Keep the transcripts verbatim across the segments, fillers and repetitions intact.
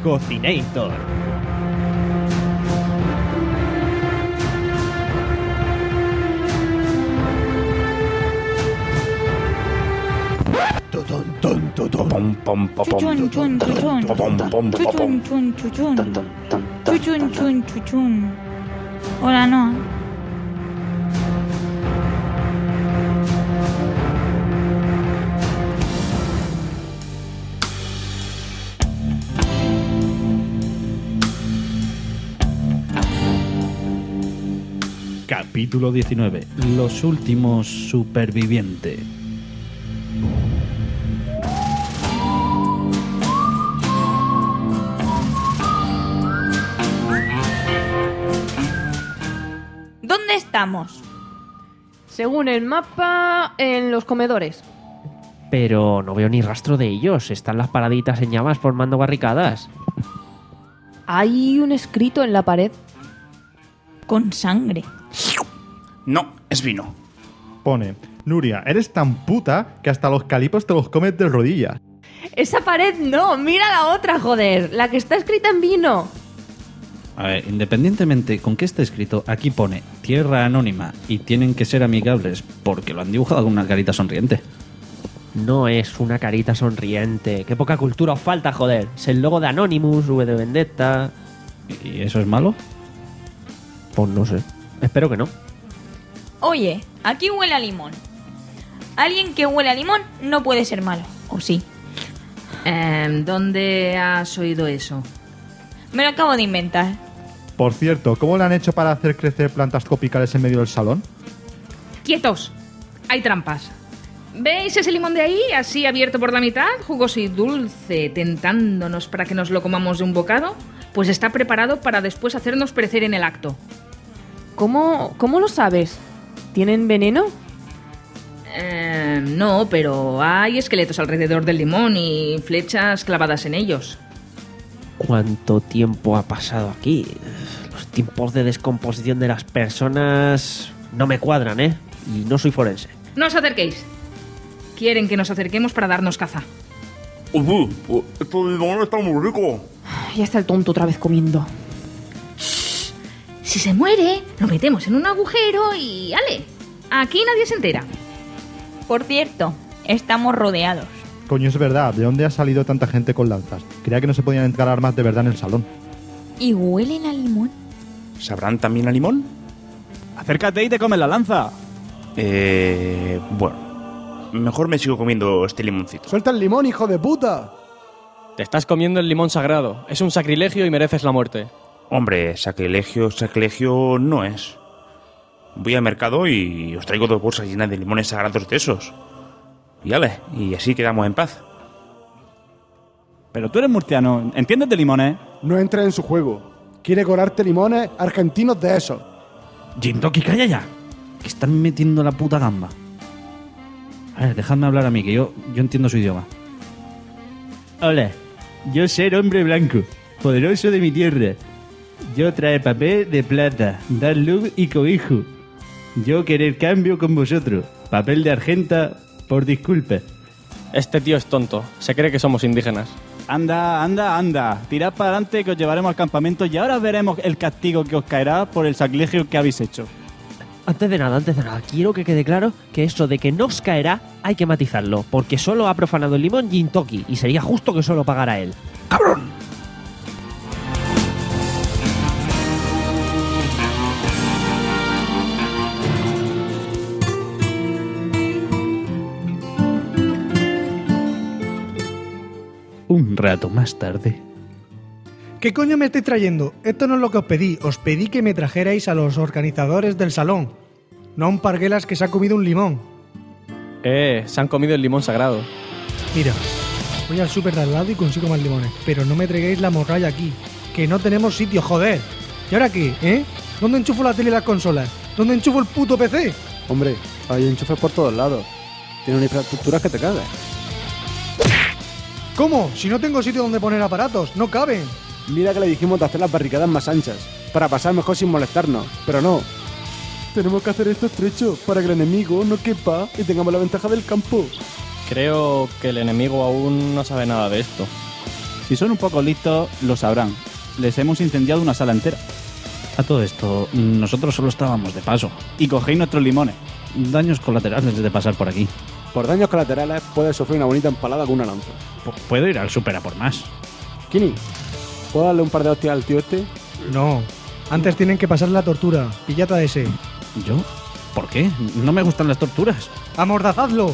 Cocinator. Chuchun, chuchun, chuchun. Chuchun, chun, chuchun. Chuchun, chun, chuchun. Hola, no. Capítulo diecinueve. Los últimos supervivientes. ¿Dónde estamos? Según el mapa, en los comedores. Pero no veo ni rastro de ellos. Están las paraditas en llamas formando barricadas. Hay un escrito en la pared. Con sangre. No, es vino. Pone: Nuria, eres tan puta que hasta los calipos te los comes de rodillas. Esa pared no, mira la otra, joder. La que está escrita en vino. A ver, independientemente con qué esté escrito, aquí pone Tierra Anónima y tienen que ser amigables porque lo han dibujado con una carita sonriente. No es una carita sonriente. Qué poca cultura os falta, joder. Es el logo de Anonymous, V de Vendetta. ¿Y eso es malo? Pues no sé. Espero que no. Oye, aquí huele a limón. Alguien que huele a limón no puede ser malo, ¿o sí? Eh, ¿Dónde has oído eso? Me lo acabo de inventar. Por cierto, ¿cómo lo han hecho para hacer crecer plantas tropicales en medio del salón? ¡Quietos! Hay trampas. ¿Veis ese limón de ahí, así abierto por la mitad, jugoso y dulce, tentándonos para que nos lo comamos de un bocado? Pues está preparado para después hacernos perecer en el acto. ¿Cómo, cómo lo sabes? ¿Tienen veneno? Eh, no, pero hay esqueletos alrededor del limón y flechas clavadas en ellos. ¿Cuánto tiempo ha pasado aquí? Los tiempos de descomposición de las personas no me cuadran, ¿eh? Y no soy forense. No os acerquéis. Quieren que nos acerquemos para darnos caza. Uy, esto de limón está muy rico. Ya está el tonto otra vez comiendo. Si se muere, lo metemos en un agujero y ¡ale! Aquí nadie se entera. Por cierto, estamos rodeados. Coño, es verdad. ¿De dónde ha salido tanta gente con lanzas? Creía que no se podían entrar armas de verdad en el salón. ¿Y huelen a limón? ¿Sabrán también a limón? Acércate y te comes la lanza. Eh... Bueno, mejor me sigo comiendo este limoncito. ¡Suelta el limón, hijo de puta! Te estás comiendo el limón sagrado. Es un sacrilegio y mereces la muerte. Hombre, sacrilegio, sacrilegio no es. Voy al mercado y os traigo dos bolsas llenas de limones sagrados de esos. Y ale, y así quedamos en paz. Pero tú eres murciano, ¿entiendes de limones? No entres en su juego. Quiere colarte limones argentinos de esos. Jintoki, calla ya. Que están metiendo la puta gamba. A ver, dejadme hablar a mí, que yo, yo entiendo su idioma. Hola, yo ser hombre blanco, poderoso de mi tierra. Yo trae papel de plata, dar luz y cobijo. Yo querer cambio con vosotros. Papel de argenta por disculpe. Este tío es tonto. Se cree que somos indígenas. Anda, anda, anda. Tirad para adelante que os llevaremos al campamento y ahora veremos el castigo que os caerá por el sacrilegio que habéis hecho. Antes de nada, antes de nada, quiero que quede claro que eso de que nos caerá hay que matizarlo, porque solo ha profanado el limón Jintoki y sería justo que solo pagara él. ¡Cabrón! Un rato más tarde. ¿Qué coño me estáis trayendo? Esto no es lo que os pedí. Os pedí que me trajerais a los organizadores del salón. No a un parguelas que se ha comido un limón. Eh, se han comido el limón sagrado. Mira, voy al súper de al lado y consigo más limones. Pero no me traigáis la morralla aquí. Que no tenemos sitio, joder. ¿Y ahora qué, eh? ¿Dónde enchufo la tele y las consolas? ¿Dónde enchufo el puto P C? Hombre, hay enchufes por todos lados. Tiene una infraestructura que te cagas. ¿Cómo? Si no tengo sitio donde poner aparatos, no caben. Mira que le dijimos de hacer las barricadas más anchas, para pasar mejor sin molestarnos, pero no. Tenemos que hacer esto estrecho, para que el enemigo no quepa y tengamos la ventaja del campo. Creo que el enemigo aún no sabe nada de esto. Si son un poco listos, lo sabrán. Les hemos incendiado una sala entera. A todo esto, nosotros solo estábamos de paso. Y cogéis nuestros limones. Daños colaterales de pasar por aquí. Por daños colaterales puedes sufrir una bonita empalada con una lanza. P- Puedo ir al súper a por más. Kini, ¿puedo darle un par de hostias al tío este? No. Antes tienen que pasar la tortura. Pillata a ese. ¿Yo? ¿Por qué? No me gustan las torturas. ¡Amordazadlo!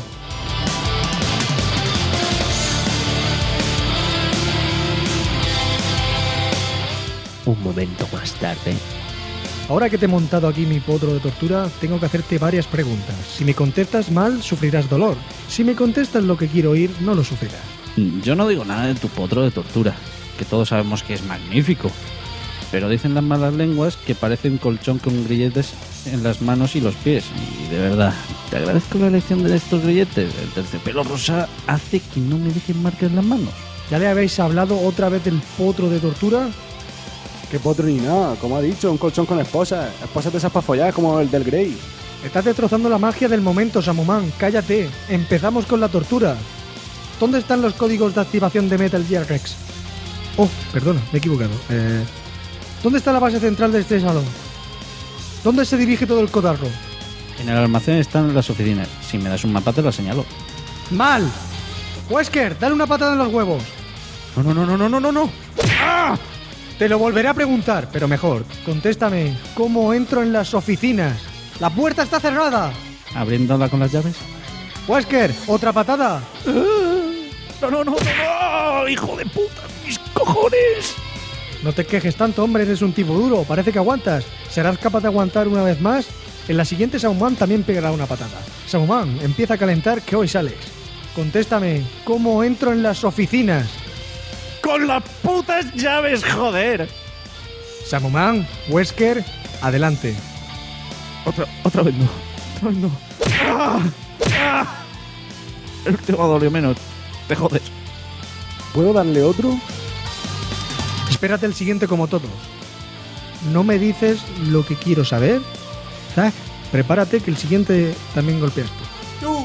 Un momento más tarde. Ahora que te he montado aquí mi potro de tortura, tengo que hacerte varias preguntas. Si me contestas mal, sufrirás dolor. Si me contestas lo que quiero oír, no lo sufrirás. Yo no digo nada de tu potro de tortura, que todos sabemos que es magnífico. Pero dicen las malas lenguas que parece un colchón con grilletes en las manos y los pies. Y de verdad, te agradezco la elección de estos grilletes. El terciopelo rosa hace que no me dejen marcas en las manos. ¿Ya le habéis hablado otra vez del potro de tortura? ¿Qué potro ni nada? Como ha dicho, un colchón con esposas. Esposas de esas para follar como el del Grey. Estás destrozando la magia del momento, Samuman. Cállate. Empezamos con la tortura. ¿Dónde están los códigos de activación de Metal Gear Rex? Oh, perdona, me he equivocado. Eh, ¿Dónde está la base central de este salón? ¿Dónde se dirige todo el cotarro? En el almacén están las oficinas. Si me das un mapa te lo señalo. ¡Mal! Wesker, dale una patada en los huevos. No, no, no, no, no, no, no, no. ¡Ah! Te lo volveré a preguntar, pero mejor. Contéstame, ¿cómo entro en las oficinas? ¡La puerta está cerrada! ¿Abriéndola con las llaves? Wesker, ¿otra patada? No, no, no, no, no, hijo de puta, mis cojones. No te quejes tanto, hombre, eres un tipo duro. Parece que aguantas. ¿Serás capaz de aguantar una vez más? En la siguiente Samuman también pegará una patada. Samuman, empieza a calentar que hoy sales. Contéstame, ¿cómo entro en las oficinas? ¡Con las putas llaves, joder! Samuman, Wesker, adelante. Otra, otra vez no. Otra vez no. ¡Ah! ¡Ah! El último dolió menos. Te jodes. ¿Puedo darle otro? Espérate el siguiente como todos. ¿No me dices lo que quiero saber? Zack, prepárate que el siguiente también golpeas tú. ¡No!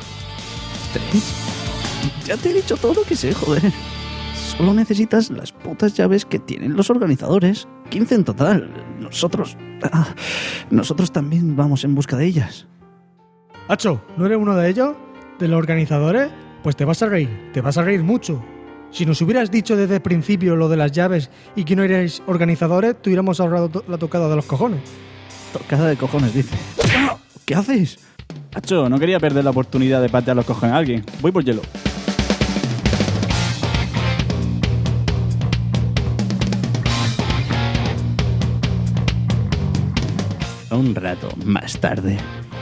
¿Tres? Ya te he dicho todo lo que sé, joder. Solo necesitas las putas llaves que tienen los organizadores. quince en total. Nosotros... Ah, nosotros también vamos en busca de ellas. Hacho, ¿no eres uno de ellos? ¿De los organizadores? Pues te vas a reír. Te vas a reír mucho. Si nos hubieras dicho desde el principio lo de las llaves y que no erais organizadores, te hubiéramos ahorrado to- la tocada de los cojones. Tocada de cojones, dice. ¡Ah! ¿Qué haces? Hacho, no quería perder la oportunidad de patear los cojones a alguien. Voy por hielo. Un rato más tarde.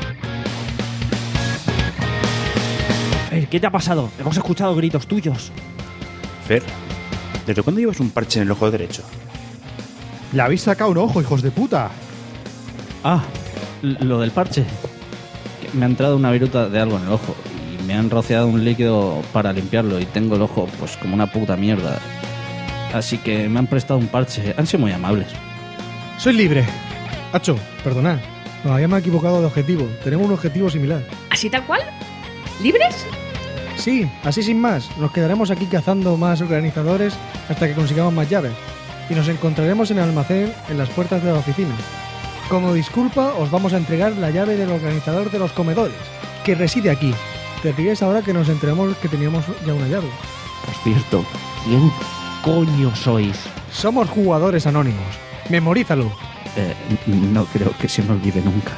Fer, ¿qué te ha pasado? Hemos escuchado gritos tuyos. Fer, ¿desde cuándo llevas un parche en el ojo derecho? Le habéis sacado un ojo, hijos de puta. Ah, l- lo del parche. Que me ha entrado una viruta de algo en el ojo y me han rociado un líquido para limpiarlo y tengo el ojo pues como una puta mierda. Así que me han prestado un parche. Han sido muy amables. Soy libre. Hacho, perdonad. Nos habíamos equivocado de objetivo. Tenemos un objetivo similar. ¿Así tal cual? ¿Libres? Sí, así sin más. Nos quedaremos aquí cazando más organizadores hasta que consigamos más llaves. Y nos encontraremos en el almacén en las puertas de la oficina. Como disculpa, os vamos a entregar la llave del organizador de los comedores, que reside aquí. Te ríes ahora que nos enteramos que teníamos ya una llave. Por cierto, ¿quién coño sois? Somos jugadores anónimos. Memorízalo. Eh, no creo que se me olvide nunca.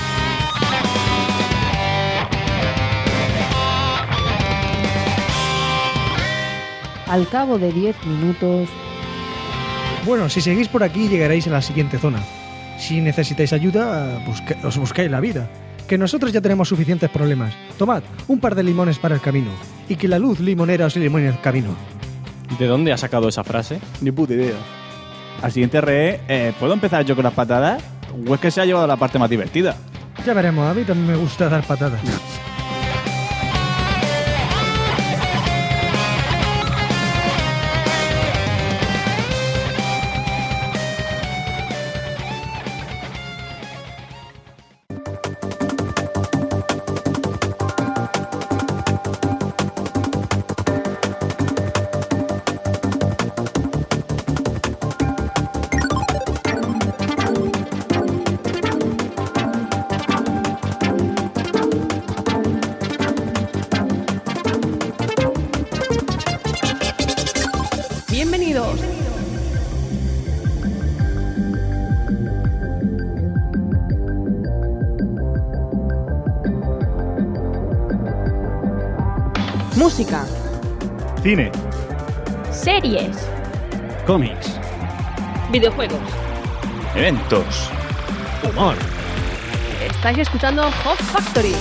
Al cabo de diez minutos... Bueno, si seguís por aquí llegaréis a la siguiente zona. Si necesitáis ayuda, busca- os buscáis la vida. Que nosotros ya tenemos suficientes problemas. Tomad un par de limones para el camino. Y que la luz limonera os ilumine el camino. ¿De dónde ha sacado esa frase? Ni puta idea. Al siguiente re, eh, ¿puedo empezar yo con las patadas? ¿O es que se ha llevado la parte más divertida? Ya veremos, a mí también me gusta dar patadas. Música. Cine. Series. Cómics. Videojuegos. Eventos. Humor. Estáis escuchando Hot Factory.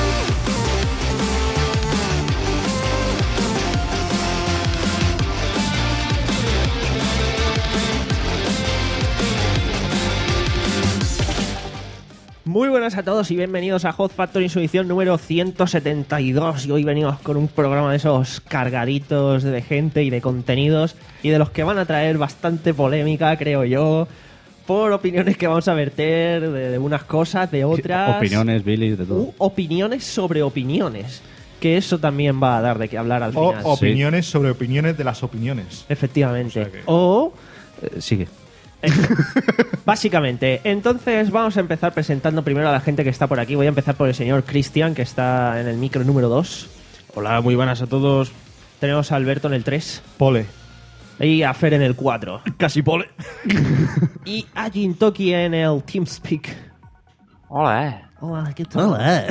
Muy buenas a todos y bienvenidos a Hot Factory en su edición número ciento setenta y dos. Y hoy venimos con un programa de esos cargaditos de gente y de contenidos y de los que van a traer bastante polémica, creo yo, por opiniones que vamos a verter de, de unas cosas, de otras. Opiniones, Billy, de todo. Uh, opiniones sobre opiniones. Que eso también va a dar de qué hablar al O final. opiniones sobre opiniones de las opiniones. Efectivamente. O sea que- O... Eh, sigue. Básicamente, entonces vamos a empezar presentando primero a la gente que está por aquí. Voy a empezar por el señor Cristian, que está en el micro número dos. Hola, muy buenas a todos. Tenemos a Alberto en el tres. Pole. Y a Fer en el cuatro. Casi pole. Y a Jintoki en el TeamSpeak. Hola. Hola, ¿qué tal?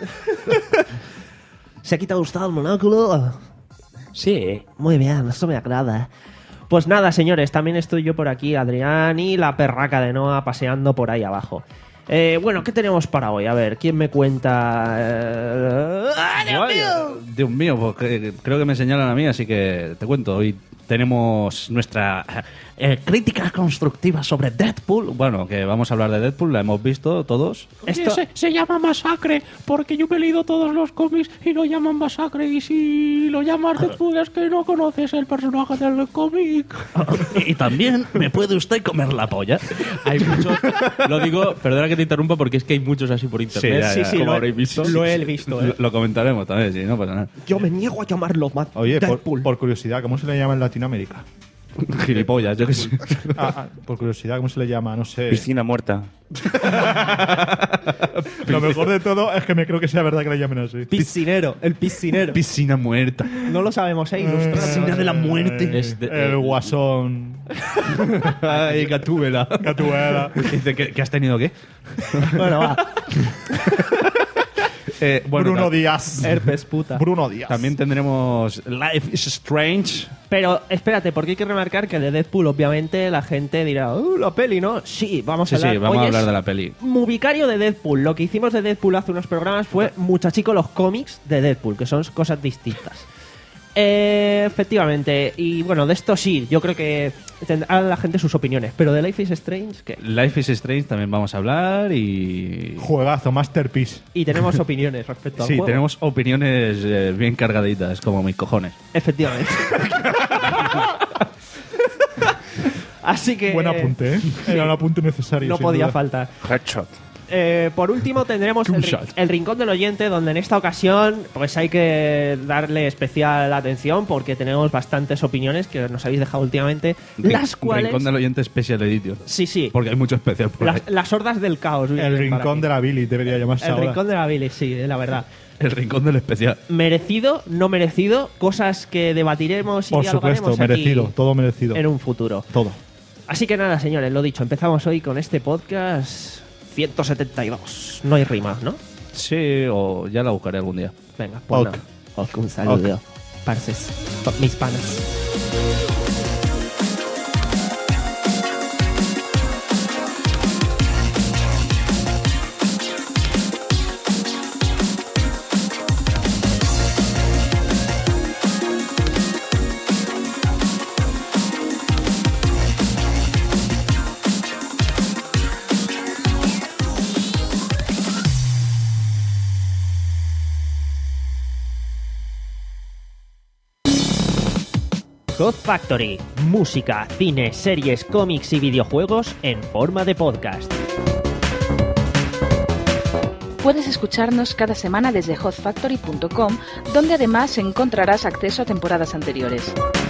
¿Se ha quitado usted el monóculo? Sí. Muy bien, eso me agrada. Pues nada, señores, también estoy yo por aquí, Adrián, y la perraca de Noah paseando por ahí abajo. Eh, bueno, ¿qué tenemos para hoy? A ver, ¿quién me cuenta? Eh... ¡Ah, Dios Vaya, mío! Dios mío, pues que- creo que me señalan a mí, así que te cuento. Hoy tenemos nuestra eh, crítica constructiva sobre Deadpool. Bueno, que vamos a hablar de Deadpool, la hemos visto todos. Esto... Se, se llama Masacre porque yo me he leído todos los cómics y lo llaman Masacre. Y si lo llamas Deadpool es que no conoces el personaje del cómic. Y también me puede usted comer la polla. Hay muchos. Lo digo, perdona que te interrumpa porque es que hay muchos así por internet. ya, Sí, ya. sí, como lo, habréis visto. lo he visto. Lo, eh. lo comentaremos también, sí, no pasa nada. Yo me niego a llamarlo más Oye, por, Deadpool. por curiosidad, ¿cómo se le llama en Latinoamérica? Gilipollas, yo qué sé. Ah, ah, por curiosidad, ¿cómo se le llama? No sé. Piscina muerta. Lo mejor de todo es que me creo que sea verdad que le llamen así. Piscinero, el piscinero. Piscina muerta. No lo sabemos, ¿eh? Ilustra. Piscina de la muerte. Es de- El eh, guasón. Ay, Gatúbela. Gatúbela. Dice, ¿qué, qué has tenido qué? Bueno, va. Eh, bueno, Bruno ta- Díaz. Herpes puta. Bruno Díaz. También tendremos Life is Strange. Pero espérate, porque hay que remarcar que de Deadpool, obviamente, la gente dirá, "Uh, la peli, ¿no?" Sí, vamos Sí, a hablar. sí, vamos Hoy a hablar es de la peli. Movicario de Deadpool. Lo que hicimos de Deadpool hace unos programas fue Muchachico los cómics de Deadpool, que son cosas distintas. Eh, efectivamente. Y bueno, de esto sí, yo creo que tendrá la gente sus opiniones. Pero de Life is Strange, ¿qué? Life is Strange también vamos a hablar y... Juegazo, masterpiece. Y tenemos opiniones respecto al Sí, juego. tenemos opiniones eh, bien cargaditas, como mis cojones. Efectivamente. Así que... Buen apunte, ¿eh? Era un apunte necesario. No sin podía duda. faltar. Headshot. Eh, por último tendremos el, ri- el Rincón del Oyente, donde en esta ocasión pues hay que darle especial atención porque tenemos bastantes opiniones que nos habéis dejado últimamente, las cuales... Rincón del oyente Special Edition. Sí, sí. Porque hay mucho especial por ahí. Las, las hordas del caos. El vienen para rincón aquí. de la Billy debería llamarse El ahora. Rincón de la Billy, sí, la verdad. El rincón del especial. Merecido, no merecido, cosas que debatiremos y Por dialogaremos supuesto, aquí merecido. Todo merecido. en un futuro. Todo. Así que nada, señores, lo dicho, empezamos hoy con este podcast ciento setenta y dos. No hay rimas, ¿no? Sí, o ya la buscaré algún día. Venga, pues Ok. nada. Ok, un saludo. Parces, pa- mis panas. Hot Factory, música, cine, series, cómics y videojuegos en forma de podcast. Puedes escucharnos cada semana desde hot factory punto com, donde además encontrarás acceso a temporadas anteriores.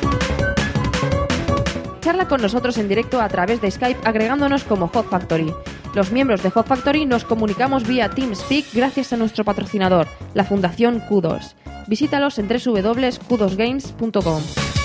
Charla con nosotros en directo a través de Skype agregándonos como Hot Factory. Los miembros de Hot Factory nos comunicamos vía TeamSpeak gracias a nuestro patrocinador, la Fundación Q dos. Visítalos en doble u doble u doble u punto q dos games punto com.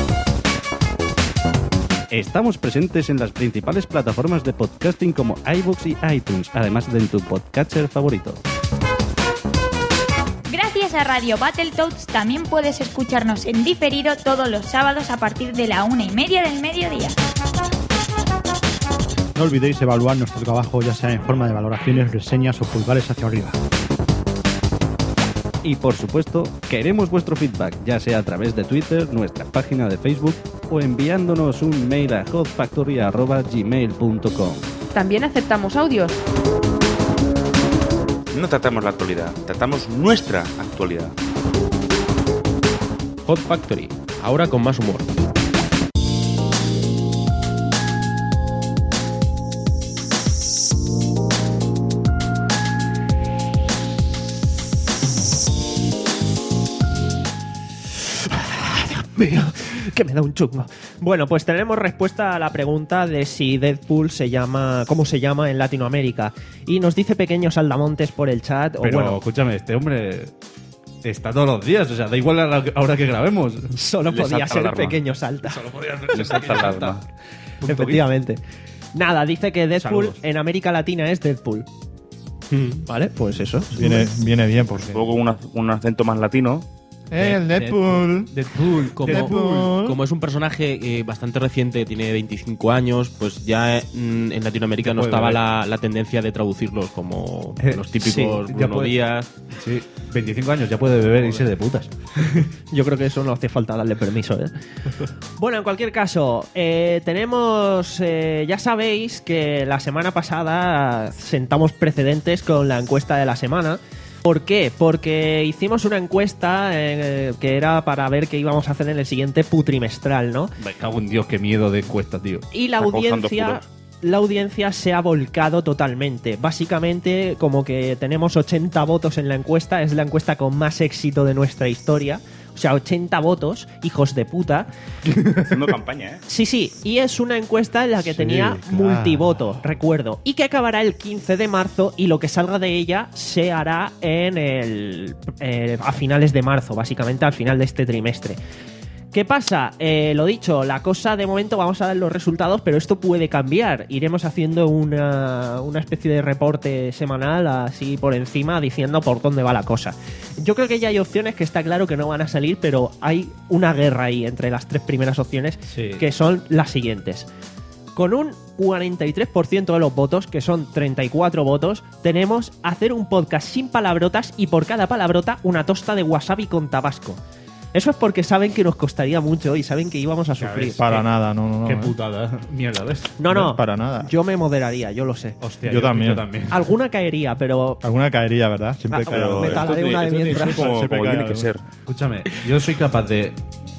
Estamos presentes en las principales plataformas de podcasting como iVoox y iTunes, además de en tu podcatcher favorito. Gracias gracias a Radio Battletoads también puedes escucharnos en diferido todos los sábados a partir de la una y media del mediodía. No olvidéis evaluar nuestro trabajo, ya sea en forma de valoraciones, reseñas o pulgares hacia arriba. Y por supuesto, queremos vuestro feedback, ya sea a través de Twitter, nuestra página de Facebook o enviándonos un mail a hotfactory arroba gmail punto com. También aceptamos audios. No tratamos la actualidad, tratamos nuestra actualidad. Hot Factory, ahora con más humor. Mío, que me da un chungo. Bueno, pues tenemos respuesta a la pregunta de si Deadpool se llama, cómo se llama en Latinoamérica. Y nos dice Pequeños Aldamontes por el chat. O Pero bueno, escúchame, este hombre está todos los días, o sea, da igual a la- ahora que grabemos. solo Le podía salta ser la alarma. Pequeño Salta. Le salta la alarma. Efectivamente. Nada, dice que Deadpool Saludos. en América Latina es Deadpool. Vale, pues eso. Viene, viene bien, porque... Un poco con un ac- un acento más latino. ¡Eh, el Deadpool! Deadpool. Como, Deadpool. como es un personaje eh, bastante reciente, tiene veinticinco años, pues ya mm, en Latinoamérica Se no puede estaba ver. la, la tendencia de traducirlos como Eh, los típicos sí, ya Bruno puede- Díaz. Sí, veinticinco años, ya puede beber y irse de putas. Yo creo que eso no hace falta darle permiso, ¿eh? Bueno, en cualquier caso, eh, tenemos... eh, ya sabéis que la semana pasada sentamos precedentes con la encuesta de la semana. ¿Por qué? Porque hicimos una encuesta eh, que era para ver qué íbamos a hacer en el siguiente putrimestral, ¿no? Me cago en Dios, qué miedo de encuesta, tío. Y la Está causando audiencia... furor. La audiencia se ha volcado totalmente. Básicamente, como que tenemos ochenta votos en la encuesta, es la encuesta con más éxito de nuestra historia. O sea, ochenta votos, hijos de puta. Haciendo campaña, ¿eh? Sí, sí, y es una encuesta en la que Sí, tenía claro. multivoto, recuerdo, y que acabará el quince de marzo y lo que salga de ella se hará en el eh, a finales de marzo, básicamente al final de este trimestre. ¿Qué pasa? Eh, lo dicho, la cosa de momento vamos a dar los resultados, pero esto puede cambiar. Iremos haciendo una, una especie de reporte semanal así por encima diciendo por dónde va la cosa. Yo creo que ya hay opciones que está claro que no van a salir, pero hay una guerra ahí entre las tres primeras opciones Sí. que son las siguientes. Con un cuarenta y tres por ciento de los votos, que son treinta y cuatro votos, tenemos hacer un podcast sin palabrotas y por cada palabrota una tosta de wasabi con tabasco. Eso es porque saben que nos costaría mucho y saben que íbamos a sufrir. Para nada, no, no, no. Qué eh. putada. Mierda, ¿ves? No, no, Para nada. yo me moderaría, yo lo sé. Hostia, Yo también. Yo también. Alguna caería, pero... Alguna caería, ¿verdad? Siempre Ah, cae. pero me esto talaré tiene- una de esto tiene que mientras. ser como, Siempre como cae tiene que algo. ser. Escúchame, yo soy capaz de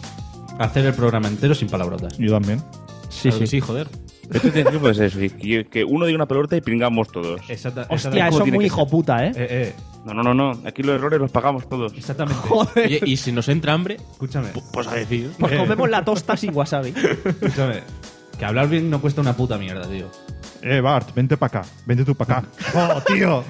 hacer el programa entero sin palabrotas. Yo también. Sí, sí, sí, joder. Esto tiene que puede ser eso, que, que uno diga una pelota y pringamos todos. Exacta- Hostia, exactamente. eso es tiene muy que hijo puta, ¿eh? Eh, eh, No, no, no, no. Aquí los errores los pagamos todos. exactamente. Oye, y si nos entra hambre, Escúchame, pues a decir. Pues comemos la tosta sin wasabi. escúchame. Que hablar bien no cuesta una puta mierda, tío. Eh, Bart, vente para acá. Vente tú para acá. ¡Oh, tío!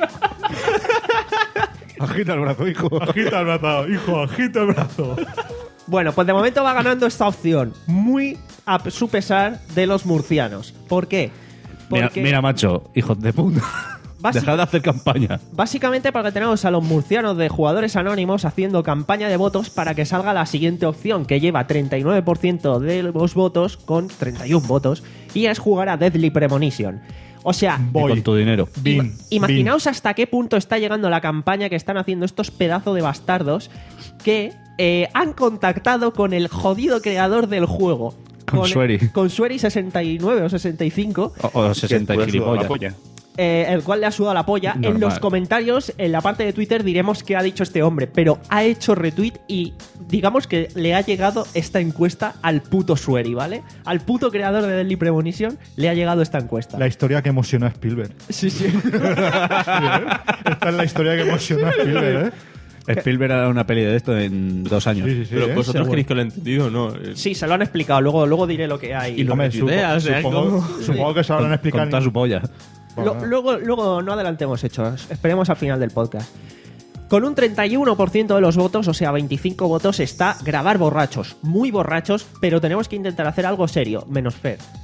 Agita el brazo, hijo. Agita el brazo, hijo, agita el brazo. Bueno, pues de momento va ganando esta opción, muy a su pesar de los murcianos. ¿Por qué? Mira, Porque mira, macho, hijos de puta. Básic- Dejad de hacer campaña. básicamente porque tenemos a los murcianos de jugadores anónimos haciendo campaña de votos para que salga la siguiente opción, que lleva treinta y nueve por ciento de los votos con treinta y uno votos, y es jugar a Deadly Premonition. O sea, Y con tu dinero. Bin, imaginaos hasta qué punto está llegando la campaña que están haciendo estos pedazos de bastardos que eh, han contactado con el jodido creador del juego. Con Sueri. Con Sueri sesenta y nueve o sesenta y cinco. O, o sesenta y Que puede sudar la gilipollas. polla. eh, el cual le ha sudado la polla. En Normal. los comentarios, en la parte de Twitter, diremos qué ha dicho este hombre, pero ha hecho retweet y digamos que le ha llegado esta encuesta al puto Sueri, ¿vale? Al puto creador de Deadly Premonition le ha llegado esta encuesta. La historia que emocionó a Spielberg. Sí, sí. Esta es la historia que emocionó a Spielberg, ¿eh? Spielberg hará una peli de esto en dos años. Sí, sí, sí. Pero ¿eh? vosotros seguro. creéis que lo he entendido, ¿no? Eh, Sí, se lo han explicado. Luego, luego diré lo que hay. Y lo Hombre, retuitea, o sea, supongo, como- supongo que se lo habrán explicado. Contar su polla. Lo- luego, luego no adelantemos hechos. Esperemos al final del podcast. Con un treinta y uno por ciento de los votos, o sea, veinticinco votos, está grabar borrachos. Muy borrachos, pero tenemos que intentar hacer algo serio, menos Fer.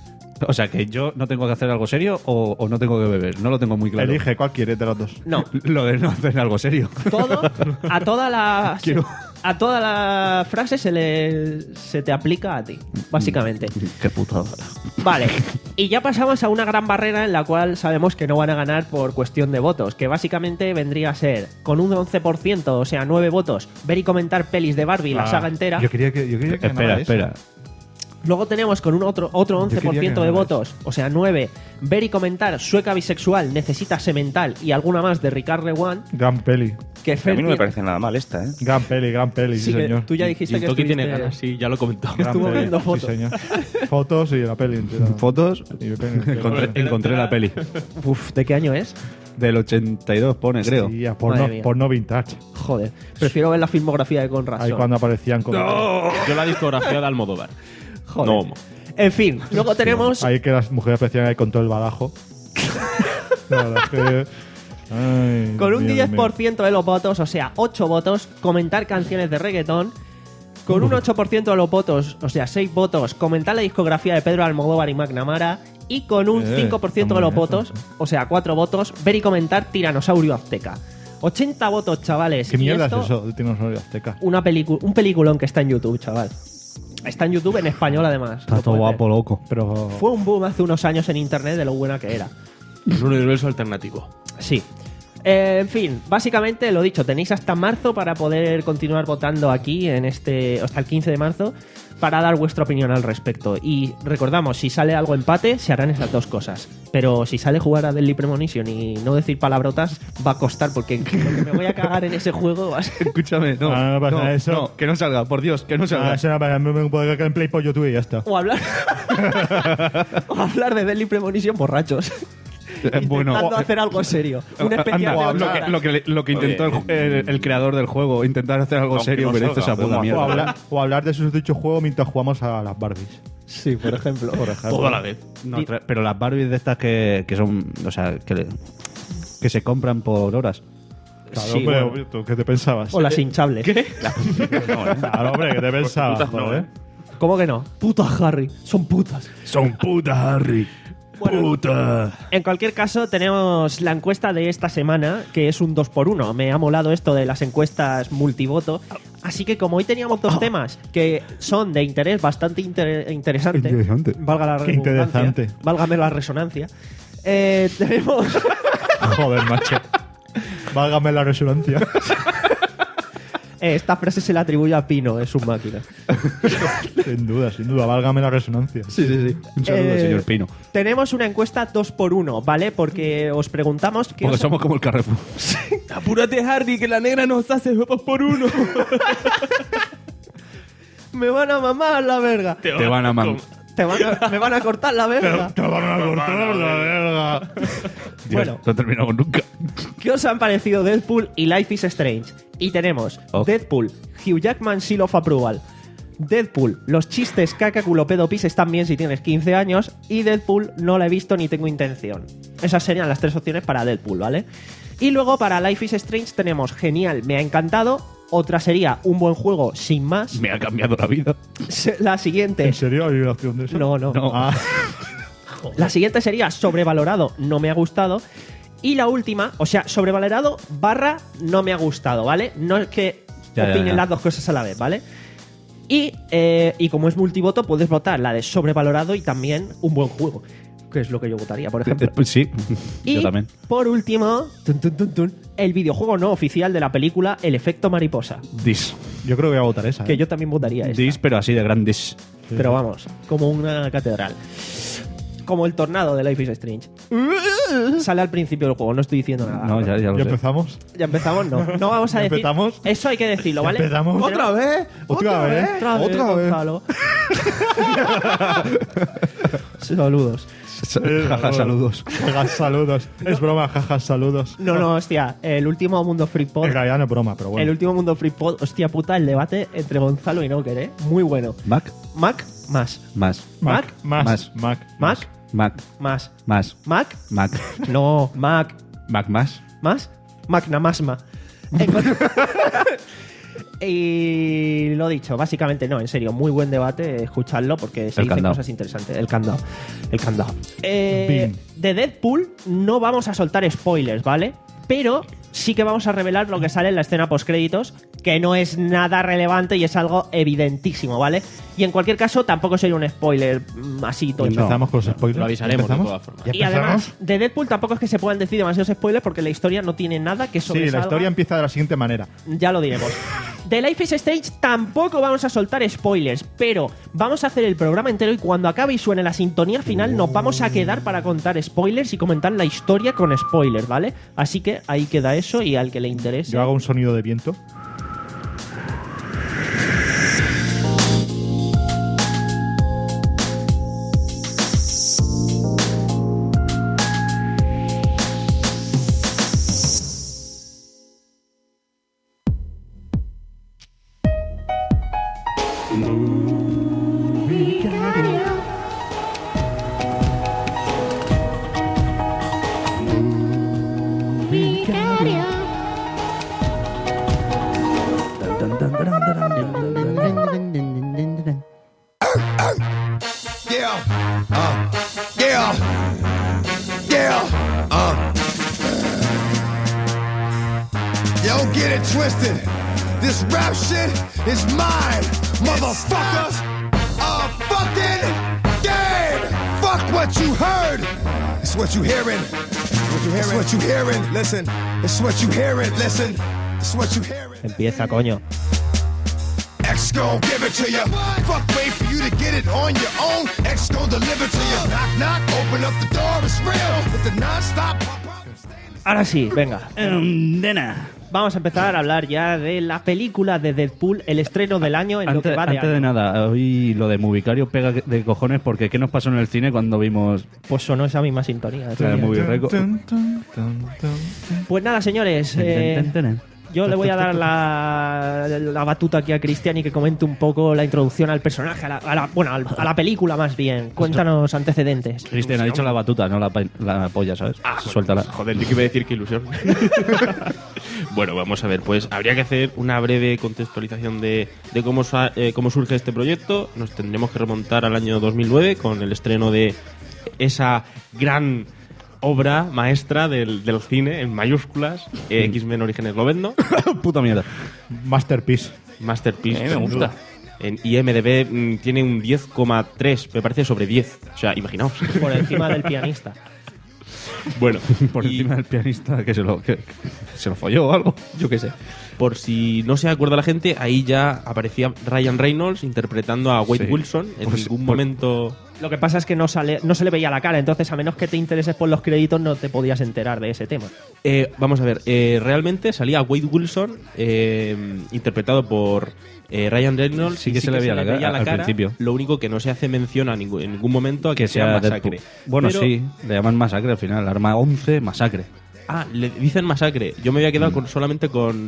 O sea, que yo no tengo que hacer algo serio o, o no tengo que beber. No lo tengo muy claro. Elige cuál quieres de los dos. No. Lo de no hacer algo serio. Todo, a toda la Quiero- a toda la frase se le se te aplica a ti, básicamente. Qué putada. Vale, y ya pasamos a una gran barrera en la cual sabemos que no van a ganar por cuestión de votos, que básicamente vendría a ser, con un once por ciento, o sea, nueve votos, ver y comentar pelis de Barbie, la Ah, saga entera. Yo quería que, yo quería que Espera, ganara eso. espera. Luego tenemos con un otro, otro once por ciento de ganara votos, o sea, nueve, ver y comentar Sueca bisexual, necesita semental y alguna más de Ricard Rewan, Gran peli. que A Fer mí no me tiene- parece nada mal esta, ¿eh? Gran peli, gran peli, sí, Sí, que señor. tú ya dijiste Y que el Toki tiene estuviste- ganas, sí, ya lo comentó. que estuvo Gran viendo peli, fotos. Sí, señor. Fotos y la peli entera. Fotos. Y me pega- Encontré, encontré la peli. Uf, ¿de qué año es? Del ochenta y dos pone, creo. Sí, a porno, Madre mía. porno vintage. Joder, prefiero ver la filmografía de Conrad. Ahí cuando aparecían con... Yo la discografía de Almodóvar. Joder. No homo. En fin, luego tenemos Ahí que las mujeres aparecían ahí con todo el badajo. La verdad es que... Ay, con un Dios diez por mío. ciento de los votos, o sea, ocho votos, comentar canciones de reggaetón. Con un ocho por ciento de los votos, o sea, seis votos, comentar la discografía de Pedro Almodóvar y McNamara. Y con un Eh, cinco por ciento de está los muy bien, votos, o sea, cuatro votos, ver y comentar Tiranosaurio Azteca. ochenta votos, chavales. ¿Qué y mierda esto, es eso de Tiranosaurio Azteca? Una pelicu- un peliculón que está en YouTube, chaval. Está en YouTube en español, además. Está Lo todo puedes ver. guapo, loco. Pero... Fue un boom hace unos años en internet de lo buena que era. Es un universo alternativo. Sí. Eh, en fin, básicamente lo dicho, tenéis hasta marzo para poder continuar votando aquí, en este hasta el quince de marzo, para dar vuestra opinión al respecto. Y recordamos, si sale algo empate, se harán esas dos cosas. Pero si sale jugar a Deadly Premonition y no decir palabrotas, va a costar, porque lo que me voy a cagar en ese juego va a ser... Escúchame, no. Ah, no pasa no, eso. no, que no salga, por Dios, que no salga. Ah, eso no, para mí me puedo caer en Play por YouTube y ya está. O hablar... o hablar de Deadly Premonition borrachos. Eh, bueno, Intentando o- hacer algo serio. Un especial Anda, de lo, ocho que, horas. lo, que, lo que intentó el, el- el creador del juego, intentar hacer algo Aunque serio, no pero hizo salga, esa puta podemos mierda. O hablar, o hablar de sus dichos juegos mientras jugamos a las Barbies. Sí, por ejemplo. Por ejemplo. Todo a la vez. No, tra- pero las Barbies de estas que, que son, o sea, que, le- que se compran por horas. Claro, Sí, hombre, bueno. ¿tú ¿qué te pensabas? O las hinchables. ¿Qué? Claro, hombre, ¿qué te pensabas? putas no, joder? ¿eh? ¿Cómo que no? Putas, Harry. Son putas. Son putas, Harry. Bueno, Puta. En cualquier caso, tenemos la encuesta de esta semana, que es un dos por uno. Me ha molado esto de las encuestas multivoto. Así que como hoy teníamos dos temas que son de interés bastante inter- interesante, Interesante. valga la Qué redundancia, interesante. válgame la resonancia, eh, tenemos... Joder, macho. Válgame la resonancia. eh, esta frase se la atribuye a Pino, es su máquina. Sin duda, sin duda. Válgame la resonancia. Sí, sí, sí. Un saludo, Eh, señor Pino. Tenemos una encuesta dos por uno, ¿vale? Porque os preguntamos... qué Porque os- somos como el Carrefour. Apúrate, Hardy, que la negra nos hace dos por uno. Me van a mamar la verga. Te van a mam. Te van a- me van a cortar la verga. Te van a cortar la verga. Dios, Bueno. no terminamos nunca. ¿Qué os han parecido Deadpool y Life is Strange? Y tenemos Oh. Deadpool, Hugh Jackman Seal of Approval. Deadpool, los chistes caca culo pedo pis están bien si tienes quince años. Y Deadpool, no la he visto ni tengo intención. Esas serían las tres opciones para Deadpool, ¿vale? Y luego para Life is Strange tenemos genial, me ha encantado. Otra sería un buen juego sin más. Me ha cambiado la vida. Se- La siguiente. ¿En serio hay una opción de eso? No, no. No. Ah, La siguiente sería sobrevalorado, no me ha gustado. Y la última, o sea, sobrevalorado barra no me ha gustado, ¿vale? No es que Ya, ya, opinen ya. las dos cosas a la vez, ¿vale? Y, eh, y como es multivoto, puedes votar la de sobrevalorado y también un buen juego, que es lo que yo votaría, por ejemplo. Pues sí, Y yo también. por último, tun, tun, tun, tun, el videojuego no oficial de la película El efecto mariposa, Dis. yo creo que voy a votar esa. que ¿eh? yo también votaría esta. Dis, pero así de grandes. Pero vamos, como una catedral. Como el tornado de Life is Strange. Sale al principio del juego, no estoy diciendo nada. No, ya, ya lo ¿Ya sé. empezamos? Ya empezamos, no. No vamos a ¿Ya decir. empezamos? Eso hay que decirlo, ¿Ya ¿vale? empezamos? ¿Otra vez? ¿Otra vez? Otra vez, ¿Otra vez? Gonzalo. Saludos. Eh, Jaja, saludos. Jaja, saludos. Es broma, jaja, saludos. No, no, hostia. El último Mundo Free Pod. En realidad no es broma, pero El bueno. último Mundo Free Pod. Hostia puta, el debate entre Gonzalo y Noker, ¿eh? Muy bueno. Mac, Mac, más. más. Mac, Más, Más. Mac. Mac, Mac, más. más. Mac, Mac, no. Mac, Mac más. más. Magnamasma. En, cual- Y lo dicho, básicamente no, en serio, muy buen debate, escuchadlo porque se El dicen candado. cosas interesantes. El candado. El candado. Eh, de Deadpool no vamos a soltar spoilers, ¿vale? Pero sí que vamos a revelar lo que sale en la escena postcréditos, que no es nada relevante y es algo evidentísimo, ¿vale? Y en cualquier caso, tampoco sería un spoiler mm, así tocho. Empezamos con los spoilers. Lo avisaremos de ¿Empezamos? todas formas. ¿Ya Y empezamos? además, de Deadpool tampoco es que se puedan decir demasiados spoilers porque la historia no tiene nada que Sí, sobresalga. la historia empieza de la siguiente manera. Ya lo diremos. De Life is Strange tampoco vamos a soltar spoilers, pero vamos a hacer el programa entero y cuando acabe y suene la sintonía final nos vamos a quedar para contar spoilers y comentar la historia con spoilers, ¿vale? Así que ahí queda eso y al que le interese... Yo hago un sonido de viento. Yeah. Uh. Yeah. Yeah. Uh. Yo, get it twisted. This rap shit is mine, motherfuckers. A fucking game. Fuck what you heard. It's what you hearing. It's what you hearing. Listen. It's what you hearing. Listen. It's what you hearing. Empieza, coño. X gon' give it to you. Fuck, wait for you to get it on your own. X gon' deliver to you. Knock, knock, open up the door, it's real. With the non-stop. Ahora sí, venga. Um, Dena. Vamos a empezar a hablar ya de la película de Deadpool, el estreno del año en lo Antes, que va de antes de año. nada, hoy lo de Movicario pega de cojones porque ¿qué nos pasó en el cine cuando vimos Pues sonó esa misma sintonía. la de Movie Record? Pues nada, señores. eh, Ten, ten, ten, ten. Yo le voy a dar la, la batuta aquí a Cristian y que comente un poco la introducción al personaje, a la, a la- bueno, al- a la película más bien. Cuéntanos antecedentes. Cristian ha dicho la batuta, no la, pa- la polla, ¿sabes? Ah, Suéltala. Joder, yo que iba a decir qué ilusión. Bueno, vamos a ver, pues habría que hacer una breve contextualización de, de cómo, sa- eh, cómo surge este proyecto. Nos tendremos que remontar al año dos mil nueve con el estreno de esa gran obra maestra del, de los cines, en mayúsculas, eh, X-Men Orígenes Lobezno. Puta mierda. Masterpiece. Masterpiece. Eh, me gusta. En I M D B mm, tiene un diez coma tres, me parece, sobre diez. O sea, imaginaos. Por encima del pianista. Bueno, Por y- encima del pianista que se lo, que, que se lo folló o algo. Yo qué sé. Por si no se acuerda la gente, ahí ya aparecía Ryan Reynolds interpretando a Wade Sí. Wilson. En Pues- ningún pues- momento... Lo que pasa es que no, sale, no se le veía la cara, entonces a menos que te intereses por los créditos no te podías enterar de ese tema. Eh, vamos a ver, eh, realmente salía Wade Wilson eh, interpretado por eh, Ryan Reynolds. Sí y que se le veía la cara al principio. Lo único que no se hace mención a ningún, en ningún momento a que, Que sea masacre. Deadpool. Bueno, Pero- sí, le llaman masacre al final. Arma once, masacre. Ah, le dicen masacre. Yo me había quedado Mm. con, solamente con,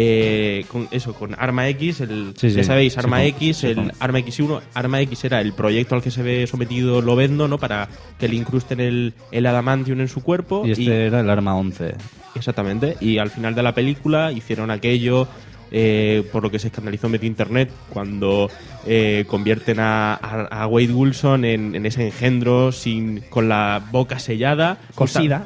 eh, con eso, con Arma X. El, Sí, ya sí, sabéis, sí, Arma con- X, sí, el con- Arma X uno. Arma X era el proyecto al que se ve sometido Lobezno, ¿no? Para que le incrusten el, el adamantium en su cuerpo. Y este era el arma once. Exactamente. Y al final de la película hicieron aquello, eh, por lo que se escandalizó medio internet, cuando eh, convierten a, a- a Wade Wilson en, en ese engendro sin, con la boca sellada. Cosida.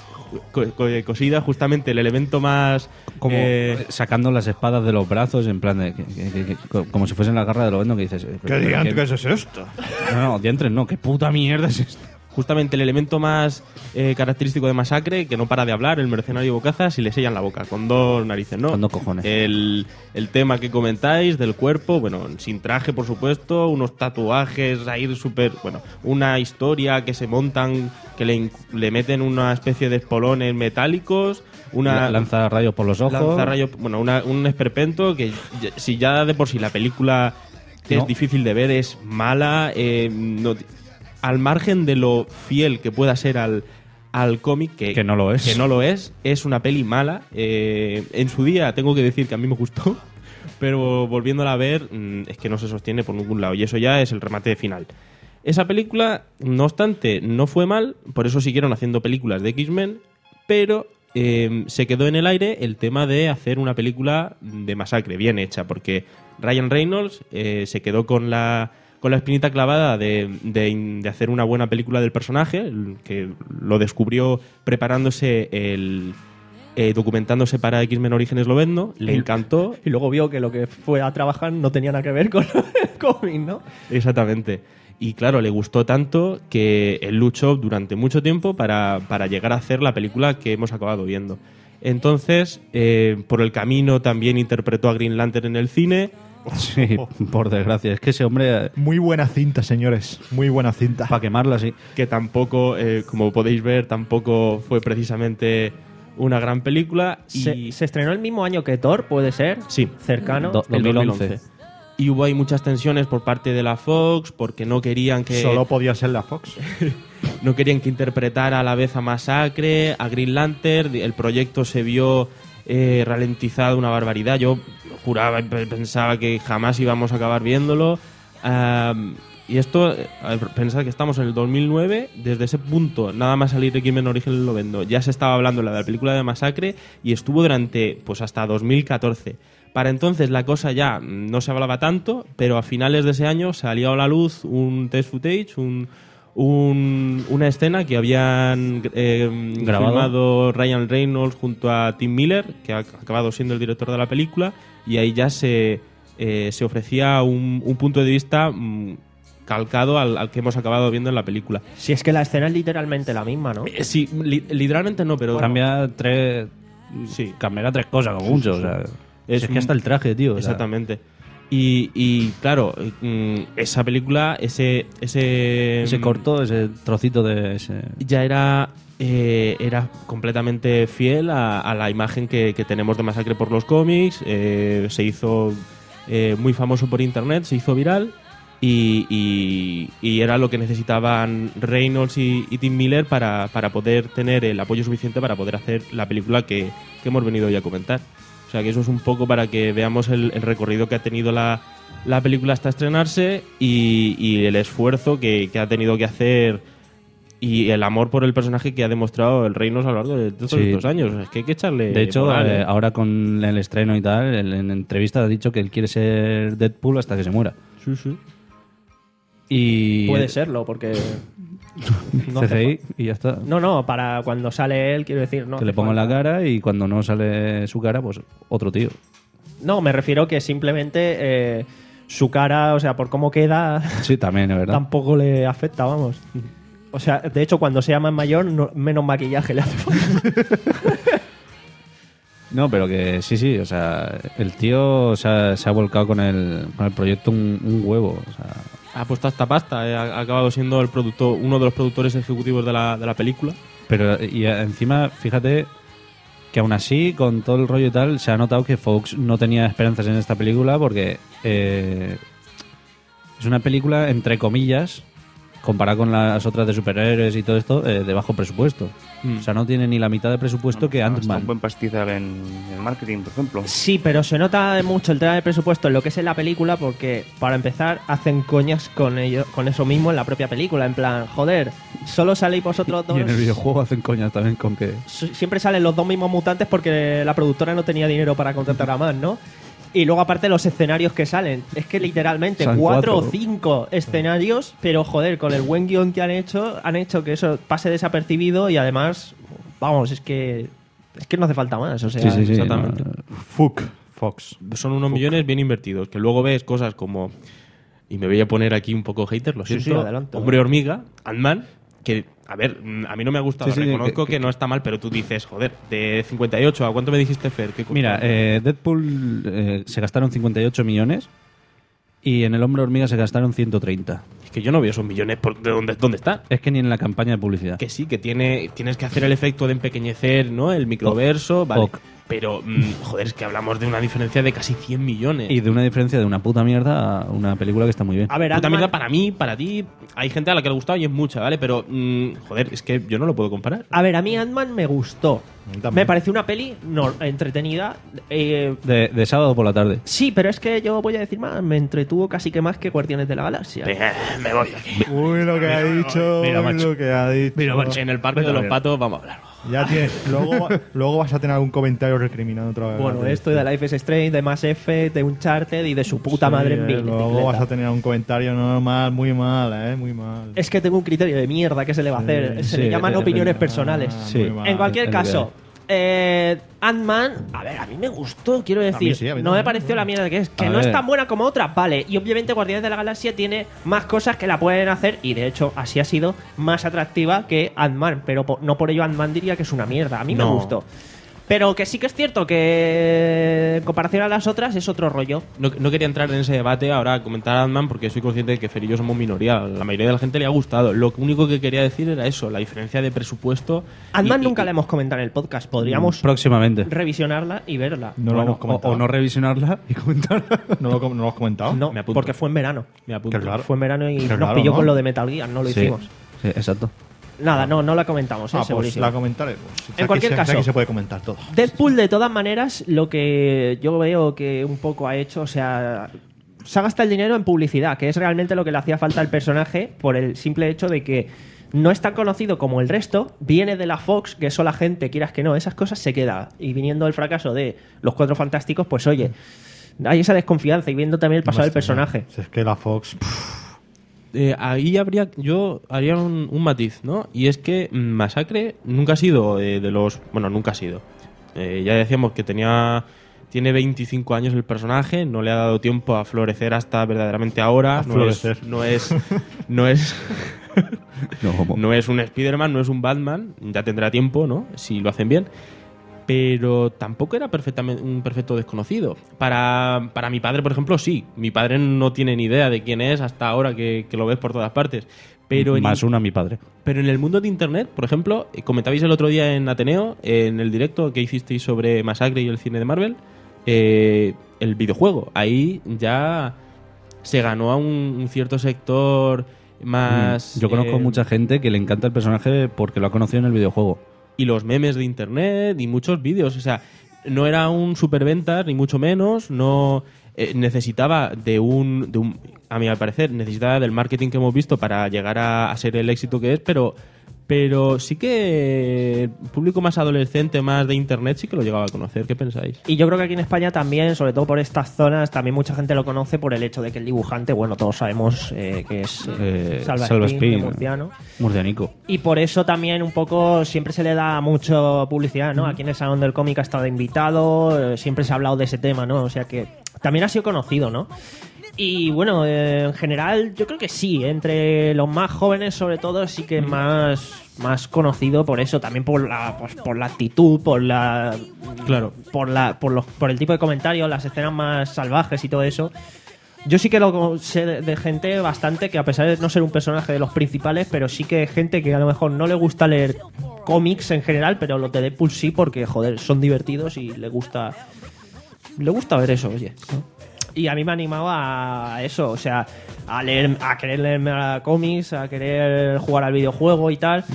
Co- co- cosida, justamente el elemento más... Como eh, sacando las espadas de los brazos, en plan de. que- que- que- que- co- como si fuesen la garra de Lobezno, que dices. eh, ¿Qué pero- diantres pero es esto? No, no, diantres no, qué puta mierda es esto. justamente el elemento más eh, característico de Masacre, que no para de hablar, el mercenario bocazas, y le sellan la boca, con dos narices, ¿no? Con dos cojones. El, el tema que comentáis del cuerpo, bueno, sin traje, por supuesto, unos tatuajes ahí súper... Bueno, una historia que se montan, que le, inc- le meten una especie de espolones metálicos, una... La- lanza rayos por los ojos. Lanza rayos, bueno, una- un esperpento que ya- si ya de por sí la película es No. difícil de ver, es mala, eh, no- al margen de lo fiel que pueda ser al, al cómic, que, Que no lo es. que no lo es, es una peli mala. Eh, en su día tengo que decir que a mí me gustó, pero volviéndola a ver mm, es que no se sostiene por ningún lado, y eso ya es el remate final. Esa película, no obstante, no fue mal, por eso siguieron haciendo películas de X-Men, pero eh, se quedó en el aire el tema de hacer una película de Masacre bien hecha, porque Ryan Reynolds eh, se quedó con la con la espinita clavada de, de, de hacer una buena película del personaje, el, que lo descubrió preparándose el eh, documentándose para X-Men Orígenes Lobezno, le Y- encantó. Y luego vio que lo que fue a trabajar no tenía nada que ver con el cómic, ¿no? Exactamente. Y claro, le gustó tanto que él luchó durante mucho tiempo para, para llegar a hacer la película que hemos acabado viendo. Entonces, eh, por el camino también interpretó a Green Lantern en el cine. Sí, por desgracia. Es que ese hombre... Muy buena cinta, señores. Muy buena cinta. Para quemarla, sí. Que tampoco, eh, como podéis ver, tampoco fue precisamente una gran película. Y Se, se estrenó el mismo año que Thor, puede ser. Sí. Cercano. Do- el dos mil once. dos mil once. Y hubo ahí muchas tensiones por parte de la Fox porque no querían que Solo podía ser la Fox. no querían que interpretara a la vez a Masacre, a Green Lantern. El proyecto se vio eh, ralentizado una barbaridad. Yo juraba y pe- pensaba que jamás íbamos a acabar viéndolo. Um, y esto, eh, a ver, pensad que estamos en el dos mil nueve. Desde ese punto, nada más salir X-Men Orígenes Lobezno, ya se estaba hablando de la película de Masacre y estuvo durante pues hasta dos mil catorce. Para entonces la cosa ya no se hablaba tanto, pero a finales de ese año salió a la luz un test footage, un, un- una escena que habían eh, Grabado. filmado Ryan Reynolds junto a Tim Miller, que ha acabado siendo el director de la película, y ahí ya se, eh, se ofrecía un, un punto de vista mm, calcado al, al que hemos acabado viendo en la película. Si es que la escena es literalmente la misma, ¿no? Eh, sí, li- literalmente no, pero... Cambia tres... Sí. Cambiará tres cosas, como mucho. O sea, Es es, que un- hasta el traje, tío. o sea, Exactamente. Y, y, claro, mm, esa película, ese, ese, ese corto, ese trocito de ese... ya era, eh, era completamente fiel a, a la imagen que, que tenemos de Masacre por los cómics. Eh, se hizo eh, muy famoso por internet, se hizo viral. Y, y- y era lo que necesitaban Reynolds y, y Tim Miller para, para poder tener el apoyo suficiente para poder hacer la película que, que hemos venido hoy a comentar. O sea que eso es un poco para que veamos el, el recorrido que ha tenido la, la película hasta estrenarse y, y el esfuerzo que, que ha tenido que hacer y el amor por el personaje que ha demostrado el Reynolds a lo largo de todos Sí. estos años. Es que hay que echarle... De hecho, moral, eh, ¿eh? ahora con el estreno y tal, en, en entrevista ha dicho que él quiere ser Deadpool hasta que se muera. Sí, sí. Y... Puede serlo, porque... no C C I hace fa- y ya está. No, no, para cuando sale él, quiero decir, no. que hace le pongan la falta. cara y cuando no sale su cara, pues otro tío. No, me refiero que simplemente eh, su cara, o sea, por cómo queda, Sí, también, es verdad. tampoco le afecta, vamos. O sea, de hecho, cuando sea más mayor, no- menos maquillaje le hace falta. No, pero que sí, sí, o sea, el tío se ha, se ha volcado con el, con el proyecto un, un huevo. O sea, Ha puesto hasta pasta, eh, ha ha acabado siendo el productor, uno de los productores ejecutivos de la, de la película. pero y encima, fíjate que aún así, con todo el rollo y tal, se ha notado que Fox no tenía esperanzas en esta película porque eh, es una película, entre comillas, comparada con las otras de superhéroes y todo esto, eh, de bajo presupuesto. Mm. O sea, no tiene ni la mitad de presupuesto que Gasta Ant-Man. un buen pastizal en, en marketing, por ejemplo. Sí, pero se nota mucho el tema de presupuesto en lo que es en la película porque, para empezar, hacen coñas con ello, con eso mismo en la propia película. En plan, joder, solo saléis vosotros dos. Y en el videojuego hacen coñas también con que... S- Siempre salen los dos mismos mutantes porque la productora no tenía dinero para contratar a más, ¿no? Y luego, aparte, los escenarios que salen. Es que literalmente Son cuatro, cuatro. o cinco escenarios, pero joder, con el buen guión que han hecho, han hecho que eso pase desapercibido y además, vamos, es que es que no hace falta más. O sea, Sí, sí, sí. exactamente. no, Fuck, Fox. Son unos millones bien invertidos, que luego ves cosas como... Y me voy a poner aquí un poco hater, lo Sí, siento. sí, adelante. Hombre hormiga, Ant-Man, que, a ver, mm, a mí no me ha gustado, Sí, sí, reconozco que- que, que- no está mal, pero tú dices, joder, de cincuenta y ocho, ¿a cuánto me dijiste, Fer? ¿Qué Mira, costó? eh, Deadpool eh, se gastaron cincuenta y ocho millones y en el Hombre Hormiga se gastaron ciento treinta. Es que yo no veo esos millones, por, ¿de dónde, dónde están? Es que ni en la campaña de publicidad. Que sí, que tiene, tienes que hacer el efecto de empequeñecer, ¿no? El microverso, vale. ok. Pero, mm, joder, es que hablamos de una diferencia de casi cien millones. Y de una diferencia de una puta mierda a una película que está muy bien. a ver, Puta Ant-Man- mierda para mí, para ti. Hay gente a la que le ha gustado y es mucha, ¿vale? Pero, mm, joder, es que yo no lo puedo comparar. a ver, a mí Ant-Man me gustó. También. Me pareció una peli no, entretenida. eh, De, de sábado por la tarde. sí, pero es que yo voy a decir más. Me entretuvo casi que más que Guardianes de la Galaxia. Eh, me voy aquí. Uy, lo que ha dicho. mira, uy, macho. lo que ha dicho. Mira, macho. En el parque Venga, de los venga. patos vamos a hablarlo. Ya tienes. Luego, luego vas a tener algún comentario recriminando otra vez. Bueno, esto de Life is Strange, de Mass Effect, de Uncharted y de su puta Sí, madre en eh, bicicleta. Luego vas a tener un comentario normal, muy mal, ¿eh? Muy mal. Es que tengo un criterio de mierda que se le va a hacer. Se le llaman opiniones personales. Sí. muy mal. En cualquier Es lo que caso, eh, Ant-Man, a ver, a mí me gustó, quiero decir. mí sí, a mí no me también. pareció la mierda que es. Que A no es ver. tan buena como otras, vale. Y obviamente Guardianes de la Galaxia tiene más cosas que la pueden hacer. Y de hecho, así ha sido más atractiva que Ant-Man. Pero po- no por ello Ant-Man diría que es una mierda. A mí me No. gustó. Pero que sí que es cierto que en comparación a las otras es otro rollo. No, no quería entrar en ese debate ahora a comentar a Ant-Man porque soy consciente de que Fer y yo somos minoría. La mayoría de la gente le ha gustado. Lo único que quería decir era eso, la diferencia de presupuesto. Ant-Man y- nunca y- la hemos comentado en el podcast. Podríamos Próximamente. revisionarla y verla. No lo Bueno, hemos comentado. o, o no revisionarla y comentarla. ¿No lo, no lo has comentado? No, Me apunto. porque fue en verano. Me apunto. Qué raro. Fue en verano y Qué nos raro, pilló ¿no? con lo de Metal Gear, no lo Sí. hicimos. Sí, exacto. Nada, no, no la comentamos, ¿eh? Ah, pues segurísimo. la comentaremos. En cualquier Aquí se- caso. Aquí se puede comentar todo. Deadpool, de todas maneras, lo que yo veo que un poco ha hecho, o sea, se ha gastado el dinero en publicidad, que es realmente lo que le hacía falta al personaje por el simple hecho de que no es tan conocido como el resto, viene de la Fox, que eso la gente, quieras que no, esas cosas se queda. Y viniendo el fracaso de Los Cuatro Fantásticos, pues oye, hay esa desconfianza y viendo también el pasado del personaje. Si es que la Fox. pff, Eh, ahí habría, yo haría un, un matiz, ¿no? Y es que mm, Masacre nunca ha sido eh, de los... Bueno, nunca ha sido. Eh, ya decíamos que tenía... Tiene veinticinco años el personaje, no le ha dado tiempo a florecer hasta verdaderamente ahora. A no florecer. Es, no es... No es... No, como- no es un Spider-Man, no es un Batman, ya tendrá tiempo, ¿no? Si lo hacen bien. Pero tampoco era perfectamente un perfecto desconocido. Para, para mi padre, por ejemplo, sí. Mi padre no tiene ni idea de quién es hasta ahora que, que lo ves por todas partes. Pero en, Más una a mi padre. pero en el mundo de Internet, por ejemplo, eh, comentabais el otro día en Ateneo, en el directo que hicisteis sobre Masacre y el cine de Marvel, eh, el videojuego. Ahí ya se ganó a un, un cierto sector más... Mm, Yo conozco eh, mucha gente que le encanta el personaje porque lo ha conocido en el videojuego. y los memes de internet y muchos vídeos. O sea, no era un superventas, ni mucho menos. No eh, necesitaba de un, de un. A mí, al parecer, necesitaba del marketing que hemos visto para llegar a, a ser el éxito que es, pero. Pero sí que el público más adolescente, más de internet, sí que lo llegaba a conocer. ¿Qué pensáis? Y yo creo que aquí en España también, sobre todo por estas zonas, también mucha gente lo conoce por el hecho de que el dibujante, bueno, todos sabemos eh, que es eh, Eh, Salva, Salva Espín, Espín, murciano. Murcianico. Y por eso también un poco siempre se le da mucho publicidad, ¿no? Aquí en el Salón del Cómic ha estado invitado, eh, siempre se ha hablado de ese tema, ¿no? O sea que también ha sido conocido, ¿no? Y bueno, eh, en general yo creo que sí, entre los más jóvenes sobre todo sí que más, más conocido por eso, también por la, pues, por la actitud, por la Claro. por la por los por el tipo de comentarios, las escenas más salvajes y todo eso. Yo sí que lo sé de, de gente bastante que a pesar de no ser un personaje de los principales, pero sí que gente que a lo mejor no le gusta leer cómics en general, pero los de Deadpool sí porque joder, son divertidos y le gusta le gusta ver eso, oye. Y a mí me ha animado a eso, o sea, a leer, a querer leerme a cómics, a querer jugar al videojuego y tal.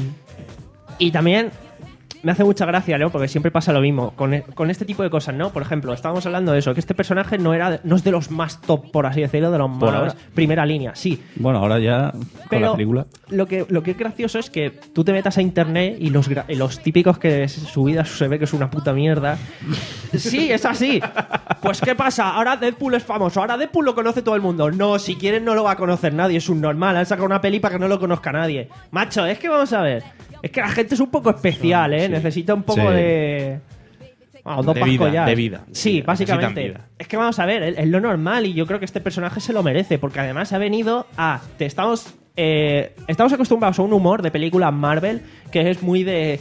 Y también me hace mucha gracia, ¿no? Porque siempre pasa lo mismo con, e- con este tipo de cosas, ¿no? Por ejemplo, estábamos hablando de eso, que este personaje no era, no es de los más top, por así decirlo, de los Por más ahora. primera línea, sí. Bueno, ahora ya con Pero la película. lo que, lo que es gracioso es que tú te metas a internet y los, gra- y los típicos que su vida se ve que es una puta mierda. Sí, es así. Pues ¿qué pasa? Ahora Deadpool es famoso, ahora Deadpool lo conoce todo el mundo. No, si quieren no lo va a conocer nadie, es un normal. Han sacado una peli para que no lo conozca nadie. Macho, es que vamos a ver. Es que la gente es un poco especial, ¿eh? Sí. Necesita un poco Sí. de... Vamos, dos De vida, pascollas. de vida. Sí, Vida, básicamente. necesitan vida. Es que vamos a ver, es, es lo normal y yo creo que este personaje se lo merece porque además ha venido a... Te estamos, eh, estamos acostumbrados a un humor de películas Marvel que es muy de...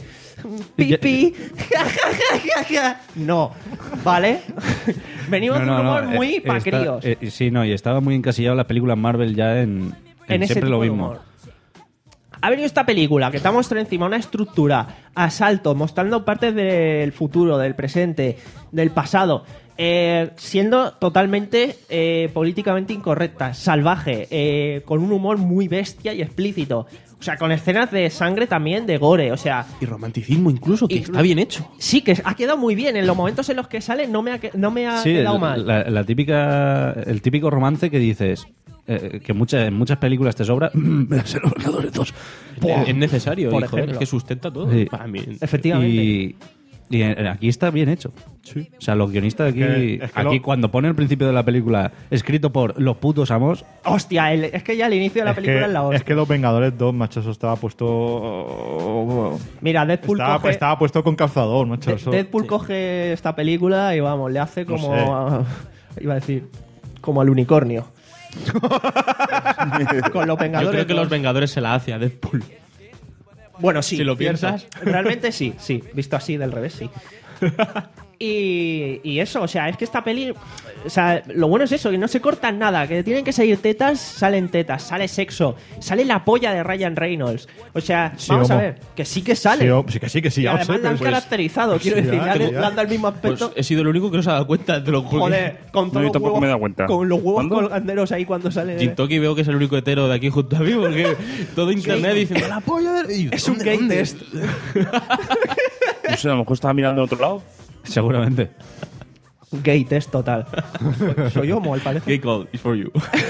Pipi. No, ¿vale? Venimos No, de un no, no, humor eh, muy pa' está- críos. eh, sí, no, y estaba muy encasillado las películas Marvel ya en, en, en ese siempre tipo lo de mismo. humor. Ha venido esta película que te ha mostrado encima una estructura a salto, mostrando partes del futuro, del presente, del pasado, eh, siendo totalmente eh, políticamente incorrecta, salvaje, eh, con un humor muy bestia y explícito. O sea, con escenas de sangre también, de gore, o sea... Y romanticismo incluso, que Y- está bien hecho. Sí, que ha quedado muy bien. En los momentos en los que sale no me ha, que- no me ha Sí, quedado el- mal. la, la típica, el típico romance que dices, eh, que muchas, en muchas películas te sobra. Véase Los Vengadores dos. Es, es necesario, Por y, joder, ejemplo. es que sustenta todo. Sí. Para mí. Efectivamente. Y, y en- aquí está bien hecho. Sí. O sea, los guionistas de aquí, Es que- es que aquí lo- cuando pone el principio de la película escrito por los putos amos, Hostia, el- es que ya al inicio de la Es película que, es la hostia. es que Los Vengadores dos, macho, eso estaba puesto... Mira, Deadpool Estaba, coge... estaba puesto con calzador, macho. De- eso. Deadpool coge esta película y vamos, le hace No como... sé. a- iba a decir... Como al unicornio. Con los Yo Vengadores creo que dos. los Vengadores se la hace a Deadpool. Bueno, sí. Si lo cierto. piensas. Realmente sí, sí. Visto así del revés, sí. Y, y eso, o sea, es que esta peli... O sea, lo bueno es eso, que no se cortan nada, que tienen que salir tetas, salen tetas, sale sexo, sale la polla de Ryan Reynolds. O sea, Sí, vamos a homo. ver, que sí que sale. Sí, o- sí que sí, que sí, y ya lo además sé, la han pero pues- caracterizado, quiero Sí, decir, ya, le han- que le ya. han dado el mismo aspecto. Pues he sido el único que no se ha dado cuenta de lo Joder, con todos No, yo los tampoco huevos, me he dado cuenta. con los huevos ¿Cuándo? colganderos ahí cuando sale. Jintoki veo que es el único hetero de aquí junto a mí porque todo internet diciendo la polla de... y, Es un ¿dónde, gay dónde? test. No sé, a lo mejor estaba mirando en otro lado. seguramente. Gay test total. Soy, soy homo, al parecer. Gay call is for you.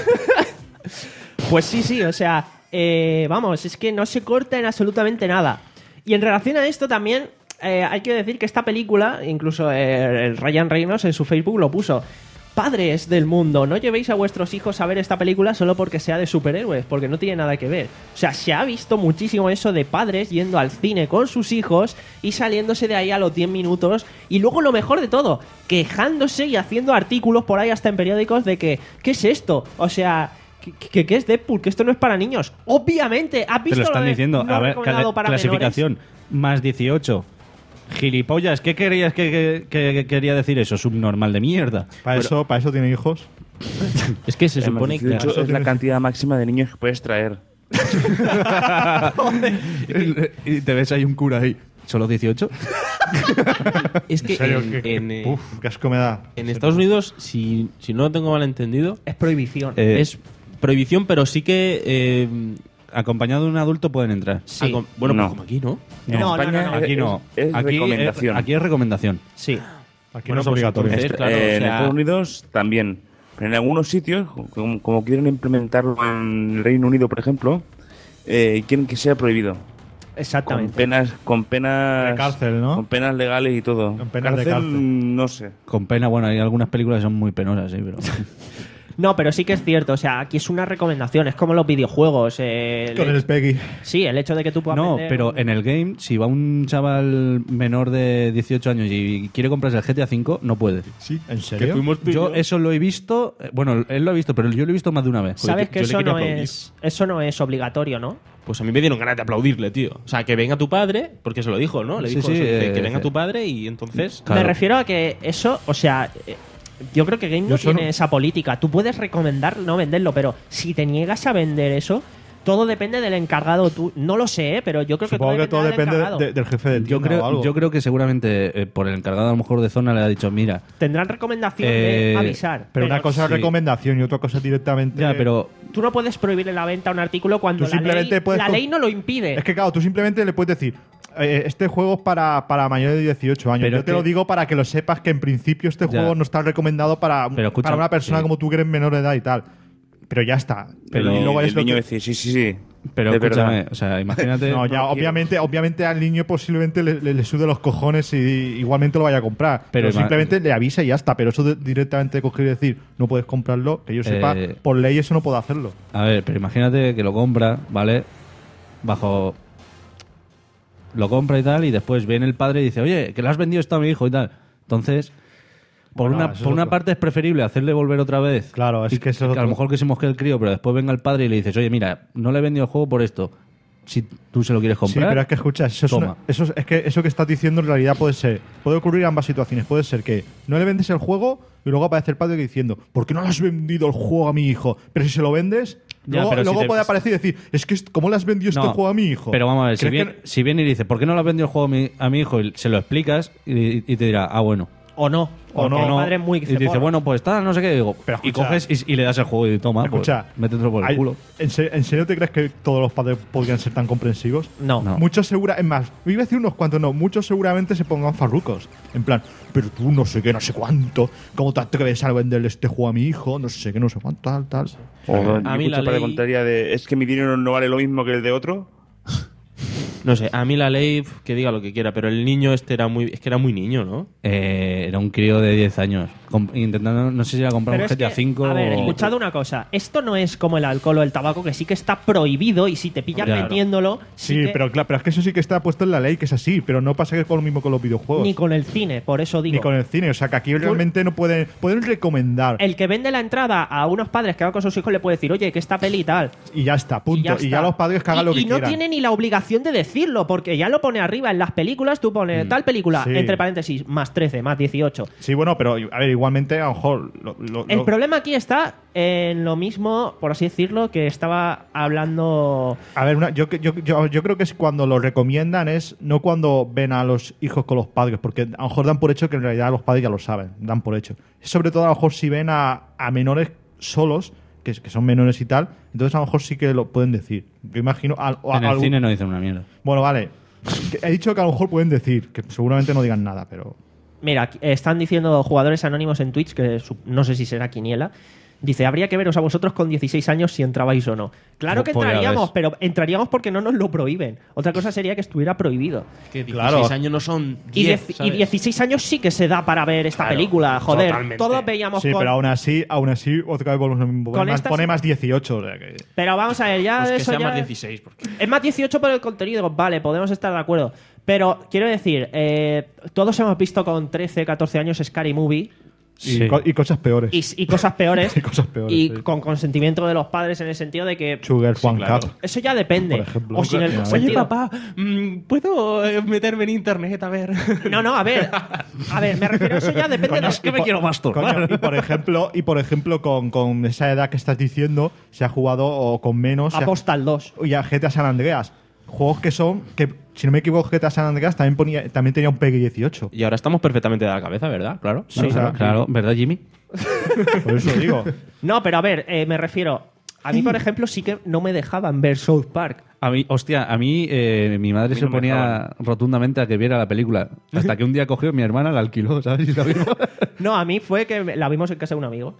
Pues sí, sí, o sea, eh, vamos, es que no se corta en absolutamente nada. Y en relación a esto también eh, hay que decir que esta película, incluso eh, el Ryan Reynolds en su Facebook lo puso. Padres del mundo, no llevéis a vuestros hijos a ver esta película solo porque sea de superhéroes, porque no tiene nada que ver. O sea, se ha visto muchísimo eso de padres yendo al cine con sus hijos y saliéndose de ahí a los diez minutos. Y luego lo mejor de todo, quejándose y haciendo artículos por ahí hasta en periódicos de que, ¿qué es esto? O sea... ¿Qué, qué, qué es Deadpool? Que esto no es para niños. Obviamente, ¿has Te visto lo están de diciendo. no a ver, recomendado cla- para clasificación más dieciocho. Gilipollas, ¿qué querías que, que- que- que quería decir eso? Subnormal de mierda. Para eso, para eso tiene hijos. Es que se El supone que... dieciocho es la cantidad máxima de niños que puedes traer. Y te ves ahí un cura ahí. ¿Solo dieciocho? Es que En serio, en, que- que- en, eh, uf, qué asco me da. en Estados Unidos, si, si no lo tengo mal entendido, Es prohibición. Eh, es prohibición, pero sí que... eh, Acompañado de un adulto pueden entrar. Sí. acom- bueno, No. pues como aquí, ¿no? En No, no, España no, no. Aquí es- no. Es, aquí, recomendación. Es, aquí es recomendación. Sí. Aquí Bueno, no es pues obligatorio. entonces- Est- claro, eh, o en sea- Estados Unidos también. Pero en algunos sitios, como, como quieren implementarlo en el Reino Unido, por ejemplo, eh, quieren que sea prohibido. Con Exactamente. penas, con penas. De cárcel, ¿no? Con penas legales y todo. Con penas de cárcel. No sé. Con pena, bueno, hay algunas películas que son muy penosas, sí, pero... No, pero sí que es cierto. O sea, aquí es una recomendación. Es como los videojuegos. eh, Con el- el Peggy. Sí, el hecho de que tú puedas No, vender- pero en el game, si va un chaval menor de dieciocho años y quiere comprarse el G T A cinco, no puede. Sí, ¿en Que serio? fuimos tú y Yo yo. eso lo he visto, eh, bueno, él lo ha visto, pero yo lo he visto más de una vez. Sabes yo- que yo le eso quería no aplaudir. es eso no es obligatorio, ¿no? Pues a mí me dieron ganas de aplaudirle, tío. O sea, que venga tu padre, porque se lo dijo, ¿no? Le Sí, dijo sí, eso, dice, eh, que venga sí. tu padre y entonces... Claro. Me refiero a que eso, o sea, eh, yo creo que Game no Yo solo- tiene esa política. Tú puedes recomendar no venderlo, pero si te niegas a vender eso, todo depende del encargado. Tú no lo sé, ¿eh? Pero yo creo Supongo que que todo dependerá del depende encargado. de- del jefe del Yo tienda o creo, algo. yo creo que seguramente eh, por el encargado a lo mejor de zona le ha dicho, mira, Tendrán recomendación de Eh, avisar. Pero una cosa es sí. recomendación y otra cosa es directamente... ya, pero Tú no puedes prohibirle la venta a un artículo cuando Tú la, simplemente ley, puedes la co- ley no lo impide. Es que claro, tú simplemente le puedes decir, eh, este juego es para, para mayores de dieciocho años. Pero Yo te que- lo digo para que lo sepas que en principio este Ya. juego no está recomendado para, Pero escucha, para una persona sí. como tú que eres menor de edad y tal. Pero ya está. Pero- y luego el es lo niño que- decir, sí, sí, sí. pero de escúchame, verdad. o sea, imagínate... No, ya no obviamente, obviamente al niño posiblemente le, le, le sude los cojones y igualmente lo vaya a comprar. Pero, Pero ima- simplemente le avisa y ya está. Pero eso de- directamente coger y decir, no puedes comprarlo, que yo sepa, Eh, por ley eso no puedo hacerlo. A ver, pero imagínate que lo compra, ¿vale? Bajo... Lo compra y tal, y después viene el padre y dice, oye, que le has vendido esto a mi hijo y tal. Entonces, por Bueno, una, eso por es una otro. parte es preferible hacerle volver otra vez. Claro, es y que eso es a lo otro. mejor que se mosque el crío, pero después venga el padre y le dices, oye, mira, no le he vendido el juego por esto. Si tú se lo quieres comprar, Sí, pero es que escucha, eso, es toma. una- eso es, es que eso que estás diciendo en realidad puede ser, puede ocurrir ambas situaciones. Puede ser que no le vendes el juego y luego aparece el padre diciendo, ¿por qué no le has vendido el juego a mi hijo? Pero si se lo vendes, Ya, luego, pero si luego te- puede aparecer y decir, es que, est- ¿cómo le has vendido este No, juego a mi hijo? Pero vamos a ver, si ¿Crees viene, si viene y dice, ¿por qué no le has vendido el juego a mi, a mi hijo? Y se lo explicas y, y te dirá, ah, bueno. O no. O no. El padre es muy Y dice, cepón. bueno, pues está, no sé qué. Digo, Pero y escucha. coges y, y le das el juego y toma, Escucha, pues, métetelo por el hay- culo. ¿en, se- en serio te crees que todos los padres podrían ser tan comprensivos? No. No. Muchos segura, es más, me iba a decir unos cuantos, no, muchos seguramente se pongan farrucos. En plan, pero tú no sé qué, no sé cuánto, ¿cómo te atreves a venderle este juego a mi hijo? No sé qué, no sé cuánto, tal, tal. O A mí la para ley- contraria de es que mi dinero no vale lo mismo que el de otro. No sé, a mí la ley pf, que diga lo que quiera, pero el niño este era muy, es que era muy niño, ¿no? Eh, era un crío de diez años. com- intentando, no sé si iba a comprar Pero un es G T A que, cinco a ver, o... escuchad una cosa. Esto no es como el alcohol o el tabaco, que sí que está prohibido y si te pillan Claro. metiéndolo, sí, Sí, que- pero, claro, pero es que eso sí que está puesto en la ley, que es así, pero no pasa que es con lo mismo con los videojuegos. ni con el cine, por eso digo. Ni con el cine, o sea que aquí realmente no pueden, pueden recomendar El que vende la entrada a unos padres que van con sus hijos le puede decir, oye, que esta peli y tal. y ya está, punto. Y ya, está. los padres que hagan Y- lo que y no quieran. tiene ni la obligación de decirlo, porque ya lo pone arriba en las películas, tú pones tal película, Sí. entre paréntesis, más trece, más dieciocho. Sí, bueno, pero a ver, igualmente a lo mejor... lo- lo- El lo- problema aquí está en lo mismo, por así decirlo, que estaba hablando... A ver, una- yo, yo, yo, yo creo que es cuando lo recomiendan, es no cuando ven a los hijos con los padres, porque a lo mejor dan por hecho que en realidad los padres ya lo saben, dan por hecho. Sobre todo a lo mejor si ven a, a menores solos, que, que son menores y tal, entonces a lo mejor sí que lo pueden decir. Yo imagino... a- a- En el algún- cine no dicen una mierda. Bueno, vale. Que he dicho que a lo mejor pueden decir, que seguramente no digan nada, pero... Mira, aquí están diciendo jugadores anónimos en Twitch, que su- no sé si será quiniela. Dice, habría que veros a vosotros con dieciséis años si entrabais o no. Claro que Pues ya entraríamos, ves. pero entraríamos porque no nos lo prohíben. Otra cosa sería que estuviera prohibido. Que dieciséis Claro. años no son Y, diez, diez- y ¿sabes? dieciséis años sí que se da para ver esta Claro, película. Joder, totalmente. todos veíamos Sí, con... pero aún así, aún así, otra vez volvemos a lo mismo. Con Pone más, estas- pone más dieciocho. O sea que... Pero vamos a ver, ya Pues que eso sea ya- más dieciséis, porque... Es más dieciocho por el contenido, vale, podemos estar de acuerdo. Pero quiero decir, eh, todos hemos visto con trece, catorce años Scary Movie Y, Sí. co- y cosas peores. y, y cosas peores. Y cosas peores, y sí. con consentimiento de los padres en el sentido de que Sugar One claro. Cup. eso ya depende. Por ejemplo. O sin el Oye, Oye, sentido. papá, mm, ¿puedo eh, meterme en internet a ver? No, no, a ver. A ver, me refiero a eso ya depende de Coño, los y por- coño, y por ejemplo, y por ejemplo con, con esa edad que estás diciendo, se ha jugado o con menos. a se ha- Postal dos. y a G T A San Andreas. Juegos que son, que si no me equivoco, G T A San Andreas también, ponía, también tenía un P E G I dieciocho. Y ahora estamos perfectamente de la cabeza, ¿verdad? Claro. Sí, o sea, Claro, ¿verdad, Jimmy? por eso digo. No, pero a ver, eh, me refiero. A mí, por ejemplo, sí que no me dejaban ver South Park. A mí, hostia, a mí eh, mi madre mí se no me ponía dejaban. rotundamente a que viera la película. Hasta que un día cogió mi hermana, la alquiló, ¿sabes? Y la vimos. No, a mí fue que me- la vimos en casa de un amigo.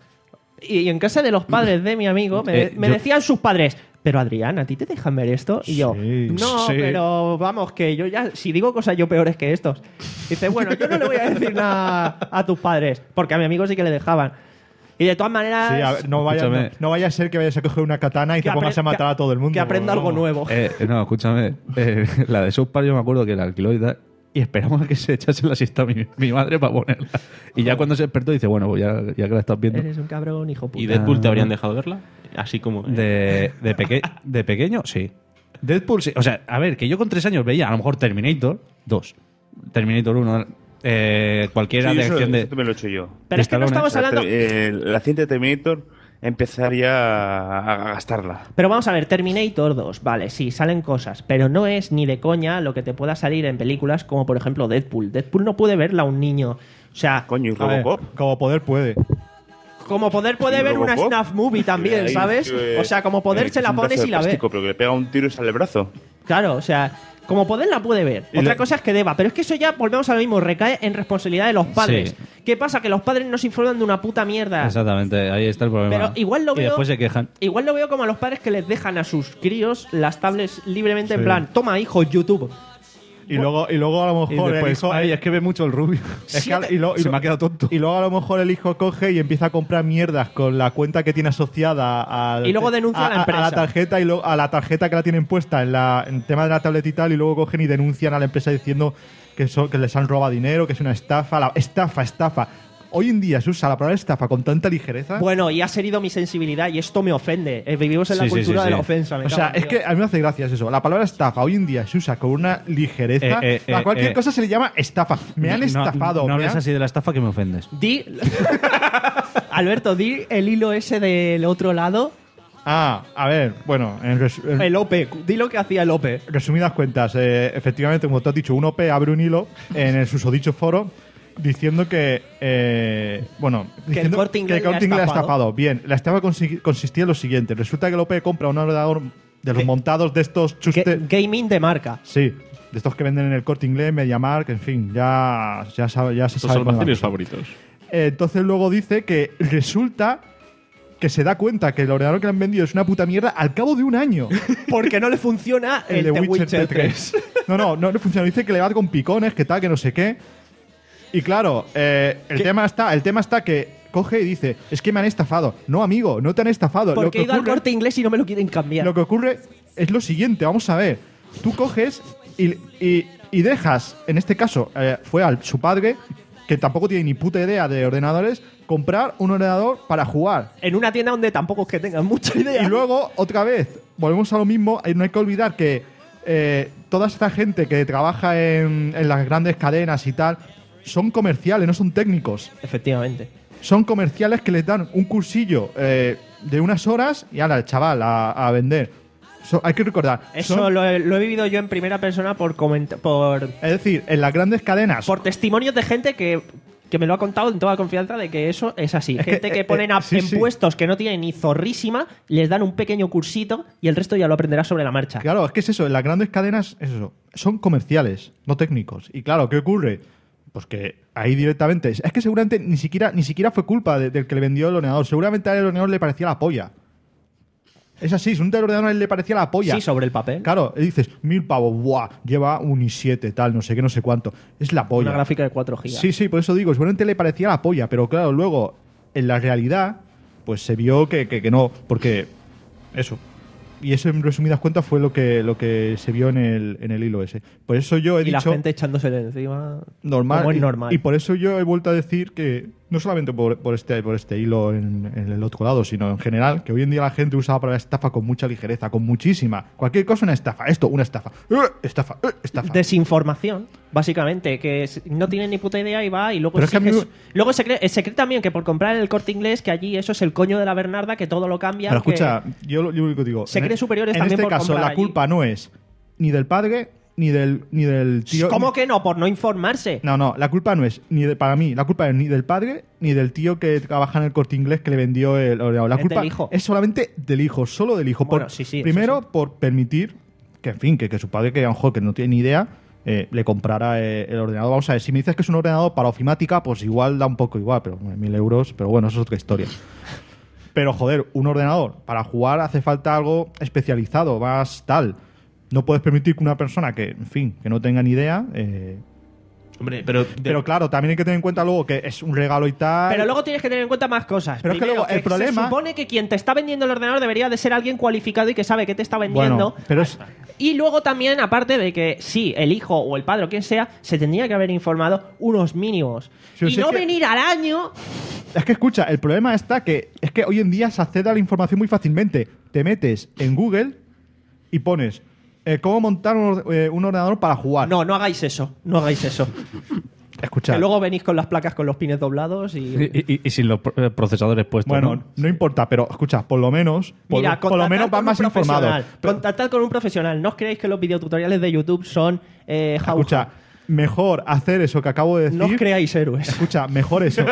Y en casa de los padres de mi amigo me, Eh, me yo- decían sus padres, pero Adrián, ¿a ti te dejan ver esto? Y yo, Sí, no, sí. pero vamos, que yo ya, si digo cosas yo peores que estos. Dice, bueno, yo no le voy a decir nada a tus padres, porque a mi amigo sí que le dejaban. Y de todas maneras, Sí, a ver, no, vaya, no, Escúchame. no vaya a ser que vayas a coger una katana y que te pongas apre- a matar que- a todo el mundo. que aprenda No. algo nuevo. Eh, no, escúchame. eh, la de South Park yo me acuerdo que la alquiló y tal. Y esperamos a que se echase la siesta mi, mi madre para ponerla. Y ya cuando se despertó dice, bueno, pues ya, ya que la estás viendo. Eres un cabrón, hijo puta. ¿Y Deadpool te habrían dejado verla? Así como... eh, De, de, peque- de pequeño, sí. Deadpool, sí. O sea, a ver, que yo con tres años veía a lo mejor Terminator dos. Terminator uno. Eh, cualquiera Sí, de eso, acción de... eso me lo he hecho yo. Pero es que no Stallone, estamos hablando... Eh, la cinta de Terminator empezaría a, a gastarla. Pero vamos a ver, Terminator dos, vale, sí, salen cosas, pero no es ni de coña lo que te pueda salir en películas como por ejemplo Deadpool. Deadpool no puede verla un niño. O sea, Coño, y A ver, Robocop. como poder puede. como poder puede ¿Y ver una Robocop? snuff movie también, Ahí, ¿sabes? eh, O sea, como poder eh, se que la es un pones brazo y de la ve. plástico, pero que le pega un tiro y sale el brazo. Claro, o sea, como poder la puede ver. Y Otra le- cosa es que deba, pero es que eso ya volvemos a lo mismo, recae en responsabilidad de los padres. Sí. ¿Qué pasa? Que los padres no se informan de una puta mierda. Exactamente, ahí está el problema. Pero igual lo y veo- después se quejan. Igual lo veo como a los padres que les dejan a sus críos las tablets libremente en Sí. plan, toma hijo, YouTube. Y luego, y luego a lo Y mejor el después, hijo- ay, es que ve mucho el rubio. Es que al- y lo- y Se lo- me ha quedado tonto. Y luego a lo mejor el hijo coge y empieza a comprar mierdas con la cuenta que tiene asociada al- Y luego denuncia a la empresa. a la tarjeta y lo- a la tarjeta que la tienen puesta en la en tema de la tablet y tal, y luego cogen y denuncian a la empresa diciendo que son, que les han robado dinero, que es una estafa, la, estafa, estafa. Hoy en día se usa la palabra estafa con tanta ligereza. Bueno, y has herido mi sensibilidad y esto me ofende. Eh, vivimos en la Sí, sí, cultura sí, de la sí. ofensa. me O cago sea, en es Dios. que a mí me hace gracia eso. La palabra estafa hoy en día se usa con una ligereza. Eh, eh, a eh, cualquier eh. cosa se le llama estafa. Me han No- estafado. No, me hables han- así de la estafa que me ofendes. Di... Alberto, di el hilo ese del otro lado. Ah, a ver, bueno, en, res- en- El O P. Di lo que hacía el O P. resumidas cuentas, eh, efectivamente, como tú has dicho, un O P abre un hilo en el susodicho foro diciendo que, eh, bueno, Que el diciendo Corte Inglés que el Corte le ha Inglés ha estafado. estafado. Bien, la estafa consi- consistía en lo siguiente. Resulta que López compra un ordenador de los montados de estos chuste... Gaming de marca. Sí, de estos que venden en el Corte Inglés, MediaMarkt, en fin, ya, ya, sabe, ya se Tus sabe. cómo almacenes va. favoritos. Eh, entonces luego dice que resulta que se da cuenta que el ordenador que le han vendido es una puta mierda al cabo de un año. Porque no le funciona el, El de The Witcher, Witcher tres. tres. No, no, no le funciona. Dice que le va con picones, que tal, que no sé qué. Y claro, eh, el, tema está, el tema está que coge y dice, es que me han estafado. No, amigo, no te han estafado. Porque lo que he ido al ocurre- Corte Inglés y no me lo quieren cambiar. Lo que ocurre es lo siguiente, vamos a ver. Tú coges y, y- y dejas, en este caso, eh, fue a su padre, que tampoco tiene ni puta idea de ordenadores, comprar un ordenador para jugar. En una tienda donde tampoco es que tengan mucha idea. Y luego, otra vez, volvemos a lo mismo. eh, No hay que olvidar que eh, toda esta gente que trabaja en, en las grandes cadenas y tal son comerciales, no son técnicos. Efectivamente. Son comerciales que les dan un cursillo eh, de unas horas y ahora el chaval a, a vender. So- hay que recordar. Eso son- lo he, lo he vivido yo en primera persona por comenta- por es decir, en las grandes cadenas. por testimonios de gente que, que me lo ha contado en toda confianza de que eso es así. Es que, gente que, eh, ponen eh, a- sí, en sí. puestos que no tienen ni zorrísima, les dan un pequeño cursito y el resto ya lo aprenderá sobre la marcha. Claro, es que es eso. En las grandes cadenas es eso. Son comerciales, no técnicos. Y claro, ¿qué ocurre? Pues que ahí directamente. Es que seguramente ni siquiera, ni siquiera fue culpa de- del que le vendió el ordenador. Seguramente a él el ordenador le parecía la polla. Es así, según el ordenador a él le parecía la polla. Sí, sobre el papel. Claro, y dices, mil pavos, buah, lleva un i siete, tal, no sé qué, no sé cuánto. Es la polla. Una gráfica de cuatro gigas. Sí, sí, por eso digo, seguramente le parecía la polla, pero claro, luego, en la realidad, pues se vio que, que, que no, porque eso. Y eso, en resumidas cuentas, fue lo que, lo que se vio en el, en el hilo ese. Por eso yo he y la dicho... gente echándosele encima. normal, Como es y, normal. y por eso yo he vuelto a decir que, no solamente por, por este, por este hilo en, en el otro lado, sino en general, que hoy en día la gente usa la palabra estafa con mucha ligereza, con muchísima. Cualquier cosa una estafa. Esto, una estafa. ¡Eh! Estafa, ¡eh! estafa. Desinformación, básicamente, que es- no tiene ni puta idea y va y luego Pero es que a mí exiges- me- luego se cree, se cree también que por comprar en el Corte Inglés que allí eso es el coño de la Bernarda, que todo lo cambia. Pero que- escucha, yo, lo- yo lo único que digo. Se en creen e- superiores en también este por caso, comprar la allí. culpa no es ni del padre, ni del, ni del tío. ¿Cómo que no? Por no informarse. No, no, la culpa no es ni de, para mí, la culpa es ni del padre ni del tío que trabaja en el Corte Inglés que le vendió el ordenador. La Es culpa del hijo. es solamente del hijo, solo del hijo. Bueno, Por- sí, sí, eso primero, sí. por permitir que, en fin, que, que su padre, que a lo mejor que no tiene ni idea, eh, le comprara eh, el ordenador. Vamos a ver, si me dices que es un ordenador para ofimática, pues igual da un poco igual, pero eh, mil euros, pero bueno, eso es otra historia. Pero joder, un ordenador para jugar hace falta algo especializado, más tal. No puedes permitir que una persona que, en fin, que no tenga ni idea. eh, Hombre, pero. pero claro, también hay que tener en cuenta luego que es un regalo y tal. Pero luego tienes que tener en cuenta más cosas. Pero es que Primero, luego el problema- Se supone que quien te está vendiendo el ordenador debería de ser alguien cualificado y que sabe qué te está vendiendo. Bueno, pero es. Y luego también, aparte de que sí, el hijo o el padre o quien sea, se tendría que haber informado unos mínimos. Sí, y sí, no es que- venir al año. Es que escucha, el problema está que es que hoy en día se accede a la información muy fácilmente. Te metes en Google y pones eh, cómo montar un, or- eh, un ordenador para jugar. No, no hagáis eso. No hagáis eso. Escucha. Que luego venís con las placas con los pines doblados y. Y, y- y sin los pro- eh, procesadores puestos. Bueno, ¿no? no importa, pero escucha, por lo menos, por, Mira, por lo contactad menos con vas un más informado. profesional. Contactad con un profesional. No os creéis que los videotutoriales de YouTube son eh, jauja. Escucha, mejor hacer eso que acabo de decir. No os creáis héroes. Escucha, mejor eso.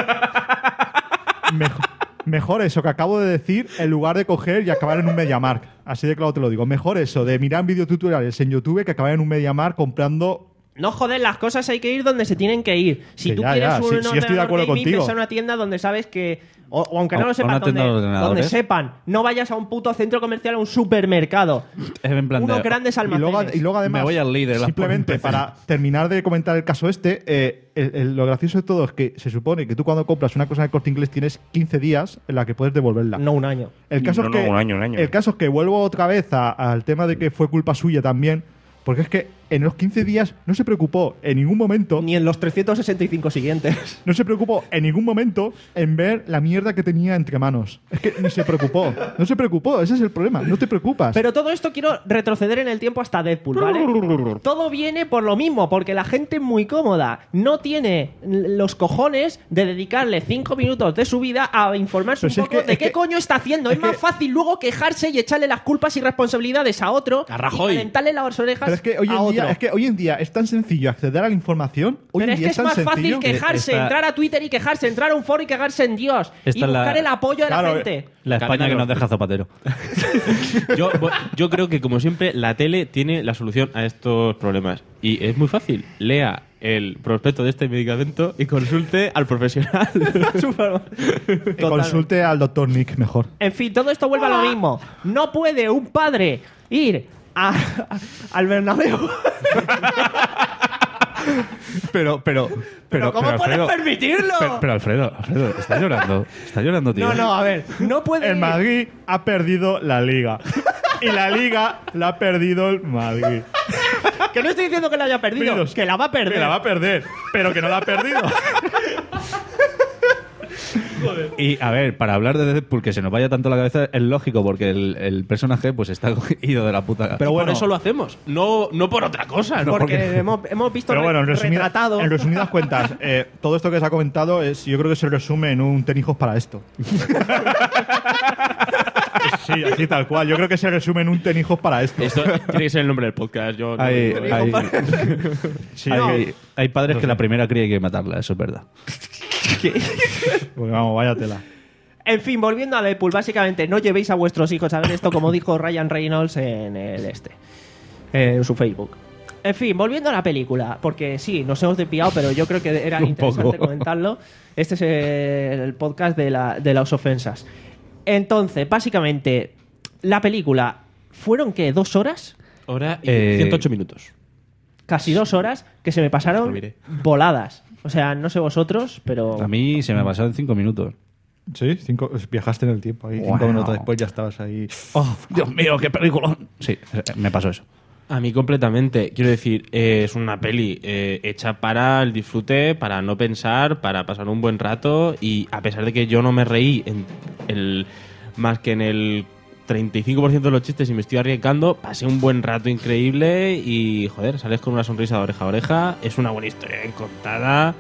mejor, mejor eso que acabo de decir en lugar de coger y acabar en un MediaMarkt. Así de claro te lo digo. Mejor eso de mirar videotutoriales en YouTube que acabar en un MediaMarkt comprando. No, joder, las cosas hay que ir donde se tienen que ir. Si Que tú ya, quieres ya, un sí, sí, yo estoy de ordenador acuerdo gaming, contigo. ves a una tienda donde sabes que... O, o aunque no A- lo a sepas, una tienda de donde, ordenadores. donde sepan. No vayas a un puto centro comercial, a un supermercado. Es en plan de- Unos grandes Y almacenes. luego, y luego además, Me voy al líder, las simplemente pongo en P C. para terminar de comentar el caso este, eh, el- el- lo gracioso de todo es que se supone que tú cuando compras una cosa en el Corte Inglés tienes quince días en la que puedes devolverla. No un año. El caso, No, es no, que, un año, un año. el caso es que vuelvo otra vez a- al tema de que fue culpa suya también, porque es que en los quince días no se preocupó en ningún momento, Ni en los trescientos sesenta y cinco siguientes. no se preocupó en ningún momento en ver la mierda que tenía entre manos. Es que ni se preocupó, no se preocupó, ese es el problema, no te preocupas. Pero todo esto quiero retroceder en el tiempo hasta Deadpool, ¿vale? Todo viene por lo mismo, porque la gente es muy cómoda. No tiene los cojones de dedicarle cinco minutos de su vida a informarse Pero un si es poco que- de es qué que- coño está haciendo. Es, es más que- fácil luego quejarse y echarle las culpas y responsabilidades a otro A Rajoy. y calentarle las orejas Pero es que hoy en a día Ya, es que hoy en día es tan sencillo acceder a la información. Hoy Pero en es día que es tan más sencillo. fácil quejarse, Esta- entrar a Twitter y quejarse, entrar a un foro y quejarse en Dios. Esta y es la- buscar el apoyo de la Claro, gente. La España que Cadena nos deja Zapatero. Yo, yo creo que, como siempre, la tele tiene la solución a estos problemas. Y es muy fácil. Lea el prospecto de este medicamento y consulte al profesional. Eh, Consulte al doctor Nick mejor. En fin, todo esto vuelve a lo mismo. No puede un padre ir a, a- al Bernabéu. Pero, pero, Pero, ¿cómo puedes permitirlo? Pero, pero, Alfredo, Alfredo, está llorando. Está llorando, tío. No, no, a ver, no puede El ir. Madrid ha perdido la liga. Y la liga la ha perdido el Madrid. Que no estoy diciendo que la haya perdido, Perdidos. que la va a perder. Que la va a perder, pero que no la ha perdido. Y a ver, para hablar de Deadpool, que se nos vaya tanto la cabeza, es lógico, porque el, el personaje pues está ido de la puta. Pero bueno, Por eso lo hacemos. No, no por otra cosa. ¿no? Porque, porque- hemos, hemos visto pero bueno, en, re- resumida- retratado. en resumidas cuentas, eh, todo esto que se ha comentado es, yo creo que se resume en un ten hijos para esto. Sí, así tal cual. Yo creo que se resume en un ten hijos para esto. Esto tiene que ser el nombre del podcast. Yo no- Hay, no- hay, Sí, hay- no. hay padres que la primera cría hay que matarla, eso es verdad. Pues vamos, vaya tela. En fin, volviendo a Deadpool, básicamente no llevéis a vuestros hijos a ver esto, como dijo Ryan Reynolds en el este, en su Facebook. En fin, volviendo a la película, porque sí, nos hemos desviado, pero yo creo que era Un interesante poco. comentarlo. Este es el podcast de, la, de las ofensas. Entonces, básicamente, la película, ¿fueron qué? ¿Dos horas? Hora y Eh, ciento ocho minutos. Casi dos horas que se me Lo pasaron miré. voladas. O sea, no sé vosotros, pero... A mí se me ha pasado en cinco minutos. Sí, cinco, viajaste en el tiempo. Ahí, cinco Wow. minutos después ya estabas ahí. ¡Oh, Dios mío, qué película! Sí, me pasó eso. A mí completamente. Quiero decir, eh, es una peli eh, hecha para el disfrute, para no pensar, para pasar un buen rato. Y a pesar de que yo no me reí en el, más que en el treinta y cinco por ciento de los chistes y me estoy arriesgando, pasé un buen rato increíble y, joder, sales con una sonrisa de oreja a oreja. Es una buena historia bien contada.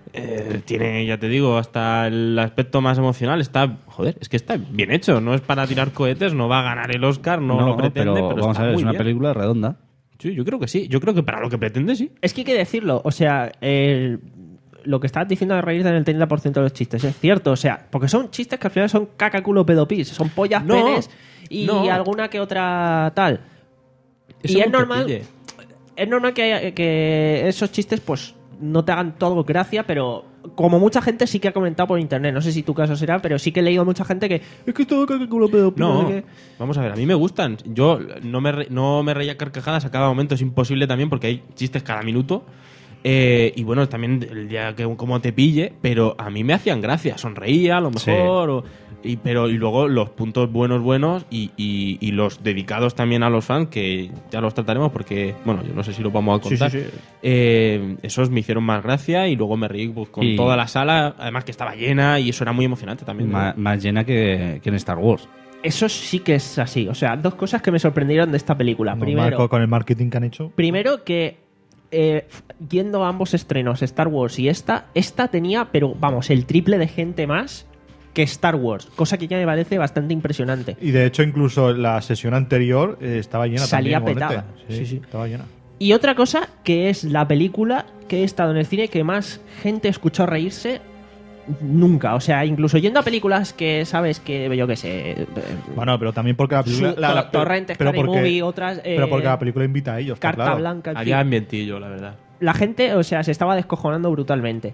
Eh, tiene, ya te digo, hasta el aspecto más emocional. Está, joder, es que está bien hecho. No es para tirar cohetes, no va a ganar el Oscar, no, lo pretende, pero, vamos está a ver, es muy una bien. película redonda. Sí, yo creo que sí. Yo creo que para lo que pretende, sí. Es que hay que decirlo, o sea, el- lo que estabas diciendo de reírte en el treinta por ciento de los chistes, es cierto, o sea, porque son chistes que al final son caca, culo, pedo, pis, son pollas, No, penes y no. alguna que otra tal. Eso y es no te normal, pille. es normal que, que esos chistes pues no te hagan todo gracia, pero como mucha gente sí que ha comentado por internet, no sé si tu caso será, pero sí que he leído mucha gente que es que es todo caca, culo, pedo, pis, No, no sé qué. vamos a ver, a mí me gustan. Yo no me, re- no me reía carcajadas a cada momento, es imposible también porque hay chistes cada minuto. Eh, y bueno, también el día que como te pille, pero a mí me hacían gracia, sonreía a lo mejor, o- y, pero y luego los puntos buenos, buenos y, y- y los dedicados también a los fans, que ya los trataremos porque, bueno, yo no sé si lo vamos a Sí, sí, contar. sí. Eh, esos me hicieron más gracia y luego me reí pues, con Y- toda la sala, además que estaba llena y eso era muy emocionante también. ¿no? Má- más llena que, que en Star Wars. Eso sí que es así, o sea, dos cosas que me sorprendieron de esta película. No, Primero, Marco, con el marketing que han hecho. Primero que eh, f- yendo a ambos estrenos, Star Wars y esta, esta tenía, pero vamos, el triple de gente más que Star Wars, cosa que ya me parece bastante impresionante. Y de hecho, incluso la sesión anterior eh, estaba llena Salía también. igualmente. petada. Sí, Sí, sí. estaba llena. Y otra cosa que es la película que he estado en el cine que más gente escuchó reírse nunca. O sea, incluso yendo a películas que sabes que, yo qué sé, eh, Bueno, pero también porque la película. Su- la- la- to- Torrent, pero Scary porque- Movie, otras, eh, pero porque la película invita a ellos. está Carta claro. Blanca, en fin. Había ambientillo, la verdad. La gente, o sea, se estaba descojonando brutalmente.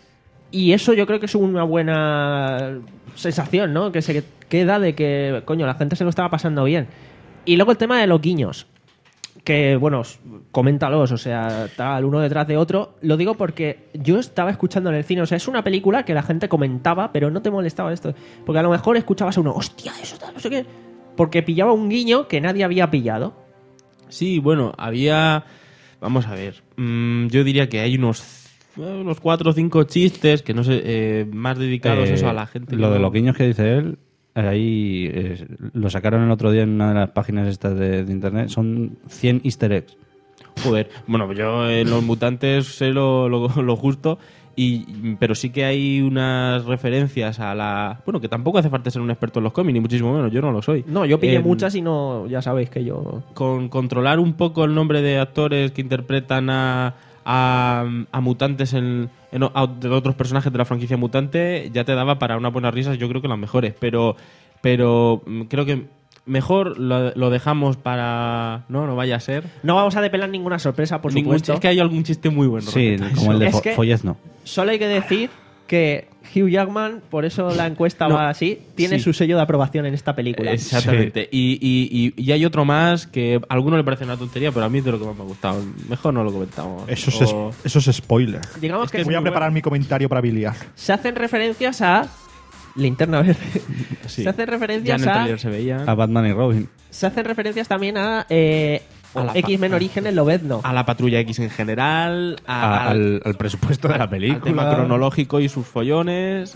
Y eso yo creo que es una buena sensación, ¿no? Que se queda de que, coño, la gente se lo estaba pasando bien. Y luego el tema de los guiños. Que, bueno, s- coméntalos, o sea, tal, uno detrás de otro. Lo digo porque yo estaba escuchando en el cine, o sea, es una película que la gente comentaba, pero no te molestaba esto. Porque a lo mejor escuchabas a uno, hostia, eso está, no sé qué. Porque pillaba un guiño que nadie había pillado. Sí, bueno, había... Vamos a ver. mm, yo diría que hay unos, eh, unos cuatro o cinco chistes que no sé, eh, más dedicados Eh, eso a la gente. Lo que de no- los guiños que dice él, eh, ahí eh, lo sacaron el otro día en una de las páginas estas de, de internet. Son cien easter eggs. Joder, bueno, yo en Los Mutantes sé lo, lo- lo justo Y, pero sí que hay unas referencias a la... Bueno, que tampoco hace falta ser un experto en los cómics, ni muchísimo menos, yo no lo soy. No, yo pillé Eh, muchas y no, ya sabéis que yo... Con controlar un poco el nombre de actores que interpretan a, a, a mutantes en, en- a- de otros personajes de la franquicia mutante, ya te daba para unas buenas risas, yo creo que las mejores. Pero, pero mm, creo que mejor lo, lo dejamos para... No, no vaya a ser. No vamos a depelar ninguna sorpresa, por Ningún- supuesto. Es que hay algún chiste muy bueno. Sí, respecto a como eso. el de Es Fo- que- Follezno. Solo hay que decir que Hugh Jackman, por eso la encuesta No, va así, tiene sí. su sello de aprobación en esta película. Exactamente. Y, y, y, y hay otro más que a alguno le parece una tontería, pero a mí es de lo que más me ha gustado. Mejor no lo comentamos. Eso es, O- eso es spoiler. Digamos que es Voy a muy preparar mi comentario para biliar. Se hacen referencias a Linterna Verde. Sí. Se hacen Ya en referencias el a... trailer se veía. A Batman y Robin. Se hacen referencias también a, eh, A la pa- X-Men Orígenes Lobezno. A la Patrulla X en general. A, A- al, al presupuesto de la al tema película. cronológico y sus follones.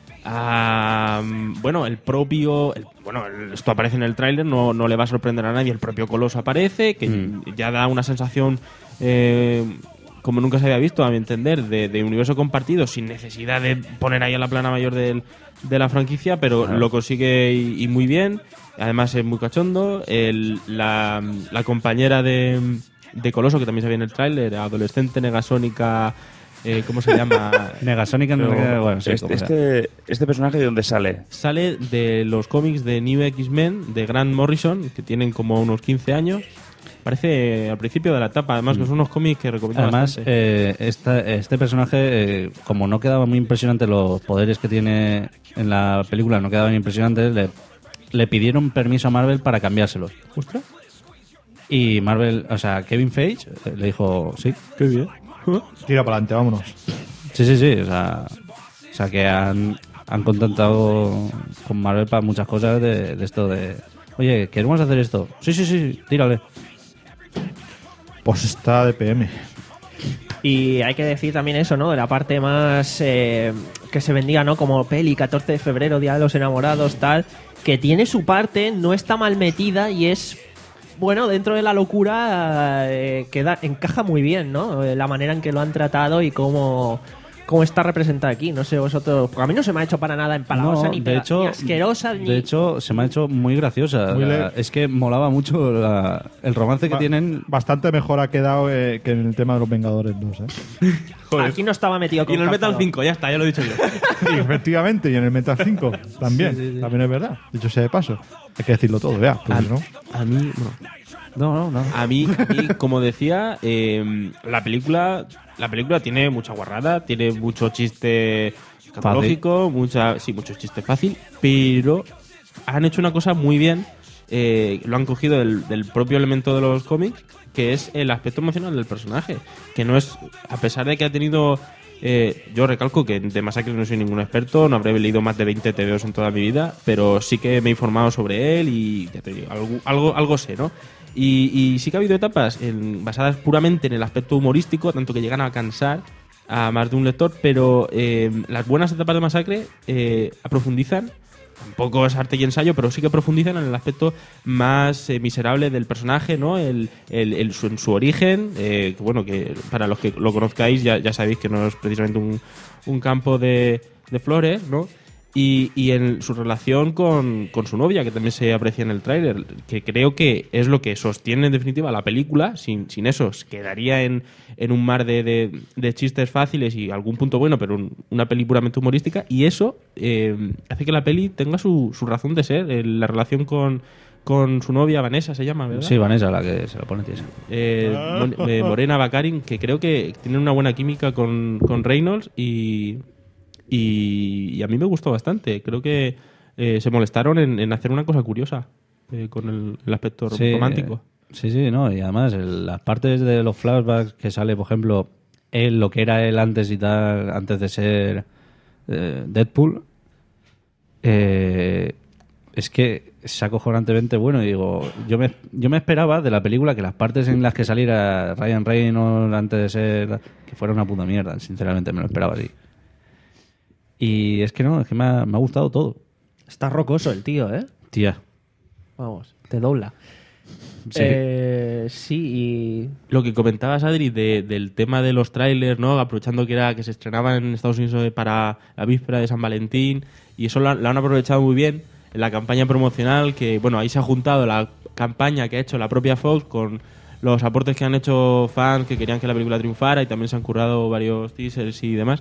A, mm, bueno, el propio. el- bueno, el- esto aparece en el tráiler, no, no le va a sorprender a nadie. El propio Coloso aparece, que Mm. ya da una sensación. Eh, como nunca se había visto, a mi entender, de, de universo compartido, sin necesidad de poner ahí a la plana mayor del, de la franquicia, pero Claro. lo consigue y, y muy bien. Además es muy cachondo. El- la, la compañera de, de Coloso, que también se ve en el tráiler, adolescente negasónica, eh, ¿cómo se llama? Negasónica, no sé Pero- qué, bueno, sí, Este, como sea. este, ¿Este personaje de dónde sale? Sale de los cómics de New X-Men, de Grant Morrison, que tienen como unos quince años. Parece al principio de la etapa, además que son unos cómics que recomiendo Además, bastante. eh, esta- este personaje, eh, como no quedaba muy impresionante los poderes que tiene en la película, no quedaban impresionantes, le, le pidieron permiso a Marvel para cambiárselos. Ostras. Y Marvel, o sea, Kevin Feige eh, le dijo, sí, qué bien. Tira para adelante, vámonos. Sí, sí, sí, o sea, o sea que han, han contactado con Marvel para muchas cosas de, de esto de, oye, queremos hacer esto. Sí, sí, sí, tírale. Pues está de P M. Y hay que decir también eso, ¿no? De la parte más eh, que se vendía, ¿no? Como peli, catorce de febrero, Día de los Enamorados, tal. Que tiene su parte, no está mal metida y es... Bueno, dentro de la locura eh, queda, encaja muy bien, ¿no? Eh, La manera en que lo han tratado y cómo, cómo está representada aquí. No sé vosotros... Porque a mí no se me ha hecho para nada empalagosa No, ni, de pega- hecho, ni asquerosa ni... De hecho, se me ha hecho muy graciosa. Muy O sea, le- es que molaba mucho la- el romance que Ba- tienen. Bastante mejor ha quedado eh, que en el tema de los Vengadores dos, ¿eh? Aquí no estaba metido con Y en el Metal calzador. cinco, ya está, ya lo he dicho yo. Y efectivamente, y en el Metal cinco también. También es verdad. Dicho sea de paso. Hay que decirlo todo, vea. porque A, si no- a mí, bueno, No, no, no. A mí, a mí, como decía, eh, la película la película tiene mucha guarrada, tiene mucho chiste escatológico, mucha, sí, mucho chiste fácil, pero han hecho una cosa muy bien, eh, lo han cogido del, del propio elemento de los cómics, que es el aspecto emocional del personaje, que no es, a pesar de que ha tenido... Eh, yo recalco que de Masacre no soy ningún experto, no habré leído más de veinte T V Os en toda mi vida, pero sí que me he informado sobre él y ya te digo, algo, algo, algo sé, ¿no? Y, y sí que ha habido etapas en- basadas puramente en el aspecto humorístico, tanto que llegan a cansar a más de un lector, pero eh, las buenas etapas de Masacre eh, profundizan, tampoco es arte y ensayo, pero sí que profundizan en el aspecto más eh, miserable del personaje, ¿no? El, el, el- su, en su origen, eh, que bueno, que para los que lo conozcáis ya, ya sabéis que no es precisamente un, un campo de, de flores, ¿no? Y, y en su relación con, con su novia, que también se aprecia en el tráiler, que creo que es lo que sostiene en definitiva la película. Sin, sin eso, se quedaría en, en un mar de, de- de chistes fáciles y algún punto bueno, pero un- una peli puramente humorística. Y eso eh, hace que la peli tenga su, su razón de ser. Eh, la relación con, con su novia, Vanessa se llama, ¿verdad? Sí, Vanessa, la que se lo pone tiesa. Eh, Mon- eh, Morena Baccarin, que creo que tiene una buena química con, con Reynolds y, y, y a mí me gustó bastante. Creo que eh, se molestaron en, en hacer una cosa curiosa eh, con el, el aspecto Sí, romántico. eh, Sí, sí, no. Y además, el- las partes de los flashbacks que sale, por ejemplo, él, lo que era él antes y tal, antes de ser eh, Deadpool, eh, es que es acojonantemente bueno. Y digo, yo me, yo me esperaba de la película que las partes en las que saliera Ryan Reynolds antes de ser, que fuera una puta mierda. Sinceramente, me lo esperaba así. Y es que no, es que me ha, me ha gustado todo. Está rocoso el tío, ¿eh? Tía. Vamos, te dobla. Sí, eh, sí y... Lo que comentabas, Adri, de, del tema de los trailers, ¿no? Aprovechando que era que se estrenaban en Estados Unidos para la víspera de San Valentín, y eso lo, lo han aprovechado muy bien en la campaña promocional, que, bueno, ahí se ha juntado la campaña que ha hecho la propia Fox con los aportes que han hecho fans que querían que la película triunfara, y también se han currado varios teasers y demás.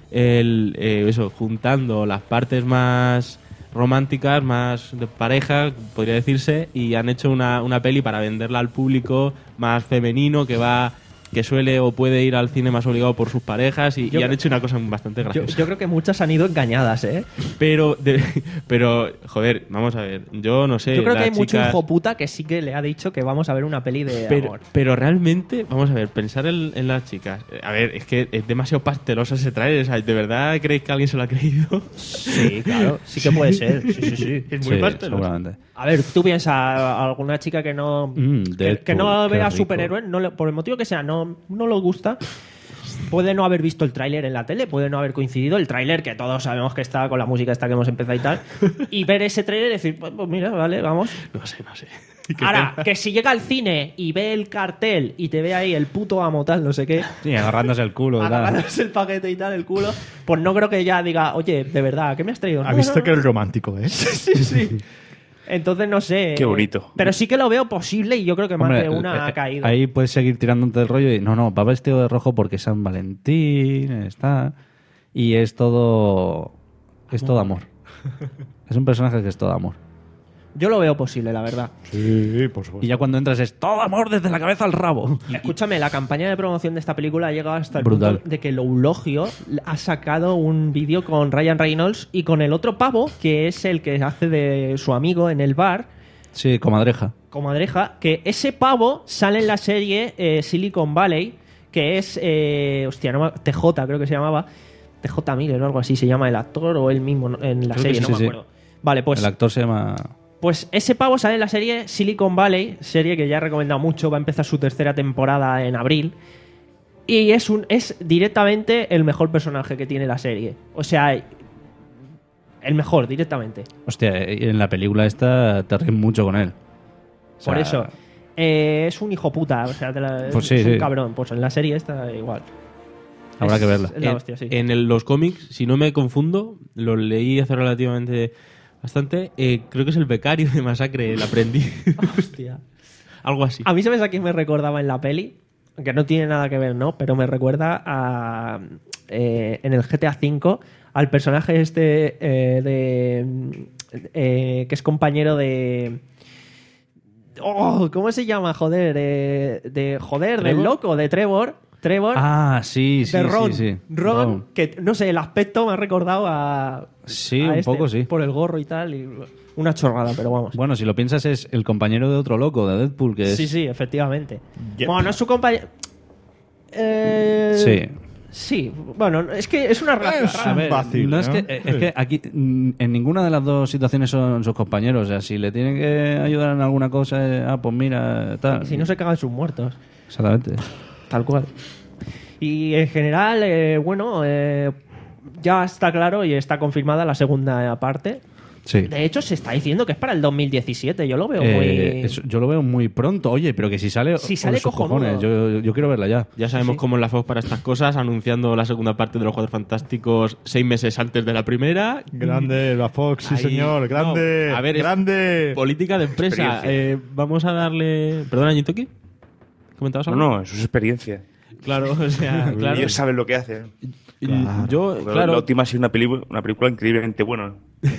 El, eh, eso, juntando las partes más románticas, más de pareja, podría decirse, y han hecho una, una peli para venderla al público más femenino, que va que suele o puede ir al cine más obligado por sus parejas, y, y han hecho una cosa bastante graciosa. Yo, yo creo que muchas han ido engañadas, ¿eh? Pero, de, pero joder, vamos a ver, yo no sé. Yo creo que hay chicas... mucho hijo puta que sí que le ha dicho que vamos a ver una peli de pero, amor. Pero realmente, vamos a ver, pensar en, en las chicas. A ver, es que es demasiado pasteloso ese trailer. O sea, ¿de verdad creéis que alguien se lo ha creído? Sí, claro, sí que puede ser. Sí, sí, sí. Es muy Sí, pasteloso. seguramente. A ver, tú piensas, alguna chica que no Mm, que, Deadpool, que no qué vea rico. superhéroes, no le- por el motivo que sea, no, no le gusta, puede no haber visto el tráiler en la tele, puede no haber coincidido el tráiler, que todos sabemos que está con la música esta que hemos empezado y tal, y ver ese tráiler y decir, pues, pues mira, vale, vamos. No sé, no sé. Ahora, que si llega al cine y ve el cartel y te ve ahí el puto amo tal, no sé qué, Sí, agarrándose el culo. y tal. agarrándose el paquete y tal, el culo, pues no creo que ya diga, oye, de verdad, ¿qué me has traído? Ha No, visto no, no. que es romántico, ¿eh? Sí, sí. Entonces no sé. Qué bonito. Pero sí que lo veo posible y yo creo que más Hombre, de una eh, ha caído. Ahí puedes seguir tirándote el rollo y no, no, va vestido de rojo porque San Valentín está y es todo es todo amor. Es un personaje que es todo amor. Yo lo veo posible, la verdad. Sí, por supuesto. Y ya cuando entras es todo amor desde la cabeza al rabo. Escúchame, la campaña de promoción de esta película ha llegado hasta el Brutal. punto de que Loulogio ha sacado un vídeo con Ryan Reynolds y con el otro pavo, que es el que hace de su amigo en el bar, Sí, comadreja. comadreja, que ese pavo sale en la serie eh, Silicon Valley, que es, eh, hostia, no me- T J creo que se llamaba, T J Miller o algo así se llama el actor o él mismo ¿no? en la Creo que serie, sí, no sí, me sí. acuerdo. Vale, pues... El actor se llama Pues ese pavo sale en la serie Silicon Valley, serie que ya he recomendado mucho, va a empezar su tercera temporada en abril. Y es un es directamente el mejor personaje que tiene la serie. O sea, el mejor, directamente. Hostia, y en la película esta te ríes mucho con él. O sea, Por eso. Eh, es un hijo puta, o sea, te la- Pues sí, es un sí. cabrón. Pues en la serie esta igual. Habrá Es- que verla. es la En, hostia, sí. en el- los cómics, si no me confundo, los leí hace relativamente bastante. Eh, creo que es el becario de Masacre, el aprendiz. Hostia. Algo así. A mí, ¿sabes a quién me recordaba en la peli? Que no tiene nada que ver, ¿no? Pero me recuerda a. eh, en el G T A cinco al personaje este eh, de. eh, que es compañero de. Oh, ¿cómo se llama? Joder, eh, de. Joder, del ¿Trevor? loco, de Trevor. Trevor. Ah, sí, sí, de Ron. sí, sí. Ron, Ron. que no sé, el aspecto me ha recordado a. Sí, a un este, poco sí. Por el gorro y tal. Y una chorrada, pero vamos. Bueno, si lo piensas es el compañero de otro loco, de Deadpool, que es... Sí, sí, efectivamente. Yep. Bueno, no es su compañero. Eh, Sí. Sí, bueno, es que es una relación Es rara. A ver, Fácil, no es ¿no? que, eh, es que aquí mm, en ninguna de las dos situaciones son sus compañeros. O sea, si le tienen que ayudar en alguna cosa, eh, ah, pues mira, tal. Si no se cagan sus muertos. Exactamente. Tal cual. Y en general, eh, bueno, eh, ya está claro y está confirmada la segunda parte. Sí. De hecho, se está diciendo que es para el dos mil diecisiete. Yo lo veo Eh, muy. eso- yo lo veo muy pronto. Oye, pero que si sale. Si por sale sus cojonudo. cojones, Yo, yo quiero verla ya. Ya sabemos Sí. cómo es la Fox para estas cosas, anunciando la segunda parte de los Cuatro Fantásticos seis meses antes de la primera. Grande, la Fox, sí Ahí- señor. Grande, No, a ver, es grande. política de empresa. Experiencia. Eh, vamos a darle. Perdona, Ñitoki. ¿Comentabas No, algo? no, eso es experiencia. Claro, o sea, claro. Ellos saben lo que hacen. Y Yo, Porque claro, La última ha sido una película, una película increíblemente buena.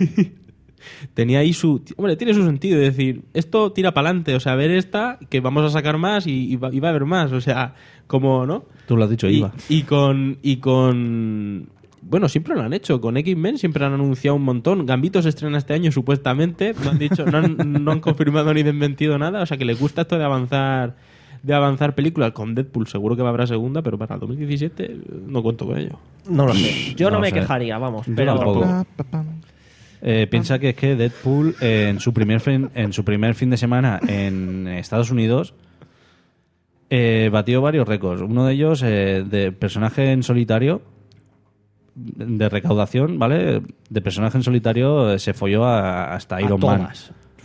tenía ahí su. Hombre, tiene su sentido. Es decir, esto tira para adelante. O sea, ver esta, que vamos a sacar más y, y va, y va a haber más. O sea, como, ¿no? Tú lo has dicho, Y, Iva. y con. Y con. Bueno, siempre lo han hecho. Con X-Men siempre han anunciado un montón. Gambito se estrena este año, supuestamente. No han dicho, no han, no han confirmado ni desmentido nada. O sea, que les gusta esto de avanzar de avanzar películas. Con Deadpool seguro que habrá segunda, pero para el dos mil diecisiete no cuento con ello. No lo sé. Yo no, No me sé. quejaría, vamos. Yo Pero tampoco. Eh, piensa que es que Deadpool eh, en su primer fin, en su primer fin de semana en Estados Unidos eh, batió varios récords. Uno de ellos eh, de personaje en solitario, de recaudación, ¿vale? De personaje en solitario eh, se folló a- hasta a Iron Man. todas.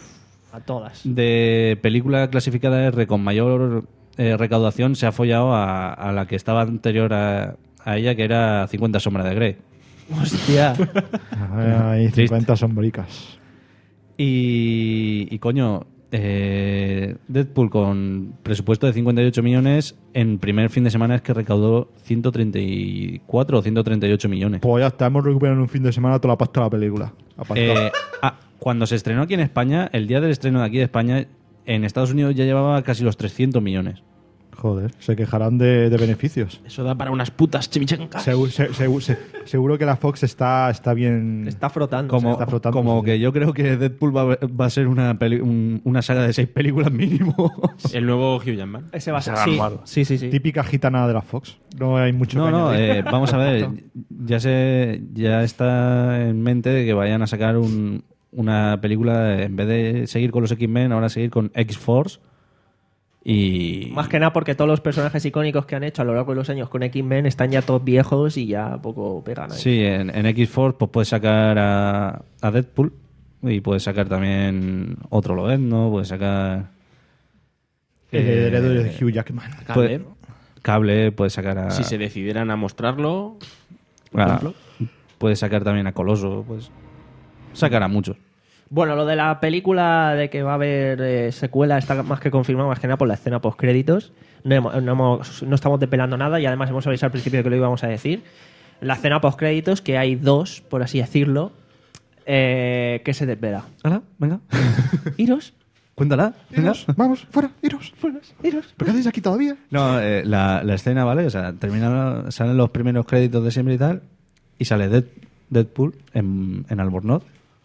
A todas. de película clasificada R con mayor eh, recaudación se ha follado a, a la que estaba anterior a, a ella, que era cincuenta sombras de Grey. Hostia. Hay cincuenta sombricas. Y, y coño, eh, Deadpool con presupuesto de cincuenta y ocho millones, en primer fin de semana es que recaudó ciento treinta y cuatro o ciento treinta y ocho millones. Pues ya está, hemos recuperado en un fin de semana toda la pasta de la película. La pasta. Eh, ah, cuando se estrenó aquí en España, el día del estreno de aquí de España, en Estados Unidos ya llevaba casi los trescientos millones. Joder, se quejarán de, de beneficios. Eso da para unas putas chimichangas. Seguro, se- se- se- seguro que la Fox está, está bien. Está frotando. Como, está frotando, como sí. que yo creo que Deadpool va, a- va a ser una, peli- un- una saga de seis películas mínimo. El nuevo Hugh Jackman. Ese va a ser. Se ha Sí, armado. sí, sí, sí. Típica gitana de la Fox. No hay mucho No, que no, añadir. eh, vamos a ver. Ya se ya está en mente de que vayan a sacar un- una película, en vez de seguir con los X-Men, ahora seguir con X-Force. Y Más que nada porque todos los personajes icónicos que han hecho a lo largo de los años con X-Men están ya todos viejos y ya poco pegan ahí. sí, en, en X-Force pues puedes sacar a, a Deadpool y puedes sacar también otro Lobezno, puedes sacar El eh, heredero de Hugh Jackman. puede- Cable, puedes sacar a Si se decidieran a mostrarlo, por a- ejemplo. puedes sacar también a Coloso, pues sacar a muchos. Bueno, lo de la película de que va a haber eh, secuela está más que confirmado, más que nada por la escena post-créditos. No, hemos- no, hemos- no estamos depelando nada y además hemos avisado al principio que lo íbamos a decir. La escena post-créditos, que hay dos, por así decirlo, eh, que se desvela. Hala, venga. ¿Iros? Cuéntala. Venga. Iros, vamos, fuera, iros. ¿Iros? ¿Pero qué hacéis aquí todavía? No, eh, la, la escena, ¿vale? O sea, termina, salen los primeros créditos de siempre y tal, y sale Dead- Deadpool en, en Albornoz,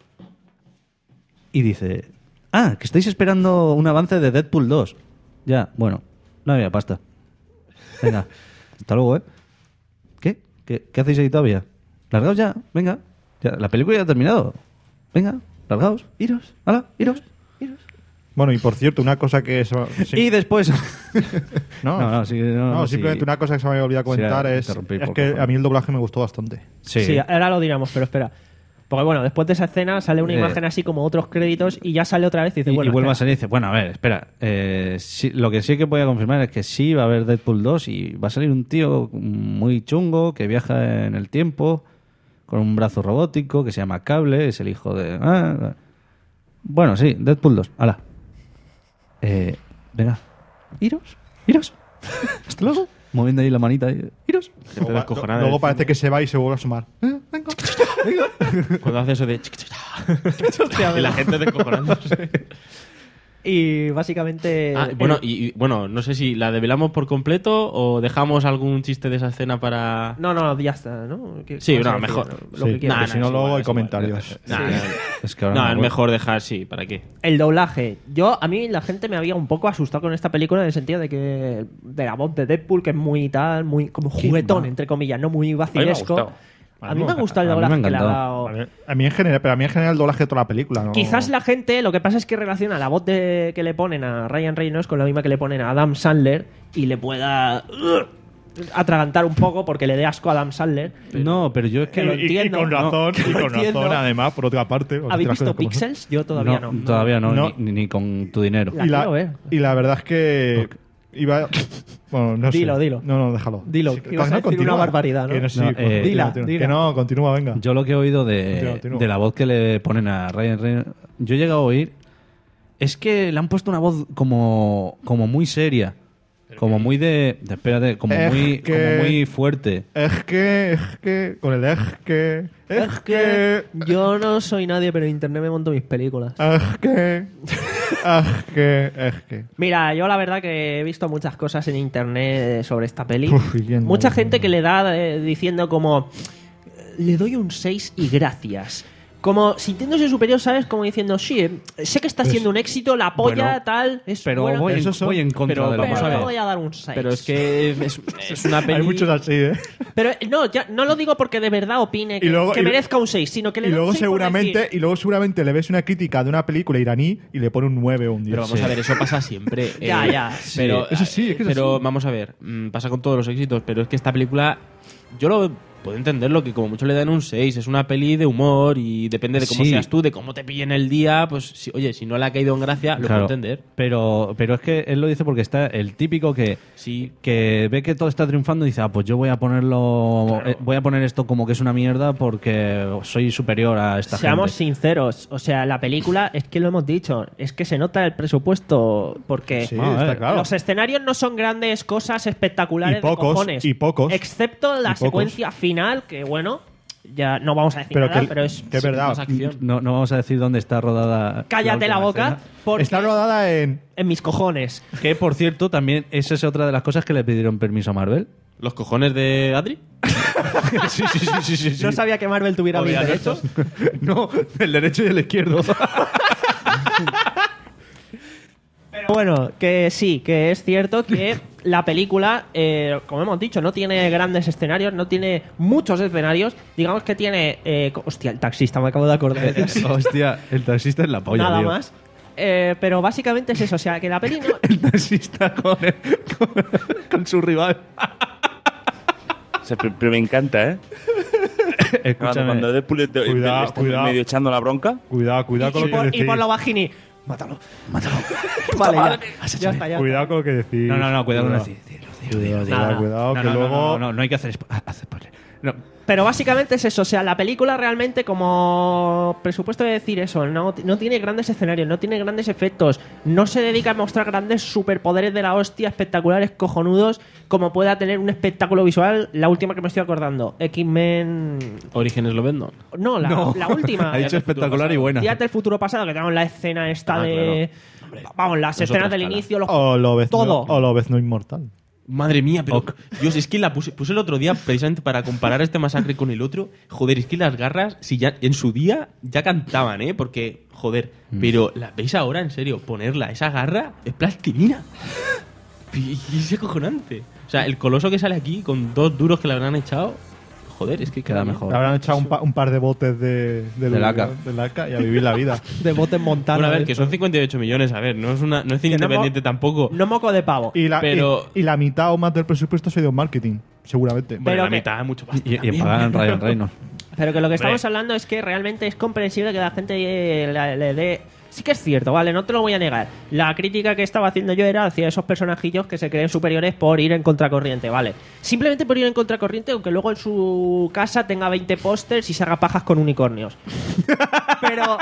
y dice, ah, que estáis esperando un avance de Deadpool dos. Ya, bueno, no había pasta. Venga, hasta luego, ¿eh? ¿Qué? ¿Qué, qué hacéis ahí todavía? Largaos ya, venga. Ya, la película ya ha terminado. Venga, largaos, iros, hala, iros. Bueno, y por cierto, una cosa que... se- sí. Y después... No, no, no, sí, no, No, no, simplemente sí. una cosa que se me había olvidado Sí, comentar era es, interrumpir es por que cojones. a mí el doblaje me gustó bastante. Sí. Sí, ahora lo diremos, pero espera. Porque bueno, después de esa escena sale una Eh. imagen así como otros créditos y ya sale otra vez y dice, Y, bueno, y vuelve a espera. salir y dice, bueno, a ver, espera. eh, sí- lo que sí que voy a confirmar es que sí va a haber Deadpool dos y va a salir un tío muy chungo que viaja en el tiempo con un brazo robótico que se llama Cable, es el hijo de... ah, bueno, sí, Deadpool dos, hala. Eh, venga, iros, iros. Hasta luego. Moviendo ahí la manita. ahí, Iros. Luego, pa- luego parece que se va y se vuelve a sumar. Eh, venga. Cuando hace eso de... y la gente descojonándose. Y básicamente... Ah, bueno, eh, y, y- bueno, no sé si la develamos por completo o dejamos algún chiste de esa escena para... No, no, ya está, ¿no? ¿Qué- Sí, qué vas a no, decir? mejor. Lo Sí, que quieras. porque si no, es luego igual, hay es comentarios. igual. Nah, Sí. nah, Es que ahora no, me es acuerdo. mejor dejar, sí, ¿para qué? El doblaje. Yo, a mí la gente me había un poco asustado con esta película en el sentido de que de la voz de Deadpool, que es muy tal, muy como juguetón, entre comillas, no muy vacilesco. gustado. A mí me ha gustado el a mí me ha doblaje que le ha encantado. dado. A mí, a mí en general, pero a mí en general el doblaje de toda la película. ¿no? Quizás la gente, lo que pasa es que relaciona la voz de, que le ponen a Ryan Reynolds con la misma que le ponen a Adam Sandler y le pueda uh, atragantar un poco porque le dé asco a Adam Sandler. No, pero yo es Que que... lo Y- y, entiendo. con razón, No, y con entiendo. razón, además, por otra parte. porque ¿Habéis las visto cosas como son. Pixels? Yo todavía no. Todavía no, No. Ni, ni con tu dinero. La y, la, quiero ver. y la verdad es que iba... Bueno, no sé. Dilo, dilo. No, no, déjalo. Dilo, Sí, que ibas a no, decir continúa. una barbaridad, ¿no? Que no, sí, No, pues, eh, continúa, dila, continúa. dila. Que no, continúa, venga. Yo lo que he oído de, Continúa, continúa. de la voz que le ponen a Ryan Reynolds, yo he llegado a oír, es que le han puesto una voz como, como muy seria, como muy de, de- espérate, como Es muy, que- como muy fuerte. Es que, es que, con el es que, es que, Yo no soy nadie, pero en internet me monto mis películas. es que, es que, es que. Mira, yo la verdad que he visto muchas cosas en internet sobre esta peli. Uf, y quién no. Mucha gente que le da eh, diciendo como le doy un seis y gracias. Como sintiéndose superior, ¿sabes? Como diciendo, sí, eh, sé que está siendo un éxito, la polla, bueno, tal, es Pero bueno, voy, en, Esos son- voy en contra pero de lo vamos pero a te ver. voy a dar un seis. Pero es que es, es una peli... Hay muchos así, ¿eh? Pero eh, no, ya, no lo digo porque de verdad opine que, Y luego- que y- merezca un seis, sino que le Y doy luego un seis por seguramente, decir, y luego seguramente le ves una crítica de una película iraní y le pone un nueve o un diez. Pero vamos Sí. a ver, eso pasa siempre. Ya, Eh, ya. Pero, Sí, eso sí, es que es pero así. vamos a ver, mm, pasa con todos los éxitos, pero es que esta película, yo lo puedo entenderlo, que como mucho le dan un seis. Es una peli de humor y depende de cómo Sí. seas tú, de cómo te pillen el día. Pues, si, oye, si no le ha caído en gracia, lo Claro, puedo entender. Pero, pero es que él lo dice porque está el típico que, Sí. que ve que todo está triunfando y dice, ah, pues yo voy a ponerlo, eh, voy a poner esto como que es una mierda porque soy superior a esta Seamos gente. sinceros, o sea, la película, es que lo hemos dicho, es que se nota el presupuesto porque Sí, está claro. los escenarios no son grandes cosas espectaculares Y pocos, de cojones. y pocos. Excepto la Y pocos. secuencia final, que bueno, ya no vamos a decir Pero nada, que, pero es... que es verdad. más acción. No, no vamos a decir dónde está rodada. Cállate la última boca, escena. porque Está rodada en... en mis cojones. Que, por cierto, también esa es otra de las cosas que le pidieron permiso a Marvel. ¿Los cojones de Adri? sí, sí, sí, sí, sí, sí. No sabía que Marvel tuviera Obvio, mis derechos. No, el derecho y el izquierdo. Pero bueno, que sí, que es cierto que la película, eh, como hemos dicho, no tiene grandes escenarios, no tiene muchos escenarios. Digamos que tiene... eh, co- hostia, el taxista, me acabo de acordar. Hostia, el taxista es la polla, Nada tío. más. Eh, pero básicamente es eso, o sea, que la peli no... El taxista con, el- con, con su rival. O sea, pero, pero me encanta, ¿eh? Cuando, Escúchame. cuando Deadpool le- le Cuidado, está cuidado. medio echando la bronca. Cuidado, cuidado con y, lo que por, y decís. por lo bajini. Mátalo. Mátalo. Vale, ya. Ya está, ya. Cuidado con lo que decís. No, no, no, cuidado con Cuidado. decir. Cuidado, Nada. cuidado, No, que no, no, luego... no, no, no hay que hacer spo- hacer spoiler. No. Pero básicamente es eso, o sea, la película realmente como presupuesto de decir eso, no, no tiene grandes escenarios, no tiene grandes efectos, no se dedica a mostrar grandes superpoderes de la hostia, espectaculares, cojonudos, como pueda tener un espectáculo visual, la última que me estoy acordando, X-Men... Orígenes lo vendo. No, la, No. la última. Ha dicho espectacular y buena. Días del futuro pasado, que tenemos la escena esta Ah, de... Vamos, las Eso es escenas otra del escala. inicio, los... O lo ves Todo. no, o lo ves no inmortal. Madre mía, pero Dios, es que la puse, puse el otro día precisamente para comparar este masacre con el otro. Joder, es que las garras, si ya en su día ya cantaban, ¿eh? Porque, joder, pero las veis ahora, en serio, ponerla, esa garra es plastilina. Y y es acojonante. O sea, el coloso que sale aquí con dos duros que le habrán echado, joder, es que queda Queda bien. mejor. Le habrán echado un, pa- un par de botes de, de, De laca. de laca y a vivir la vida. de botes montanos. Bueno, a ver, ¿eh? que son cincuenta y ocho millones, a ver, no es, una, no es cine Que no independiente mo- tampoco. No moco de pavo. Y la, Pero- y, y la mitad o más del presupuesto se ha ido en marketing, seguramente. Bueno, pero la que- mitad, mucho más. Y, y en pagar en Ryan Reynolds. Pero que lo que estamos Hombre. hablando es que realmente es comprensible que la gente eh, le, le dé... Sí que es cierto, vale, no te lo voy a negar. La crítica que estaba haciendo yo era hacia esos personajillos que se creen superiores por ir en contracorriente, vale. Simplemente por ir en contracorriente, aunque luego en su casa tenga veinte pósters y se haga pajas con unicornios. Pero...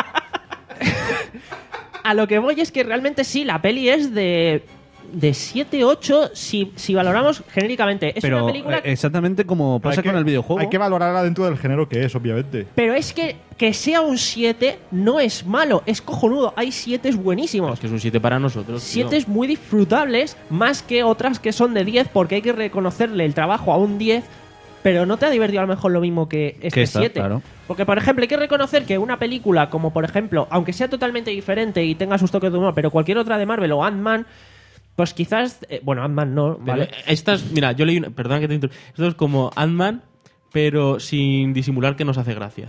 a lo que voy es que realmente sí, la peli es de... De siete ocho si, si valoramos genéricamente. Es Pero una película... eh, exactamente como pasa Hay que- con el videojuego. Hay que valorarla dentro del género que es, obviamente. Pero es que que sea un siete no es malo, es cojonudo. Hay siete buenísimos. Es que es un siete para nosotros. tío. siete muy disfrutables, más que otras que son de diez, porque hay que reconocerle el trabajo a un diez, pero no te ha divertido a lo mejor lo mismo que este Que esta, siete. claro. Porque, por ejemplo, hay que reconocer que una película como, por ejemplo, aunque sea totalmente diferente y tenga sus toques de humor, pero cualquier otra de Marvel o Ant-Man, pues quizás... eh, bueno, Ant-Man no, Pero ¿vale? Estas, mira, yo leí una, perdón que te interrumpa. Esto es como Ant-Man, pero sin disimular que nos hace gracia.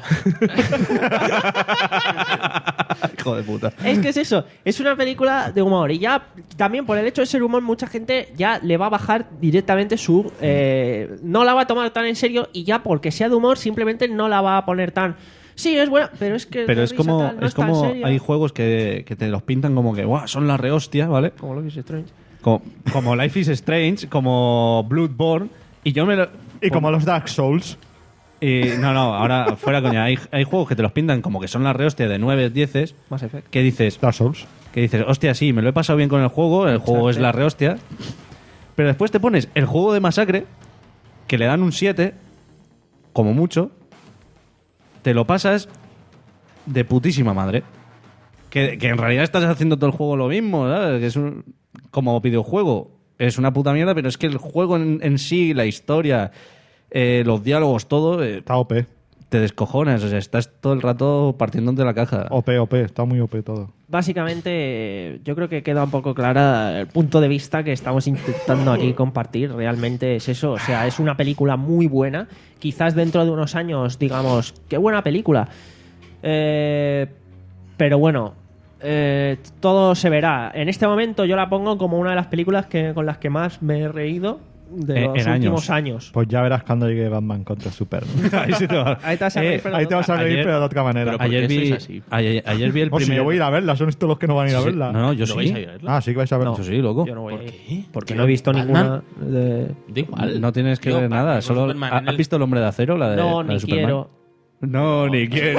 Hijo de puta. Es que es eso, es una película de humor y ya también por el hecho de ser humor mucha gente ya le va a bajar directamente su... eh, no la va a tomar tan en serio y ya porque sea de humor simplemente no la va a poner tan... Sí, es buena, pero es que... Pero la es risa como, tal, no es tan como seria. hay juegos que, que te los pintan como que "Buah, son la rehostia", ¿vale? Como Life is Strange. Como, como Life is Strange, como Bloodborne. Y yo me lo. Y como los Dark Souls. Y, no, no, ahora fuera coña. Hay, hay juegos que te los pintan como que son la rehostia de nueve, diez. Mass Effect. Que dices. Dark Souls. Que dices, hostia, sí, me lo he pasado bien con el juego. El juego es la rehostia. Pero después te pones el juego de Masacre, que le dan un siete, como mucho. Te lo pasas de putísima madre. Que, que en realidad estás haciendo todo el juego lo mismo, ¿sabes? Que es un, como videojuego. Es una puta mierda, pero es que el juego en, en sí, la historia, eh, los diálogos, todo, eh, Está O P. te descojonas. O sea, estás todo el rato partiéndote la caja. O P, O P. Está muy O P todo. Básicamente, yo creo que queda un poco clara el punto de vista que estamos intentando aquí compartir. Realmente es eso. O sea, es una película muy buena. Quizás dentro de unos años digamos, qué buena película. Eh, pero bueno, eh, todo se verá. En este momento yo la pongo como una de las películas que, con las que más me he reído. de En- los en últimos años. años. Pues ya verás cuando llegue Batman contra Superman. Ahí sí te va. Ahí te vas a Eh, reír, pero Ahí de te vas a otra- reír, ayer- pero de otra manera. Pero ¿por Ayer qué vi, sois así? ayer, ayer vi el O si primer... yo voy a ir a verla, son estos los que no van a ir a Sí, verla. No, no, yo ¿No sí. vais a ir a verla? Ah, sí que vais a verla. Yo sí, loco. Yo no voy ¿Por a ir. qué? Porque Tío, no he visto Batman, ninguna de... Da igual. No tienes que Tío, ver nada. Batman, Solo, Superman ¿ha- en ¿Has el- visto El Hombre de Acero? La de, No, la de ni Superman? quiero. No, ni quiero.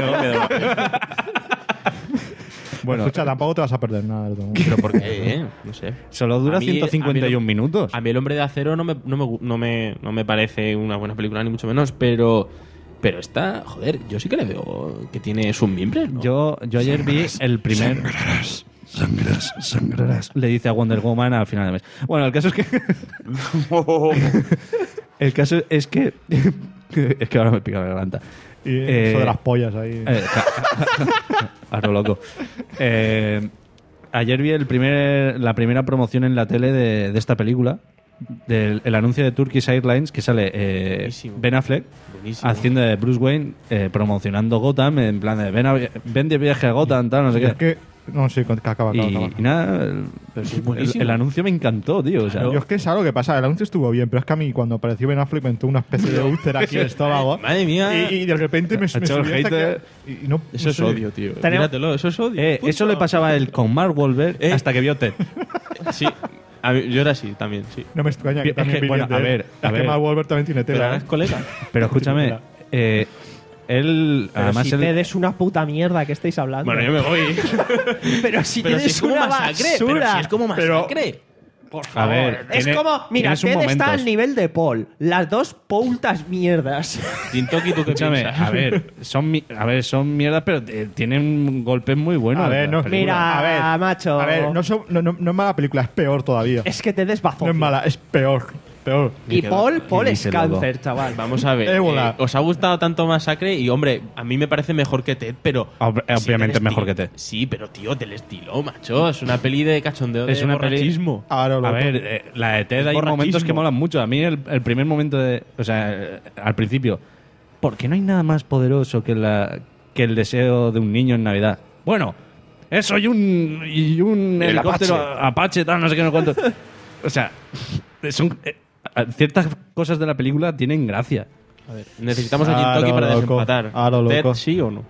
Bueno, escucha, tampoco te vas a perder nada. del todo. ¿Pero por qué? No sé. Solo dura A mí- ciento cincuenta y uno a mí- minutos. A mí El Hombre de Acero no me, no, me, gu- no, me, no me parece una buena película, ni mucho menos, pero... Pero esta, joder, yo sí que le veo que tiene sus miembros, ¿no? Yo, yo ayer vi el primer... Sangrarás, sangrarás, sangrarás. Le dice a Wonder Woman al final del mes. Bueno, el caso es que... el caso es que... es que ahora me pica la garganta. Y Eh, eso de las pollas ahí. Eh, ca- a lo loco. Eh, ayer vi el primer, la primera promoción en la tele de, de esta película. Del el anuncio de Turkish Airlines que sale eh, Buenísimo. Ben Affleck Buenísimo. haciendo de Bruce Wayne, eh, promocionando Gotham en plan de ven, a- ven de viaje a Gotham, tal, no sé es qué. que. No, sí, que acaba, acaba, Y, acaba. y nada, el, Pero sí es el- buenísimo. el anuncio me encantó, tío. O sea, Yo es que sabes lo que pasa, el anuncio estuvo bien, pero es que a mí cuando apareció Ben Affleck me entró una especie de úlcera aquí en el estómago. Madre mía. Y, y de repente me, me Ha hecho el subí hasta hater. que- y- y no, Eso no es sé. odio, tío. Tenemos- Míratelo, eso es odio. eh, eso le pasaba a él con Mark Wahlberg Eh. hasta que vio Ted. Sí. A mí- yo era así también, sí. No me extraña que Es también que, bueno, opines de a él. ver, Es a que ver. Mark Wahlberg también tiene Pero tela. ahora ¿eh? es colega. Pero escúchame, eh, él, Pero además si él- Ted es una puta mierda, ¿qué estáis hablando? Bueno, yo me voy. Pero si Pero Ted si es es como una masacre. basura. Pero si es como Pero- masacre. Por a favor. ver, Es tiene- como, mira, tiene sus Ted está momentos. al nivel de Paul. Las dos putas mierdas. Tintoki, ¿tú qué Escúchame, piensas? a ver, son mi- a ver, son mierdas, pero eh, tienen golpes muy buenos. A ver, no, las películas. Mira, a ver, macho. A ver, no, son- no, no- no es mala película, es peor todavía. Es que Ted es bazofia. No es mala, es peor. Peor. Y Paul, Paul Y es dice loco. cáncer, chaval. Vamos a ver. Ébola. eh, ¿Os ha gustado tanto Masacre? Y hombre, a mí me parece mejor que Ted, pero. Ob- sí, obviamente del es mejor estilo- que Ted. Sí, pero tío, del estilo, macho. Es una peli de cachondeo. Es de una peli- borrachismo. Ahora lo A ver, eh, la de Ted Es hay borrachismo. momentos que molan mucho. A mí el, el primer momento de, o sea, eh, al principio, ¿por qué no hay nada más poderoso que la que el deseo de un niño en Navidad? Bueno, eso y un y un El helicóptero Apache. Apache, tal, no sé qué, no sé cuánto. O sea, son eh, ciertas cosas de la película tienen gracia. A ver, necesitamos a Ah, Tintoki lo para loco. desempatar. Ah, lo ¿Ted loco. sí o no?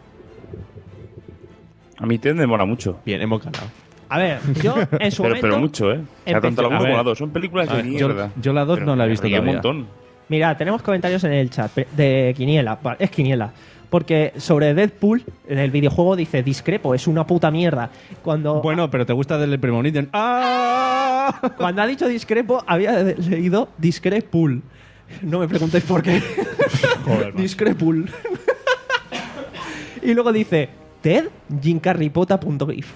A mí Ted me mola mucho. Bien, hemos ganado. A ver, yo en su Pero, momento... pero mucho, ¿eh? O sea, tanto la A uno como ver. la dos. Son películas A de ver, yo- mierda. yo la dos Pero no la he me visto río un todavía. montón. Mira, tenemos comentarios en el chat pe- de Quiniela. Vale, es Quiniela. Porque sobre Deadpool, en el videojuego dice discrepo, es una puta mierda. Cuando, Bueno, pero te gusta del Premonition. ¡Ah! cuando ha dicho discrepo, había de- leído discrepul. No me preguntéis por qué. Discrepul. Y luego dice Ted jincarripota punto gif.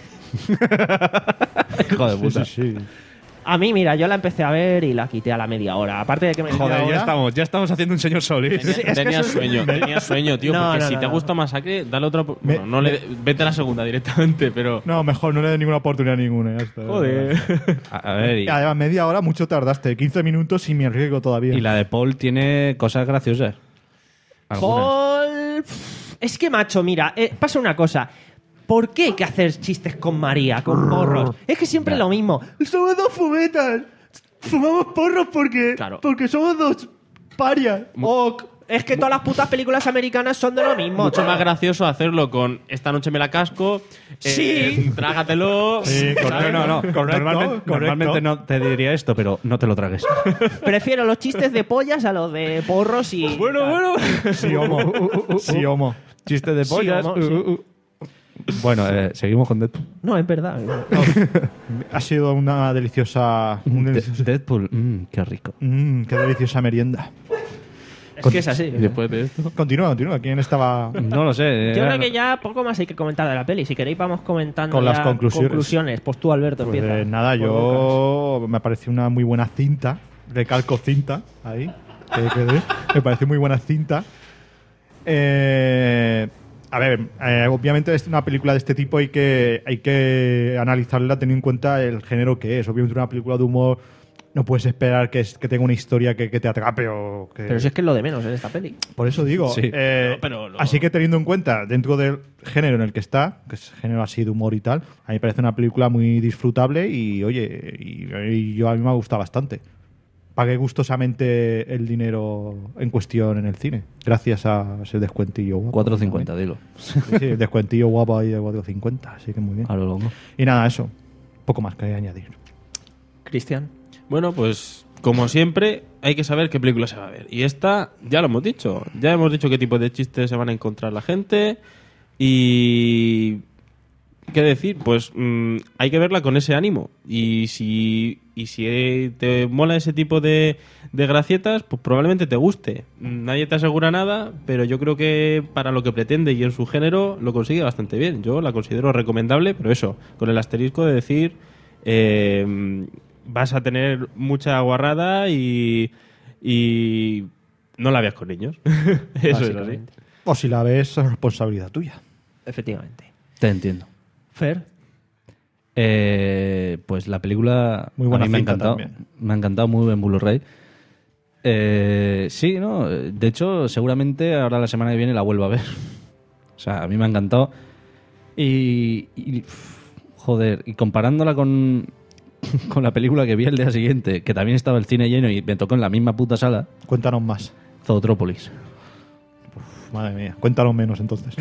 Hijo de puta. Sí, sí. A mí, mira, yo la empecé a ver y la quité a la media hora. Aparte de que me Joder, media ya hora- estamos, ya estamos haciendo un señor Solís. Sí, es que Tenía eso es- sueño, tenía sueño, tío. No, porque no, si no, te no. gusta Masacre, dale otra. op- Me- Bueno, no le, vete a la segunda directamente, pero. No, mejor, no le dé ninguna oportunidad a ninguna. Ya está. Joder. A, a ver, y, Y además, media hora mucho tardaste. quince minutos y me arriesgo todavía. y la de Paul tiene cosas graciosas. Algunas. Paul. pff, Es que, macho, mira, eh, pasa una cosa. ¿Por qué hay que hacer chistes con María, con porros? Es que siempre es lo mismo. Somos dos fumetas. Fumamos porros porque, Claro. porque somos dos parias. Ok. Es que todas las putas películas americanas son de lo mismo. Mucho chaval. más gracioso hacerlo con esta noche me la casco. eh, Sí. Trágatelo. Sí, No, no, no. Correcto, normalmente, correcto. normalmente no te diría esto, pero no te lo tragues. Prefiero los chistes de pollas a los de porros y. Bueno, bueno. Sí, homo. Sí, homo. Chiste de Sí, pollas. homo, sí. Uh, uh, uh. Bueno, eh, seguimos con Deadpool. No, es verdad. Ha sido una deliciosa. un De- delicioso- Deadpool, mm, qué rico. Mm, qué deliciosa merienda. Es que es así. Y después de esto. Continúa, continúa. ¿Quién estaba...? No lo sé. Yo eh, creo que ya poco más hay que comentar de la peli. Si queréis, vamos comentando Con las ya conclusiones. Pues tú, Alberto, Pues, empieza. eh, nada, Por yo me pareció una muy buena cinta. Recalco cinta, ahí. que quede. Me pareció muy buena cinta. Eh, a ver, eh, obviamente es una película de este tipo hay que, hay que analizarla teniendo en cuenta el género que es. Obviamente una película de humor no puedes esperar que, es- que tenga una historia que, que te atrape o que... Pero si es que es lo de menos en esta peli. Por eso digo. Sí. eh, No, pero lo- Así que teniendo en cuenta, dentro del género en el que está, que es género así de humor y tal, a mí me parece una película muy disfrutable y, oye, y, y yo a mí me ha gustado bastante. pagué gustosamente el dinero en cuestión en el cine, gracias a ese descuentillo guapo. cuatro cincuenta, dilo. Sí, sí, el descuentillo guapo ahí de cuatro cincuenta, así que muy bien. A lo loco. Y nada, eso. Poco más que añadir. Cristian. Bueno, pues como siempre, hay que saber qué película se va a ver. Y esta, ya lo hemos dicho. Ya hemos dicho qué tipo de chistes se van a encontrar la gente. Y... ¿qué decir? Pues mmm, hay que verla con ese ánimo. Y si, y si te mola ese tipo de, de gracietas, pues probablemente te guste. Nadie te asegura nada, pero yo creo que para lo que pretende y en su género lo consigue bastante bien. Yo la considero recomendable, pero eso, con el asterisco de decir... Eh, vas a tener mucha guarrada y, y no la veas con niños. Eso es así. O si la ves, es responsabilidad tuya. Efectivamente. Te entiendo. Fer. Eh, pues la película Muy buena a mí me ha cinta encantado. también. Me ha encantado, muy buen Blu-ray. Eh, sí, ¿no? De hecho, seguramente ahora la semana que viene la vuelvo a ver. O sea, a mí me ha encantado. Y, y joder, y comparándola con... con la película que vi el día siguiente, que también estaba el cine lleno y me tocó en la misma puta sala. Cuéntanos más. Zootrópolis. Uf, madre mía, cuéntanos menos entonces.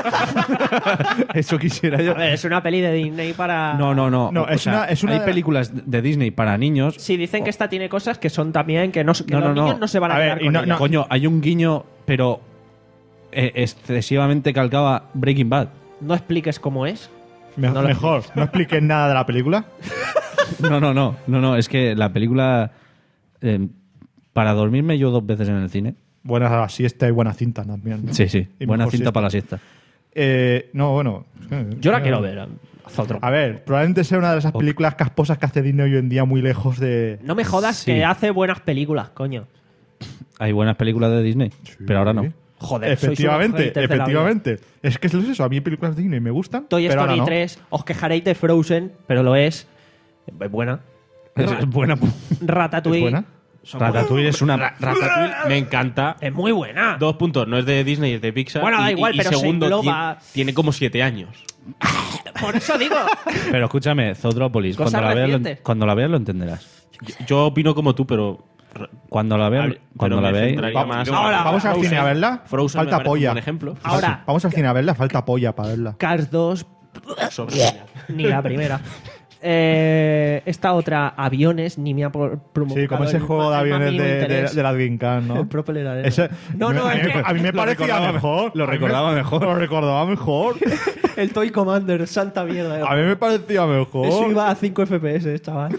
Eso quisiera yo. A ver, es una peli de Disney para... No, no, no. No, O es sea, una- es una hay de- películas de Disney para niños. Sí, dicen que esta tiene cosas que son también... que, no, que No, los no, no. niños no se van a, A ver, quedar y con no- ella. no- Coño, hay un guiño, pero eh, excesivamente calcaba Breaking Bad. No expliques cómo es. Me- No lo mejor, no expliques nada de la película. No, no, no. No, no. Es que la película. eh, para dormirme yo dos veces en el cine. Buena siesta y buena cinta también. ¿no? Sí, sí. Y Buena mejor cinta siesta. para la siesta. Eh, no, bueno. Yo la eh, quiero ver. Zootrópolis. A ver, probablemente sea una de esas películas casposas que hace Disney hoy en día muy lejos de... No me jodas Sí. que hace buenas películas, coño. Hay buenas películas de Disney, pero ahora no. Joder, sois unos Efectivamente, haters de la efectivamente. Es que es eso, a mí películas de Disney me gustan, Toy pero ahora Story no. tres, os quejaréis de Frozen, pero lo es. Es buena. Es, es buena. Ratatouille. ¿Es buena? Ratatouille es una. Ra- Ratatouille me encanta. Es muy buena. Dos puntos, no es de Disney, es de Pixar. Bueno, da y- igual, y, pero se segundo, engloba- ti- tiene como siete años. Por eso digo. Pero escúchame, Zootrópolis, Cosas cuando la, veas lo, recientes. cuando la veas lo entenderás. Yo, yo opino como tú, pero. Cuando la veas, Pero cuando me la veáis. centraría Vamos, más- ahora, vamos al Frozen- cine a verla. Frozen me Falta parece un polla. buen ejemplo. Ahora, Vamos al cine a verla, falta polla para verla. Cars dos, Sobre- ni la primera. Eh, esta otra, aviones, ni me ha pro- provocado Sí, como ese el juego de ma- el más aviones mínimo de, de, interés. de la Dreamcast, ¿no? El Propeller Arena. Ese- No, no, a, es mí, que a mí me lo parecía recordaba mejor. lo A mí me- recordaba mejor. Lo recordaba mejor. El Toy Commander, santa mierda. A mí me parecía mejor. Eso iba a cinco F P S, chaval.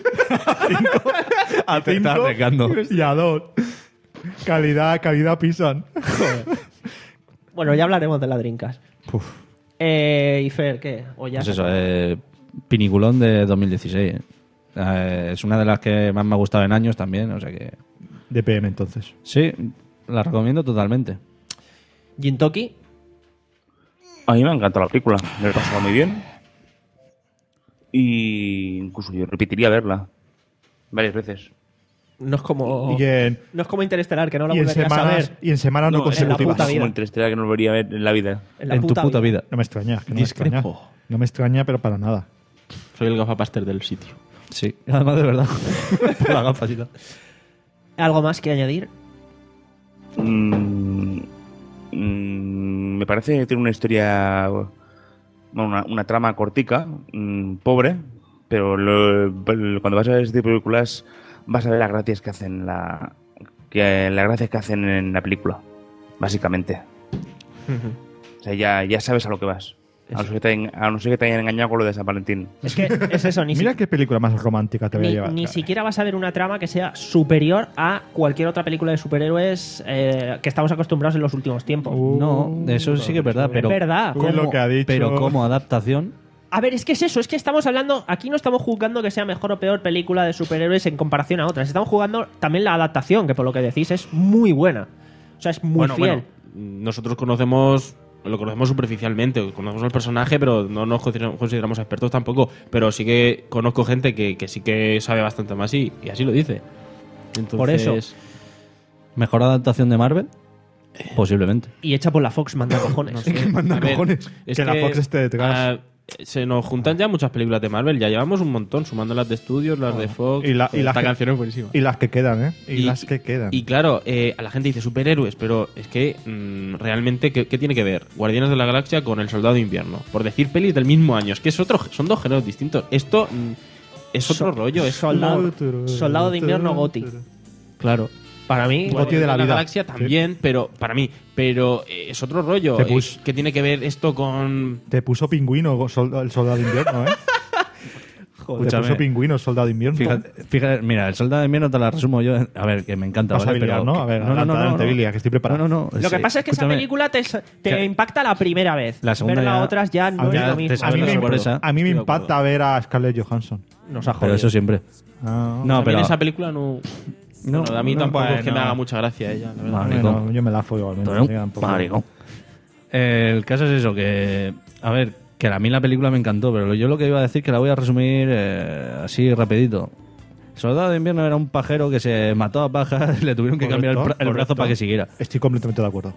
a Te estás cinco arriesgando. y a dos. Calidad, calidad pisan. Bueno, ya hablaremos de la Dreamcast. Eh, y Fer, ¿qué? O ya Pues se eso, acabó. eh, Piniculón de dos mil dieciséis. Eh, es una de las que más me ha gustado en años también, o sea que. D P M entonces. Sí, la recomiendo totalmente. Jintoki. A mí me ha encantado la película, me lo he pasado muy bien. Y incluso yo repetiría verla varias veces. No es como. Y en, No es como Interestelar, que no la y en volverías a semanas, ver. y en semanas no, No, en la consecutivas. puta vida. Como Interestelar que no volvería a ver en la vida. En, la En tu puta vida. No me extraña. Que no Discrepo. Me extraña. No me extraña, pero para nada. Soy el gafapaster del sitio. Sí, además de verdad. Por la gafasita. ¿Algo más que añadir? Mm, mm, me parece que tiene una historia, bueno, una, una trama cortica, mm, pobre, pero lo- cuando vas a ver este tipo de películas vas a ver las gracias que hacen la, que las gracias que hacen en la película, básicamente. O sea, ya, ya sabes a lo que vas. A no, ser que te, hayan- a no ser que te hayan engañado con lo de San Valentín. Es que es eso, ni, si- Mira qué película más romántica te voy a ni, llevar. ni cara. siquiera vas a ver una trama que sea superior a cualquier otra película de superhéroes eh, que estamos acostumbrados en los últimos tiempos. Uh, No, eso sí que es verdad, pero. es verdad. Uy, lo que ha dicho. Pero como adaptación. A ver, es que es eso, es que estamos hablando, aquí no estamos juzgando que sea mejor o peor película de superhéroes en comparación a otras, estamos jugando también la adaptación, que por lo que decís es muy buena. O sea, es muy bueno, fiel. bueno, nosotros conocemos, lo conocemos superficialmente, conocemos al personaje, pero no nos consideramos, consideramos expertos tampoco. Pero sí que conozco gente que, que sí que sabe bastante más y, y así lo dice. Entonces, Por eso. ¿Mejor adaptación de Marvel? Posiblemente. Y hecha por la Fox, manda cojones. No sé. Manda A ver, cojones. es Que la Fox esté detrás. ah, se nos juntan ya muchas películas de Marvel. Ya llevamos un montón, sumando las de estudios, las de Fox. Y, la- y las Esta que- canción es buenísima. Y las que quedan, ¿eh? Y, las que quedan. Y claro, eh, a la gente dice superhéroes, pero es que mm, realmente, ¿qué, qué tiene que ver Guardianes de la Galaxia con El Soldado de Invierno? Por decir pelis del mismo año. Es que es otro, son dos géneros distintos. Esto mm, es otro So- rollo. Es soldado, soldado de invierno Goti. Claro. Para mí, Goti de la vida. Galaxia también, pero para mí, pero eh, es otro rollo. Te Eh, pus- ¿Qué tiene que ver esto con...? Te puso pingüino solda- el soldado de invierno, ¿eh? Te Escúchame. puso pingüino el soldado de invierno. Fíjate, fíjate, mira, el soldado de invierno te la resumo yo. A ver, que me encanta, Vas a ¿vale? biliar, Pero ¿no? A ver, no, no, no, adelante, no, adelante, no. Bilia, que estoy preparado. No, no, no. Lo que sí, pasa es que escúchame. esa película te, te Que- impacta la primera vez. La segunda Ver las ya- otras ya no ya es lo te mismo. sabes A mí, la me, sorpresa. a mí me Estoy de impacta ver a Scarlett Johansson. Nos ha Pero jodido. eso siempre. Ah, No, a mí pero... en esa película no... No, bueno, a mí no, tampoco es que bueno. me haga mucha gracia ella, la verdad. Vale. bueno, yo me la fui igualmente. Pero, así que tampoco- maricón. El caso es eso, que... A ver, que a mí la película me encantó, pero yo lo que iba a decir que la voy a resumir eh, así rapidito. Soldado de invierno era un pajero que se mató a pajas y le tuvieron que cambiar el, Correcto, bra- el brazo correcto. para que siguiera. Estoy completamente de acuerdo.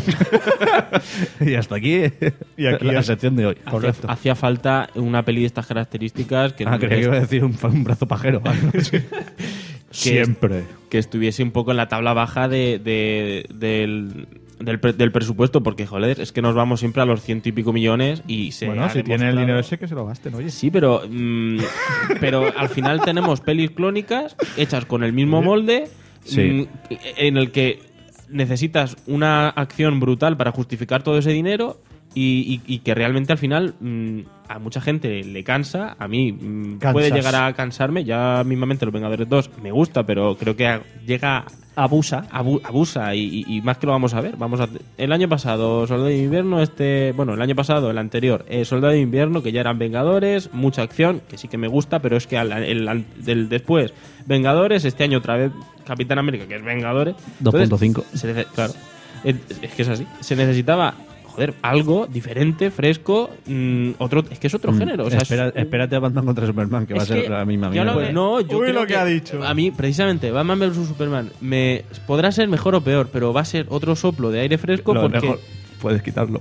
Y hasta aquí, Y aquí la es- sección de hoy. Hacía, hacía falta una peli de estas características que, Ah, creía que iba a decir un, un brazo pajero. que, Siempre. que estuviese un poco en la tabla baja de, de- del, del, pre- del presupuesto, porque joder, es que nos vamos siempre a los ciento y pico millones y se Bueno, ha si tiene el demostrado- dinero ese, que se lo gasten, oye. Sí, pero mm, pero al final tenemos pelis clónicas hechas con el mismo molde, Sí. mm, en el que necesitas una acción brutal para justificar todo ese dinero y, y- y que realmente al final mm, a mucha gente le cansa, a mí mm, Cansas. puede llegar a cansarme, ya mismamente Los Vengadores dos me gusta, pero creo que a- llega Abusa. abu- abusa y, y- y más que lo vamos a ver. Vamos a, el año pasado, Soldado de Invierno, este, bueno, el año pasado, el anterior, eh, Soldado de Invierno, que ya eran Vengadores, mucha acción, que sí que me gusta, pero es que al, el- al- del después, Vengadores, este año otra vez Capitán América, que es Vengadores. dos punto cinco. Entonces, se nece- claro, es, es que es así. Se necesitaba, joder, algo diferente, fresco, mm, otro, es que es otro género. O sea, es- Espera- espérate a Batman contra Superman, que va a Es ser que la misma yo mierda. lo que- no, yo Uy, creo lo que ha dicho. A mí, precisamente, Batman versus Superman me podrá ser mejor o peor, pero va a ser otro soplo de aire fresco Lo porque, mejor, puedes quitarlo.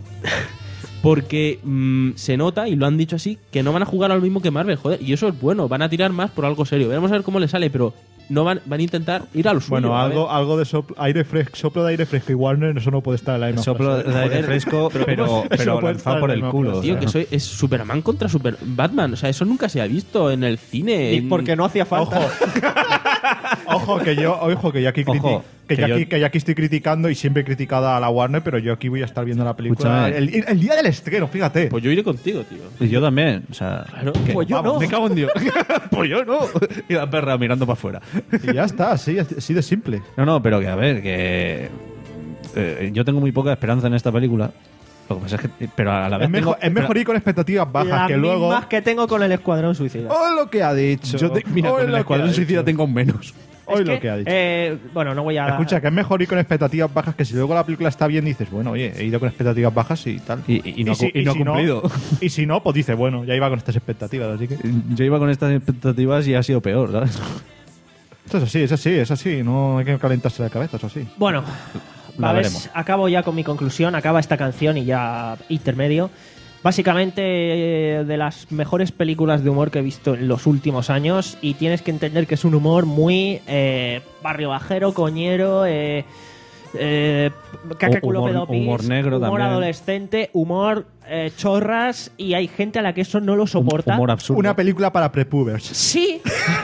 porque mm, se nota, y lo han dicho así, que no van a jugar a lo mismo que Marvel, joder, y eso es bueno, van a tirar más por algo serio. Veremos a ver cómo le sale, pero no van, van a intentar ir a lo suyo. Bueno, a ver. algo, algo de soplo, aire fresco, soplo de aire fresco y Warner, eso no puede estar en la misma Soplo frase. de aire Joder, fresco, pero pero, ¿cómo pero, eso puede lanzado estar por en el la culo. misma Tío, o que sea. soy, es Superman contra Super Batman, o sea, eso nunca se ha visto en el cine. Y en- porque no hacía falta. Ojo. Ojo, que yo, ojo, que yo aquí, criti- Ojo, que, que yo yo- aquí, que yo aquí estoy criticando y siempre he criticado a la Warner, pero yo aquí voy a estar viendo la película Escúchame. el, el día del estreno, fíjate. Pues yo iré contigo, tío. Y yo también, o sea... Claro. que- Pues yo vamos, no. Me cago en Dios. Pues yo no. Y la perra mirando para afuera. Y ya está, así, así de simple. No, no, pero que a ver, que... eh, yo tengo muy poca esperanza en esta película. Lo que pasa es que... Pero a la vez Es mejor, tengo- es mejor ir con expectativas bajas Las que luego. mismas que tengo con el Escuadrón Suicida. ¡Oh, lo que ha dicho! Yo te- mira, ¡Oh, con lo el que Escuadrón ha Suicida dicho! tengo un menos. Hoy Es lo que, que ha dicho. eh, bueno, no voy a... Escucha, que es mejor ir con expectativas bajas que si luego la película está bien dices, bueno, oye, he ido con expectativas bajas y tal. Y, y- y no, si- cu- y no si he cumplido. y si no, pues dice, bueno, ya iba con estas expectativas, así que. Yo iba con estas expectativas y ha sido peor, ¿sabes? Esto es así, es así, es así. No hay que calentarse la cabeza, es así. Bueno, La a ver, veremos. acabo ya con mi conclusión, acaba esta canción y ya intermedio. Básicamente, eh, de las mejores películas de humor que he visto en los últimos años, y tienes que entender que es un humor muy eh, barrio bajero, coñero, eh, eh, cacaculo Humor- pedopis, humor negro humor también. adolescente, humor eh, chorras, y hay gente a la que eso no lo soporta. Humor absurdo. Una película para prepubers. Sí.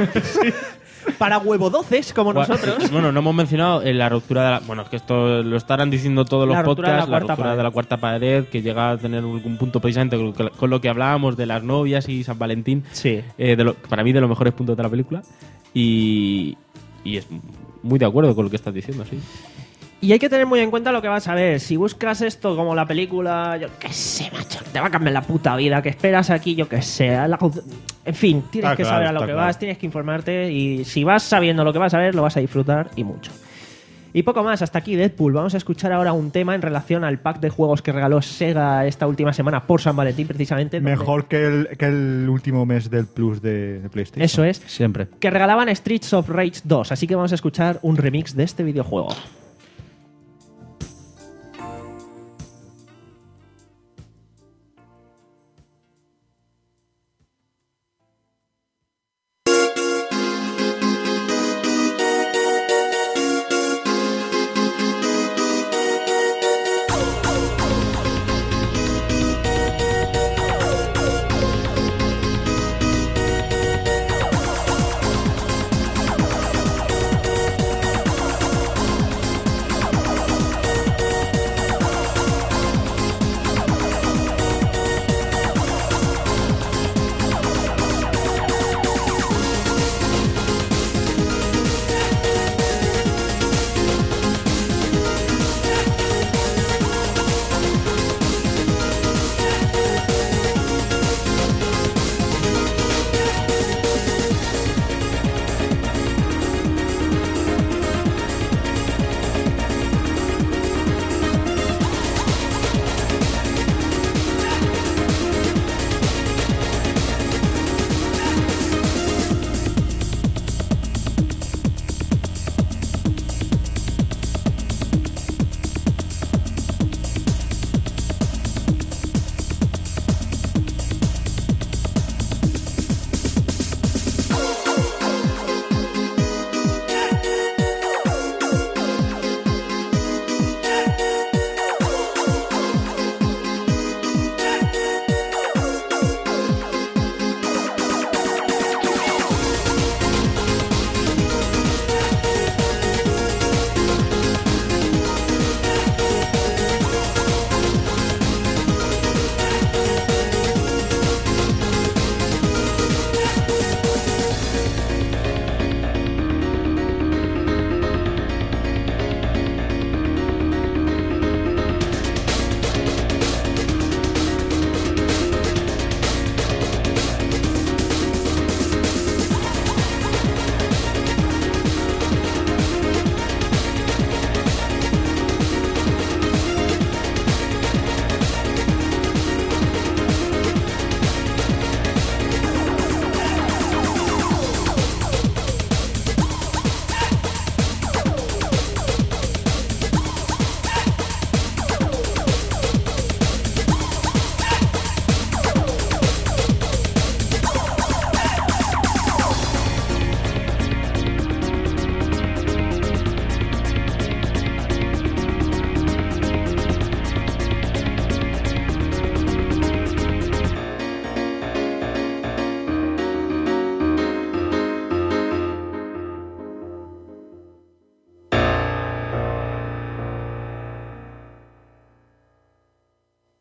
Para huevodoces como Bueno, nosotros. Bueno, no hemos mencionado eh, la ruptura de la... Bueno, es que esto lo estarán diciendo todos los La ruptura de la podcasts, la cuarta ruptura pared. de la cuarta pared, que llega a tener algún punto precisamente con lo que, con lo que hablábamos de las novias y San Valentín. Sí. Eh, de lo- para mí, de los mejores puntos de la película. Y, y es muy de acuerdo con lo que estás diciendo, sí. Y hay que tener muy en cuenta lo que vas a ver. Si buscas esto como la película, yo qué sé, macho, te va a cambiar la puta vida. Que esperas aquí, yo qué sé. a la- En fin, tienes Está que claro, saber a lo está que claro. vas, tienes que informarte. Y si vas sabiendo lo que vas a ver, lo vas a disfrutar y mucho. Y poco más, hasta aquí Deadpool. Vamos a escuchar ahora un tema en relación al pack de juegos que regaló Sega esta última semana por San Valentín, precisamente. donde- Mejor que el, que el último mes del Plus de, de PlayStation. Eso es. Siempre. Que regalaban Streets of Rage dos. Así que vamos a escuchar un remix de este videojuego.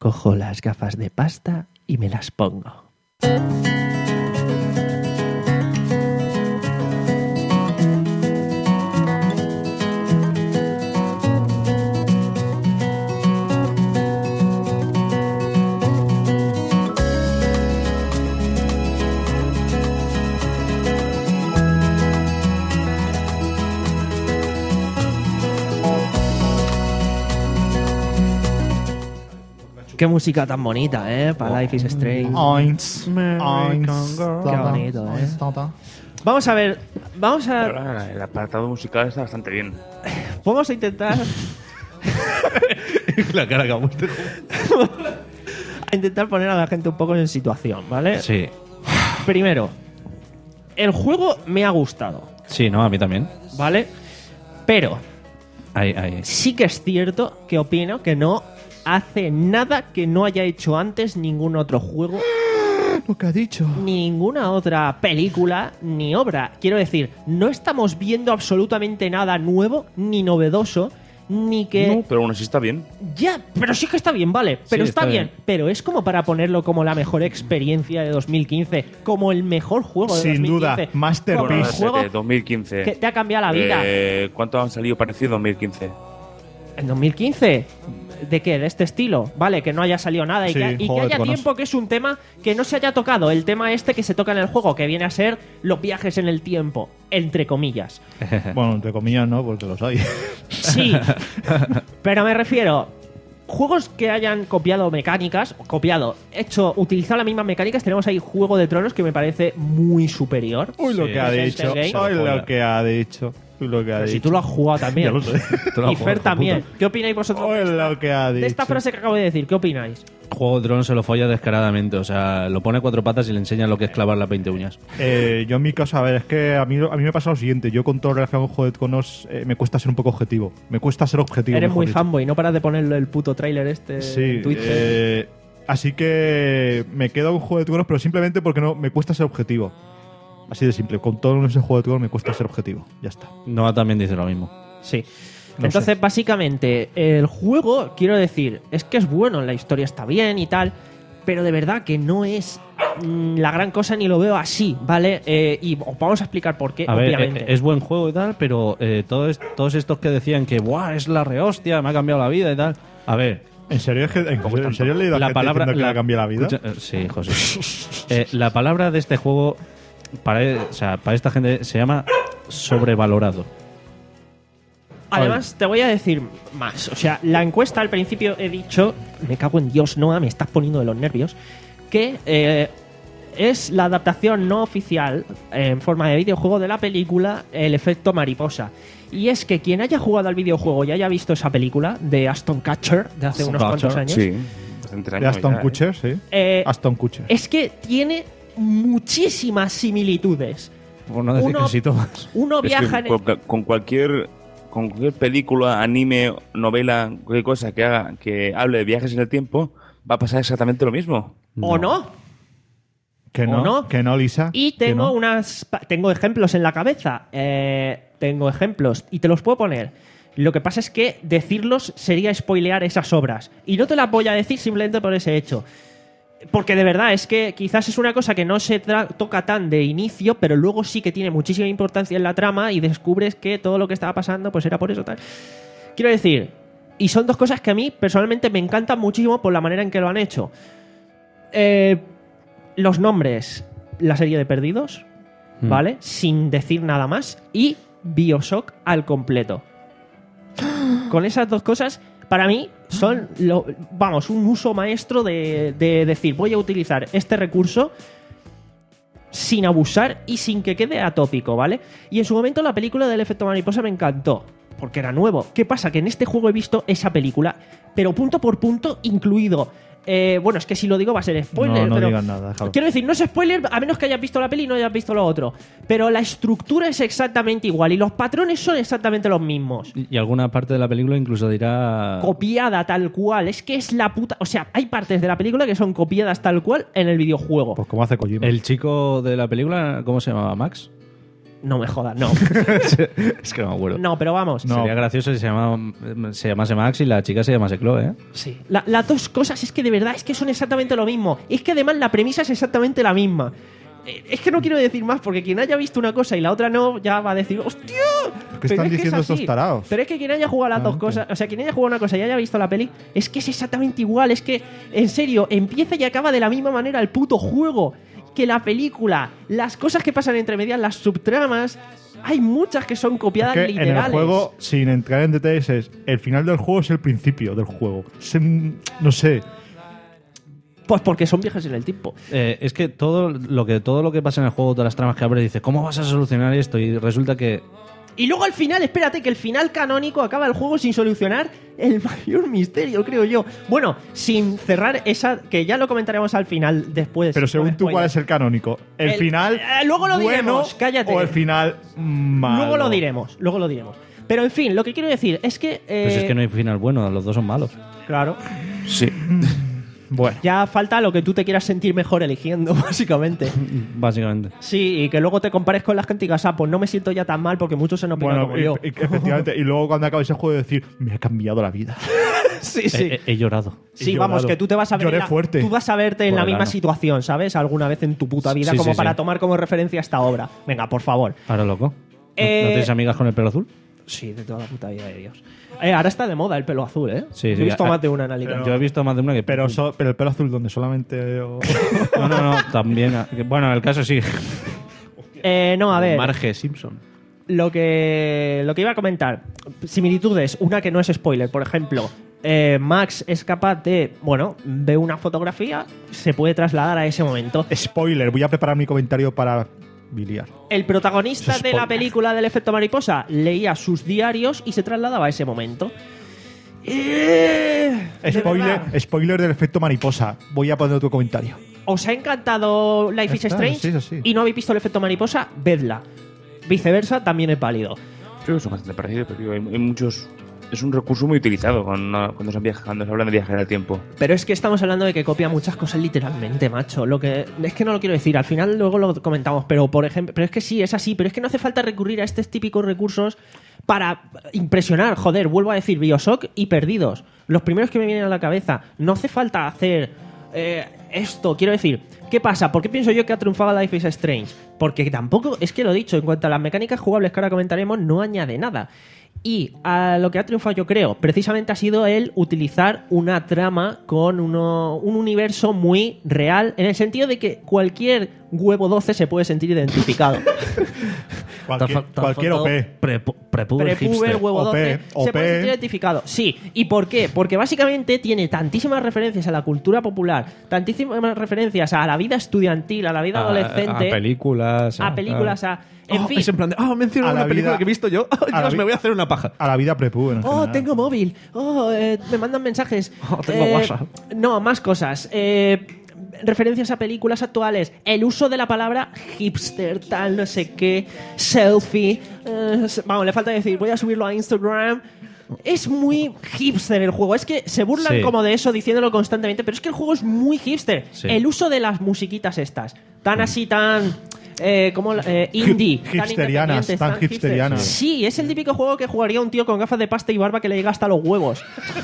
cojo las gafas de pasta y me las pongo. Qué música tan bonita, ¿eh? Para Life is Strange. Oinks. Oinks. Qué bonito, ¿eh? Vamos a ver, vamos a... Pero el apartado musical está bastante bien. Vamos a intentar... La cara que ha puesto. a intentar poner a la gente un poco en situación, ¿vale? Sí. Primero, el juego me ha gustado, Sí, no, a mí también. ¿vale? Pero Ahí, ahí. sí que es cierto que opino que no hace nada que no haya hecho antes ningún otro juego, Lo que ha dicho. ni ninguna otra película, ni obra. Quiero decir, no estamos viendo absolutamente nada nuevo, ni novedoso, ni que... No, pero aún así está bien. Ya, pero sí que está bien, vale. Pero Sí, está, está bien. bien. Pero es como para ponerlo como la mejor experiencia de dos mil quince, como el mejor juego de Sin dos mil quince. duda, masterpiece. Como el Bueno, juego de dos mil quince. que te ha cambiado la vida. Eh, ¿Cuánto han salido parecido en dos mil quince? ¿En dos mil quince? ¿De qué? ¿De este estilo? Vale, que no haya salido nada y Sí, que, y que Juego de haya Tronos. tiempo, que es un tema que no se haya tocado. El tema este que se toca en el juego, que viene a ser los viajes en el tiempo, entre comillas. Bueno, entre comillas no, porque los hay. Sí, pero me refiero... Juegos que hayan copiado mecánicas, copiado, hecho, utilizado las mismas mecánicas, tenemos ahí Juego de Tronos que me parece muy superior. Uy, lo Sí. que ha Telltale dicho. Games. Uy, lo que ha dicho. Uy, lo que ha Pero si dicho. tú lo has jugado también. Ya lo sé. Tú lo has Y jugado, Fer hijo también. puta. ¿Qué opináis vosotros Uy, de esta, lo que ha dicho. de esta frase que acabo de decir? ¿Qué opináis? Juego de Tronos se lo folla descaradamente. O sea, lo pone a cuatro patas y le enseña lo que es clavar las veinte uñas. Eh, yo en mi caso, a ver, es que a mí, a mí me pasa lo siguiente. Yo con todo relación con Juego de Tronos eh, me cuesta ser un poco objetivo. Me cuesta ser objetivo. Eres mejor muy dicho. fanboy, no paras de ponerle el puto tráiler este Sí, en Twitter. eh, así que me quedo con Juego de Tronos, pero simplemente porque no me cuesta ser objetivo. Así de simple. Con todo ese Juego de Tronos me cuesta ser objetivo. Ya está. Noah también dice lo mismo. Sí. No Entonces, sé. básicamente, el juego, quiero decir, es que es bueno, la historia está bien y tal, pero de verdad que no es mm, la gran cosa ni lo veo así, ¿vale? Eh, y os vamos a explicar por qué, A ver, obviamente. eh, es buen juego y tal, pero eh, todos, todos estos que decían que ¡buah, es la rehostia, me ha cambiado la vida y tal! A ver, ¿En serio, es que- en, ¿en serio he leído a la gente palabra diciendo que le ha cambiado la vida? Escucha, eh, sí, José. Eh, la palabra de este juego para, o sea, para esta gente se llama sobrevalorado. Además, te voy a decir más. O sea, la encuesta al principio he dicho, me cago en Dios, Noah, me estás poniendo de los nervios, que eh, es la adaptación no oficial en forma de videojuego de la película El efecto mariposa. Y es que quien haya jugado al videojuego y haya visto esa película de Aston Kutcher de hace Aston unos cuantos Kutcher, años, Sí, bastantes De años Aston ya, ¿eh? Kutcher, sí. eh, Aston Kutcher. es que tiene muchísimas similitudes. Por no decir Uno- que sí todas. Uno Es que viaja en el... con, con cualquier con cualquier película, anime, novela, cualquier cosa que haga que hable de viajes en el tiempo, va a pasar exactamente lo mismo. ¿O no? Que ¿O no, no? que no, Lisa. Y que tengo no. unas pa- tengo ejemplos en la cabeza. Eh, tengo ejemplos y te los puedo poner. Lo que pasa es que decirlos sería spoilear esas obras. Y no te las voy a decir simplemente por ese hecho. Porque de verdad es que quizás es una cosa que no se tra- toca tan de inicio, pero luego sí que tiene muchísima importancia en la trama y descubres que todo lo que estaba pasando pues era por eso tal. Quiero decir, y son dos cosas que a mí personalmente me encantan muchísimo por la manera en que lo han hecho. Eh, los nombres, la serie de Perdidos, Mm. ¿vale? Sin decir nada más. Y Bioshock al completo. Con esas dos cosas, para mí, son, lo, vamos, un uso maestro de, de decir, voy a utilizar este recurso sin abusar y sin que quede atópico, ¿vale? Y en su momento la película del efecto mariposa me encantó, porque era nuevo. ¿Qué pasa? Que en este juego he visto esa película, pero punto por punto incluido... Eh, bueno, es que si lo digo va a ser spoiler, No, no pero digas nada, déjalo. quiero decir, no es spoiler a menos que hayas visto la peli y no hayas visto lo otro. Pero la estructura es exactamente igual y los patrones son exactamente los mismos. Y y alguna parte de la película incluso dirá... Copiada tal cual. Es que es la puta... O sea, hay partes de la película que son copiadas tal cual en el videojuego. Pues como hace Kojima. El chico de la película, ¿cómo se llamaba? ¿Max? No me jodas, no. Es que no me acuerdo. No, pero vamos. Sería gracioso si se, llama, se llamase Max y la chica se llamase Chloe, ¿eh? Sí. La- las dos cosas es que de verdad es que son exactamente lo mismo. Es que además la premisa es exactamente la misma. Eh, Es que no quiero decir más porque quien haya visto una cosa y la otra no, ya va a decir, ¡hostia! ¿Qué están Pero es que diciendo es así. estos tarados? Pero es que quien haya jugado las dos cosas, o sea, quien haya jugado una cosa y haya visto la peli, es que es exactamente igual. Es que, en serio, empieza y acaba de la misma manera el puto juego que la película. Las cosas que pasan entre medias, las subtramas, hay muchas que son copiadas Es que en literales. el juego, sin entrar en detalles, es el final del juego es el principio del juego. Es un- no sé. Pues porque son viajes en el tiempo. Eh, es que todo lo que todo lo que pasa en el juego, todas las tramas que abres, dices, ¿cómo vas a solucionar esto? Y resulta que Y luego al final, espérate, que el final canónico acaba el juego sin solucionar el mayor misterio, creo yo. Bueno, sin cerrar esa, que ya lo comentaremos al final después. Pero según con tú, ¿cuál spoilers. es el canónico? ¿El, El- final eh, luego lo bueno diremos, cállate. o el final malo? Luego lo diremos, luego lo diremos. Pero en fin, lo que quiero decir es que... eh, pues es que no hay final bueno, los dos son malos. Claro. Sí. Bueno. Ya falta lo que tú te quieras sentir mejor eligiendo, básicamente. Básicamente. Sí, y que luego te compares con las que digas, ah, pues no me siento ya tan mal porque muchos se no opinan Bueno, como y- yo. y- efectivamente. Y luego cuando acabes el juego decir, me ha cambiado la vida. Sí, sí. He, he- he llorado. Sí, He vamos, llorado. que tú te vas a ver. Lloré en la- fuerte. Tú vas a verte en Por la el misma ano. situación, ¿sabes? Alguna vez en tu puta vida, Sí, como sí, para sí. tomar como referencia esta obra. Venga, por favor. Ahora loco. ¿No, Eh, ¿no tienes amigas con el pelo azul? Sí, de toda la puta vida de Dios. Eh, ahora está de moda el pelo azul, ¿eh? Sí, He sí. visto Ah, más de una en Alicante. Yo he visto más de una que. Pero, so- pero el pelo azul, donde solamente. o- No, no, no, también. ah, que- Bueno, el caso sí. Eh, no, a ver. Marge Simpson. Lo que, lo que iba a comentar. Similitudes. Una que no es spoiler. Por ejemplo, eh, Max es capaz de. Bueno, ve una fotografía, se puede trasladar a ese momento. Spoiler, voy a preparar mi comentario para biliar. El protagonista Eso es de la spoiler. película del efecto mariposa leía sus diarios y se trasladaba a ese momento. Eh, de Spoiler, verdad, spoiler del efecto mariposa. Voy a poner tu comentario. ¿Os ha encantado Life is Ya está, Strange sí, sí, sí. y no habéis visto el efecto mariposa? Vedla. Viceversa, también es válido. Creo que son bastante parecidos, pero digo, hay, hay muchos. Es un recurso muy utilizado cuando, cuando, se, viaja, cuando se habla de viajar en el tiempo. Pero es que estamos hablando de que copia muchas cosas literalmente, macho. Lo que es que no lo quiero decir, al final luego lo comentamos, pero por ejemplo, pero es que sí, es así, pero es que no hace falta recurrir a estos típicos recursos para impresionar. Joder, vuelvo a decir, BioShock y Perdidos, los primeros que me vienen a la cabeza. No hace falta hacer eh, esto, quiero decir, ¿qué pasa? ¿Por qué pienso yo que ha triunfado Life is Strange? Porque tampoco, es que lo he dicho, en cuanto a las mecánicas jugables que ahora comentaremos, no añade nada. Y a lo que ha triunfado, yo creo, precisamente ha sido el utilizar una trama con uno, un universo muy real, en el sentido de que cualquier huevo doce se puede sentir identificado. Cualquier, cualquier O P. Prepuber Prepuber, huevo O P, doce, se O P. puede sentir identificado. Sí, ¿y por qué? Porque básicamente tiene tantísimas referencias a la cultura popular, tantísimas referencias a la vida estudiantil, a la vida adolescente, A, películas. a películas, a... En Oh, fin. es en plan de, ah, menciona A una la película vida- que he visto yo. Oh, a la Dios, vi- me voy a hacer una paja. A la vida prepu. en Oh, general. tengo móvil. Oh, eh, me mandan mensajes. Oh, tengo Eh, WhatsApp. No, más cosas. Eh, referencias a películas actuales. El uso de la palabra hipster, tal, no sé qué. Selfie. eh, vamos, le falta decir, voy a subirlo a Instagram. Es muy hipster el juego. Es que se burlan Sí. como de eso diciéndolo constantemente, pero es que el juego es muy hipster. Sí. El uso de las musiquitas estas. Tan así, tan... Eh, como eh, indie, Hip- tan hipsterianas, independientes, tan hipster. hipsterianas. Sí, es el típico juego que jugaría un tío con gafas de pasta y barba que le llega hasta los huevos.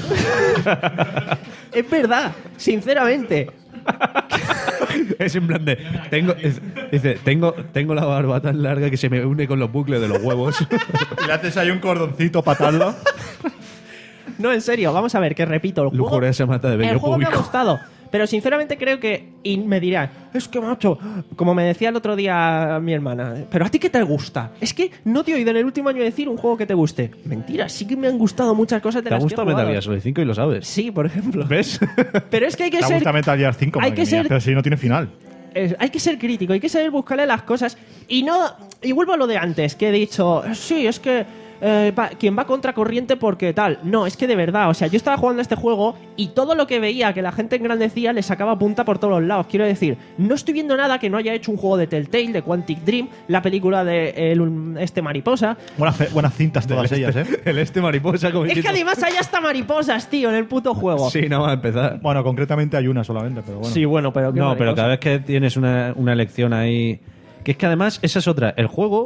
Es verdad, sinceramente. Es en plan de. Tengo, es- dice, tengo, tengo la barba tan larga que se me une con los bucles de los huevos. Y le haces ahí un cordoncito para atarlo. No, en serio, vamos a ver, que repito, el juego, Lujuria se mata de el bello juego me ha público. gustado. Pero sinceramente creo que, y me dirán, es que macho, como me decía el otro día mi hermana, pero a ti qué te gusta. Es que no te he oído en el último año decir un juego que te guste. Mentira, sí que me han gustado muchas cosas de ¿Te ha las que he gustado Metal jugado. Gear Solid cinco y lo sabes? Sí, por ejemplo. ¿Ves? Pero es que hay que Te ser gusta Metal Gear cinco, hay madre que mía, ser- pero si no tiene final. es- hay que ser crítico, hay que saber buscarle las cosas y no y vuelvo a lo de antes que he dicho, sí, es que eh, va- quien va contracorriente porque tal. No, es que de verdad, o sea, yo estaba jugando a este juego y todo lo que veía que la gente engrandecía le sacaba punta por todos los lados. Quiero decir, no estoy viendo nada que no haya hecho un juego de Telltale, de Quantic Dream, la película de el- este mariposa. Buenas, fe- buenas cintas todas ellas, ¿eh? El este mariposa como Es que diciendo- además hay hasta mariposas, tío, en el puto juego. Sí, no va a empezar. Bueno, concretamente hay una solamente, pero bueno. Sí, bueno, pero qué No, pero mariposa. cada vez que tienes una, una elección ahí. Que es que además, esa es otra. El juego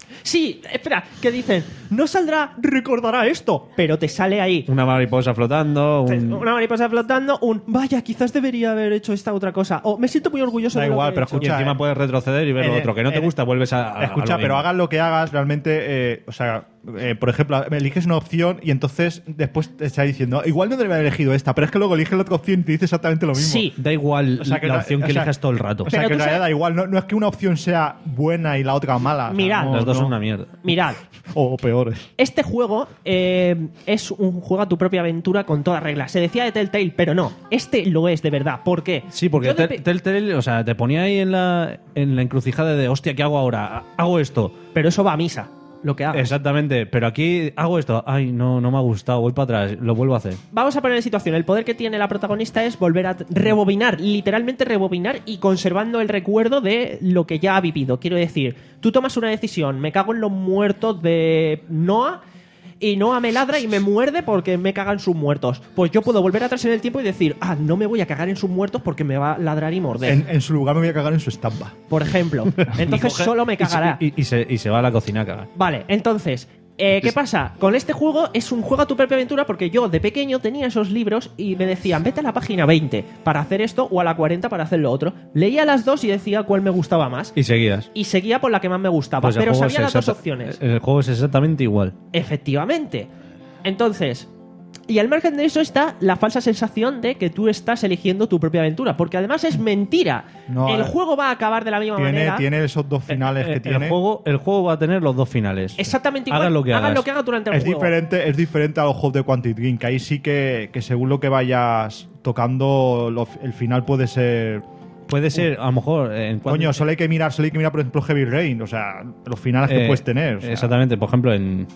Sí, espera, que dicen, no saldrá, recordará esto, pero te sale ahí. Una mariposa flotando, un... Una mariposa flotando, un vaya, quizás debería haber hecho esta otra cosa. O me siento muy orgulloso Da de lo igual, que he pero hecho. escucha, y encima eh, puedes retroceder y ver lo en- otro. Que no te en- gusta, vuelves a... a- a Escucha, lo pero mismo. hagas lo que hagas, realmente, eh, o sea, eh, por ejemplo, eliges una opción y entonces después te está diciendo, igual no debería haber elegido esta, pero es que luego eliges la otra opción y te dice exactamente lo mismo. Sí. Da igual O sea, que la no- opción que o sea, elijas todo el rato. O sea, Pero que en tú realidad sabes- da igual, no, no es que una opción sea buena y la otra mala. o sea, Mirad. no- Las dos no- son una mierda. Mirad, O peores. este juego eh, es un juego a tu propia aventura con todas reglas. Se decía de Telltale, pero no. Este lo es de verdad. ¿Por qué? Sí, porque Yo de Tel- pe- Telltale, o sea, te ponía ahí en la, en la encrucijada de, hostia, ¿qué hago ahora? Hago esto. Pero eso va a misa, lo que hago. Exactamente, pero aquí hago esto. Ay, no, no me ha gustado, voy para atrás, lo vuelvo a hacer. Vamos a poner en situación. El poder que tiene la protagonista es volver a t- rebobinar, literalmente rebobinar y conservando el recuerdo de lo que ya ha vivido. Quiero decir, tú tomas una decisión, me cago en los muertos de Noah y Noah me ladra y me muerde porque me cagan sus muertos. Pues yo puedo volver atrás en el tiempo y decir, ah, no me voy a cagar en sus muertos porque me va a ladrar y morder. En, en su lugar me voy a cagar en su estampa. Por ejemplo. Entonces Y coge- solo me y se- cagará. Y, y se, y se va a la cocina a cagar. Vale, entonces, eh, ¿qué pasa? Con este juego es un juego a tu propia aventura porque yo de pequeño tenía esos libros y me decían, vete a la página veinte para hacer esto o a la cuarenta para hacer lo otro. Leía las dos y decía cuál me gustaba más. Y seguías. Y seguía por la que más me gustaba, Pues el pero juego sabía es las dos exacta- opciones. El juego es exactamente igual. Efectivamente. Entonces, y al margen de eso está la falsa sensación de que tú estás eligiendo tu propia aventura, porque además es mentira. No, el eh, juego va a acabar de la misma Tiene, manera. tiene esos dos finales Eh, que tiene. el, juego, el juego va a tener los dos finales. Exactamente igual. Hagan lo que hagan hagas. lo que hagan durante el Es juego. diferente, es diferente a los juegos de Quantic Dream, que ahí sí que, que según lo que vayas tocando, lo- el final puede ser... Puede ser, a lo mejor... eh, En cuanto- Coño, solo hay que mirar, solo hay que mirar, por ejemplo, Heavy Rain, o sea, los finales que Eh, puedes tener. o sea. Exactamente, por ejemplo, en,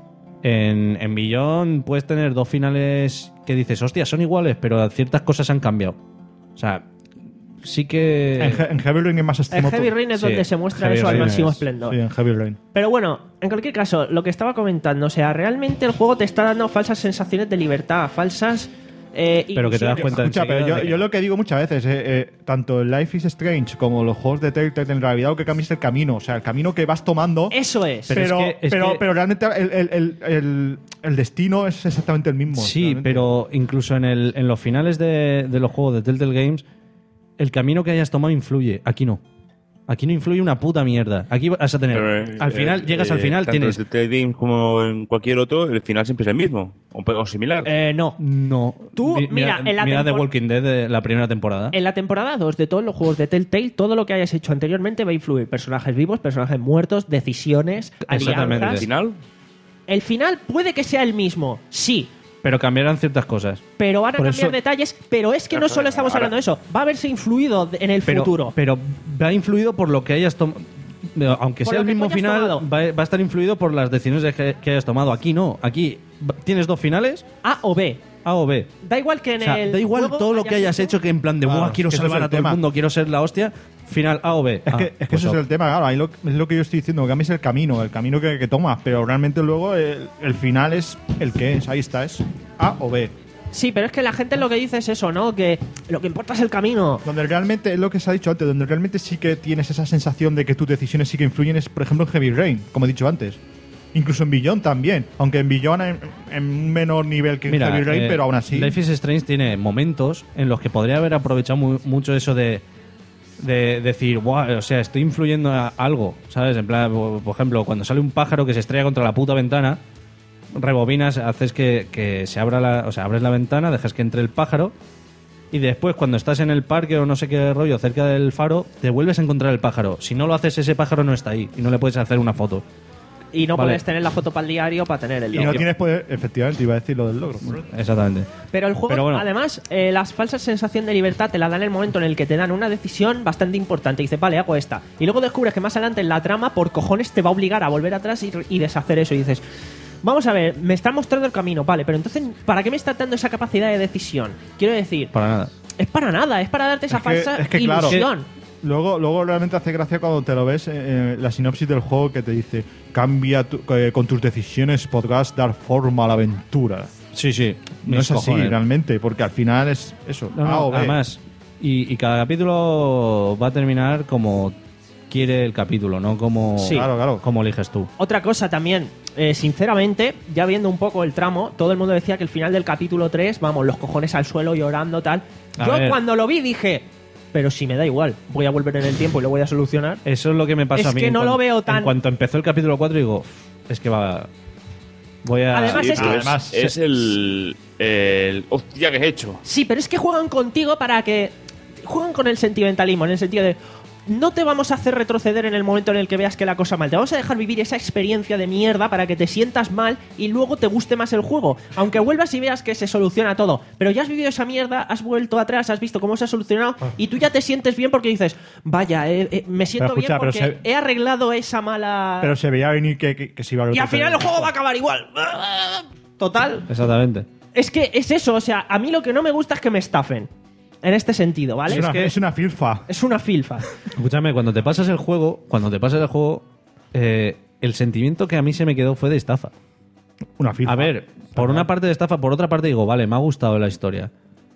en, en Beyond puedes tener dos finales que dices, hostia, son iguales, pero ciertas cosas han cambiado. O sea, sí que... En, He- en Heavy Rain es más En extremo. Heavy todo. Rain es Sí, donde se muestra Heavy eso al Rain máximo es- esplendor. Sí, en Heavy Rain. Pero bueno, en cualquier caso, lo que estaba comentando, o sea, realmente el juego te está dando falsas sensaciones de libertad, falsas... eh, Pero que te das ilusiones. cuenta Escucha, pero enseguida yo, de que- yo lo que digo muchas veces, eh, eh, tanto el Life is Strange como los juegos de Telltale, en realidad lo que cambia es el camino. O sea, el camino que vas tomando. Eso es. Pero, Pero pero, es que- es que- pero realmente el, el- el- el- el destino es exactamente el mismo. Sí, realmente. pero incluso en, el, en los finales de, de los juegos de Telltale Games, el camino que hayas tomado influye. Aquí no. Aquí no influye una puta mierda. Aquí vas a tener... Pero, eh, al final, eh, llegas al eh, final, tanto tienes... en Telltale Games como en cualquier otro, el final siempre es el mismo. O, o similar. Eh, no. No. Tú, Mi- mira, en la mira The tempor- Walking Dead de la primera temporada. En la temporada dos de todos los juegos de Telltale, todo lo que hayas hecho anteriormente va a influir. Personajes vivos, personajes muertos, decisiones, Exactamente. alianzas. ¿El final? El final puede que sea el mismo, sí, Pero cambiarán ciertas cosas. pero van a Por cambiar eso- detalles. Pero es que no solo estamos Ahora- hablando de eso, va a haberse influido de- en el Pero, futuro. pero va influido por lo que hayas tomado. Aunque Por sea lo el que tú mismo hayas final, tomado. va, va a estar influido por las decisiones que, que hayas tomado. Aquí no. Aquí va- tienes dos finales, A o B. A o B. Da igual que en O sea, el da igual juego todo lo que hayas hecho que en plan de, Claro, "Buah, quiero que ese salvar es el a todo tema. el mundo, quiero ser la hostia", final A o B. Es Ah, que, es, que pues ese ok. es el tema, claro. Ahí lo, es lo que yo estoy diciendo, que cambies el camino, el camino que, que tomas, pero realmente luego el, el final es el que es. Ahí está, es A o B. Sí, pero es que la gente lo que dice es eso, ¿no? Que lo que importa es el camino. Donde realmente, es lo que se ha dicho antes, donde realmente sí que tienes esa sensación de que tus decisiones sí que influyen es, por ejemplo, en Heavy Rain, como he dicho antes. Incluso en Beyond también. Aunque en Beyond en, en un menor nivel que en Mira, Heavy Rain, eh, pero aún así. Life is Strange tiene momentos en los que podría haber aprovechado mu- mucho eso de, de decir, "Buah, o sea, estoy influyendo a algo", ¿sabes? En plan, por, por ejemplo, cuando sale un pájaro que se estrella contra la puta ventana, rebobinas, haces que, que se abra la, o sea, abres la ventana, dejas que entre el pájaro y después cuando estás en el parque o no sé qué rollo cerca del faro, te vuelves a encontrar el pájaro. Si no lo haces, ese pájaro no está ahí y no le puedes hacer una foto. Y no Vale. puedes tener la foto para el diario para tener el y no logro. tienes poder, efectivamente, iba a decir lo del logro. correcto. Exactamente. Pero el juego, Pero bueno. además, eh, la falsa sensación de libertad te la dan en el momento en el que te dan una decisión bastante importante. Y dices, vale, hago esta. Y luego descubres que más adelante en la trama, por cojones, te va a obligar a volver atrás y, y deshacer eso. Y dices, vamos a ver, me está mostrando el camino, vale, pero entonces, ¿para qué me está dando esa capacidad de decisión? Quiero decir, Para nada. es para nada, es para darte esa Es que- falsa es que, claro, ilusión. Luego, luego realmente hace gracia cuando te lo ves eh, eh, la sinopsis del juego que te dice cambia tu- eh, con tus decisiones podrás dar forma a la aventura. Sí, sí. No mis es así cojones. realmente, porque al final es eso. No, no, A o B. además, y, y cada capítulo va a terminar como quiere el capítulo, no como, Sí. Claro, claro. como eliges tú. Otra cosa también, eh, sinceramente, ya viendo un poco el tramo, todo el mundo decía que el final del capítulo tres, vamos, los cojones al suelo llorando, tal. A Yo ver. cuando lo vi dije, pero si me da igual, voy a volver en el tiempo y lo voy a solucionar. Eso es lo que me pasa Es a mí. que en no cuan- lo veo tan- En cuanto empezó el capítulo cuatro, digo, es que va. Voy a. Además Sí, es pero que- Además, es el, el. Hostia, ¿qué he hecho? Sí, pero es que juegan contigo para que... Juegan con el sentimentalismo, en el sentido de... No te vamos a hacer retroceder en el momento en el que veas que la cosa mal. Te vamos a dejar vivir esa experiencia de mierda para que te sientas mal y luego te guste más el juego. Aunque vuelvas y veas que se soluciona todo. Pero ya has vivido esa mierda, has vuelto atrás, has visto cómo se ha solucionado y tú ya te sientes bien porque dices, vaya, eh, eh, me siento Pero escucha, bien pero porque se- he arreglado esa mala... Pero se veía venir que, que, que se iba a y al final el juego va a acabar igual. Total. Exactamente. Es que es eso, o sea, a mí lo que no me gusta es que me estafen. En este sentido, ¿vale? Es una, es que es una filfa. es una filfa. Escúchame, cuando te pasas el juego, cuando te pasas el juego, eh, el sentimiento que a mí se me quedó fue de estafa. Una filfa. A ver, por una parte de estafa, por otra parte digo, vale, me ha gustado la historia.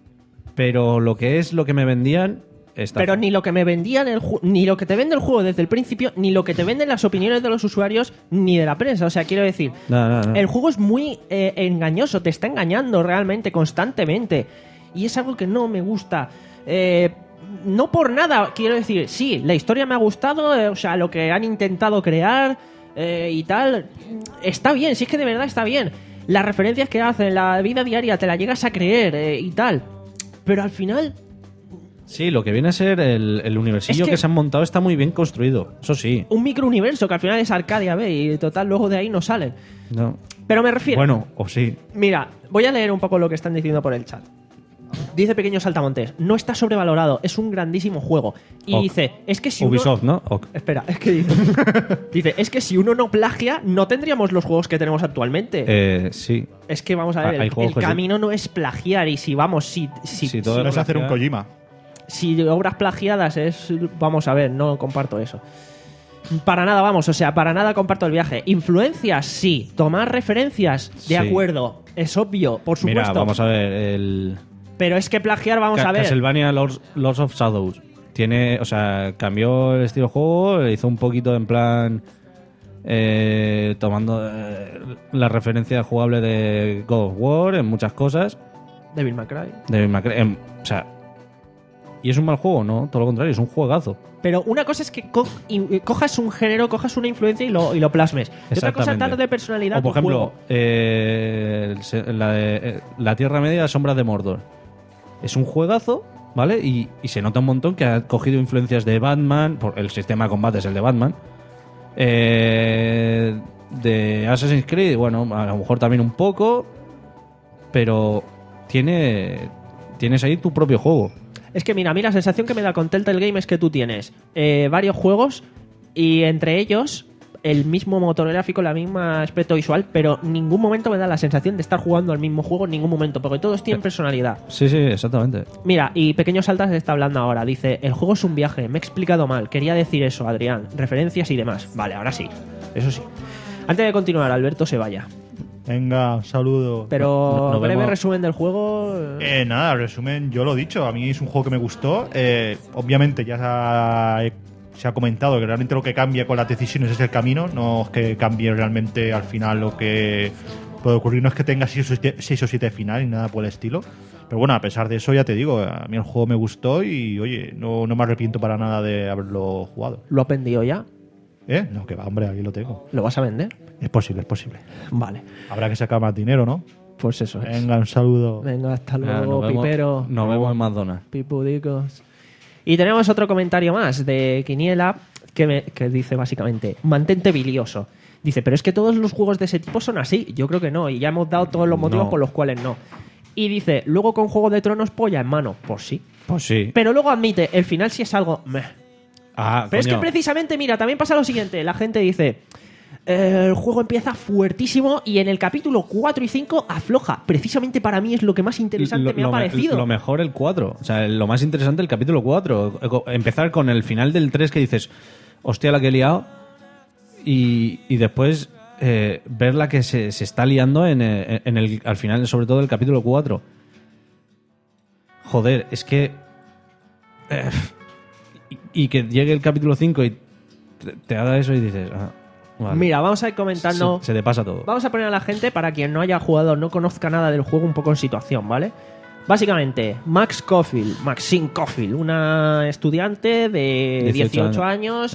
Pero lo que es lo que me vendían, estafa. Pero ni lo que me vendían el ju- ni lo que te vende el juego desde el principio, ni lo que te venden las opiniones de los usuarios, ni de la prensa. O sea, quiero decir, No, no, no. el juego es muy eh, engañoso, te está engañando realmente, constantemente. Y es algo que no me gusta. Eh, no por nada, quiero decir, sí, la historia me ha gustado, eh, o sea, lo que han intentado crear eh, y tal, está bien, sí es que de verdad está bien. Las referencias que hacen, la vida diaria, te la llegas a creer eh, y tal. Pero al final, Sí, lo que viene a ser el, el universillo Es que- que... se han montado está muy bien construido. Eso sí. un microuniverso que al final es Arcadia B y total luego de ahí no salen. No. Pero me refiero... Bueno, o sí. Mira, voy a leer un poco lo que están diciendo por el chat. Dice Pequeño Saltamontes, no está sobrevalorado, es un grandísimo juego. Y Ok. dice, es que si uno... Ubisoft, ¿no? Ok. Espera, es que dice... dice, es que si uno no plagia, no tendríamos los juegos que tenemos actualmente. Eh, sí. es que vamos a ver, hay el, juegos el que sí. camino no es plagiar y si vamos, si... si, Sí, todo No es hacer un plagiar. Kojima. si obras plagiadas es... Vamos a ver, no comparto eso. Para nada, vamos, o sea, para nada comparto el viaje. Influencias, sí. Tomar referencias, de Sí. acuerdo. Es obvio, por supuesto. Mira, vamos a ver. El Pero es que plagiar, vamos Ca- a ver. Castlevania Lords, Lords of Shadows. Tiene, o sea, cambió el estilo de juego, hizo un poquito en plan. eh, tomando eh, la referencia jugable de God of War en muchas cosas. Devil May Cry. De Macre- en- o sea. ¿Y es un mal juego? No, todo lo contrario, es un juegazo. Pero una cosa es que co- y- cojas un género, cojas una influencia y lo, y lo plasmes. Y otra cosa es Exactamente. darle personalidad O por a tu ejemplo, juego. eh, el se- la, de- eh, la Tierra Media, Sombras de Mordor. Es un juegazo, ¿vale? Y, y se nota un montón que ha cogido influencias de Batman, por el sistema de combate es el de Batman. Eh, de Assassin's Creed, bueno, a lo mejor también un poco, pero tiene tienes ahí tu propio juego. Es que mira, a mí la sensación que me da con Telltale Game es que tú tienes eh, varios juegos y entre ellos el mismo motor gráfico, la misma aspecto visual, pero en ningún momento me da la sensación de estar jugando al mismo juego en ningún momento, porque todos tienen personalidad. Sí, sí, exactamente. Mira, y Pequeño Saltas está hablando ahora. Dice, el juego es un viaje. Me he explicado mal. Quería decir eso, Adrián. Referencias y demás. Vale, ahora sí. Eso sí. Antes de continuar, Alberto se vaya. Venga, un saludo. Pero No- nos breve vemos. resumen del juego. Eh, nada, resumen, yo lo he dicho, a mí es un juego que me gustó. Eh, obviamente ya se ha, se ha comentado que realmente lo que cambia con las decisiones es el camino, no es que cambie realmente al final lo que puede ocurrir, no es que tenga seis o siete, seis o siete finales ni nada por el estilo. Pero bueno, a pesar de eso, ya te digo, a mí el juego me gustó y oye, no, no me arrepiento para nada de haberlo jugado. ¿Lo has vendido ya? ¿Eh? No, que va, hombre, aquí lo tengo. ¿Lo vas a vender? Es posible, es posible. Vale. Habrá que sacar más dinero, ¿no? Pues eso es. Venga, un saludo. Venga, hasta Ah, luego, nos vemos- Pipero. Nos vemos en McDonald's. Pipudicos. Y tenemos otro comentario más de Quiniela que, me- que dice básicamente, mantente bilioso. Dice, pero es que todos los juegos de ese tipo son así. Yo creo que no, y ya hemos dado todos los motivos No. por los cuales no. Y dice, luego con Juego de Tronos polla en mano. Pues sí. Pues sí. Pero luego admite, el final sí es algo... meh. Ah, Pero es coño. que precisamente, mira, también pasa lo siguiente. La gente dice, eh, el juego empieza fuertísimo y en el capítulo cuatro y cinco afloja. Precisamente para mí es lo que más interesante Lo- me ha lo me- parecido. Lo mejor el cuatro. O sea, lo más interesante el capítulo cuatro. Empezar con el final del tres que dices, hostia, la que he liado. Y, y después eh, ver la que se, se está liando en, eh, en el, al final, sobre todo el capítulo cuatro. Joder, es que... eh, y, y que llegue el capítulo cinco y te, te haga eso y dices... Ah, vale. Mira, vamos a ir comentando... Se, se te pasa todo. Vamos a poner a la gente, para quien no haya jugado, no conozca nada del juego, un poco en situación, ¿vale? Básicamente, Max Caulfield, Maxine Caulfield, una estudiante de dieciocho años, sí.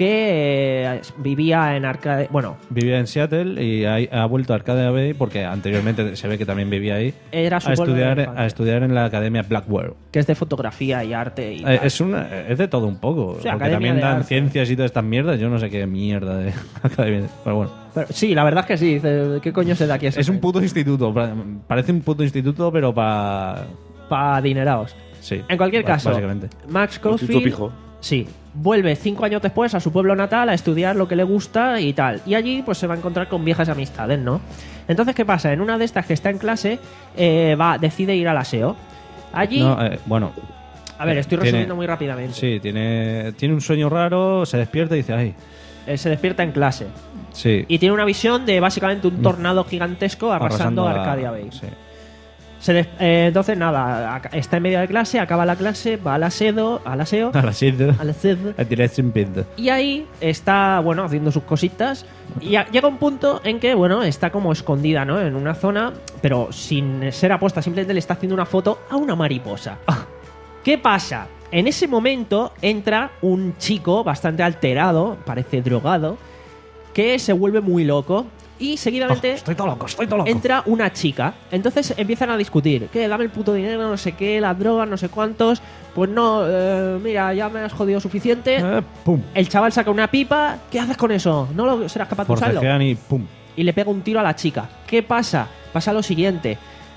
que eh, vivía en Arcade... Bueno, vivía en Seattle y ha, ha vuelto a Arcadia Bay porque anteriormente se ve que también vivía ahí. Era su a pueblo de estudiar, infancia. a estudiar en la Academia Blackwell. que es de fotografía y arte y Eh, tal. es, una, es de todo un poco. Sí, porque Academia también de dan Arte. ciencias y todas estas mierdas. Yo no sé qué mierda de academia. Pero bueno. Pero, sí, la verdad es que sí. Dice, ¿qué coño se da aquí? Es un puto instituto. pa- Parece un puto instituto, pero para. Para adinerados. Sí. En cualquier ba- caso, Básicamente. Max Instituto Caulfield pijo. sí, vuelve cinco años después a su pueblo natal a estudiar lo que le gusta y tal. Y allí pues se va a encontrar con viejas amistades, ¿no? Entonces, ¿qué pasa? En una de estas que está en clase, eh, va, decide ir al aseo. Allí... No, eh, bueno. a ver, estoy tiene- resumiendo muy rápidamente. Sí, tiene, tiene un sueño raro, se despierta y dice, ay. Él se despierta en clase. Sí. Y tiene una visión de básicamente un tornado gigantesco arrasando, la- Arcadia Bay. Sí. Se des- eh, entonces, nada, ac- está en medio de clase, acaba la clase, va al aseo, al aseo, A la siete. al aseo, A tirar sin pinta. y ahí está, bueno, haciendo sus cositas. Y a- llega un punto en que, bueno, está como escondida, ¿no? En una zona, pero sin ser aposta, simplemente le está haciendo una foto a una mariposa. ¿Qué pasa? En ese momento entra un chico bastante alterado, parece drogado, que se vuelve muy loco. Y seguidamente estoy todo loco, estoy todo loco. entra una chica. Entonces empiezan a discutir. ¿Qué? Dame el puto dinero, no sé qué, las drogas, no sé cuántos. Pues no, eh, mira, ya me has jodido suficiente. Eh, pum. El chaval saca una pipa. ¿Qué haces con eso? ¿No lo serás capaz de usarlo? Forcejean y pum. Y le pega un tiro a la chica. ¿Qué pasa? Pasa lo siguiente.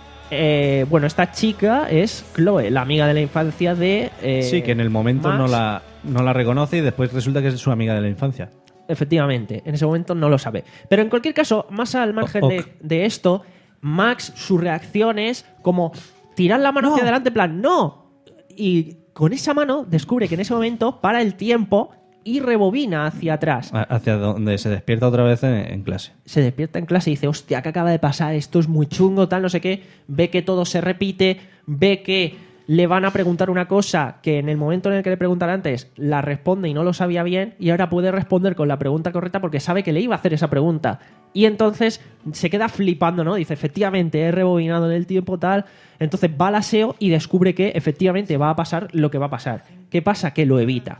Eh, bueno, esta chica es Chloe, la amiga de la infancia de... eh, Sí, que en el momento Max. no la, no la reconoce y después resulta que es su amiga de la infancia. Efectivamente, en ese momento no lo sabe. Pero en cualquier caso, más al margen Ok. de, de esto, Max, su reacción es como tirar la mano hacia adelante, en plan, ¡no! Y con esa mano descubre que en ese momento para el tiempo y rebobina hacia atrás. A- Hacia donde se despierta otra vez en, en clase. Se despierta en clase y dice, hostia, ¿qué acaba de pasar? Esto es muy chungo, tal, no sé qué. Ve que todo se repite, ve que le van a preguntar una cosa que en el momento en el que le preguntan antes la responde y no lo sabía bien, y ahora puede responder con la pregunta correcta porque sabe que le iba a hacer esa pregunta. Y entonces se queda flipando, ¿no? Dice, efectivamente, he rebobinado en el tiempo, tal. Entonces va al aseo y descubre que efectivamente va a pasar lo que va a pasar. ¿Qué pasa? Que lo evita.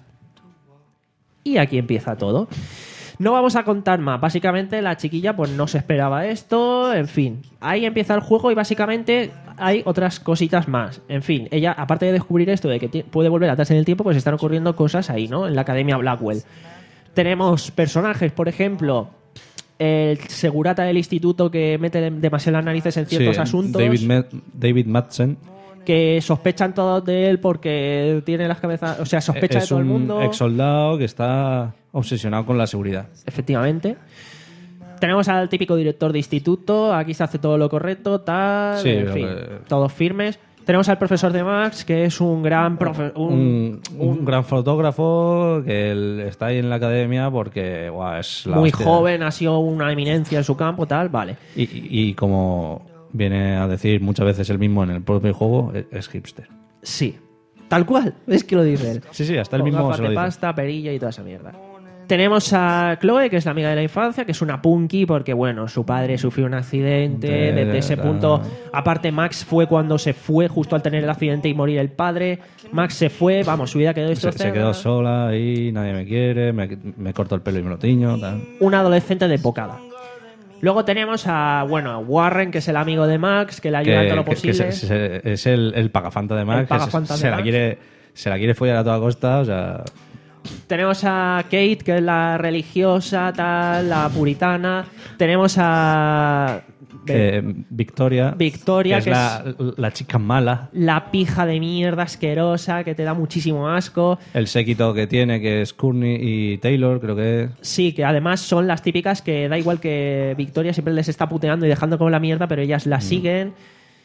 Y aquí empieza todo. No vamos a contar más. Básicamente la chiquilla pues no se esperaba esto. En fin, ahí empieza el juego y básicamente hay otras cositas más. En fin, ella, aparte de descubrir esto de que ti- puede volver atrás en el tiempo, pues están ocurriendo cosas ahí, ¿no? En la Academia Blackwell. Tenemos personajes, por ejemplo, el segurata del instituto que mete demasiado las narices en ciertos Sí, asuntos. David, Me- David Madsen. Que sospechan todos de él porque tiene las cabezas... O sea, sospecha es de todo el un mundo. ex soldado que está obsesionado con la seguridad. Efectivamente. Tenemos al típico director de instituto, aquí se hace todo lo correcto, tal, Sí, en lo fin, que- todos firmes. Tenemos al profesor de Max, que es un gran profe Un, un gran fotógrafo que él está ahí en la academia porque buah, es la muy hostia. joven, ha sido una eminencia en su campo, tal, vale. Y, y- y como viene a decir muchas veces él mismo en el propio juego, es, es hipster. Sí, tal cual, es que lo dice él. Sí, sí, hasta él Con mismo gafas se lo de dice. pasta, perilla y toda esa mierda. Tenemos a Chloe, que es la amiga de la infancia, que es una punky porque, bueno, su padre sufrió un accidente. De- Desde ese la- punto, aparte, Max fue cuando se fue, justo al tener el accidente y morir el padre. Max se fue, vamos, su vida quedó Se, destrozada. se quedó sola ahí, nadie me quiere, me, me corto el pelo y me lo tiño. Tal. Una adolescente desbocada. Luego tenemos a, bueno, a Warren, que es el amigo de Max, que le ayuda en todo lo que- que posible. es, es- es el, el pagafanta de Max. El pagafanta que se, de se la Max. quiere, se la quiere follar a toda costa, o sea... Tenemos a Kate, que es la religiosa, tal, la puritana. Tenemos a... que Victoria, Victoria, que que es la, la chica mala. la pija de mierda asquerosa que te da muchísimo asco. El séquito que tiene, que es Courtney y Taylor, creo que es. Sí, que además son las típicas que da igual que Victoria siempre les está puteando y dejando como la mierda, pero ellas la siguen.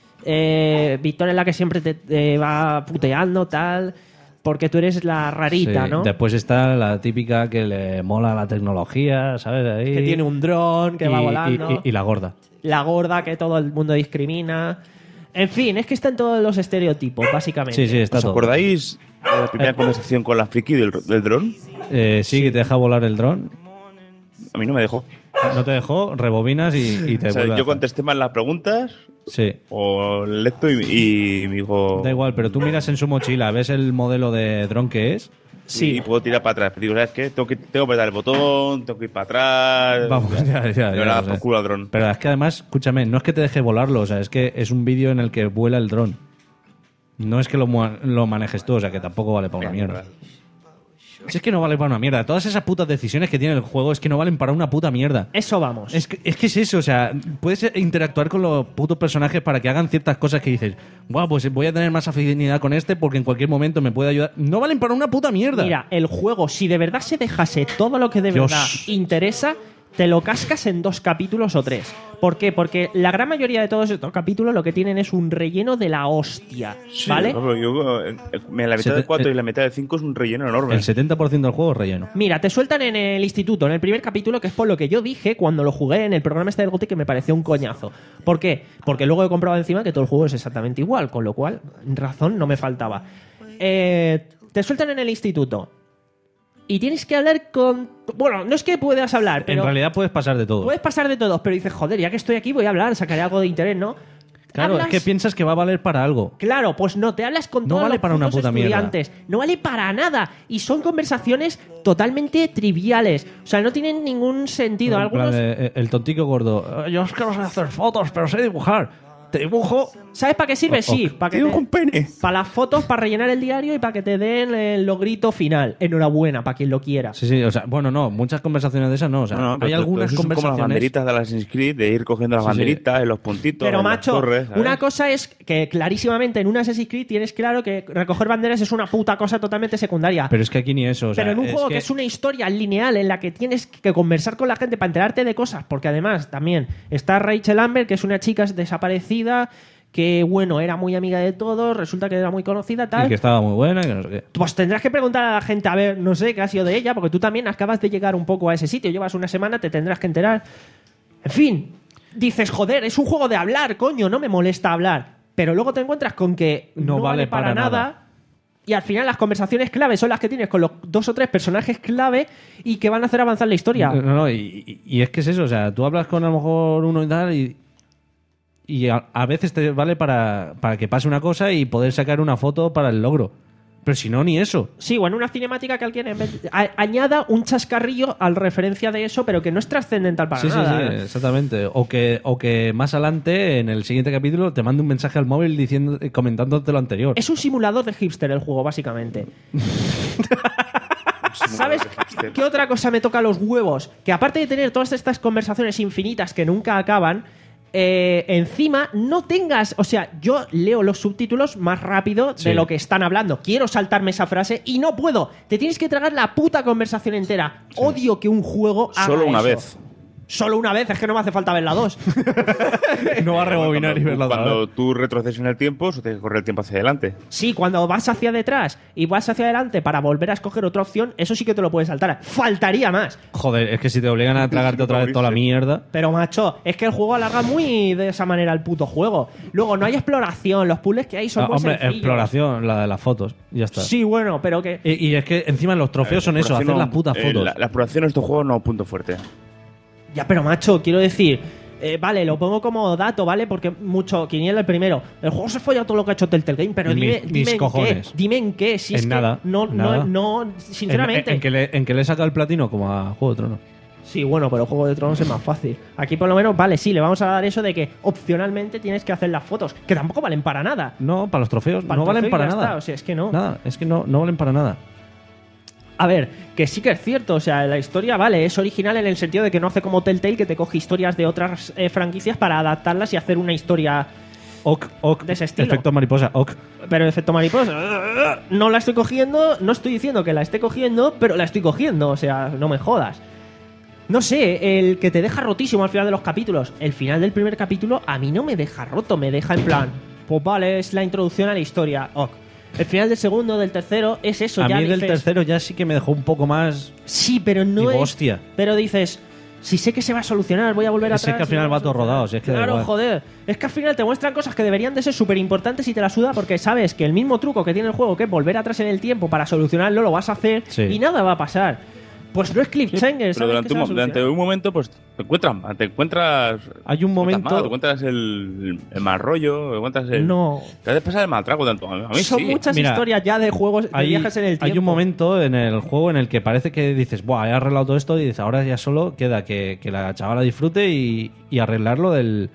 Eh, Victoria es la que siempre te, te va puteando, tal, porque tú eres la rarita, Sí. ¿no? Después está la típica que le mola la tecnología, ¿sabes? Ahí. Que tiene un dron, que y, va y- volando. y- y la gorda. La gorda que todo el mundo discrimina. En fin, es que están todos los estereotipos, básicamente. Sí, sí, está ¿Os todo. acordáis de la primera conversación con la friki del, del dron? Eh, sí, que te deja volar el dron. A mí no me dejó. No te dejó, rebobinas y, y te O sea, vuelve a yo hacer. contesté mal las preguntas Sí. o el lecto y, y me dijo... Da igual, pero tú miras en su mochila, ves el modelo de dron que es. Sí. Y puedo tirar para atrás. Pero digo, ¿sabes qué? Tengo que, tengo que apretar el botón, tengo que ir para atrás... Vamos, ya, ya, ya, Le voy a dar lo por sé. culo al dron. Pero es que además, escúchame, no es que te deje volarlo, o sea, es que es un vídeo en el que vuela el dron. No es que lo, mu- lo manejes tú, o sea, que tampoco vale para una mierda. Si es que no vale para una mierda. Todas esas putas decisiones que tiene el juego es que no valen para una puta mierda. Eso vamos. Es que, es que es eso, o sea, puedes interactuar con los putos personajes para que hagan ciertas cosas que dices, guau, pues voy a tener más afinidad con este porque en cualquier momento me puede ayudar. No valen para una puta mierda. Mira, el juego, si de verdad se dejase todo lo que de Dios. verdad interesa, te lo cascas en dos capítulos o tres. ¿Por qué? Porque la gran mayoría de todos estos capítulos lo que tienen es un relleno de la hostia, Sí, ¿vale? no, pero yo, eh, eh, la mitad Se te- de cuatro eh, y la mitad de cinco es un relleno enorme. El setenta por ciento del juego es relleno. Mira, te sueltan en el instituto, en el primer capítulo, que es por lo que yo dije cuando lo jugué en el programa este del GOTY, que me pareció un coñazo. ¿Por qué? Porque luego he comprobado encima que todo el juego es exactamente igual, con lo cual razón no me faltaba. Eh, te sueltan en el instituto y tienes que hablar con... Bueno, no es que puedas hablar, pero... En realidad puedes pasar de todo. Puedes pasar de todos, pero dices, joder, ya que estoy aquí voy a hablar, sacaré algo de interés, ¿no? Claro, Hablas- es que piensas que va a valer para algo. Claro, pues no, te hablas con No todos vale los para una putos puta mierda. estudiantes. No vale para nada. Y son conversaciones totalmente triviales. O sea, no tienen ningún sentido. En plan, Algunos... eh, el tontico gordo. "Eh, Yo es que no sé hacer fotos, pero sé dibujar. Te dibujo. ¿Sabes para qué sirve? O- Sí, ok. para que Dibujo te- un pene. para las fotos, para rellenar el diario y para que te den el logrito final. Enhorabuena, para quien lo quiera. Sí, sí, o sea, bueno, no, muchas conversaciones de esas no. O sea, No, no, hay pero- algunas pero eso son como las conversaciones. banderitas de Assassin's Creed, de ir cogiendo las Sí, sí. banderitas, en los puntitos, Pero en las macho, torres, ¿sabes? una cosa es que clarísimamente en un Assassin's Creed tienes claro que recoger banderas es una puta cosa totalmente secundaria. Pero es que aquí ni eso. O sea, Pero en un es juego que... que es una historia lineal en la que tienes que conversar con la gente para enterarte de cosas, porque además también está Rachel Amber, que es una chica desaparecida, que bueno, era muy amiga de todos, resulta que era muy conocida, tal. Y que estaba muy buena, que no sé qué. Pues tendrás que preguntar a la gente, a ver, no sé qué ha sido de ella, porque tú también acabas de llegar un poco a ese sitio, llevas una semana, te tendrás que enterar. En fin, dices, joder, es un juego de hablar, coño, no me molesta hablar. Pero luego te encuentras con que no, No vale para nada. Y al final las conversaciones clave son las que tienes con los dos o tres personajes clave y que van a hacer avanzar la historia. No, no, y, y- y es que es eso, o sea, tú hablas con a lo mejor uno y tal y, y a, a veces te vale para, para que pase una cosa y poder sacar una foto para el logro. Pero si no, ni eso. Sí, o en una cinemática que alguien en vez de- a- añada un chascarrillo al referencia de eso, pero que no es trascendental para Sí, sí, nada. sí, exactamente. O que, o que más adelante, en el siguiente capítulo, te mande un mensaje al móvil diciendo, comentándote lo anterior. Es un simulador de hipster el juego, básicamente. ¿Sabes qué otra cosa me toca los huevos? Que aparte de tener todas estas conversaciones infinitas que nunca acaban, eh, encima no tengas... O sea, yo leo los subtítulos más rápido de Sí. lo que están hablando. Quiero saltarme esa frase y no puedo. Te tienes que tragar la puta conversación entera. Odio que un juego haga Solo una eso. vez. Solo una vez, es que no me hace falta ver la dos. No va a rebobinar Cuando y tú- verla otra Cuando vez. tú retrocedes en el tiempo, eso tiene que correr el tiempo hacia adelante. Sí, cuando vas hacia detrás y vas hacia adelante para volver a escoger otra opción, eso sí que te lo puedes saltar. Faltaría más. Joder, es que si te obligan a tragarte otra vez toda la mierda. Pero macho, es que el juego alarga muy de esa manera el puto juego. Luego no hay exploración, los puzzles que hay son Ah, muy hombre, sencillos. exploración, la de las fotos. Ya está. Sí, bueno, pero que... Y, y es que encima los trofeos son eso, hacer las putas Eh, fotos. la, la exploración en estos juegos no es un punto fuerte. Ya, pero macho, quiero decir... eh, vale, lo pongo como dato, ¿vale? Porque mucho... Quiniela el primero. El juego se folla todo lo que ha hecho Telltale Game, pero Mis- dime, mis dime en cojones. qué. Dime en qué. Si es En que nada, No, nada. no, no... Sinceramente... En, en que le, en que le saca el platino como a Juego de Tronos. Sí, bueno, pero Juego de Tronos es más fácil. Aquí por lo menos, vale, sí, le vamos a dar eso de que opcionalmente tienes que hacer las fotos, que tampoco valen para nada. No, para los trofeos Para no el valen trofeo y para ya nada. está, o sea, es que no. Nada, es que no, no valen para nada. A ver, que sí que es cierto, o sea, la historia, vale, es original en el sentido de que no hace como Telltale, que te coge historias de otras eh, franquicias para adaptarlas y hacer una historia Ok, ok. de ese estilo. Efecto mariposa, ok. Pero efecto mariposa, no la estoy cogiendo, no estoy diciendo que la esté cogiendo, pero la estoy cogiendo, o sea, no me jodas. No sé, el que te deja rotísimo al final de los capítulos. El final del primer capítulo a mí no me deja roto, me deja en plan, pues vale, es la introducción a la historia, ok. El final del segundo, del tercero, es eso, A ya mí del dices- tercero ya sí que me dejó un poco más. Sí, pero no Digo, es... hostia. Pero dices, Si sé que se va a solucionar, voy a volver atrás. Es que al final va todo rodado. Si es que da Claro, igual. joder. Es que al final te muestran cosas que deberían de ser súper importantes y te la suda porque sabes que el mismo truco que tiene el juego, que es volver atrás en el tiempo para solucionarlo, lo vas a hacer Sí. y nada va a pasar. Pues no es cliffhanger, Pero ¿sabes? durante que se un, va a mo- durante solucionar. un momento, pues te encuentras, te encuentras. Hay un momento. Te encuentras el, el mal rollo, te encuentras el. No. Te haces pasar el mal trago tanto. A mí Son sí. muchas Mira, historias ya de juegos de Hay, viajes en el tiempo. hay un momento en el juego en el que parece que dices, buah, he arreglado todo esto y dices, ahora ya solo queda que, que la chavala disfrute y, y arreglarlo del.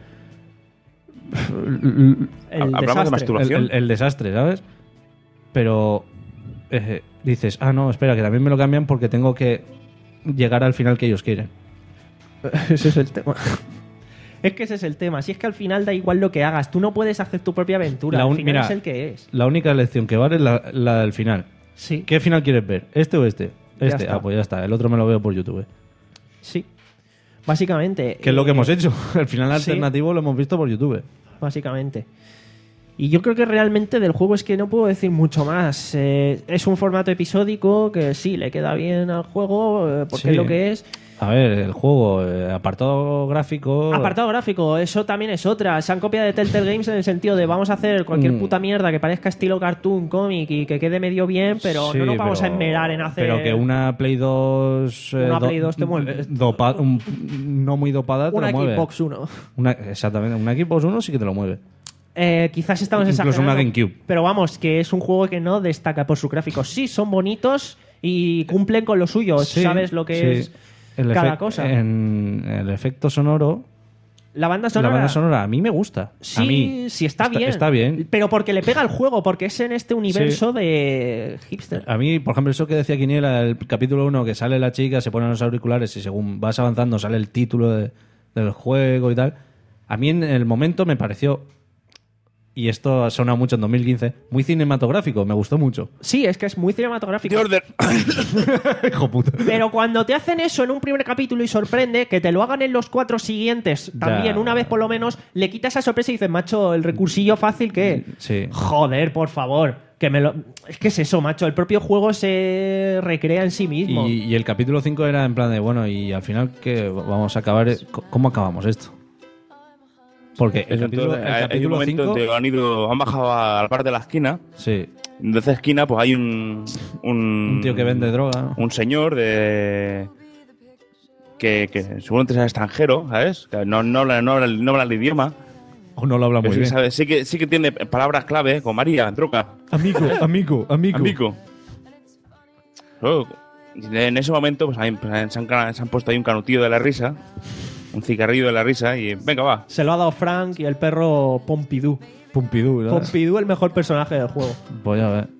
El Hablamos de desastre. masturbación. El, el- el desastre, ¿sabes? Pero eh, dices, ah, no, espera, que también me lo cambian porque tengo que llegar al final que ellos quieren. Ese es el tema. Es que ese es el tema. Si es que al final da igual lo que hagas, tú no puedes hacer tu propia aventura. La El un- final mira, es el que es. La única elección que vale es la, la del final. Sí. ¿Qué final quieres ver? ¿Este o este? Ya Este. está. Ah, pues ya está. El otro me lo veo por YouTube. Sí. Básicamente. Que es lo que eh, hemos hecho. El final sí. alternativo lo hemos visto por YouTube. Básicamente. Y yo creo que realmente del juego es que no puedo decir mucho más. Eh, es un formato episódico que sí, le queda bien al juego, eh, porque Sí. es lo que es. A ver, el juego, eh, apartado gráfico. Apartado gráfico, eso también es otra. Se han copiado de Telltale Games en el sentido de vamos a hacer cualquier Mm. puta mierda que parezca estilo cartoon, cómic y que quede medio bien, pero Sí, no nos vamos pero- a enmerar en hacer... Pero que una Play dos. eh, Una do- Play dos te mueve. dopa- un- no muy dopada te Una lo mueve. Xbox One. Una, exactamente, una Xbox One sí que te lo mueve. Eh, quizás estamos Incluso exagerando, una GameCube. pero vamos, que es un juego que no destaca por sus gráficos. Sí, son bonitos y cumplen con lo suyo. Sí, Sabes lo que sí. es El cada efec- cosa. En el efecto sonoro. La banda sonora... La banda sonora a mí me gusta. Sí, a mí. sí está, bien. Está bien. Pero porque le pega al juego, porque es en este universo de hipster. A mí, por ejemplo, eso que decía Quiniela, el capítulo uno, que sale la chica, se ponen los auriculares y según vas avanzando sale el título de- del juego y tal. A mí en el momento me pareció, y esto ha sonado mucho en dos mil quince, muy cinematográfico, me gustó mucho. Sí, es que es muy cinematográfico. Hijo puta. Pero cuando te hacen eso en un primer capítulo y sorprende, que te lo hagan en los cuatro siguientes, también Ya. una vez por lo menos, le quitas esa sorpresa y dices, macho, el recursillo fácil que... Sí. Joder, por favor. Que me lo... Es que es eso, macho. El propio juego se recrea en sí mismo. Y, y el capítulo cinco era en plan de, bueno, y al final, ¿qué vamos a acabar? ¿Cómo acabamos esto? Porque el Eso, capítulo, entonces, el hay- hay un capítulo momento cinco... donde han ido, han bajado al bar de la esquina. Sí. De esa esquina, pues hay un. Un, Un tío que vende droga, ¿no? Un señor de. Que, que seguramente es extranjero, ¿sabes? Que no, no, habla, no, habla, no habla el idioma. O no lo habla muy Pero sí, bien. sabe- sí, que, sí que tiene palabras clave, como María, droga. Amigo, amigo, amigo. Amigo. Luego, en ese momento, pues, hay- pues, se, han, se han puesto ahí un canutillo de la risa, un cigarrillo de la risa, y venga, va. Se lo ha dado Frank y el perro Pompidou. Pompidou, ¿no? Pompidou, el mejor personaje del juego. Voy a ver.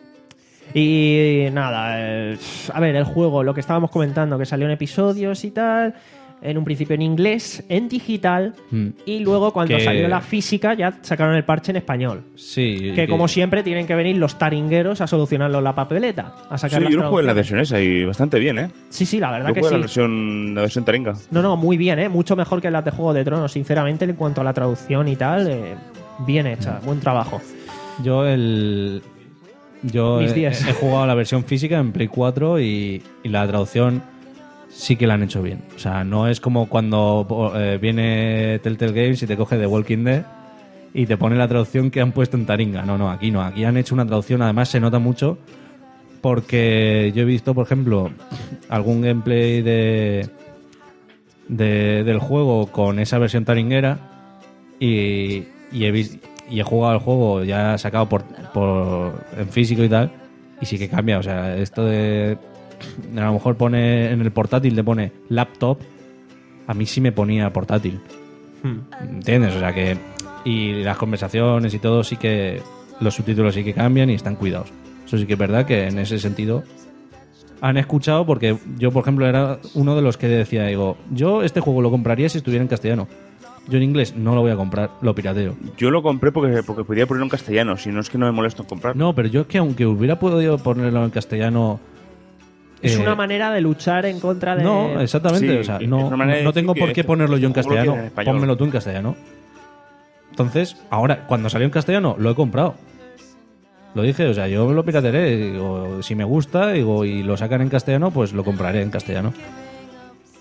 Y nada, eh, a ver, el juego, lo que estábamos comentando, que salió en episodios y tal, en un principio en inglés, en digital, Mm. y luego cuando Que- salió la física ya sacaron el parche en español. Sí. Que como siempre tienen que venir los taringueros a solucionarlo en la papeleta, a Sí, sacar las yo lo jugué en la traducciones. versión esa y bastante bien, ¿eh? Sí, sí, la verdad Yo que jugué sí. la versión, la versión taringa. No, no, muy bien, ¿eh? Mucho mejor que las de Juego de Tronos, sinceramente, en cuanto a la traducción y tal, eh, bien hecha, buen trabajo. Yo el... Yo Mis he, días. he jugado la versión física en Play cuatro y, y la traducción sí que la han hecho bien. O sea, no es como cuando eh, viene Telltale Games y te coge The Walking Dead y te pone la traducción que han puesto en Taringa. No, no, aquí no. Aquí han hecho una traducción, además se nota mucho porque yo he visto, por ejemplo, algún gameplay de, de del juego con esa versión taringuera y, y he visto... Y he jugado al juego ya sacado por, por en físico y tal, y sí que cambia. O sea, esto de a lo mejor pone en el portátil te pone laptop, a mí sí me ponía portátil. ¿Entiendes? O sea que y las conversaciones y todo sí que los subtítulos sí que cambian y están cuidados. Eso sí que es verdad que en ese sentido han escuchado, porque yo por ejemplo era uno de los que decía, digo, yo este juego lo compraría si estuviera en castellano. Yo en inglés no lo voy a comprar, lo pirateo. Yo lo compré porque, porque podía ponerlo en castellano, si no es que no me molesto en comprar. No, pero yo es que aunque hubiera podido ponerlo en castellano... Es eh, una manera de luchar en contra de... No, exactamente. Sí, o sea, es no, una manera de no tengo decir por que qué este ponerlo yo en juego lo castellano. quieres en español. Pónmelo tú en castellano. Entonces, ahora, cuando salió en castellano, lo he comprado. Lo dije, o sea, yo lo piratearé. Digo, si me gusta digo, y lo sacan en castellano, pues lo compraré en castellano.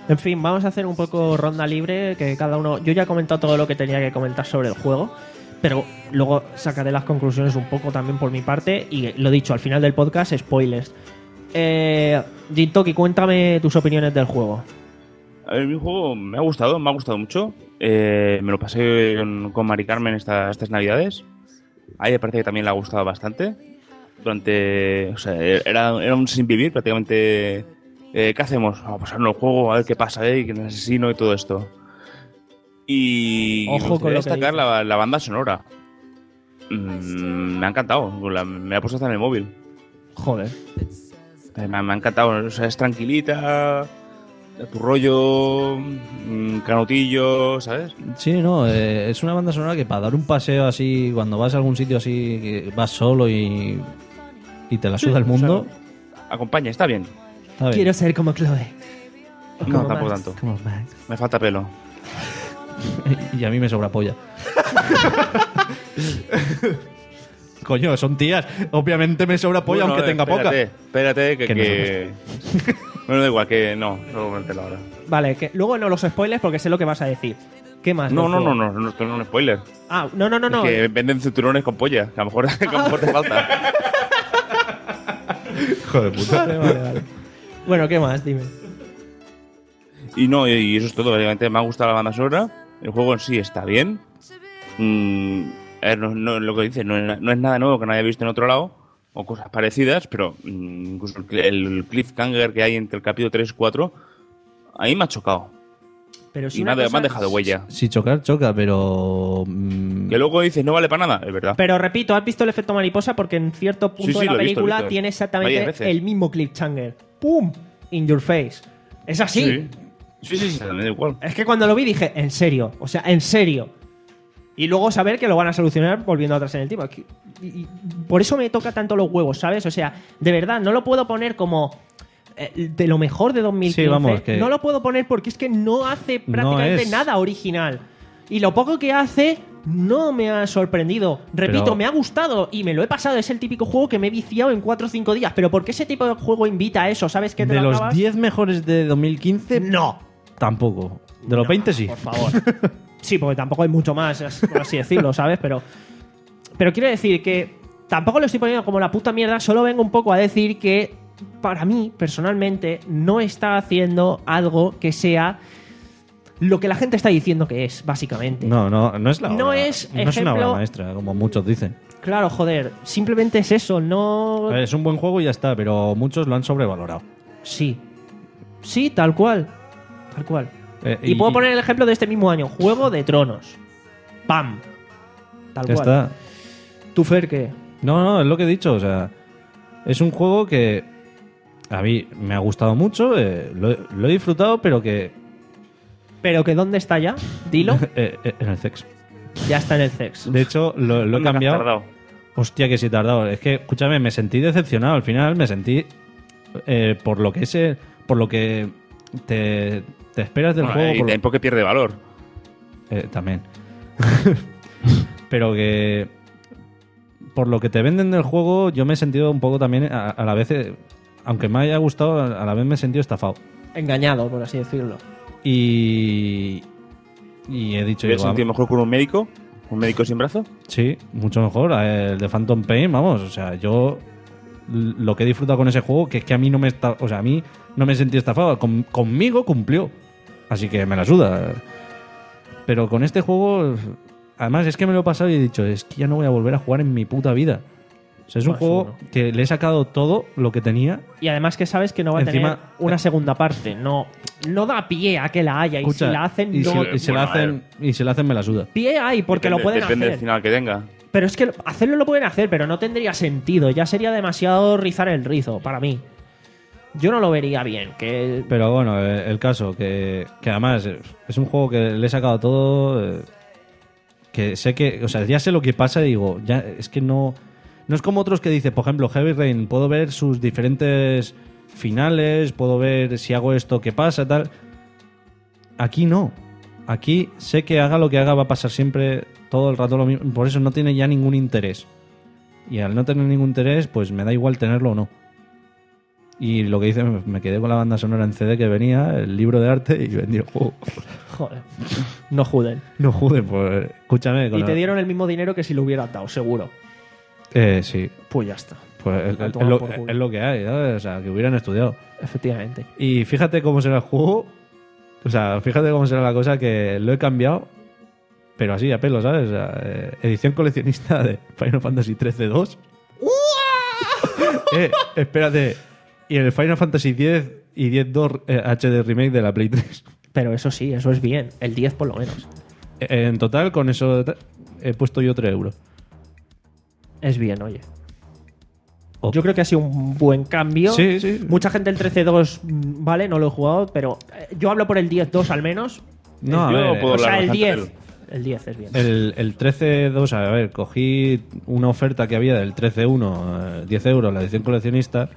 En fin, vamos a hacer un poco ronda libre, que cada uno... Yo ya he comentado todo lo que tenía que comentar sobre el juego, pero luego sacaré las conclusiones un poco también por mi parte, y lo dicho, al final del podcast, spoilers. Eh, Jintoki, cuéntame tus opiniones del juego. A ver, mi juego me ha gustado, me ha gustado mucho. Eh, me lo pasé con, con Mari Carmen esta, estas navidades. A ella parece que también le ha gustado bastante. Durante... O sea, era, era un sin vivir prácticamente... Eh, ¿Qué hacemos? Vamos a pasarnos el juego, a ver qué pasa, ¿eh? ¿Quién es el asesino y todo esto? Y Ojo me con gustaría lo que destacar dices. la, la banda sonora. Mm, me ha encantado. La- me la he puesto hasta en el móvil. Joder. Eh, Me, ha- me ha encantado. O sea, es tranquilita, a tu rollo, mm, canutillo, ¿sabes? Sí, no, eh, es una banda sonora que para dar un paseo así, cuando vas a algún sitio así, que vas solo y, y te la suda el mundo, O sea, acompaña, está bien. está bien. Quiero ser como Chloe. O No, como tampoco Max. tanto. Come on, Max. Me falta pelo. Y a mí me sobra polla. Coño, son tías. Obviamente me sobra polla, Bueno, aunque eh, tenga espérate, poca. Espérate, que... Que no que... bueno, da igual, que no. No voy a meterlo ahora. Vale, que luego no los spoilers porque sé lo que vas a decir. ¿Qué más? No, del no, no, juego? no, no, esto no es un spoiler. Ah, no, no, no, no. Es que venden cinturones con polla, que a lo mejor, que a lo mejor te falta. Joder, puta. Vale, vale, vale. Bueno, ¿qué más? Dime. Y no, y eso es todo. Básicamente me ha gustado la banda sonora. El juego en sí está bien. Mm, a ver, no, no- lo que dice, no, es- no es nada nuevo que no haya visto en otro lado, o cosas parecidas, pero mm, incluso el, el cliffhanger que hay entre el capítulo tres y cuatro, ahí me ha chocado. Pero si Y me una ha, de- cosa- me ha dejado huella. Si chocar, choca, pero... mm, Que luego dices, no vale para nada, es verdad. Pero repito, has visto el efecto mariposa porque en cierto punto Sí, sí, de la lo he visto, película lo he visto. tiene Varias exactamente veces. el mismo cliffhanger. ¡Pum! In your face. Es así. Sí, sí, sí, sí, me da igual. Es que cuando lo vi dije, en serio. O sea, en serio. Y luego saber que lo van a solucionar volviendo atrás en el tiempo. Aquí- y- y por eso me toca tanto los huevos, ¿sabes? O sea, de verdad, no lo puedo poner como eh, de lo mejor de dos mil quince. Sí, vamos, que- No lo puedo poner porque es que no hace prácticamente es. nada original. Y lo poco que hace no me ha sorprendido. Repito, Pero- me ha gustado y me lo he pasado. Es el típico juego que me he viciado en cuatro o cinco días. Pero ¿por qué ese tipo de juego invita a eso? ¿Sabes qué te de lo los acabas? diez mejores de dos mil quince, No. tampoco. De los No, veinte sí. Por favor. Sí, porque tampoco hay mucho más, as- por así decirlo, ¿sabes? Pero, pero quiero decir que tampoco lo estoy poniendo como la puta mierda, solo vengo un poco a decir que para mí, personalmente, no está haciendo algo que sea lo que la gente está diciendo que es, básicamente. No, no, no es la No obra- es, no es una ejemplo- obra maestra, como muchos dicen. Claro, joder, simplemente es eso, no... A ver, es un buen juego y ya está, pero muchos lo han sobrevalorado. Sí. Sí, tal cual. Tal cual. Eh, Y, puedo poner el ejemplo de este mismo año, Juego de Tronos. ¡Pam! Tal Ya cual. está. ¿Tú, Fer, qué? No, no, es lo que he dicho. O sea, es un juego que a mí me ha gustado mucho, eh, lo, he- lo he disfrutado, pero que. ¿Pero que dónde está ya? Dilo. eh, eh, en el sex. Ya está en el sex. De hecho, lo, lo he Anda, que has cambiado. tardado. Hostia, que sí he tardado. Es que, escúchame, me sentí decepcionado al final. Me sentí. eh, por lo que ese. Por lo que te, te esperas del Bueno, juego. y por lo- también porque pierde valor. Eh, también. Pero que. Por lo que te venden del juego, yo me he sentido un poco también, a, a la vez, eh, aunque me haya gustado, a la vez me he sentido estafado. Engañado, por así decirlo. Y. Y he dicho, ¿Te has digo, sentido mejor con un médico? ¿Un médico sin brazo? sí, mucho mejor. El de Phantom Pain, vamos, o sea, yo l- lo que he disfrutado con ese juego, que es que a mí no me está, o sea, a mí no me sentí estafado. Con- conmigo cumplió. Así que me la suda. Pero con este juego, además es que me lo he pasado y he dicho, es que ya no voy a volver a jugar en mi puta vida. O sea, es un Pues juego uno. que le he sacado todo lo que tenía. Y además que sabes que no va a Encima- tener una segunda parte. No, no da pie a que la haya. Escucha, y si la hacen, y no. si, y si la Bueno, a hacen, y si la hacen me la suda. Pie hay, porque Depende- lo pueden Depende del hacer. final que tenga. Pero es que hacerlo lo pueden hacer, pero no tendría sentido. Ya sería demasiado rizar el rizo, para mí. Yo no lo vería bien. Que Pero bueno, eh, el caso, que, que además eh, es un juego que le he sacado todo. eh, Que sé que, o sea, ya sé lo que pasa y digo, ya es que no. No es como otros que dicen, por ejemplo, Heavy Rain, puedo ver sus diferentes finales, puedo ver si hago esto, qué pasa, tal. Aquí no. Aquí sé que haga lo que haga va a pasar siempre todo el rato lo mismo. Por eso no tiene ya ningún interés. Y al no tener ningún interés, pues me da igual tenerlo o no. Y lo que hice, me me quedé con la banda sonora en C D que venía, el libro de arte y vendí el juego. Joder. No juden. No joder, pues escúchame. con Y te la- dieron el mismo dinero que si lo hubieras dado, seguro. Eh, sí. Pues ya está. Pues es, A es tomar lo, por culo. es lo que hay, ¿sabes? O sea, que hubieran estudiado. Efectivamente. Y fíjate cómo será el juego. O sea, fíjate cómo será la cosa que lo he cambiado, pero así a pelo, ¿sabes? O sea, eh, edición coleccionista de Final Fantasy trece dos. eh, espérate. Y el Final Fantasy diez y diez dos eh, H D Remake de la Play tres. Pero eso sí, eso es bien. El diez por lo menos. Eh, En total, con eso he puesto yo tres euros. Es bien, oye. Yo creo que ha sido un buen cambio. Sí, sí. Mucha gente el trece dos, mm, vale, no lo he jugado, pero eh, yo hablo por el diez dos al menos. No, a Yo ver, no puedo O sea, hablar el bastante diez. de él. El diez es bien. El, el trece dos, a ver, cogí una oferta que había del trece uno, eh, diez euros, la edición coleccionista,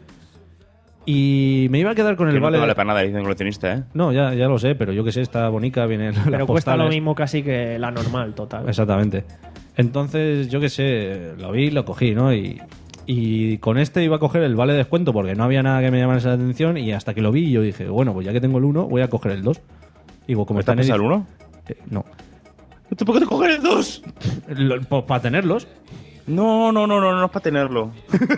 y me iba a quedar con Que el no vale. te vale para nada la edición coleccionista, ¿eh? No, ya, ya lo sé, pero yo que sé, está bonita, viene las Pero cuesta lo postales. mismo casi que la normal, total. Exactamente. Entonces, yo que sé, lo vi, lo cogí, ¿no? Y, y con este iba a coger el vale de descuento porque no había nada que me llamase la atención y hasta que lo vi yo dije, bueno, pues ya que tengo el uno, voy a coger el dos. Digo, como ¿Está está en pesado edi- el uno? Eh, no. ¿Por qué te coger el dos? Lo- pues para tenerlos. No, no, no, no, no es para tenerlo.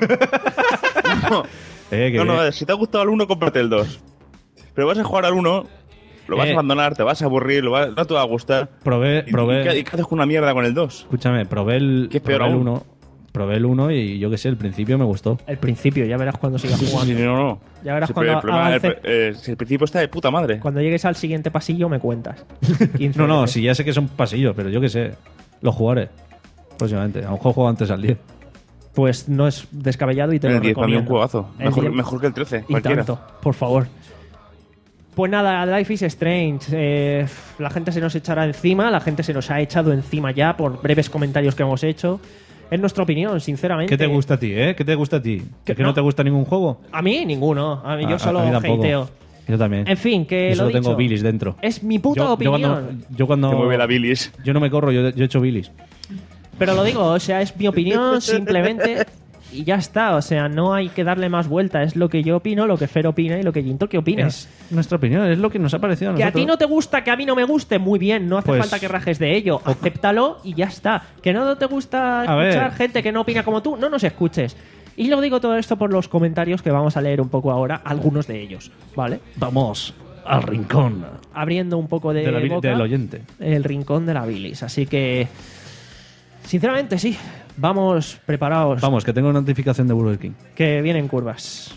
no, Eh, que no, no, bien. si te ha gustado el uno, cómprate el dos. Pero vas a jugar al uno, lo vas Eh. a abandonar, te vas a aburrir, lo va- no te va a gustar. Probé, ¿Y, probé. y qué, y qué haces con una mierda con el dos? Escúchame, probé el, ¿Qué es peor probé el aún? uno. Probé el uno y yo que sé, el principio me gustó. El principio, ya verás cuando sigas Sí, sí, jugando. sí, no, no. Ya verás Sí, cuando pero el, problema- avance. el- eh, si el principio está de puta madre. Cuando llegues al siguiente pasillo me cuentas. quince No, no, veces. si ya sé que son pasillos, pero yo que sé, los jugaré próximamente. A lo mejor juego antes al diez. Pues no es descabellado y te El lo diez para mí un recomiendo. juegazo. El Mejor, diez mejor que el trece, Y cualquiera. tanto, por favor. Pues nada, Life is Strange. Eh, la gente se nos echará encima, la gente se nos ha echado encima ya por breves comentarios que hemos hecho. Es nuestra opinión, sinceramente. ¿Qué te gusta a ti, eh? ¿Qué te gusta a ti? ¿Que, que no? no. te gusta ningún juego? A mí ninguno. A mí A- yo a- solo a mí tampoco. hateo. Yo también. En fin, que Yo lo solo dicho. tengo bilis dentro. Es mi puta yo, yo opinión. cuando, yo cuando Te mueve la bilis. Yo no me corro, yo, yo he hecho bilis. Pero lo digo, o sea, es mi opinión simplemente y ya está. O sea, no hay que darle más vuelta. Es lo que yo opino, lo que Fer opina y lo que Ginto que opina. Es nuestra opinión, es lo que nos ha parecido a Que a nosotros. ti no te gusta, que a mí no me guste, muy bien, no hace Pues- falta que rajes de ello. Acéptalo y ya está. Que no te gusta A escuchar ver. gente que no opina como tú, no nos escuches. Y lo digo todo esto por los comentarios que vamos a leer un poco ahora, algunos de ellos, ¿vale? Vamos al rincón Abriendo un poco de, de la bili- boca, del oyente. el rincón de la bilis. Así que, sinceramente, sí. Vamos preparados, Vamos, que tengo notificación de Burger King. que vienen curvas.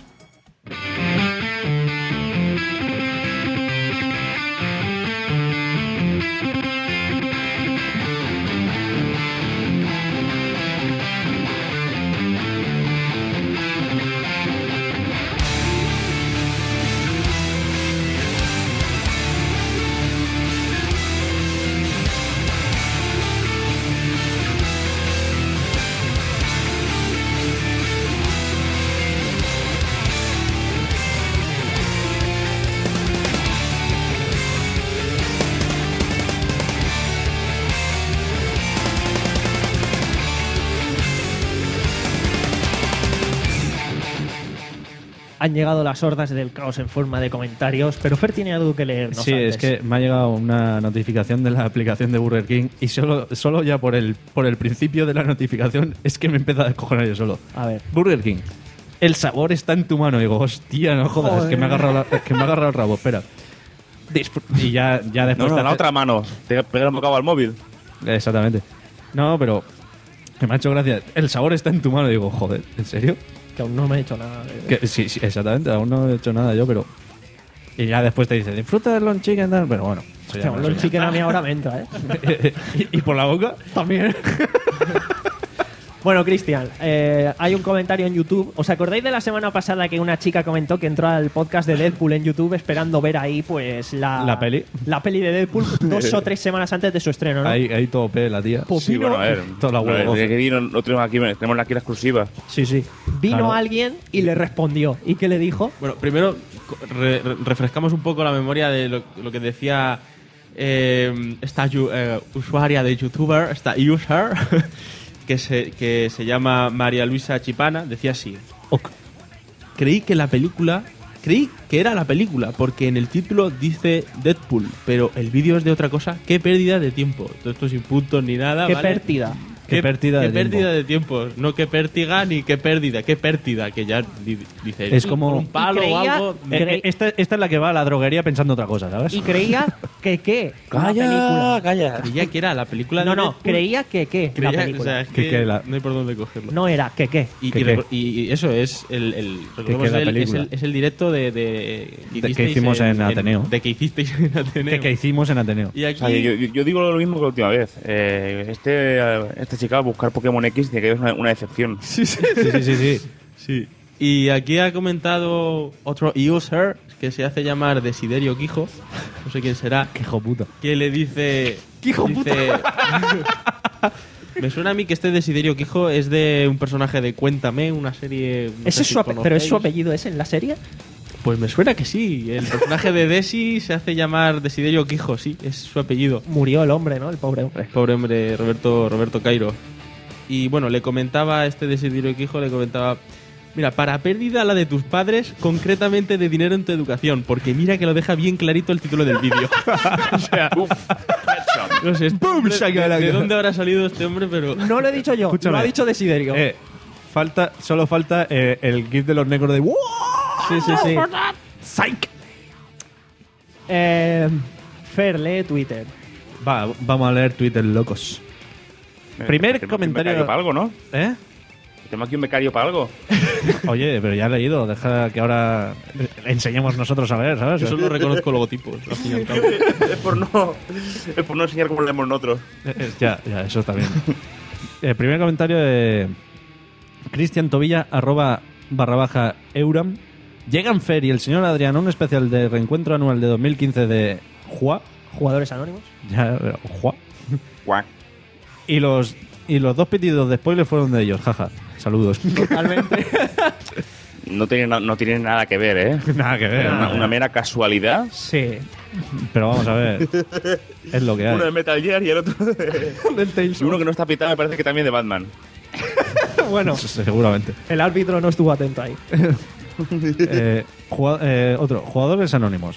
Han llegado las hordas del caos en forma de comentarios, pero Fer tiene algo que leernos Sí, antes. es que me ha llegado una notificación de la aplicación de Burger King y solo, solo ya por el, por el principio de la notificación es que me empieza a descojonar yo solo. A ver. Burger King. El sabor está en tu mano. Digo, hostia, no jodas, es que me ha agarrado, la- es que me ha agarrado el rabo, espera. Disfr- Y ya, ya No, después... no, te en la hace- otra mano. Te pega un bocado al móvil. Exactamente. No, pero que me ha hecho gracia. El sabor está en tu mano. Digo, joder, ¿en serio? Que aún no me he hecho nada. de- Que, sí, sí, exactamente. Aún no he hecho nada yo, pero... Y ya después te dice, disfruta del long chicken, tal. Pero bueno. eso ya Hostia, no un sé. long chicken a mí ahora me entra, ¿eh? ¿Y, y por la boca? También. Bueno, Cristian, eh, hay un comentario en YouTube. ¿Os acordáis de la semana pasada que una chica comentó que entró al podcast de Deadpool en YouTube esperando ver ahí, pues, la... La peli. La peli de Deadpool dos o tres semanas antes de su estreno, ¿no? Ahí, ahí todo pe, la tía. Pues Sí, vino- bueno, a ver. Toda la no, huevo. desde que vino, no tenemos aquí, tenemos aquí la exclusiva. Sí, sí. Vino Claro. alguien y le respondió. ¿Y qué le dijo? Bueno, primero co- re- re- refrescamos un poco la memoria de lo, lo que decía eh, esta yu- eh, usuaria de youtuber, esta user, que se, que se llama María Luisa Chipana. Decía así. Ok. creí que la película... Creí que era la película, porque en el título dice Deadpool, pero el vídeo es de otra cosa. ¡Qué pérdida de tiempo! Todo esto sin puntos ni nada, Qué ¿vale? pérdida. Qué pérdida qué de pérdida tiempo. de tiempo. No qué pértiga ni qué pérdida. Qué pérdida, que ya di- dice... Es como- un palo Y creía- o algo... Eh, eh, esta, esta es la que va a la droguería pensando otra cosa, ¿sabes? Y creía que qué. La Calla, película. calla. Creía que era la película No, de no, Deadpool. creía que qué. La Creía- película. o sea, es Que- que, que la- no hay por dónde cogerlo. No era que qué. Y, ¿Qué, y, qué? reco- y- y eso es el, el, recordemos que la el- es, película. el, es el directo de, de, De que hicisteis hicimos en Ateneo. de que hicisteis en Ateneo. Que, que hicimos en Ateneo. Y aquí, O sea, yo, yo- yo digo lo mismo que la última vez. Eh, este, eh, esta chica va a buscar Pokémon X y que es una, una decepción. sí, sí, Sí, sí, sí, sí. sí. Y aquí ha comentado otro user que se hace llamar Desiderio Quijo. No sé quién será. Qué hijo puta. Que le dice... ¡Quijo dice, Me suena a mí que este Desiderio Quijo es de un personaje de Cuéntame, una serie... no ¿Ese sé es si su ape- ¿Pero es su conocéis. apellido ese en la serie? Pues me suena que sí. El personaje de Desi se hace llamar Desiderio Quijo, sí, es su apellido. Murió el hombre, ¿no? El pobre hombre. Pobre hombre, Roberto, Roberto Cairo. Y bueno, le comentaba a este Desiderio Quijo, le comentaba... Mira, para pérdida la de tus padres, concretamente de dinero en tu educación, porque mira que lo deja bien clarito el título del vídeo. O sea, no sé, este hombre, de, ¿de dónde habrá salido este hombre? Pero No lo he dicho yo, Escúchame. lo ha dicho Desiderio. Eh, falta, solo falta eh, el gif de los negros de ¡wow! sí, sí, sí. ¡Psych! Eh, Fer, lee Twitter. Va, vamos a leer Twitter, locos. Primer Tenemos aquí un comentario- becario para algo, ¿no? ¿Eh? Tenemos aquí un becario para algo. Oye, pero ya he leído. Deja que ahora eh, enseñemos nosotros a ver, ¿sabes? yo solo reconozco logotipos. Al fin y al cabo. es, por no, es por no enseñar cómo leemos nosotros. Eh, eh, ya, ya, eso está bien. El primer comentario de Cristian Tobilla, arroba barra baja Euram. Llegan Fer y el señor Adrián a un especial de reencuentro anual de dos mil quince de Juá. Jugadores anónimos. Ya, pero, Juá. Guau. Y los, y los dos pitidos de spoiler fueron de ellos, jaja. Saludos. Totalmente. No tiene, na- no tiene nada que ver, ¿eh? Nada que ver. Una, nada. una mera casualidad. Sí. Pero vamos a ver. Es lo que hay. Uno de Metal Gear y el otro de... y uno que no está pitado me parece que también de Batman. Bueno, Seguramente. el árbitro no estuvo atento ahí. Eh, jugad- eh, otro, jugadores anónimos.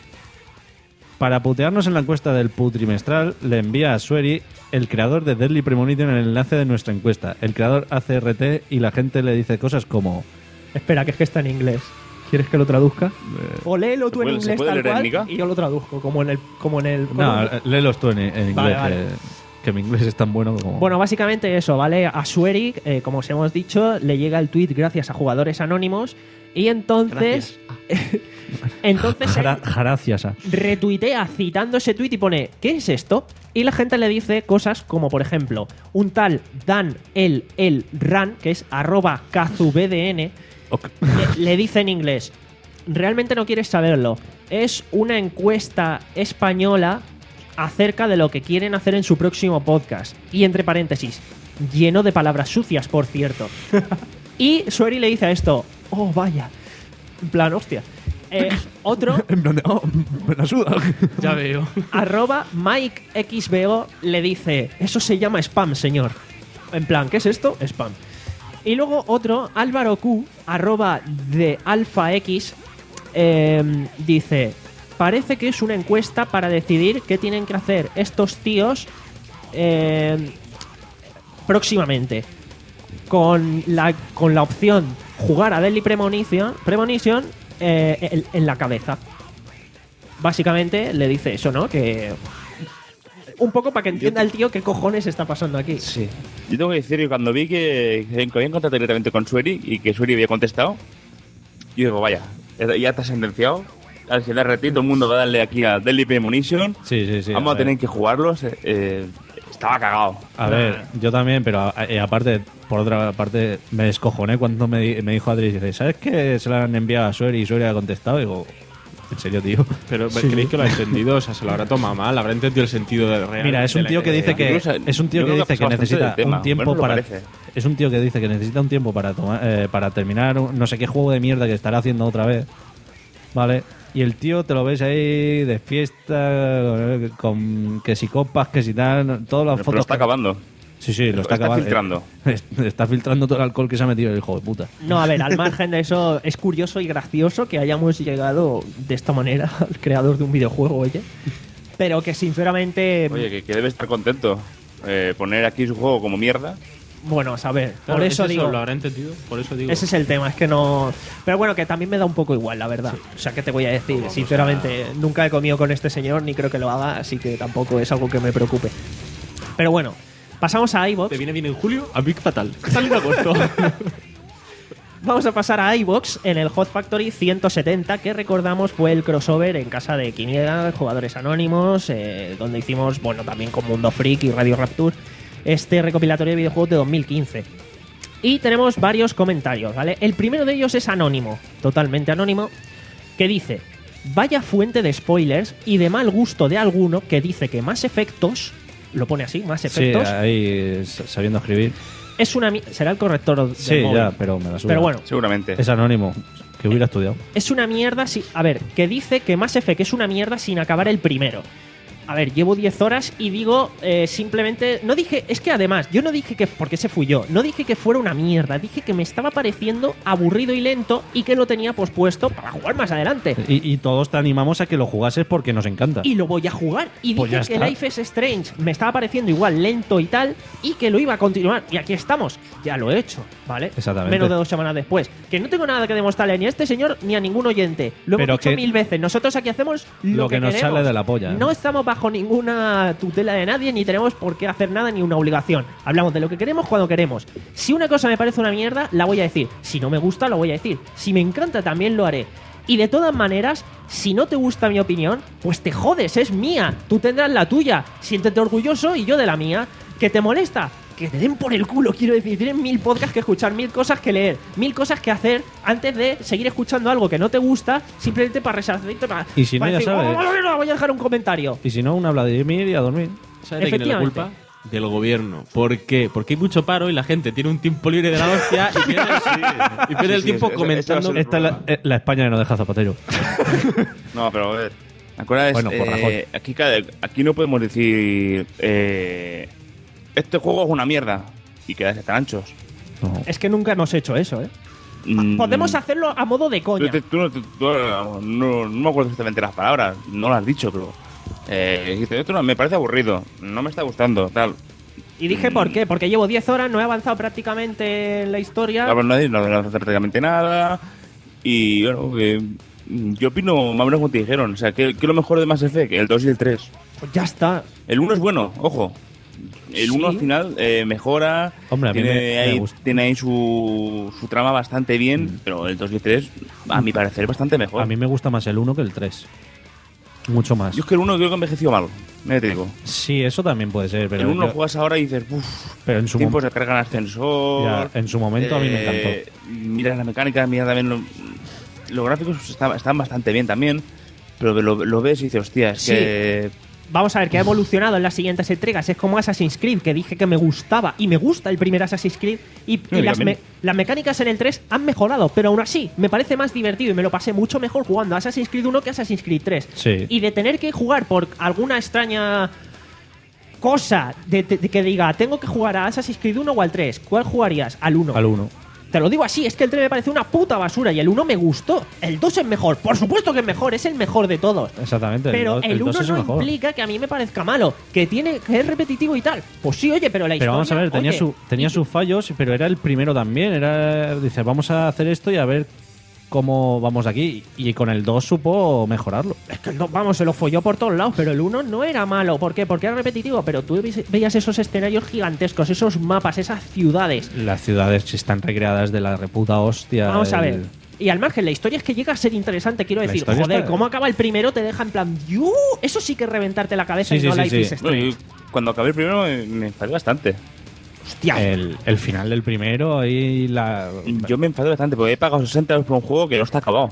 Para putearnos en la encuesta del P U trimestral, le envía a Sueri, el creador de Deadly Premonition, el enlace de nuestra encuesta. El creador hace R T y la gente le dice cosas como... Espera, que es que está en inglés. ¿Quieres que lo traduzca? O léelo tú ¿Se en puede- se inglés puede tal leer en cual mica? y yo lo traduzco, como en el... Como en el No, eh, léelos tú en, en inglés, Vale, vale. Que, que mi inglés es tan bueno como... Bueno, básicamente eso, ¿vale? A Sueri, eh, como os hemos dicho, le llega el tweet gracias a jugadores anónimos y entonces... entonces él Jara- Gracias a... retuitea citando ese tweet y pone ¿qué es esto? Y la gente le dice cosas como, por ejemplo, un tal Dan El El Ran, que es arroba kazubdn, le, le dice en inglés: realmente no quieres saberlo. Es una encuesta española acerca de lo que quieren hacer en su próximo podcast. Y entre paréntesis, lleno de palabras sucias, por cierto. Y Sueri le dice a esto: oh, vaya. En plan, hostia. Eh, otro, En plan de... Oh, me la suda. Ya veo. arroba MikeXBO, le dice: eso se llama spam, señor. En plan, ¿qué es esto? Spam. Y luego otro, Álvaro Q, arroba de AlphaX, eh, dice: parece que es una encuesta para decidir qué tienen que hacer estos tíos eh, próximamente. Con la, con la opción jugar a Deadly Premonition, Premonition eh, en, en la cabeza. Básicamente le dice eso, ¿no? Que un poco para que entienda el tío qué cojones está pasando aquí. Sí. Yo tengo que decir que cuando vi que, que habían contactado directamente con Sueri y que Sueri había contestado, yo digo, vaya, ya está sentenciado. Al ser el R T, todo el mundo va a darle aquí a Deadly Premonition. Sí, sí, sí. Vamos a, ver. tener que jugarlos. Eh, eh, estaba cagado. A ver, yo también, pero eh, aparte, por otra parte, me descojoné cuando me, di- me dijo Adri, dice, ¿sabes que se la han enviado a Sueri y Sueri ha contestado? Y digo, ¿en serio, tío? Pero Sí. ¿creéis que lo ha entendido? O sea, se lo habrá tomado mal, habrá entendido el sentido de real. Mira, es un de la tío que idea. dice que Incluso, es un tío yo que creo dice que ha que pasado necesita bastante del tema, un tiempo bueno, lo para parece. es un tío que dice que necesita un tiempo para tomar eh, para terminar un- no sé qué juego de mierda que estará haciendo otra vez, ¿vale? Y el tío te lo ves ahí de fiesta con que si copas, que si tal, todas las Pero fotos lo está que- acabando. Sí, sí, lo, Lo está, está acabando. filtrando. Está filtrando todo el alcohol que se ha metido el hijo de puta. No, a ver, al margen de eso, es curioso y gracioso que hayamos llegado de esta manera al creador de un videojuego, oye. Pero que sinceramente... Oye, que, que debe estar contento. Eh, poner aquí su juego como mierda. Bueno, a saber, Claro, por eso ¿es digo... ¿Lo habrá entendido? Por eso digo. Ese es el tema, es que no... Pero bueno, que también me da un poco igual, la verdad. O sea, ¿qué te voy a decir? Sinceramente, nunca he comido con este señor, ni creo que lo haga, así que tampoco es algo que me preocupe. Pero bueno, pasamos a iVoox. ¿Te viene bien en julio? A Big Fatal. Sale en agosto. Vamos a pasar a iVoox en el Hot Factory ciento setenta, que recordamos fue el crossover en casa de Quiniela, Jugadores Anónimos, eh, donde hicimos, bueno, también con Mundo Freak y Radio Rapture, este recopilatorio de videojuegos de dos mil quince. Y tenemos varios comentarios, ¿vale? El primero de ellos es anónimo, totalmente anónimo, que dice: vaya fuente de spoilers y de mal gusto de alguno que dice que Mass Effectos, lo pone así, Mass Effectos, Sí, ahí sabiendo escribir. es una... mi- será el corrector del Sí, móvil. ya, pero me la suda. Pero bueno, Seguramente. Es anónimo, que hubiera estudiado. es una mierda si... A ver, que dice que Mass Effect es una mierda sin acabar el primero. A ver, llevo diez horas y digo eh, simplemente... No dije... Es que además, yo no dije que... Porque se fui yo. No dije que fuera una mierda. Dije que me estaba pareciendo aburrido y lento y que lo tenía pospuesto para jugar más adelante. Y, y todos te animamos a que lo jugases porque nos encanta. Y lo voy a jugar. Y Pues dije ya que está. Life is Strange me estaba pareciendo igual lento y tal, y que lo iba a continuar. Y aquí estamos. Ya lo he hecho, ¿vale? Exactamente. Menos de dos semanas después. Que no tengo nada que demostrarle ni a este señor ni a ningún oyente. Lo hemos Pero dicho que- mil veces. Nosotros aquí hacemos lo, Lo que nos queremos. sale de la polla, ¿eh? No estamos bajo ninguna tutela de nadie, ni tenemos por qué hacer nada, ni una obligación. Hablamos de lo que queremos cuando queremos. Si una cosa me parece una mierda, la voy a decir. Si no me gusta, lo voy a decir. Si me encanta, también lo haré. Y de todas maneras, si no te gusta mi opinión, pues te jodes, es mía. Tú tendrás la tuya. Siéntete orgulloso y yo de la mía. ¿Que te molesta? Que te den por el culo, quiero decir. Tienes mil podcasts que escuchar, mil cosas que leer, mil cosas que hacer antes de seguir escuchando algo que no te gusta, simplemente para resarcirte. Para, Y si no, para ya decir, sabes. "Oh, voy a dejar un comentario". Y si no, una Vladimir y a dormir. ¿Sabes de quién es la Efectivamente. culpa? Del gobierno. ¿Por qué? Porque hay mucho paro y la gente tiene un tiempo libre de la hostia y pierde, y pierde Sí, el sí, tiempo ese- ese va a comentando. ser el Esta es la, eh, la España que no deja Zapatero. No, pero a ver. Acuérdate, Bueno, por Rajoy. aquí, cada- aquí no podemos decir. Eh, este juego es una mierda. Y quedarse tan anchos. No. Es que nunca hemos hecho eso, ¿eh? Mm, Podemos hacerlo a modo de Tú, coña. tú- tú no, tú- tú- no, no me acuerdo exactamente las palabras. No las has dicho, pero. Eh, dijiste, esto no, me parece aburrido. No me está gustando. Tal. Y dije, ¿por qué? Porque llevo diez horas, no he avanzado prácticamente en la historia. No, no, no, no hace prácticamente nada. Y bueno, eh, yo opino más o menos como te dijeron. O sea, ¿qué, qué es lo mejor de Mass Effect? El dos y el tres. Pues ya está. El uno es bueno, ojo. El uno Sí. al final eh, mejora. Hombre, a mí tiene, me- me ahí, gusta. tiene ahí su, su trama bastante bien. Pero el dos y el tres, a mi parecer, bastante mejor. A mí me gusta más el uno que el tres. Mucho más. Yo es que el uno creo que envejeció mal. Ya te digo. Sí, eso también puede ser, pero, el uno yo- juegas ahora y dices, uff, pero en su tiempos momento de carga en ascensor. Ya, en su momento a mí me eh, Mira la mecánica, mira también lo- los gráficos está- están bastante bien también. Pero lo, lo ves y dices, hostia, es Sí. que. Vamos a ver que ha evolucionado en las siguientes entregas. Es como Assassin's Creed, que dije que me gustaba. Y me gusta el primer Assassin's Creed. Y, y yo las, también. me- las mecánicas en el tres han mejorado. Pero aún así, me parece más divertido. Y me lo pasé mucho mejor jugando a Assassin's Creed uno que a Assassin's Creed tres. Sí. Y de tener que jugar por alguna extraña cosa de, de- de que diga, tengo que jugar a Assassin's Creed uno o al tres. ¿Cuál jugarías? Al uno. al uno. Te lo digo así, es que el tres me parece una puta basura y el uno me gustó. El dos es mejor, por supuesto que es mejor, es el mejor de todos. Exactamente. Pero do- el dos uno es el no mejor. implica que a mí me parezca malo, que tiene que es repetitivo y tal. Pues sí, oye, pero la historia... Pero vamos a ver, tenía, oye, su, tenía sus fallos, pero era el primero también. Era, dice, vamos a hacer esto y a ver cómo vamos de aquí. Y con el dos supo mejorarlo. Es que el dos, vamos, se lo folló por todos lados, pero el uno no era malo. ¿Por qué? Porque era repetitivo, pero tú veis- veías esos escenarios gigantescos, esos mapas, esas ciudades. Las ciudades están recreadas de la reputa hostia. Vamos a el- ver. Y al margen, la historia es que llega a ser interesante, quiero La decir. historia Joder, está- cómo acaba el primero te deja en plan... "Yu", eso sí que es reventarte la cabeza Sí, y sí, no sí, Life sí. is Strange. Bueno, yo cuando acabé el primero me, me enfadé bastante. Hostia. El, el final del primero, ahí la. Yo me enfadé bastante porque he pagado sesenta euros por un juego que no está acabado.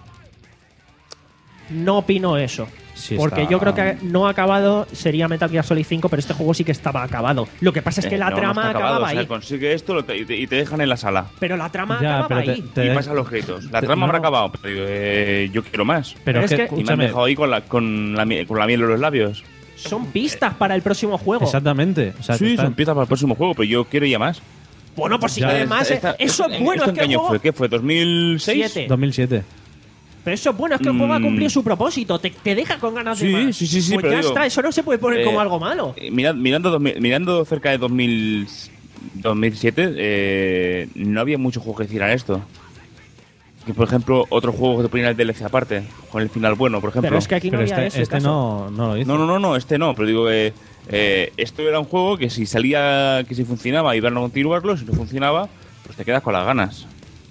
No opino eso. Sí porque está- yo creo que no acabado sería Metal Gear Solid cinco, pero este juego sí que estaba acabado. Lo que pasa es que Eh, la no, no trama está acabado, acababa o sea, ahí. consigue esto lo te- y, te, y te dejan en la sala. Pero la trama Ya, acababa pero te- ahí. te- y pasan los créditos. La te- trama no. habrá acabado, pero digo, eh, yo quiero más. Pero es que, es que- Y me han escúchame, dejado ahí con la, con la, mie- con la miel en los labios. Son pistas para el próximo juego. Exactamente. O sea, que Sí, están- son piezas para el próximo juego, pero yo quiero ya más. Bueno, pues si Ya, quieres más, Esta- eh, eso es ¿en- bueno. ¿Esto Es en que qué el año juego... fue? ¿Qué fue? ¿dos mil seis? Siete. dos mil siete. Pero eso es bueno, es que el juego ha Mm. cumplido su propósito. Te, te deja con ganas de Sí, más. sí, sí, sí, Pues pero ya digo, está, eso no se puede poner eh, como algo malo. Eh, mira- mirando, dos mil mirando cerca de dos mil, dos mil siete, eh, no había muchos juegos que hicieran esto. Que, por ejemplo, otro juego que te ponían el D L C aparte, con el final bueno, por ejemplo. Pero es que aquí no Pero había este, eso. este caso. no, no lo hizo. No, no, no, no, este no, pero digo que eh, esto era un juego que si salía, que si funcionaba, iban a continuarlo, si no funcionaba, pues te quedas con las ganas.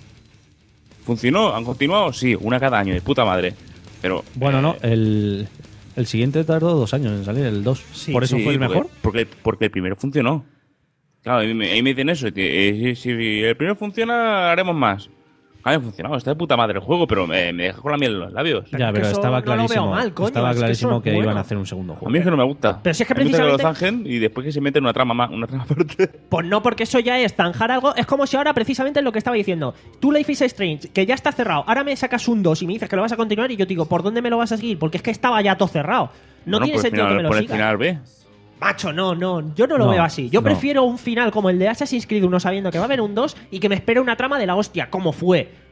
¿Funcionó? ¿Han continuado? Sí, una cada año, de puta madre. Pero Bueno, eh, no, el, el siguiente tardó dos años en salir, el dos. Sí, Por eso sí, fue el porque- mejor. Porque, porque el primero funcionó. Claro, ahí me, ahí me dicen eso. que, eh, si, si el primero funciona, haremos más. Ha funcionado, está de puta madre el juego, pero me, me deja con la miel en los labios. Ya, que pero eso estaba no lo veo clarísimo. mal, coño, estaba es que clarísimo eso es que, iban bueno. a hacer un segundo A juego. mí es que no me gusta. Pero si es que A mí me gusta precisamente- lo zanjen y después que se meten una trama más, una trama aparte. Pues no, porque eso ya es zanjar algo. Es como si ahora, precisamente lo que estaba diciendo, tú Life is Strange, que ya está cerrado, ahora me sacas un dos y me dices que lo vas a continuar y yo te digo, ¿por dónde me lo vas a seguir? Porque es que estaba ya todo cerrado. No Bueno, tiene por el sentido final, que me lo por el sigas. final B. Macho, no, no, yo no lo No, veo así. Yo no. prefiero un final como el de Assassin's Creed uno sabiendo que va a haber un dos y que me espere una trama de la hostia, como fue.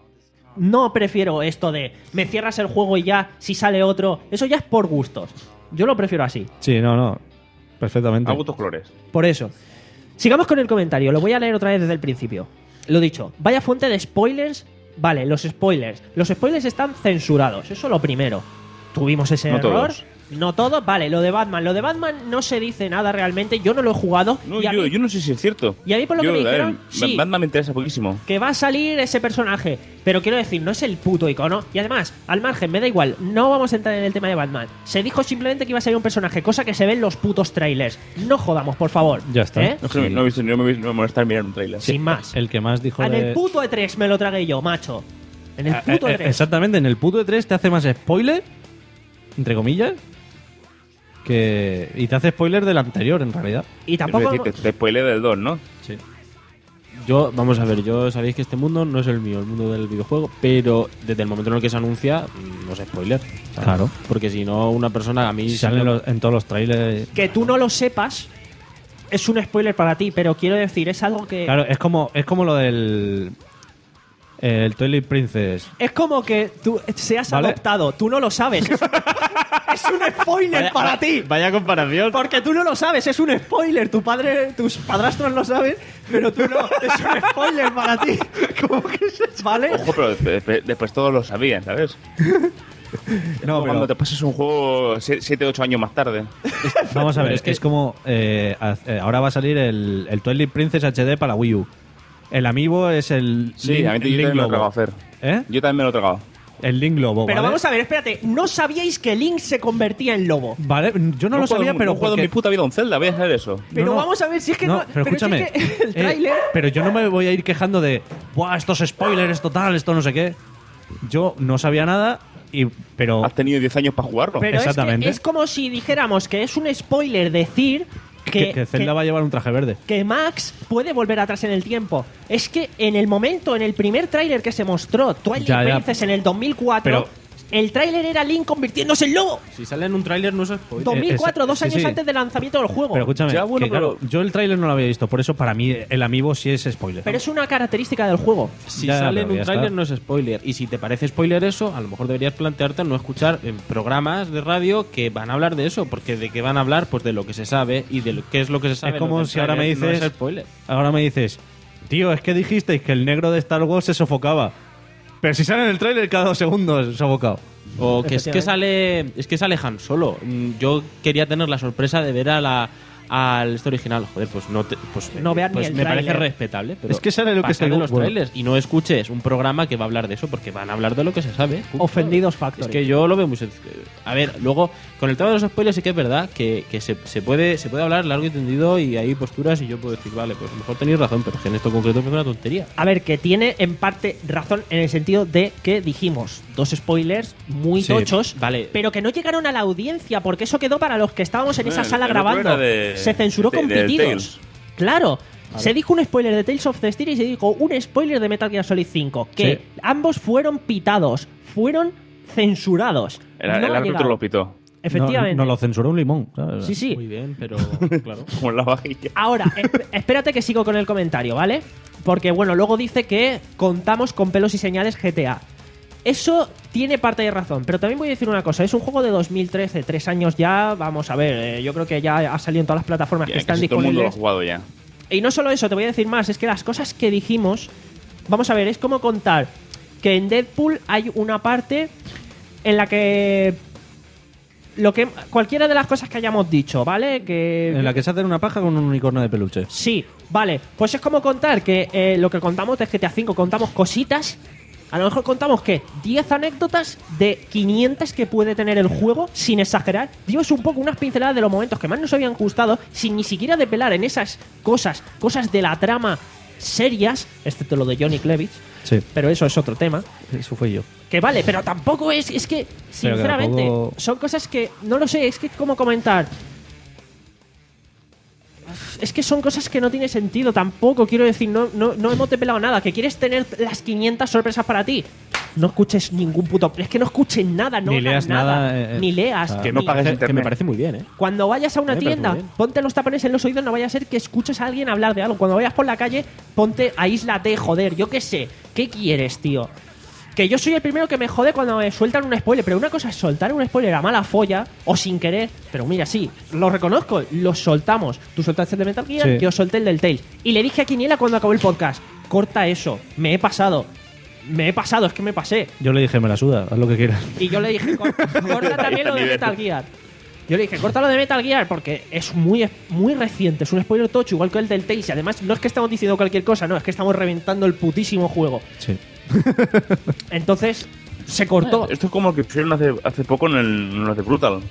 No prefiero esto de me cierras el juego y ya, si sale otro. Eso ya es por gustos. Yo lo prefiero así. Sí, no, no. Perfectamente. A gustos colores. Por eso. Sigamos con el comentario. Lo voy a leer otra vez desde el principio. Lo dicho. Vaya fuente de spoilers. Vale, los spoilers. Los spoilers están censurados. Eso lo primero. Tuvimos ese No error. todos. No todos. Vale, lo de Batman. Lo de Batman no se dice nada realmente. Yo no lo he jugado. No, y a yo, mí- yo no sé si es cierto. Y a mí por lo Yo, que me a ver, dijeron, sí. Batman me interesa poquísimo. que va a salir ese personaje. Pero quiero decir, no es el puto icono. Y además, al margen, me da igual. No vamos a entrar en el tema de Batman. Se dijo simplemente que iba a salir un personaje, cosa que se ve en los putos trailers. No jodamos, por favor. Ya está. ¿Eh? No, es que no, he visto, no me he visto- no me molesta mirar un trailer. Sin más. El que más dijo En de... el puto E tres me lo tragué yo, macho. En el Eh, puto eh, E tres. Exactamente, en el puto E tres te hace más spoiler, entre comillas, que... Y te hace spoiler del anterior, en realidad. Y Es tampoco. decir, te, te spoilé del dos, ¿no? Sí. Yo, vamos a ver, yo sabéis que este mundo no es el mío, el mundo del videojuego, pero desde el momento en el que se anuncia, mm, no es spoiler. ¿sabes? Claro. Porque si no, una persona a mí... Y se salen me- los- en todos los trailers... Que tú no lo sepas es un spoiler para ti, pero quiero decir, es algo que. Claro, es como, es como lo del... El Twilight Princess. Es como que tú seas ¿Vale? adoptado, tú no lo sabes. Es, es un spoiler Vaya- para vaya- ti. Vaya comparación. Porque tú no lo sabes, es un spoiler. Tu padre, tus padrastros lo saben, pero tú no. Es un spoiler para ti. ¿Cómo que es eso? ¿Vale? Ojo, pero después, después todos lo sabían, ¿sabes? No, Como cuando pero te pasas un juego siete ocho años más tarde. vamos a ver, Pero es que es como... eh, haz- eh, ahora va a salir el, el Twilight Princess H D para la Wii U. El amiibo es el Sí, Link, a mí el yo Link también me lo he Lobo. tragado, Fer. ¿Eh? Yo también me lo he tragado. El Link Lobo, Pero ¿vale? vamos a ver, espérate. No sabíais que Link se convertía en lobo. Vale, yo no, lo he jugado- sabía, pero no he jugado porque... en mi puta vida un Zelda, voy a saber eso. Pero no. vamos a ver si es que no. No, pero es escúchame. que el eh, tráiler. pero yo no me voy a ir quejando de, ¡buah, estos spoilers, esto tal, esto no sé qué! Yo no sabía nada, y pero... Has tenido diez años para jugarlo. Pero es, que exactamente. es como si dijéramos que es un spoiler decir que, que, que Zelda que- va a llevar un traje verde. que Max puede volver atrás en el tiempo. Es que en el momento, en el primer tráiler que se mostró, Twilight Ya, ya. Princess en el dos mil cuatro, Pero- el tráiler era Link convirtiéndose en lobo. Si sale en un tráiler no es spoiler. dos mil cuatro, Eh, dos sí, años sí. antes del lanzamiento del juego. Pero escúchame, Ya, bueno, que, claro, pero- yo el tráiler no lo había visto, por eso para mí el amiibo sí es spoiler. Pero es una característica del juego. Si Ya, sale en pero un ya tráiler está. no es spoiler. Y si te parece spoiler eso, a lo mejor deberías plantearte no escuchar en programas de radio que van a hablar de eso. Porque de qué van a hablar, pues de lo que se sabe y de lo, qué es lo que se sabe. Es como Lo del si ahora me tráiler no dices... es spoiler. Ahora me dices, tío, es que dijisteis que el negro de Star Wars se sofocaba. Pero si sale en el tráiler cada dos segundos sofocado. O que es que Efectivamente. sale es que sale Han Solo. Mm, Yo quería tener la sorpresa de ver a la al este original. Joder, pues no te- pues, No veas pues ni el me parece tráiler. respetable, pero Es que sale lo que pasa se- de los bueno. trailers y no escuches un programa que va a hablar de eso porque van a hablar de lo que se sabe. Punto. Ofendidos Factory. Es que yo lo veo muy sencillo. A ver, luego, con el tema de los spoilers sí que es verdad que, que se, se puede se puede hablar largo y tendido y hay posturas y yo puedo decir, vale, pues a lo mejor tenéis razón, pero es que en esto concreto es una tontería. A ver, que tiene en parte razón en el sentido de que dijimos dos spoilers muy Sí, tochos, vale. pero que no llegaron a la audiencia, porque eso quedó para los que estábamos en esa El- sala el otro grabando. era de- Se censuró de- con del pitidos. Tales. Claro. Se dijo un spoiler de Tales of the City y se dijo un spoiler de Metal Gear Solid cinco. Que Sí. ambos fueron pitados, fueron censurados. El, No el ha árbitro llegado. lo pitó. Efectivamente. No, no lo censuró un limón. ¿sabes? Sí, sí. Muy bien, pero claro. Como en la vajilla. Ahora, esp- espérate que sigo con el comentario, ¿vale? Porque, bueno, luego dice que contamos con pelos y señales G T A. Eso tiene parte de razón, pero también voy a decir una cosa. Es un juego de dos mil trece, tres años ya. Vamos a ver, eh, yo creo que ya ha salido en todas las plataformas Ya, que están casi todo el mundo lo ha disponibles. jugado ya. Y no solo eso, te voy a decir más. Es que las cosas que dijimos... Vamos a ver, es como contar que en Deadpool hay una parte en la que... Lo que cualquiera de las cosas que hayamos dicho, ¿vale? Que En la que se hace una paja con un unicornio de peluche. Sí, vale. Pues es como contar que eh, lo que contamos de G T A cinco, contamos cositas. A lo mejor contamos que diez anécdotas de quinientas que puede tener el juego, sin exagerar. Dimos un poco unas pinceladas de los momentos que más nos habían gustado, sin ni siquiera depelar en esas cosas, cosas de la trama serias, excepto lo de Johnny Clevich. Sí. Pero eso es otro tema. Eso fue yo. Que vale, pero tampoco es. Es que, Pero que sinceramente, tampoco- son cosas que. No lo sé, es que como comentar. Es que son cosas que no tiene sentido tampoco. Quiero decir, no, no, no hemos depelado nada. Que quieres tener las quinientas sorpresas para ti. No escuches ningún puto. Es que no escuches nada, no Ni hagas leas nada, eh, Ni leas. o sea, Que no ni- pagues Que- internet. que me parece muy bien, ¿eh? Cuando vayas a una Me parece tienda, muy bien. ponte los tapones en los oídos, no vaya a ser que escuches a alguien hablar de algo. Cuando vayas por la calle, ponte, aíslate, joder, yo qué sé. ¿Qué quieres, tío? Que yo soy el primero que me jode cuando me sueltan un spoiler, pero una cosa es soltar un spoiler a mala folla o sin querer. Pero mira, sí, lo reconozco, lo soltamos. Tú soltaste el de Metal Gear, Sí. yo solté el del Tales. Y le dije a Quiniela cuando acabó el podcast, corta eso, me he pasado. Me he pasado, es que me pasé. Yo le dije, me la suda, haz lo que quieras. Y yo le dije, "Cor- corta también lo de nivel. Metal Gear. Yo le dije, corta lo de Metal Gear porque es muy, muy reciente, es un spoiler tocho, igual que el del Tales. Y además, no es que estamos diciendo cualquier cosa, no, es que estamos reventando el putísimo juego. Sí. Entonces, se cortó. Esto es como lo que pusieron hace, hace poco en, el, en los de Brutal.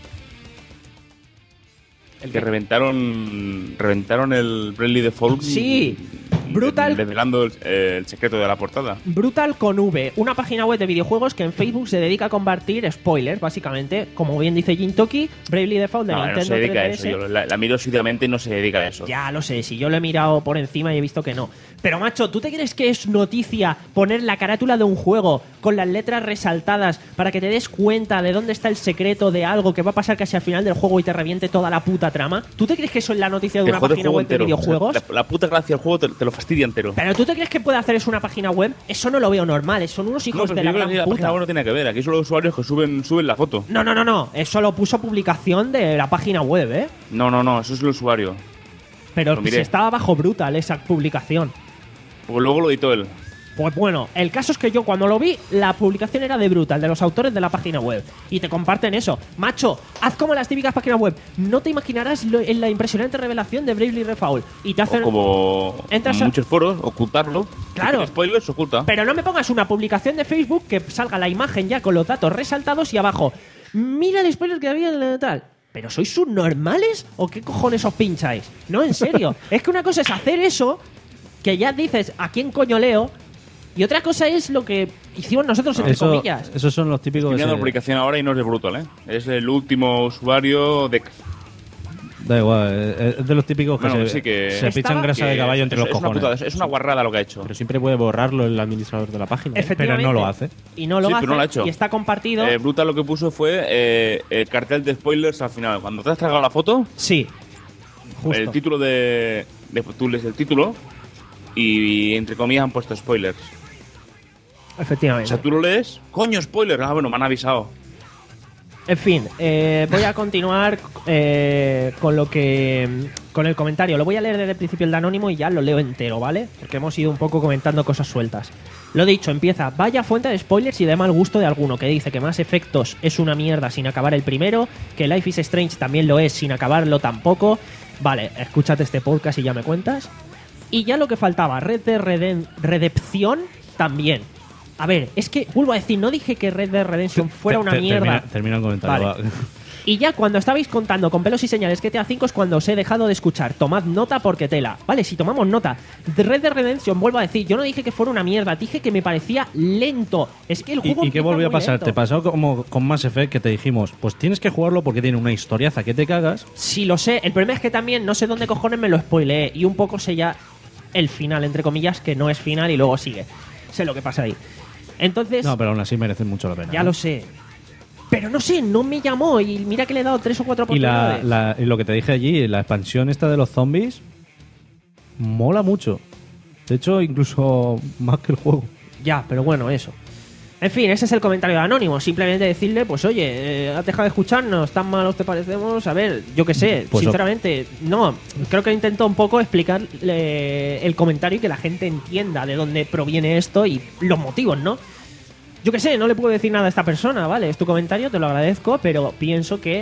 El que reventaron reventaron el Bravely Default. Sí, Brutal. Revelando el, eh, el secreto de la portada. Brutal con V, una página web de videojuegos que en Facebook se dedica a compartir spoilers, básicamente. Como bien dice Jintoki, Bravely Default de No, no Nintendo se dedica a tres D S. eso. Yo la, la miro asiduamente y no se dedica a eso. Ya lo sé, si yo lo he mirado por encima y he visto que no. Pero macho, ¿tú te crees que es noticia poner la carátula de un juego con las letras resaltadas para que te des cuenta de dónde está el secreto de algo que va a pasar casi al final del juego y te reviente toda la puta trama? ¿Tú te crees que eso es la noticia de Te una jode el página juego web de entero. videojuegos? O sea, la, la puta gracia del juego te, te lo fastidia entero. ¿Pero tú te crees que puede hacer eso una página web? Eso no lo veo normal, son unos No, hijos pero de yo la creo gran que la página puta. web no tiene que ver. Aquí son los usuarios que suben, suben la foto. No, no, no, no, eso lo puso publicación de la página web, ¿eh? No, no, no, eso es el usuario. Pero Lo miré. si estaba bajo Brutal esa publicación. Porque luego lo editó él. Pues bueno, el caso es que yo cuando lo vi, la publicación era de Brutal, de los autores de la página web. Y te comparten eso. Macho, haz como las típicas páginas web. No te imaginarás lo- en la impresionante revelación de Bravely Default. Y te hacen... O como Entras en a- muchos foros, ocultarlo. Claro. Si tiene spoilers, oculta. Pero no me pongas una publicación de Facebook que salga la imagen ya con los datos resaltados y abajo. Mira el spoiler que había en la tal. ¿Pero sois subnormales o qué cojones os pincháis? No, en serio. Es que una cosa es hacer eso, que ya dices a quién coño leo, y otra cosa es lo que hicimos nosotros, entre Eso, comillas. esos son los típicos. Estoy mirando la ese- publicación ahora y no es de Brutal, ¿eh? Es el último usuario de... Da igual, eh, es de los típicos que Bueno, se, sí que- se pichan Estaba- grasa de que caballo entre es, los es una cojones. putada, es- es una guarrada lo que ha hecho. Pero siempre puede borrarlo el administrador de la página. ¿eh? Efectivamente. Pero no lo hace. Y no lo Sí, hace. pero no lo ha hecho. Y está compartido. Eh, Brutal lo que puso fue eh, el cartel de spoilers al final. Cuando te has tragado la foto, sí. Justo. el título de, de... Tú lees el título y, entre comillas han puesto spoilers. O Efectivamente. sea, tú lo lees, coño, spoiler. Ah, bueno, me han avisado. En fin, eh, voy a continuar eh, con lo que con el comentario. Lo voy a leer desde el principio el de Anónimo y ya lo leo entero, ¿vale? Porque hemos ido un poco comentando cosas sueltas. Lo dicho, empieza. Vaya fuente de spoilers y de mal gusto de alguno que dice que Mass Effectos es una mierda sin acabar el primero, que Life is Strange también lo es sin acabarlo tampoco. Vale, escúchate este podcast y ya me cuentas. Y ya lo que faltaba, Red Dead Reden- Redemption también. A ver, es que, vuelvo a decir, no dije que Red Dead Redemption fuera Te- una te- mierda. Termina, termina el comentario. Vale. va. Y ya cuando estabais contando con pelos y señales G T A cinco es cuando os he dejado de escuchar. Tomad nota porque tela. Vale, si tomamos nota. The Red Dead Redemption, vuelvo a decir, yo no dije que fuera una mierda, dije que me parecía lento. Es que el ¿Y, juego y qué empieza volvió a muy pasar? lento. Te pasó como con Mass Effect que te dijimos, pues tienes que jugarlo porque tiene una historiaza que te cagas. Sí, lo sé. El problema es que también no sé dónde cojones me lo spoileé. Y un poco sé ya el final, entre comillas, que no es final y luego sigue. Sé lo que pasa ahí. Entonces, No, pero aún así merece mucho la pena. ya ¿eh? lo sé. Pero no sé, no me llamó y mira que le he dado tres o cuatro Y, la, oportunidades. la- y lo que te dije allí, la expansión esta de los zombies, mola mucho. De hecho, incluso más que el juego. Ya, pero bueno, eso. En fin, ese es el comentario de Anónimo. Simplemente decirle, pues oye, eh, has dejado de escucharnos, tan malos te parecemos. A ver, yo qué sé, Pues, sinceramente, no. Creo que intento un poco explicar eh, el comentario y que la gente entienda de dónde proviene esto y los motivos, ¿no? Yo qué sé, no le puedo decir nada a esta persona, ¿vale? Es tu comentario, te lo agradezco, pero pienso que,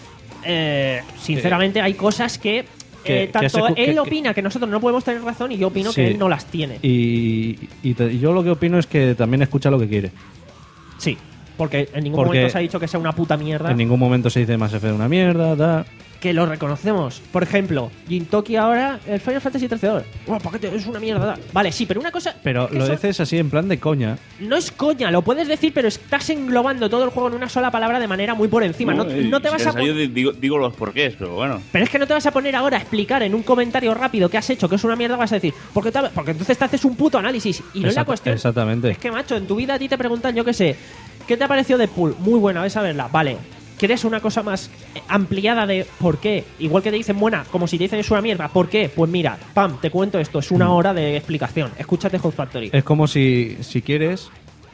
eh, sinceramente, hay cosas que... Que- eh, que tanto se cu- él que- que- opina que nosotros no podemos tener razón y yo opino Sí. que él no las tiene. Y, y te- y yo lo que opino es que también escucha lo que quiere. Sí, porque en ningún Porque momento se ha dicho que sea una puta mierda. En ningún momento se dice Mass Effect una mierda, tal. Que lo reconocemos. Por ejemplo, Gintoki ahora, el Final Fantasy trece ahora. Oh, ¿para qué te- es una mierda? Vale, sí, pero una cosa... Pero que lo eso dices así en plan de coña. no es coña, lo puedes decir, pero estás englobando todo el juego en una sola palabra de manera muy por encima. No, eh, no te vas si a... les pon- ayudo, digo, digo los porqués, pero bueno. Pero es que no te vas a poner ahora a explicar en un comentario rápido que has hecho que es una mierda, vas a decir, porque, te- porque entonces te haces un puto análisis. Y no es la Exact- cuestión. Exactamente. Es que, macho, en tu vida a ti te preguntan, yo qué sé, ¿qué te ha parecido Deadpool? Muy buena, ves a verla. Vale. ¿Quieres una cosa más eh, ampliada de por qué? Igual que te dicen buena, como si te dicen es una mierda. ¿Por qué? Pues mira, pam, te cuento esto. Es una hora de explicación. Escúchate Hot Factory. Es como si, si quieres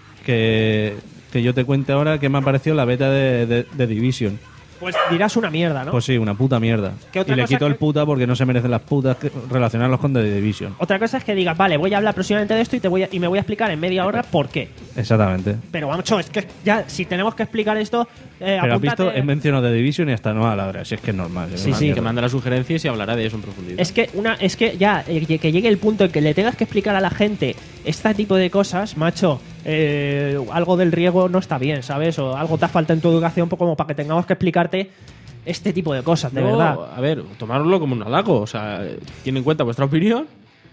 que, que yo te cuente ahora qué me ha parecido la beta de, de- de Division. Pues dirás una mierda, ¿no? Pues sí, una puta mierda. ¿Qué otra Y le cosa quito que- el puta porque no se merecen las putas que- relacionarlos con The Division. Otra cosa es que digas, vale, voy a hablar próximamente de esto y, te voy a- y me voy a explicar en media hora por qué. Exactamente. Pero vamos, es que ya, si tenemos que explicar esto, eh, Pero has apúntate- visto, he mencionado The Division y hasta no a la hora. Si es que es normal. es Sí, una sí, mierda. Que manda las sugerencias y hablará de eso en profundidad. Es que una, es que ya eh, que que llegue el punto en que le tengas que explicar a la gente este tipo de cosas, macho, eh, algo del riego no está bien, ¿sabes? O algo te falta en tu educación pues, como para que tengamos que explicarte este tipo de cosas, de No, verdad. A ver, tomároslo como un halago. O sea, eh, tiene en cuenta vuestra opinión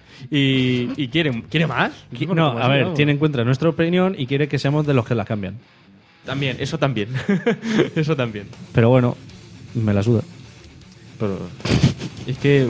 y, y quiere, quiere más. Qui- Bueno, No, como a así, ver, vamos. tiene en cuenta nuestra opinión y quiere que seamos de los que la cambian. También, eso también. Eso también. Pero bueno, me la suda. Pero es que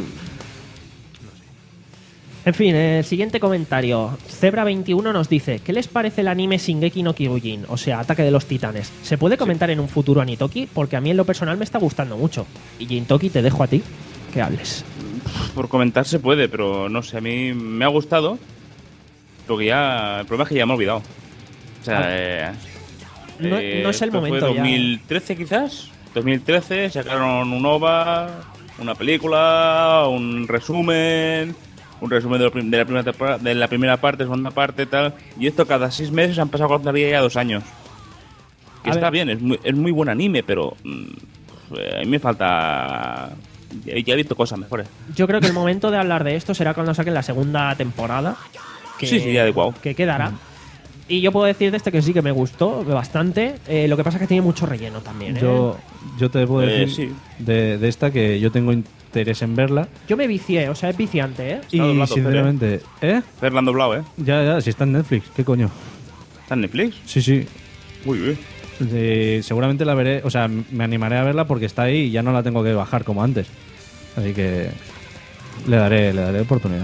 En fin, el siguiente comentario. Zebra veintiuno nos dice, ¿qué les parece el anime Shingeki no Kyojin? O sea, Ataque de los Titanes. ¿Se puede comentar en un futuro Anitoki? Porque a mí en lo personal me está gustando mucho. Y Jintoki, te dejo a ti que hables. Por comentar se puede, pero no sé, a mí me ha gustado. Porque ya. El problema es que ya me he olvidado. O sea, eh, No- eh, no es el esto momento Fue ya. dos mil trece quizás. dos mil trece sacaron un O V A, una película, un resumen. Un resumen de, lo prim- de la primera temporada, de la primera parte, segunda parte, tal. Y esto cada seis meses han pasado con la vida ya dos años. Que A está ver. bien, es muy, es muy buen anime, pero mm, eh, a mí me falta. Ya, ya he visto cosas mejores. Yo creo que el momento de hablar de esto será cuando saquen la segunda temporada. Que, Sí, sí, adecuado. Que quedará. Y yo puedo decir de este que sí que me gustó bastante. Eh, lo que pasa es que tiene mucho relleno también. ¿eh? Yo, yo te puedo Eh, decir sí. de, de esta que yo tengo interés en verla. Yo me vicié, o sea, es viciante, ¿eh? Y doblado, sinceramente, ¿eh? Fernando Blau, ¿eh? Ya, ya, si está en Netflix, ¿qué coño? ¿Está en Netflix? Sí, sí. Muy bien. Eh, seguramente la veré, o sea, me animaré a verla porque está ahí y ya no la tengo que bajar como antes. Así que le daré, le daré oportunidad.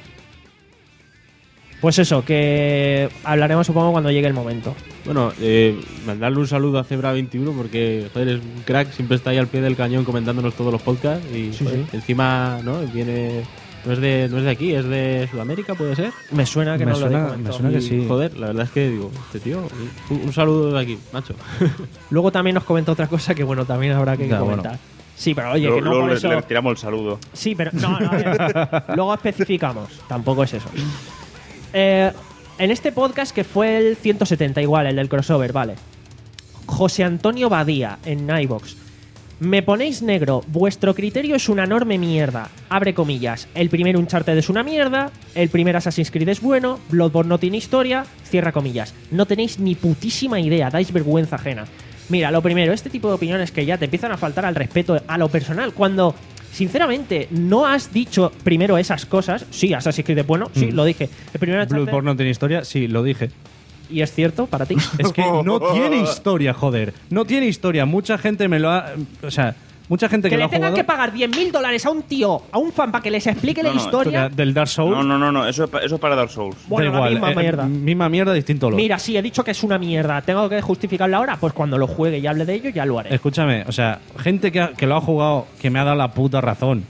Pues eso, que hablaremos supongo cuando llegue el momento. Bueno, eh, mandarle un saludo a Zebra veintiuno porque, joder, es un crack, siempre está ahí al pie del cañón comentándonos todos los podcasts y Sí, joder, sí. encima, ¿no? Viene... No es, de, no es de aquí, es de Sudamérica, ¿puede ser? Me suena que Me no suena- lo comentó. me suena que Y, sí. Joder, la verdad es que digo, este tío, un, un saludo de aquí, macho. Luego también nos comenta otra cosa que, bueno, también habrá que Ya, comentar. bueno. Sí, pero oye, Luego- que no luego por le, eso... le retiramos el saludo. Sí, pero no, no, a ver, luego especificamos. Tampoco es eso. Eh, en este podcast, que fue el ciento setenta igual, el del crossover, vale. José Antonio Badía, en iVox. Me ponéis negro, vuestro criterio es una enorme mierda. Abre comillas. El primer Uncharted es una mierda, el primer Assassin's Creed es bueno, Bloodborne no tiene historia, cierra comillas. No tenéis ni putísima idea, dais vergüenza ajena. Mira, lo primero, este tipo de opiniones que ya te empiezan a faltar al respeto a lo personal, cuando, sinceramente, no has dicho primero esas cosas. Sí, Assassin's Creed es bueno, sí, Mm. lo dije. El primer Uncharted- Bloodborne no tiene historia, sí, lo dije. ¿Y es cierto para ti? Es que no tiene historia, joder. No tiene historia. Mucha gente me lo ha. O sea, mucha gente que, Que lo le ha tengan jugado... que pagar diez mil dólares a un tío, a un fan, para que les explique la No, no, historia. del Dark Souls. No, no, no, no. Eso, es pa- eso es para Dark Souls. Bueno, da igual, la misma eh, mierda. misma mierda, distinto lo. Mira, sí, he dicho que es una mierda. ¿Tengo que justificarlo ahora? Pues cuando lo juegue y hable de ello, ya lo haré. Escúchame, o sea, gente que, ha- que lo ha jugado, que me ha dado la puta razón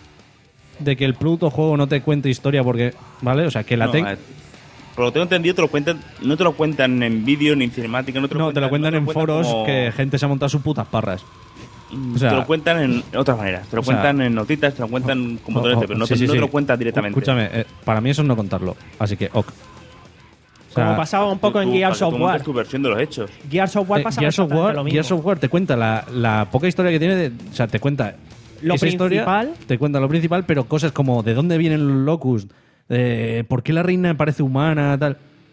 de que el puto juego no te cuente historia porque, ¿vale? O sea, que la No, ten- a ver, por lo que tengo entendido, te lo cuentan, no te lo cuentan en vídeo ni en cinemática. No te lo no, cuentan, te lo cuentan no en te lo cuentan foros como- que gente se ha montado sus putas parras. O sea, te lo cuentan en otras maneras. Te lo o sea, cuentan en notitas, te lo cuentan como o- todo o- este, pero no, sí, te, sí, no sí. te lo cuentan directamente. Escúchame, eh, para mí eso es no contarlo. Así que, ok. O sea, Como pasaba un poco Tú- en tú- Gears para que of tú montes War. tu versión de los hechos. Gears of War eh, pasa Gears of exactamente War, lo mismo. Gears of War te cuenta la, la poca historia que tiene, de- o sea, te cuenta Lo esa historia, principal. te cuenta lo principal, pero cosas como de dónde vienen los locus, eh, por qué la reina parece humana, tal.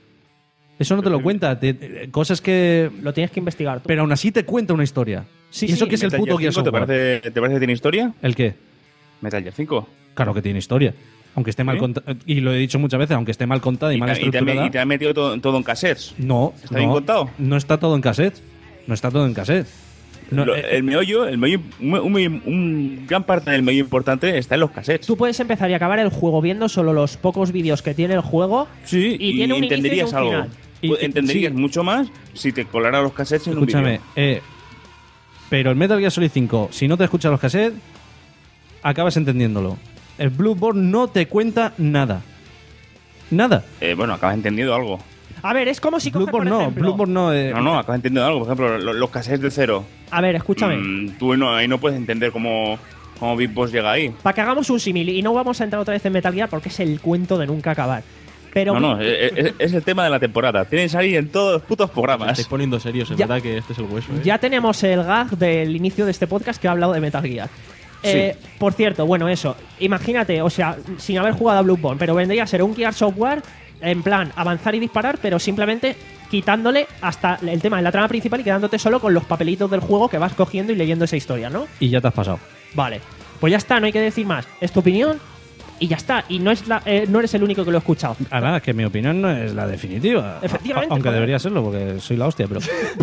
Eso no te lo cuenta, te- eh, cosas que... Lo tienes que investigar tú. Pero aún así te cuenta una historia. Sí, ¿Y eso sí. qué es el Metal puto Gear Gears of cinco, ¿te War? parece, ¿Te parece que tiene historia? ¿El qué? Metal Gear cinco. Claro que tiene historia. Aunque esté mal ¿Sí? contada, y lo he dicho muchas veces, aunque esté mal contada y, Y, mal te, y, te, estructurada. y te han metido todo, todo en cassettes. No, ¿Está no, bien contado? no está todo en cassette. No está todo en cassette. No, Lo- eh, el meollo, el meollo un, un- un gran parte del meollo importante está en los cassettes. Tú puedes empezar y acabar el juego viendo solo los pocos vídeos que tiene el juego. Sí, y, tiene un inicio y entenderías un algo. final. Y- Pues entenderías sí. mucho más si te colaran los cassettes en un Escúchame, vídeo. eh, pero el Metal Gear Solid cinco, si no te escuchas los cassettes, acabas entendiéndolo. El Bloodborne no te cuenta nada. Nada. Eh, bueno, acabas entendiendo algo. A ver, es como si coges, por Bloodborne no, ejemplo- Bloodborne no. eh, No, no, acabas entendiendo algo. Por ejemplo, lo- los cassettes de cero. A ver, escúchame. Mm, tú no, ahí no puedes entender cómo, cómo Big Boss llega ahí. Para que hagamos un símil, y no vamos a entrar otra vez en Metal Gear porque es el cuento de nunca acabar. Pero No, no, es, es- es el tema de la temporada. Tienes ahí en todos los putos Os programas. estáis poniendo serios, es Ya- verdad que este es el hueso. ¿eh? ya tenemos el gag del inicio de este podcast que ha hablado de Metal Gear. Eh, por cierto, bueno, eso. Imagínate, o sea, sin haber jugado a Bloodborne, pero vendría a ser un Gears of War en plan avanzar y disparar, pero simplemente quitándole hasta el tema de la trama principal y quedándote solo con los papelitos del juego que vas cogiendo y leyendo esa historia, ¿no? Y ya te has pasado. Vale, pues ya está, no hay que decir más. Es tu opinión y ya está. Y no, es la, eh, no eres el único que lo ha escuchado. Ah, nada, que mi opinión no es la definitiva. Efectivamente, Aunque joder. debería serlo, porque soy la hostia, pero.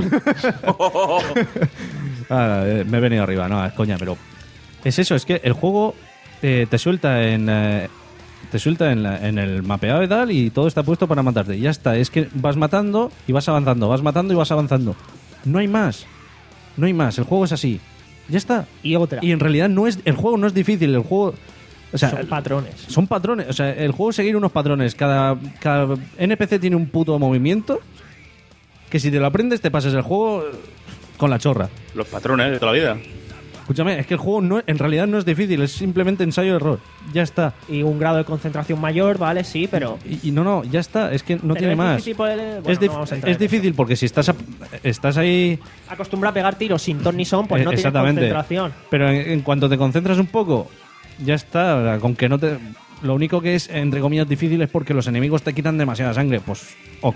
Ah, eh, me he venido arriba, no, es coña, pero. Es eso, es que el juego eh, te suelta en. eh, te suelta en, la- en el mapeado y tal, y todo está puesto para matarte. Y ya está, es que vas matando y vas avanzando, vas matando y vas avanzando. No hay más. No hay más, el juego es así. Ya está. Y otra. Y en realidad no es, el juego no es difícil, el juego. O sea, Son patrones. son patrones. O sea, el juego es seguir unos patrones. Cada, cada N P C tiene un puto movimiento que si te lo aprendes te pasas el juego eh, con la chorra. Los patrones de toda la vida. Escúchame, es que el juego no, en realidad no es difícil, es simplemente ensayo-error. Ya está. Y un grado de concentración mayor, vale, sí, pero... Y, y no, no, ya está. Es que no Pero tiene es más. difícil poder- bueno, es no dif- vamos a entrar es en eso. difícil porque si estás, a- estás ahí. Acostumbrado a pegar tiros sin ton ni son, pues eh, no tienes exactamente. concentración. Pero en, en cuanto te concentras un poco, ya está. O sea, con que no te. Lo único que es, entre comillas, difícil es porque los enemigos te quitan demasiada sangre. Pues, ok.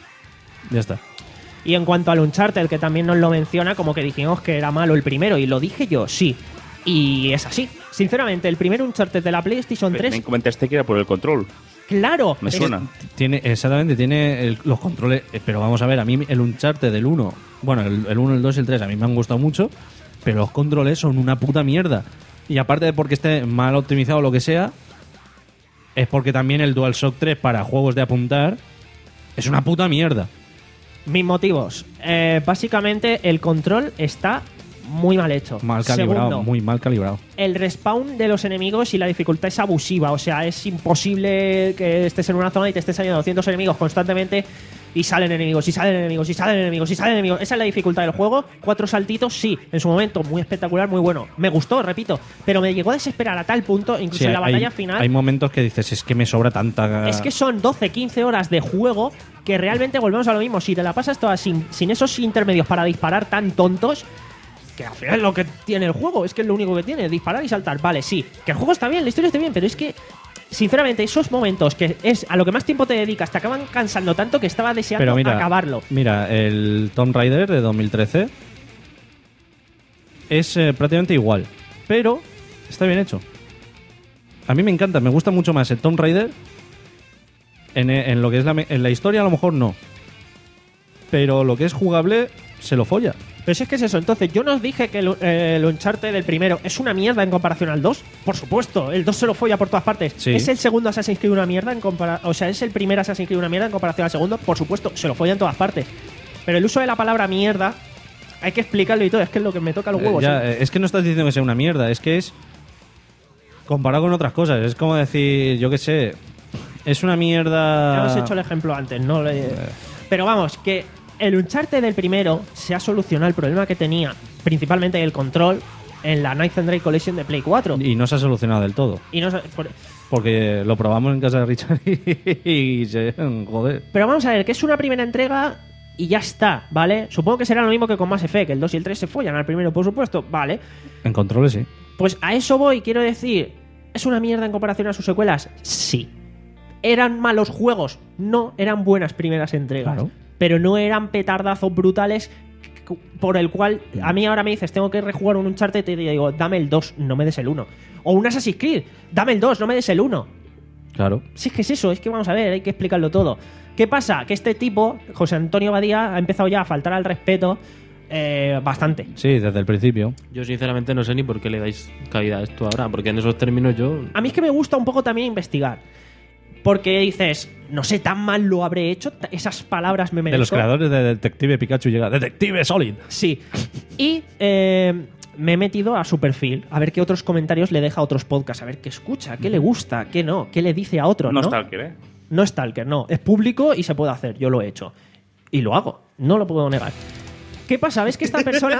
Ya está. Y en cuanto al Uncharted, que también nos lo menciona, como que dijimos que era malo el primero, y lo dije yo, sí. Y es así. Sinceramente, el primer Uncharted de la PlayStation tres, Me comentaste que era por el control. claro. Me es- suena. Tiene, exactamente, tiene el- los controles. eh, Pero vamos a ver, a mí el Uncharted del uno, bueno, el, el uno, el dos y el tres a mí me han gustado mucho, pero los controles son una puta mierda. Y aparte de porque esté mal optimizado o lo que sea, es porque también el DualShock tres para juegos de apuntar es una puta mierda. Mis motivos. Eh, básicamente, el control está muy mal hecho. Mal calibrado, Segundo, muy mal calibrado. el respawn de los enemigos y la dificultad es abusiva. O sea, es imposible que estés en una zona y te estés saliendo doscientos enemigos constantemente y salen enemigos, y salen enemigos, y salen enemigos, y salen enemigos. Esa es la dificultad del juego. Cuatro saltitos, sí, en su momento, muy espectacular, muy bueno. Me gustó, repito, pero me llegó a desesperar a tal punto, incluso Sí, en la hay- batalla final. Hay momentos que dices, es que me sobra tanta. Es que son doce, quince horas de juego que realmente volvemos a lo mismo. Si te la pasas toda sin, sin esos intermedios para disparar tan tontos, que al final es lo que tiene el juego, es que es lo único que tiene, disparar y saltar. Vale, sí, que el juego está bien, la historia está bien, pero es que, sinceramente, esos momentos que es a lo que más tiempo te dedicas te acaban cansando tanto que estaba deseando Pero mira, acabarlo. Mira, el Tomb Raider de dos mil trece es eh, prácticamente igual, pero está bien hecho. A mí me encanta, me gusta mucho más el Tomb Raider. En, eh, en lo que es la, me- en la historia a lo mejor no, pero lo que es jugable se lo folla. Pero si es que es eso. Entonces, yo no os dije que el, eh, el Uncharted del primero es una mierda en comparación al dos. Por supuesto, el dos se lo folla por todas partes. Sí. ¿Es el segundo Assassin's Creed una mierda en compara O sea, ¿es el primer Assassin's Creed una mierda en comparación al segundo? Por supuesto, se lo folla en todas partes. Pero el uso de la palabra mierda hay que explicarlo y todo. Es que es lo que me toca los huevos. Eh, ya, ¿sí? eh, es que no estás diciendo que sea una mierda, es que es comparado con otras cosas. Es como decir, yo qué sé, es una mierda. Ya os he hecho el ejemplo antes, ¿no? Le- Pero vamos, que el Uncharted del primero se ha solucionado el problema que tenía, principalmente el control, en la Nathan Drake Collection de Play cuatro. Y no se ha solucionado del todo. Y no, se- por- Porque lo probamos en casa de Richard y, y se. Joder. Pero vamos a ver, que es una primera entrega y ya está, ¿vale? Supongo que será lo mismo que con Mass Effect, el dos y el tres se follan al primero, por supuesto, vale. En controles sí. Pues a eso voy, quiero decir, ¿es una mierda en comparación a sus secuelas? Sí. ¿Eran malos juegos? No, eran buenas primeras entregas. Claro. Pero no eran petardazos brutales c- por el cual a mí ahora me dices, tengo que rejugar un Uncharted y te digo, dame el dos, no me des el uno. O un Assassin's Creed, dame el dos, no me des el uno. Claro. Si es que es eso, es que vamos a ver, hay que explicarlo todo. ¿Qué pasa? Que este tipo, José Antonio Badía, ha empezado ya a faltar al respeto eh, bastante. Sí, desde el principio. Yo sinceramente no sé ni por qué le dais cabida a esto ahora, porque en esos términos yo... A mí es que me gusta un poco también investigar. Porque dices, no sé, tan mal lo habré hecho, t- esas palabras me De merezco. los creadores de Detective Pikachu llega Detective Solid. Sí. Y eh, me he metido a su perfil a ver qué otros comentarios le deja a otros podcasts, a ver qué escucha, qué le gusta, qué no, qué le dice a otros, No ¿no? Stalker, ¿eh? No es Stalker, no. Es público y se puede hacer. Yo lo he hecho. Y lo hago. No lo puedo negar. ¿Qué pasa? ¿Ves que esta persona...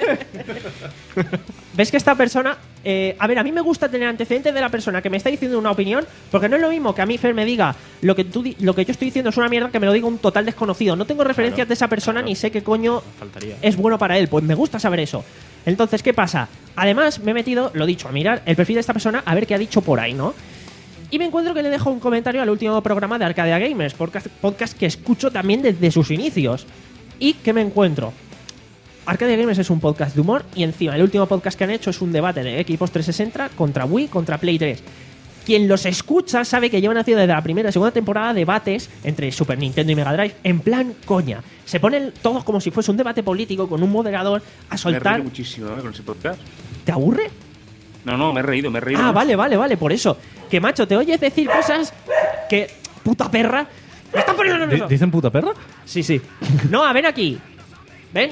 ¿Ves que esta persona... eh, a ver, a mí me gusta tener antecedentes de la persona que me está diciendo una opinión, porque no es lo mismo que a mí Fer me diga lo que, tú, di- lo que yo estoy diciendo es una mierda que me lo diga un total desconocido. No tengo referencias Claro, de esa persona claro. ni sé qué coño Faltaría. es bueno para él. Pues me gusta saber eso. Entonces, ¿qué pasa? Además, me he metido, lo dicho, a mirar el perfil de esta persona a ver qué ha dicho por ahí, ¿no? Y me encuentro que le dejo un comentario al último programa de Arcadia Gamers, podcast, podcast que escucho también desde sus inicios. ¿Y qué me encuentro? Arcadia Gamers es un podcast de humor y encima el último podcast que han hecho es un debate de Xbox trescientos sesenta contra Wii, contra Play tres. Quien los escucha sabe que llevan haciendo desde la primera y segunda temporada debates entre Super Nintendo y Mega Drive en plan coña. Se ponen todos como si fuese un debate político con un moderador a Me he soltar... reído muchísimo ¿eh? con ese podcast. ¿Te aburre? No, no, me he reído, me he reído. Ah, vale, vale, vale, por eso. Que macho, te oyes decir cosas que... Puta perra. Me están poniendo nervioso. ¿Dicen puta perra? Sí, sí. No, ven aquí. ¿Ven?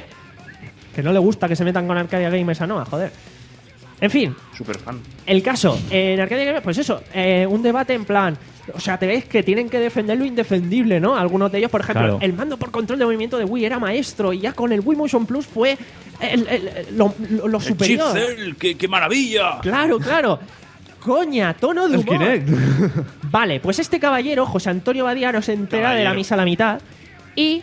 Que no le gusta que se metan con Arcadia Gamers a Noah, joder. En fin, Super fan. el caso, en Arcadia Gamers, pues eso, eh, un debate en plan... O sea, te veis que tienen que defender lo indefendible, ¿no? Algunos de ellos, por ejemplo, Claro. el mando por control de movimiento de Wii era maestro y ya con el Wii Motion Plus fue el- el- el- lo, lo- lo superior. qué, qué maravilla. Claro, claro. Coña, tono de El humor. Kinect. Vale, pues este caballero, José Antonio Badía, no se entera de la Caballero. misa a la mitad y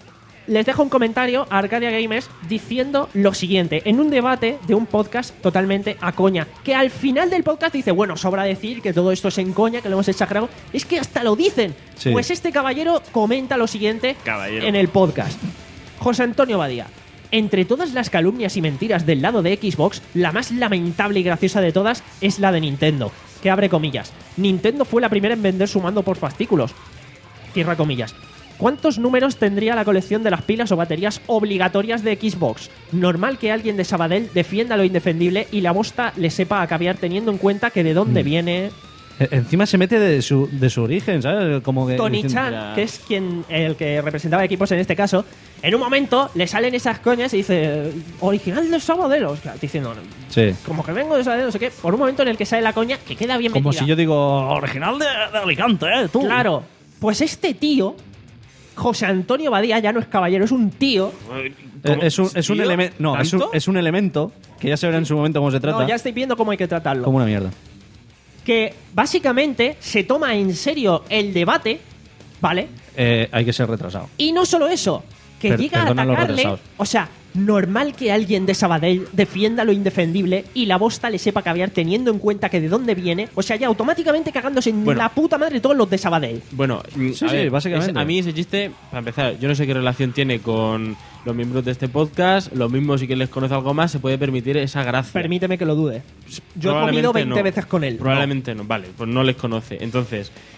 les dejo un comentario a Arcadia Gamers diciendo lo siguiente, en un debate de un podcast totalmente a coña, que al final del podcast dice, bueno, sobra decir que todo esto es en coña, que lo hemos exagerado, es que hasta lo dicen. Sí. Pues este caballero comenta lo siguiente Caballero. en el podcast. José Antonio Badía. Entre todas las calumnias y mentiras del lado de Xbox, la más lamentable y graciosa de todas es la de Nintendo, que abre comillas. Nintendo fue la primera en vender su mando por fascículos. Cierra comillas. ¿Cuántos números tendría la colección de las pilas o baterías obligatorias de Xbox? Normal que alguien de Sabadell defienda lo indefendible y la bosta le sepa a caviar teniendo en cuenta que de dónde Mm. viene E- Encima se mete de su, de su origen, ¿sabes? Como que Tony diciendo- Chan, que es quien el que representaba equipos en este caso. En un momento le salen esas coñas y dice, original de Sabadell, o sea, diciendo, Sí. como que vengo de Sabadell, no sé qué, por un momento en el que sale la coña que queda bien Como metida. si yo digo, original de, de Alicante, ¿eh? Tú. Claro, pues este tío, José Antonio Badía, ya no es caballero, es un tío. Eh, Es un, es un ¿Tío? elemento. No, es un, ¿Tanto? es un elemento que ya se verá en su momento cómo se trata. No, ya estáis viendo cómo hay que tratarlo. Como una mierda. Que básicamente se toma en serio el debate, ¿vale? Eh, hay que ser retrasado. Y no solo eso, que Per- llega a perdona a los atacarle. retrasados. O sea, normal que alguien de Sabadell defienda lo indefendible y la bosta le sepa caviar teniendo en cuenta que de dónde viene. O sea, ya automáticamente cagándose en Bueno. la puta madre todos los de Sabadell. Bueno, mm, Sí, a sí, ver, básicamente. ese- a mí ese chiste, para empezar, yo no sé qué relación tiene con los miembros de este podcast. Lo mismo, si que les conoce algo más, se puede permitir esa gracia. Permíteme que lo dude. Yo he Probablemente comido veinte no. veces con él. Probablemente no. Vale, pues no les conoce. Entonces,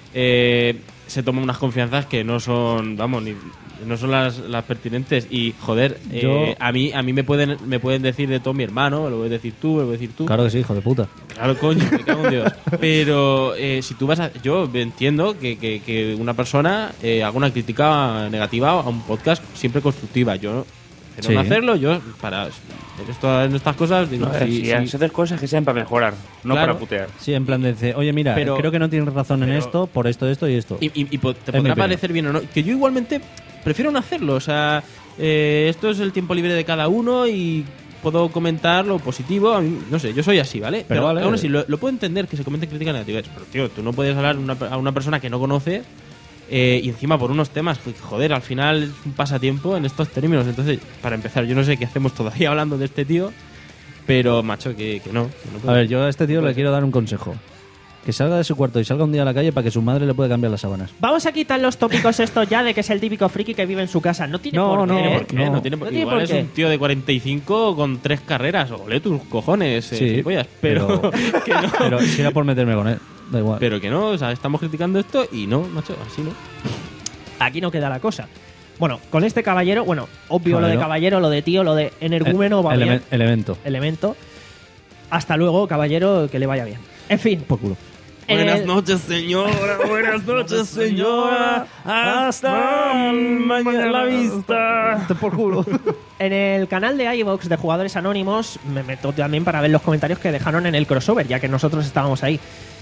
eh, se toman unas confianzas que no son, vamos, ni, no son las, las pertinentes. Y, joder, eh, Yo- a mí a mí me pueden me pueden decir de todo mi hermano, me lo puedes decir tú, me lo puedes decir tú. Claro que sí, hijo de puta. Claro, coño, me cago en Dios. Pero eh, si tú vas a... Yo entiendo que, que, que una persona eh, haga una crítica negativa a un podcast siempre constructiva. Yo prefiero Sí. no hacerlo, yo para... En, esto- en estas cosas... Digo, No, si, si- si si- hacer cosas que sean para mejorar, no Claro. para putear. Sí, en plan de decir, oye, mira, Pero- creo que no tienes razón en pero- esto, por esto, esto y esto. Y, y- y po- te Es mi podrá opinión. parecer bien o no. Que yo igualmente prefiero no hacerlo. O sea, eh, esto es el tiempo libre de cada uno y puedo comentar lo positivo. A mí, no sé, yo soy así, ¿vale? Pero vale. aún así, lo, lo puedo entender que se comenten críticas negativas. Pero, tío, tú no puedes hablar una- a una persona que no conoces eh, y encima por unos temas que, joder, al final es un pasatiempo en estos términos. Entonces, para empezar, yo no sé qué hacemos todavía hablando de este tío, pero, macho, que, que no. que no A puede- ver, yo a este tío no le puede quiero dar un consejo. Que salga de su cuarto y salga un día a la calle para que su madre le pueda cambiar las sábanas. Vamos a quitar los tópicos estos ya de que es el típico friki que vive en su casa. No tiene No, por no, qué. ¿Por qué? No, tiene por No qué. tiene Igual por es qué. un tío de cuarenta y cinco con tres carreras. Ole tus cojones, eh, Sí, gilipollas. pero, pero- que no. Pero si era por meterme con él, da igual. Pero que no, o sea, estamos criticando esto y no, macho, así no. Aquí no queda la cosa. Bueno, con este caballero, bueno, obvio lo de Caballero. caballero, lo de tío, lo de energúmeno, va El- bien. eleme- elemento. Elemento. Hasta luego, caballero, que le vaya bien. En fin. Por culo. Buenas Eh, noches, señora. Buenas noches, señora. Hasta mañana la vista. Por culo. En el canal de iVoox de Jugadores Anónimos me meto también para ver los comentarios que dejaron en el crossover, ya que nosotros estábamos ahí.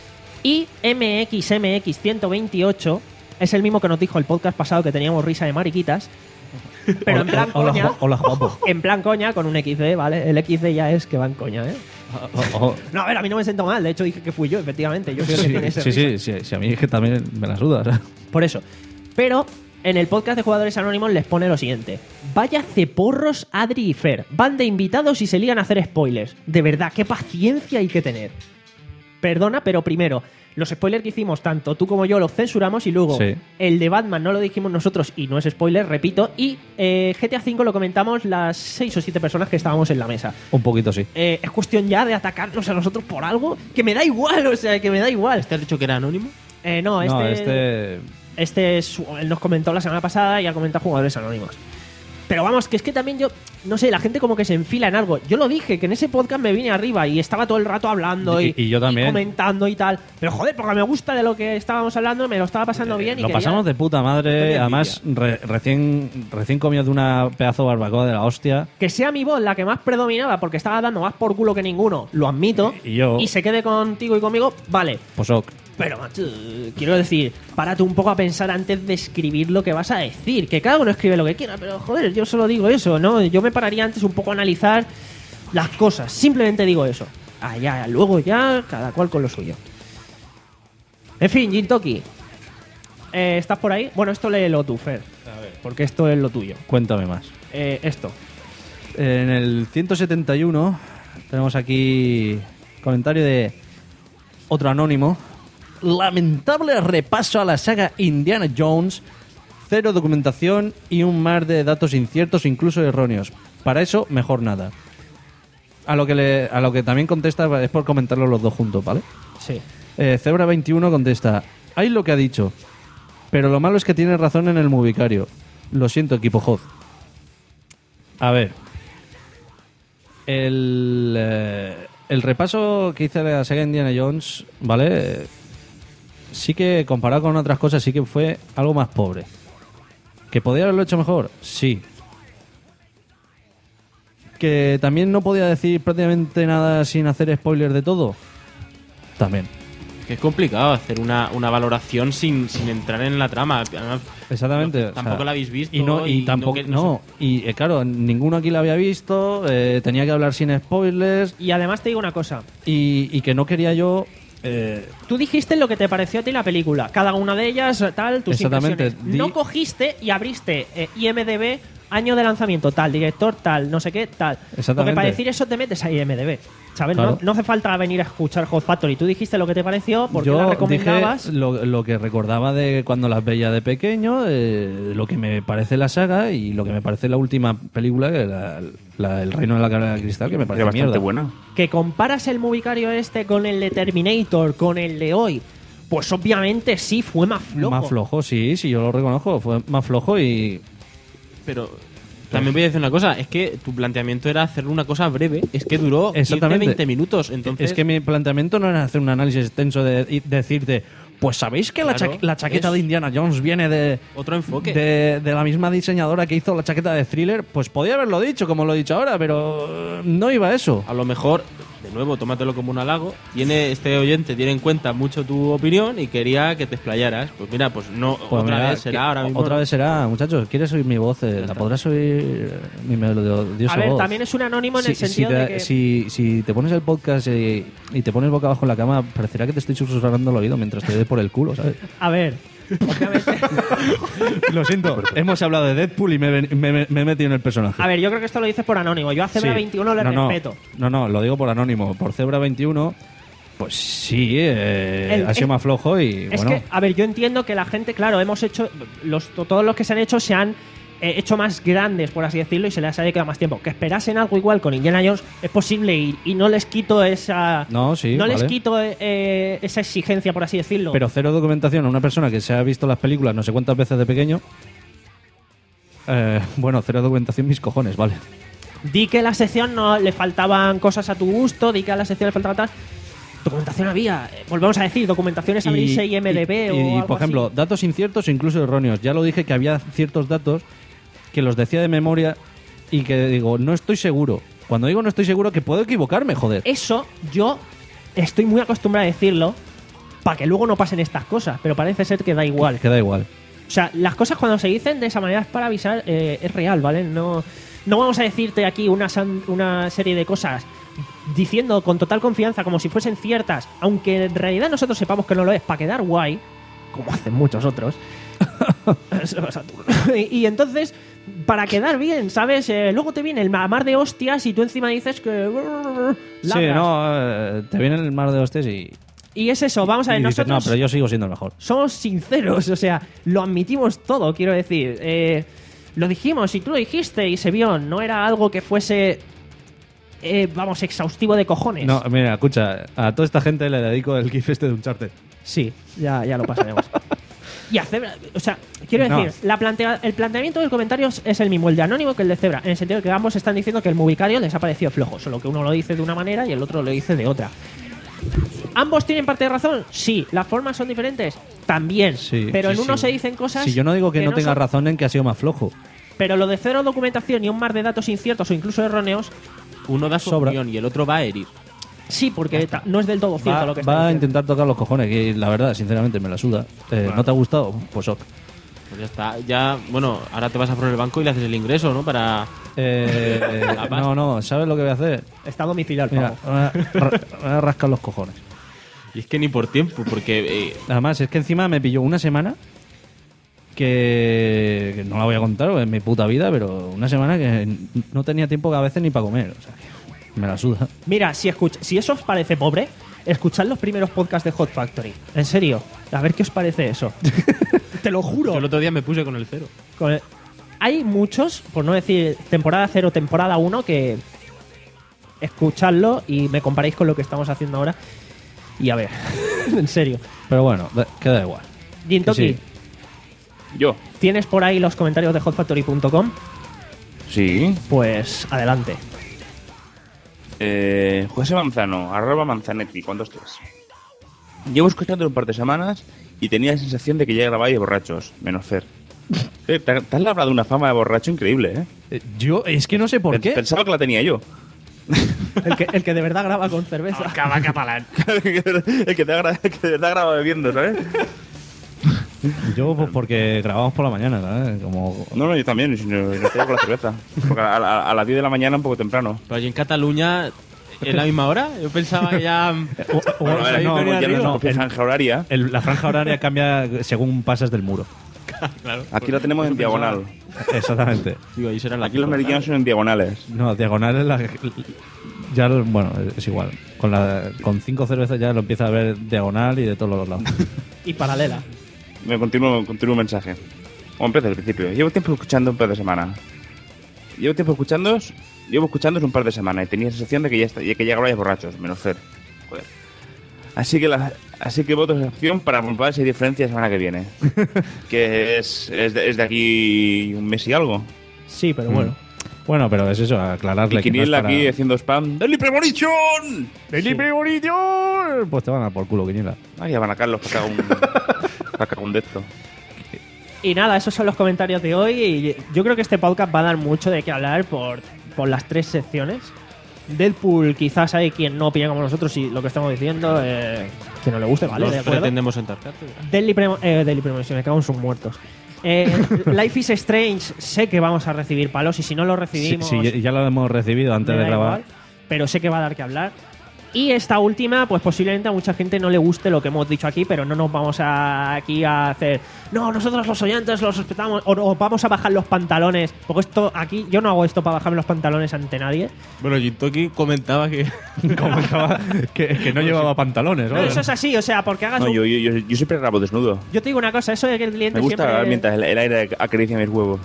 Y M X M X ciento veintiocho es el mismo que nos dijo el podcast pasado que teníamos risa de mariquitas. Pero en plan Hola, coña. Ju- hola, guapo. En plan coña con un equis de, ¿vale? El equis de ya es que va en coña, ¿eh? No, a ver, a mí no me siento mal. De hecho, dije que fui yo, efectivamente. Yo soy el que tiene Sí, ese sí, risa. sí, sí, sí, a mí es que también me la suda. o sea. Por eso. Pero en el podcast de Jugadores Anónimos les pone lo siguiente. Vaya ceporros Adri y Fer. Van de invitados y se lían a hacer spoilers. De verdad, qué paciencia hay que tener. Perdona, pero primero, los spoilers que hicimos, tanto tú como yo, los censuramos y luego Sí. el de Batman no lo dijimos nosotros y no es spoiler, repito. Y eh, G T A cinco lo comentamos las seis o siete personas que estábamos en la mesa. Un poquito sí. Eh, es cuestión ya de atacarnos a nosotros por algo que me da igual, o sea, que me da igual. ¿Te has dicho que era anónimo? Eh, no, este... No, este... Este es, él nos comentó la semana pasada y ha comentado Jugadores Anónimos. Pero vamos, que es que también yo, no sé, la gente como que se enfila en algo. Yo lo dije, que en ese podcast me vine arriba y estaba todo el rato hablando y, Y- y yo también. comentando y tal. Pero joder, porque me gusta de lo que estábamos hablando, me lo estaba pasando bien y Lo quería- pasamos de puta madre. Tenía Además, re- recién, recién comido de una pedazo de barbacoa de la hostia. Que sea mi voz la que más predominaba porque estaba dando más por culo que ninguno, lo admito. Y yo- Y se quede contigo y conmigo, vale. Pues ok. Pero, macho, quiero decir, párate un poco a pensar antes de escribir lo que vas a decir. Que cada uno escribe lo que quiera, pero joder, yo solo digo eso, ¿no? Yo me pararía antes un poco a analizar las cosas. Simplemente digo eso. Allá, luego ya, cada cual con lo suyo. En fin, Jintoki. Eh, ¿Estás por ahí? Bueno, esto léelo tú, Fer. A ver. Porque esto es lo tuyo. Cuéntame más. Eh, esto. En el ciento setenta y uno tenemos aquí comentario de otro anónimo. Lamentable repaso a la saga Indiana Jones. Cero documentación y un mar de datos inciertos, incluso erróneos. Para eso, mejor nada. A lo que, le, a lo que también contesta es por comentarlo los dos juntos, ¿vale? Sí. Eh, Zebra veintiuno contesta: hay lo que ha dicho, pero lo malo es que tiene razón en el movicario. Lo siento, equipo Hoz. A ver. El, eh, el repaso que hice de la saga Indiana Jones, ¿vale? Eh, sí que comparado con otras cosas, sí que fue algo más pobre. ¿Que podía haberlo hecho mejor? Sí. ¿Que también no podía decir prácticamente nada sin hacer spoilers de todo? También. Que es complicado hacer una, una valoración sin, sin entrar en la trama. Además, Exactamente. no- o tampoco sea, la habéis visto. Y, no, y, tampoco. que- No, y eh, claro, ninguno aquí la había visto. eh, tenía que hablar sin spoilers. Y además te digo una cosa. Y, y que no quería yo. eh, Tú dijiste lo que te pareció a ti la película. Cada una de ellas, tal, tus Exactamente. impresiones. Di- No cogiste y abriste eh, I M D B, año de lanzamiento, tal, director, tal, no sé qué, tal. Exactamente. Porque para decir eso te metes a I M D B. ¿Sabes? Claro. No, no hace falta venir a escuchar Hot Factory. Tú dijiste lo que te pareció, porque la yo recomendabas. dije lo, lo que recordaba de cuando las veía de pequeño, eh, lo que me parece la saga y lo que me parece la última película, que la- la- El Reino de la Cara de Cristal, que me parece bastante mierda. buena. Que comparas el movicario este con el de Terminator, con el de hoy, Pues obviamente sí, fue más flojo. Más flojo, sí, sí, yo lo reconozco. Fue más flojo y... Pero también voy a decir una cosa, es que tu planteamiento era hacer una cosa breve, es que duró quince Exactamente. veinte minutos, entonces... Es que mi planteamiento no era hacer un análisis extenso de, y decirte, pues sabéis que la, Claro, cha- la chaqueta es de Indiana Jones viene de otro enfoque. de, de la misma diseñadora que hizo la chaqueta de Thriller. Pues podía haberlo dicho, como lo he dicho ahora, pero eh, no iba a eso. A lo mejor, de nuevo, tómatelo como un halago. Tiene este oyente tiene en cuenta mucho tu opinión y quería que te explayaras. Pues mira, pues no, Pues otra mira, vez será que- ahora mismo. Otra vez será, muchachos. ¿Quieres oír mi voz? Eh, la podrás oír mi melodiosa A ver, voz. también es un anónimo en Si- el sentido si te, de que... si, si te pones el podcast y, y te pones boca abajo en la cama, parecerá que te estoy susurrando el oído mientras te dé por el culo, ¿sabes? A ver, obviamente... Lo siento, hemos hablado de Deadpool y me, he ven- me- me- me he metido en el personaje. A ver, yo creo que esto lo dices por anónimo. Yo a Zebra Sí. veintiuno le no, no, respeto. No, no, lo digo por anónimo. Por Zebra veintiuno, pues sí, eh, El- ha sido es- más flojo y Es bueno. que, a ver, yo entiendo que la gente, claro, hemos hecho... los Todos los que se han hecho se han eh, hecho más grandes, por así decirlo, y se les ha dedicado más tiempo. Que esperasen algo igual con Indiana Jones es posible y, y no les quito esa... No, sí, no les vale. quito eh, esa exigencia, por así decirlo. Pero cero documentación a una persona que se ha visto las películas no sé cuántas veces de pequeño. Eh, bueno, cero documentación mis cojones, vale. Di que a la sección no le faltaban cosas a tu gusto, di que a la sección le faltaba tal... Documentación había. Eh, Volvemos a decir, documentaciones abrirse y M D B y- o y, algo por ejemplo, así. datos inciertos o incluso erróneos. Ya lo dije que había ciertos datos que los decía de memoria y que digo, no estoy seguro. Cuando digo no estoy seguro, que puedo equivocarme, joder. Eso yo estoy muy acostumbrado a decirlo para que luego no pasen estas cosas, pero parece ser que da igual. Que da igual. O sea, las cosas cuando se dicen de esa manera es para avisar, eh, es real, ¿vale? No, no vamos a decirte aquí una, san- una serie de cosas diciendo con total confianza como si fuesen ciertas, aunque en realidad nosotros sepamos que no lo es, para quedar guay, como hacen muchos otros. y, y entonces, para quedar bien, ¿sabes? Eh, luego te viene el mar de hostias y tú encima dices que... Sí, ladras. no, eh, te viene el mar de hostias y... Y es eso, vamos a ver, y dices, nosotros... no, pero yo sigo siendo el mejor. Somos sinceros, o sea, lo admitimos todo, quiero decir. Eh, lo dijimos y tú lo dijiste y se vio, no era algo que fuese, eh, vamos, exhaustivo de cojones. No, mira, escucha, a toda esta gente le dedico el gif este de Uncharted. Sí, ya, ya lo pasaremos. Y a Zebra, o sea, quiero No. decir, la plantea- el planteamiento del comentario es el mismo, el de Anónimo que el de Zebra, en el sentido de que ambos están diciendo que el Movicario les ha parecido flojo, solo que uno lo dice de una manera y el otro lo dice de otra. ¿Ambos tienen parte de razón? Sí. ¿Las formas son diferentes? También. Sí, pero sí, en uno sí. se dicen cosas... Si yo no digo que, no tenga son- razón en que ha sido más flojo. Pero lo de cero documentación y un mar de datos inciertos o incluso erróneos, Uno da su Sobra. opinión y el otro va a herir. sí, porque ta- no es del todo cierto Va, lo que está va a diciendo. intentar tocar los cojones, que la verdad, sinceramente, me la suda. Eh, ¿No te ha gustado? Pues ok. Pues ya está. Ya, bueno, ahora te vas a poner el banco y le haces el ingreso, ¿no? Para... Eh, La pasta. no, no, ¿sabes lo que voy a hacer? Está domiciliado el Mira, pago. voy a, ra- voy a rascar los cojones. Y es que ni por tiempo, porque... eh, Además, es que encima me pilló una semana que, que no la voy a contar en mi puta vida, pero una semana que no tenía tiempo a veces ni para comer. O sea, que me la suda. Mira, si, escucha, si eso os parece pobre, escuchad los primeros podcasts de Hot Factory. En serio, a ver qué os parece eso. Te lo juro. yo el otro día me puse con el cero. Con el- Hay muchos, por no decir temporada cero, temporada uno, que escuchadlo y me comparáis con lo que estamos haciendo ahora. Y a ver, en serio. Pero bueno, da- queda igual. Gintoki, Sí. Yo. ¿tienes por ahí los comentarios de hot factory punto com? Sí. Pues adelante. Eh, José Manzano, arroba Manzanetti, ¿cuántos tres? Llevo escuchando un par de semanas y tenía la sensación de que ya grabáis borrachos, menos Fer. Eh, te, te has labrado una fama de borracho increíble, ¿eh? Eh, Yo, es que no sé por Pen- qué. Pensaba que la tenía yo. El que, el que de verdad graba con cerveza. Acaba catalán. el que te ha gra- el que de verdad graba bebiendo, ¿sabes? Yo, pues porque grabamos por la mañana, ¿sabes? Como... No, no, yo también, y si no, no estoy con la cerveza. Porque a, a- a las diez de la mañana un poco temprano. Pero allí en Cataluña, ¿es la misma hora? Yo pensaba que ya... o- Bueno, a ver, no, como no, ya no es no, propia el- franja horaria. el- la franja horaria cambia según pasas del muro. Claro. Aquí lo tenemos en diagonal. Exactamente. Digo, ahí será la Aquí los meridianos son en diagonales. No, diagonal es la... Ya, lo- bueno, es igual. Con, la, con cinco cervezas ya lo empieza a ver diagonal y de todos los lados. Y paralela. Me continúo, continúo un mensaje. O empiezo al principio. Llevo tiempo escuchando un par de semanas. Llevo tiempo escuchándoos, llevo escuchándoos un par de semanas y tenía la sensación de que ya, está, que ya grabáis borrachos, menos Fer. Joder. Así que la, así que voto esa opción para comprobar si hay diferencia la semana que viene. Que es, es, de, es de aquí un mes y algo. Sí, pero bueno. Bueno, pero es eso, aclararle Y que no es Quiniela para... aquí haciendo spam. ¡Daily Premonition! ¡Daily Premonition! Pues te van a por culo, Quiniela. Ah, ya van a Carlos para cagar un, para cagar un de esto. Y nada, esos son los comentarios de hoy. Y yo creo que este podcast va a dar mucho de qué hablar por, por las tres secciones. Deadpool, quizás hay quien no opina como nosotros y lo que estamos diciendo, eh, que no le guste, ¿vale? Nos ¿De acuerdo? pretendemos entarcarte. Deadly, Premo eh, Deadly Premonition, me cago en sus muertos. Eh, Life is Strange, sé que vamos a recibir palos y si no lo recibimos... Sí, sí, ya lo hemos recibido antes me de da grabar. igual, pero sé que va a dar que hablar. Y esta última, pues posiblemente a mucha gente no le guste lo que hemos dicho aquí, pero no nos vamos a, aquí a hacer... No, nosotros los oyentes los respetamos, o, o vamos a bajar los pantalones. Porque esto aquí, yo no hago esto para bajarme los pantalones ante nadie. Bueno, Jintoki comentaba que... comentaba que, que no llevaba pantalones. No, eso es así, o sea, porque hagas No, un... yo, yo, yo, yo siempre grabo desnudo. Yo te digo una cosa, eso de que el cliente Me gusta siempre... grabar mientras el, el aire acaricia mis huevos.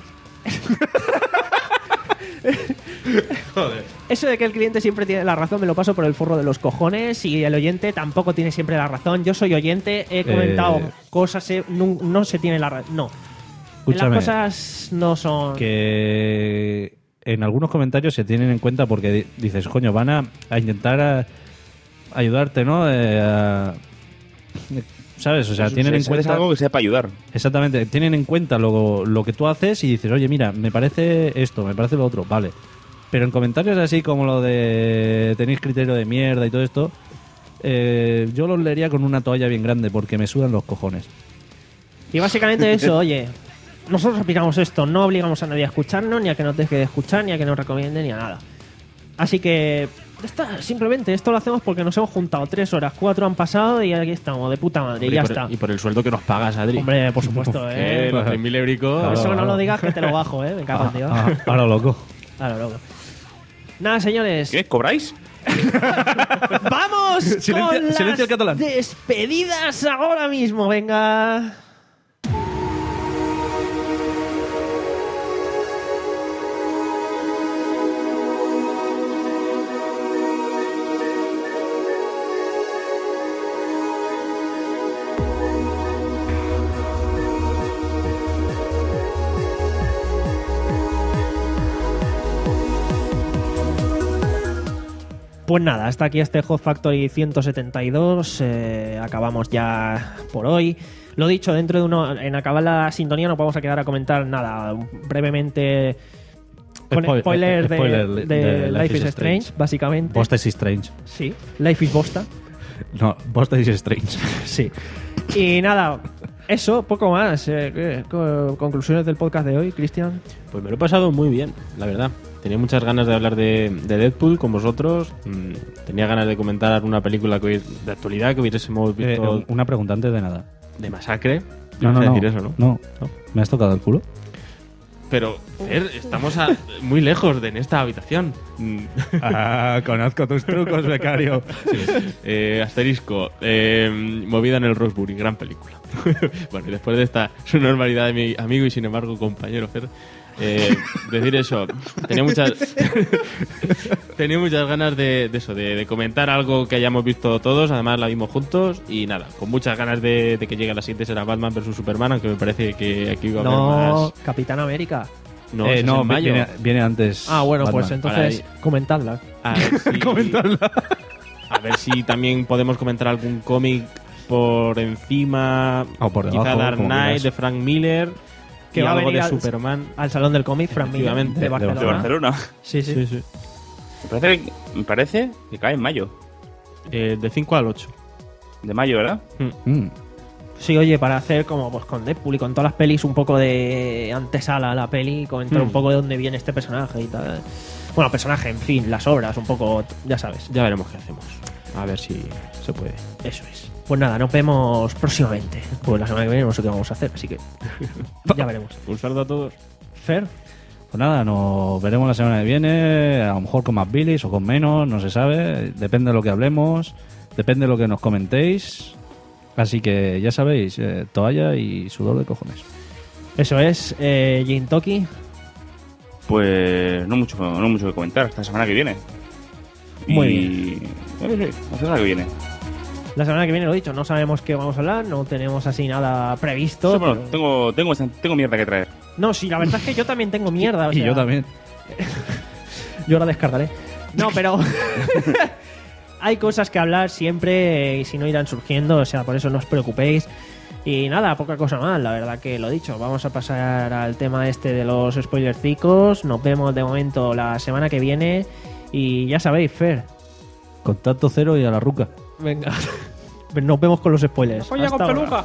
Joder. Eso de que el cliente siempre tiene la razón me lo paso por el forro de los cojones y el oyente tampoco tiene siempre la razón. Yo soy oyente, he comentado Eh. cosas, eh, no, no se tiene la razón. No. Escúchame, Las cosas no son... que en algunos comentarios se tienen en cuenta porque di- dices, coño, van a, a intentar a- ayudarte, ¿no? Eh, a- ¿Sabes? O sea, Pues, tienen en es- es cuenta... algo que sea para ayudar. Exactamente, tienen en cuenta lo, lo que tú haces y dices, oye, mira, me parece esto, me parece lo otro, vale. Pero en comentarios así como lo de tenéis criterio de mierda y todo esto, eh, yo los leería con una toalla bien grande porque me sudan los cojones. Y básicamente eso, oye, nosotros opinamos esto, no obligamos a nadie a escucharnos, ni a que nos deje de escuchar, ni a que nos recomiende, ni a nada. Así que, está, simplemente esto lo hacemos porque nos hemos juntado tres horas, cuatro han pasado y aquí estamos, de puta madre, y Hombre, ya y por, está. y por el sueldo que nos pagas, Adri. Hombre, por supuesto, Que eh. los seis mil euricos... Eso no lo digas que te lo bajo, eh, me cago en Dios. Ah, ahora loco. Claro, loco. Nada, señores. ¿Qué? ¿Cobráis? ¡Vamos! Silencio- con las silencio el catalán. despedidas ahora mismo, venga. Pues nada, hasta aquí este Hot Factory ciento setenta y dos. Eh, acabamos ya por hoy. Lo dicho, dentro de uno, en acabar la sintonía no vamos a quedar a comentar nada. Brevemente, con Spoil- spoiler, de, spoiler de, de Life is Strange, básicamente. Bosta is Strange. Sí, Life is Bosta. No, Bosta is Strange. Sí. Y nada, eso, poco más. Eh, ¿qué? Co- ¿Conclusiones del podcast de hoy, Cristian? Pues me lo he pasado muy bien, la verdad. Tenía muchas ganas de hablar de, de Deadpool con vosotros. Mm, tenía ganas de comentar alguna película que hubiera- de actualidad que hubiésemos visto Eh, una pregunta antes de nada. de masacre. No, no, Ibas a no. decir eso, ¿no? No. ¿Me has tocado el culo? Pero, Fer, estamos a- muy lejos de en esta habitación. Mm. Ah, conozco tus trucos, becario. Eh, asterisco, eh, movida en el Rosebury, gran película. Bueno, y después de esta su normalidad de mi amigo y sin embargo compañero Fer, eh, decir eso, tenía muchas tenía muchas ganas de, de eso, de, de comentar algo que hayamos visto todos, además la vimos juntos y nada, con muchas ganas de, de que llegue la siguiente será Batman versus Superman, aunque me parece que aquí va a haber No, más. Capitán América. No, Eh, ese es no, en mayo. viene, viene antes. Ah, bueno, Batman. pues entonces Ahora comentadla. A ver si, a ver si también podemos comentar algún cómic por encima, O por quizá debajo, Dark como Knight quieras. de Frank Miller, Que y va a algo venir de al- Superman. Al Salón del Cómic, Fran Miller, Efectivamente. de De- de Barcelona. De Barcelona. Sí, sí. Sí, sí. Me parece, que- me parece que cae en mayo. Eh, de cinco al ocho. De mayo, ¿verdad? Mm. Sí, oye, para hacer como pues con Deadpool y con todas las pelis un poco de antesala a la peli, comentar Hmm. un poco de dónde viene este personaje y tal. Bueno, personaje, en fin, las obras, un poco, ya sabes. Ya veremos qué hacemos. A ver si se puede. Eso es. Pues nada, nos vemos próximamente. Pues la semana que viene no sé qué vamos a hacer, así que ya veremos. Un saludo a todos. Fer, Pues nada, nos veremos la semana que viene, a lo mejor con más bilis o con menos, no se sabe, depende de lo que hablemos, depende de lo que nos comentéis, así que ya sabéis, eh, toalla y sudor de cojones. eso es. Eh, Jintoki, Pues no mucho, no mucho que comentar. Hasta la semana que viene. Muy y... bien. La semana que viene. La semana que viene, lo dicho, no sabemos qué vamos a hablar, no tenemos así nada previsto. Sí, bueno, pero- tengo, tengo, bastante- tengo mierda que traer. No, sí, la verdad es que yo también tengo mierda. o Y sea, yo también. Yo la descargaré. No, pero hay cosas que hablar siempre eh, y si no irán surgiendo, o sea, por eso no os preocupéis. Y nada, poca cosa más, la verdad que lo dicho. Vamos a pasar al tema este de los spoilercicos. Nos vemos de momento la semana que viene. Y ya sabéis, Fer. Contacto cero y a la ruca. Venga. Nos vemos con los spoilers. Oye, con Hasta ahora. peluca.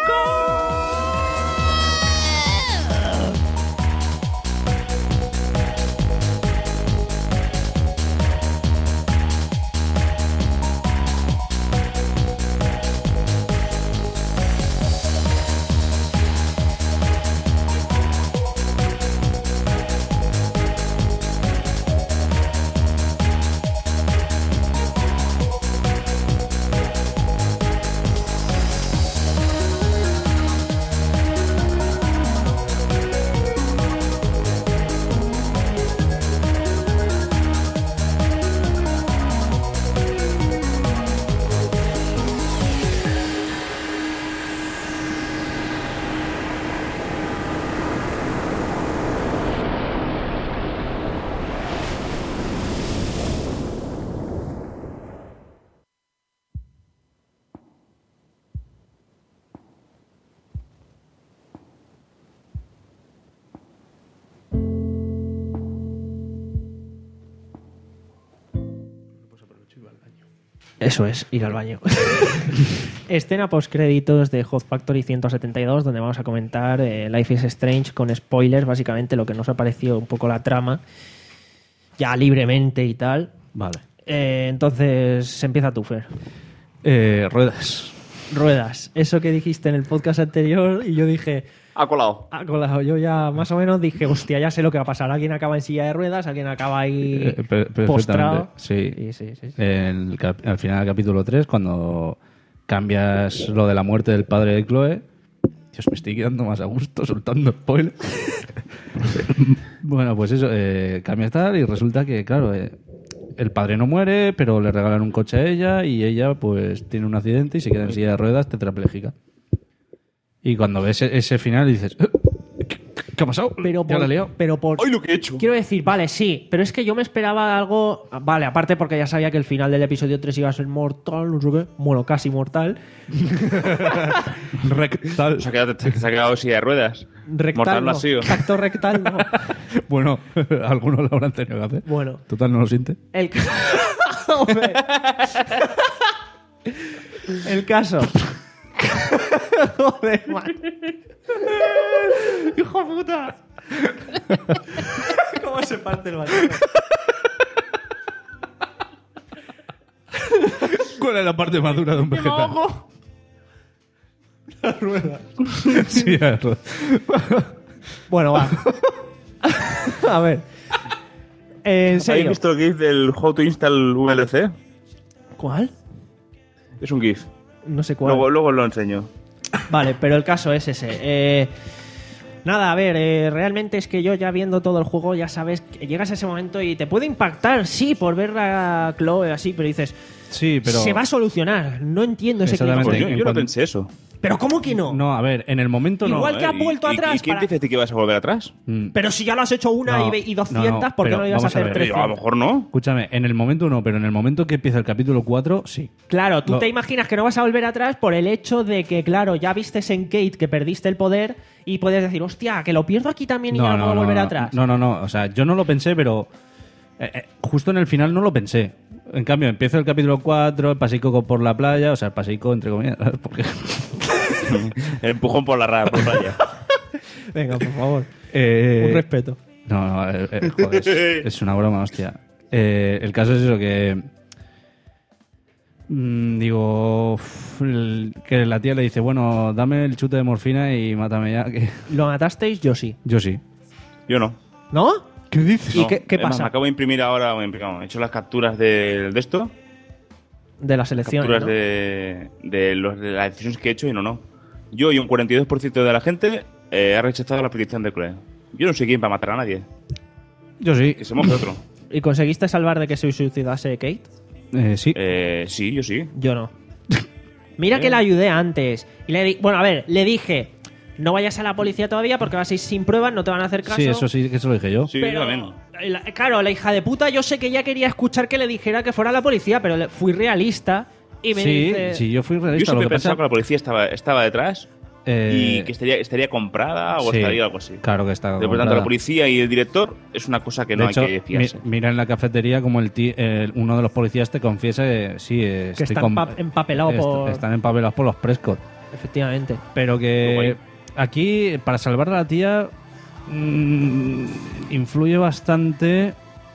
Eso es, ir al baño. Escena postcréditos de Hot Factory ciento setenta y dos, donde vamos a comentar eh, Life is Strange con spoilers, básicamente lo que nos ha parecido un poco la trama, ya libremente y tal. Vale. Eh, entonces, empieza tú, Fer. Eh, ruedas. Ruedas. Eso que dijiste en el podcast anterior y yo dije... Ha colado. Ha colado. Yo ya más o menos dije, hostia, ya sé lo que va a pasar. Alguien acaba en silla de ruedas, alguien acaba ahí Eh, per- perfectamente. postrado. Sí. Sí, sí, sí, sí. El cap- al final del capítulo tres, cuando cambias lo de la muerte del padre de Chloe. Dios, me estoy quedando más a gusto soltando spoiler. Bueno, pues eso, eh, cambias tal y resulta que, claro, eh, el padre no muere, pero le regalan un coche a ella y ella pues tiene un accidente y se queda en silla de ruedas tetrapléjica. Y cuando ves e- ese final dices, "¿Eh? ¿qué, qué ha pasado? Pero Ya por, la he liado". pero por... ¡Ay, lo que he hecho! Quiero decir, vale, sí, pero es que yo me esperaba algo... Vale, aparte porque ya sabía que el final del episodio tres iba a ser mortal, no sé qué. Bueno, casi mortal. Rectal. Se ha quedado, se ha quedado silla de ruedas. Rectal Mortal no no. ha sido. Tacto rectal no. Bueno, algunos lo habrán tenido que hacer. Bueno. Total, no lo siente. El, Hombre. El caso. Joder, man. Hijo puta. ¿Cómo se parte el baño? ¿Cuál es la parte más dura de un vegetal? La rueda. Sí, la rueda. Bueno, va. A ver. En ¿Habéis serio. visto el GIF del How to Install V L C? ¿Cuál? Es un GIF. No sé cuál. Luego, luego os lo enseño. Vale, pero el caso es ese. Eh, nada, a ver, eh, realmente es que yo ya viendo todo el juego ya sabes que llegas a ese momento y te puede impactar, sí, por ver a Chloe así, pero dices, Sí, pero... se va a solucionar. No entiendo ese Exactamente. clima. Pues yo, en yo no cuanto- pensé eso. Pero ¿cómo que no? No, a ver, en el momento no. Igual que ha ¿Y- vuelto y- atrás ¿Y quién para- te dice que vas a volver atrás? Mm. Pero si ya lo has hecho una No, y, ve- y doscientas, no, no, ¿por qué pero no lo ibas a vamos a hacer ver. Pero trescientas? a lo mejor no. Escúchame, en el momento no, pero en el momento que empieza el capítulo cuatro, sí. Claro, tú No. te imaginas que no vas a volver atrás por el hecho de que, claro, ya vistes en Kate que perdiste el poder y puedes decir, hostia, que lo pierdo aquí también y ya no, puedo volver no, atrás. No, no, no. O sea, yo no lo pensé, pero eh, eh, justo en el final no lo pensé. En cambio, empieza el capítulo cuatro, el paseico por la playa, o sea, el paseico entre comillas, ¿sabes? Porque... El empujón por la ra- por raya. Venga, por favor. Eh, Un respeto. No, no, eh, eh, joder, es, es una broma, hostia. Eh, el caso es eso, que... mm, digo... uf, el- que la tía le dice, bueno, dame el chute de morfina y mátame ya, que... ¿Lo matasteis? Yo sí. Yo sí. Yo no. ¿No? ¿Qué dices? ¿Y No. qué, qué Es más, pasa? me acabo de imprimir ahora, me he imprimado, he hecho las capturas de, de esto, De la selección. capturas ¿no? de, de, los, de las decisiones que he hecho y no, no. Yo y un cuarenta y dos por ciento de la gente eh, ha rechazado la petición de Chloe. Yo no soy quien para matar a nadie. Yo sí. Que se moje otro. ¿Y conseguiste salvar de que se suicidase Kate? Eh, sí. Eh, sí, yo sí. Yo no. Mira Eh. que la ayudé antes. Y le di- bueno, a ver, le dije, no vayas a la policía todavía porque vas a ir sin pruebas, no te van a hacer caso. Sí, eso sí, que eso lo dije yo. Sí, Pero, yo también. la- claro, la hija de puta, yo sé que ya quería escuchar que le dijera que fuera a la policía, pero le- fui realista y me Sí, dice... sí, yo fui Yo realista. Lo siempre que he pensado pasa, que la policía estaba, estaba detrás eh, y que estaría, estaría comprada o sí, estaría algo así. Claro que está Por lo tanto, comprada. la policía y el director es una cosa que no de hecho, hay que fiarse. mi- mira en la cafetería como el ti- el- uno de los policías te confiesa que sí, eh, Que estoy está com- empa- empapelado est- por- Están empapelados por los Prescott. Efectivamente. Pero Muy que guay. aquí, para salvar a la tía, mm, influye bastante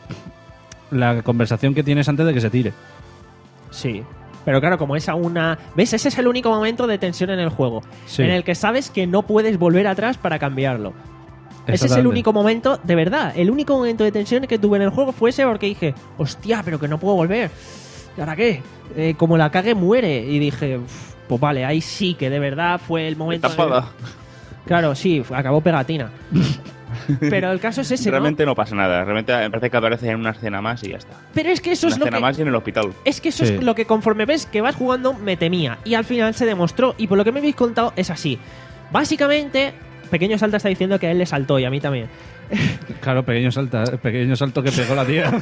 la conversación que tienes antes de que se tire. Sí. Pero claro, como es a una... ¿Ves? Ese es el único momento de tensión en el juego. Sí. En el que sabes que no puedes volver atrás para cambiarlo. Ese es el Exactamente. único momento, de verdad, el único momento de tensión que tuve en el juego fue ese porque dije, hostia, pero que no puedo volver. ¿Y ahora qué? Eh, como la cague, muere. Y dije, "Uf, pues vale, ahí sí que de verdad fue el momento... de- Tapada. Claro, sí, acabó pegatina. Pero el caso es ese, ¿no? Realmente ¿no? pasa nada. Realmente me parece que aparece en una escena más y ya está. Pero es que eso Una es lo escena que... más y en el hospital. Es que eso Sí. es lo que conforme ves que vas jugando me temía. Y al final se demostró. Y por lo que me habéis contado es así. Básicamente, Pequeño Salta está diciendo que a él le saltó y a mí también. Claro, pequeño, salta, pequeño salto que pegó la tía.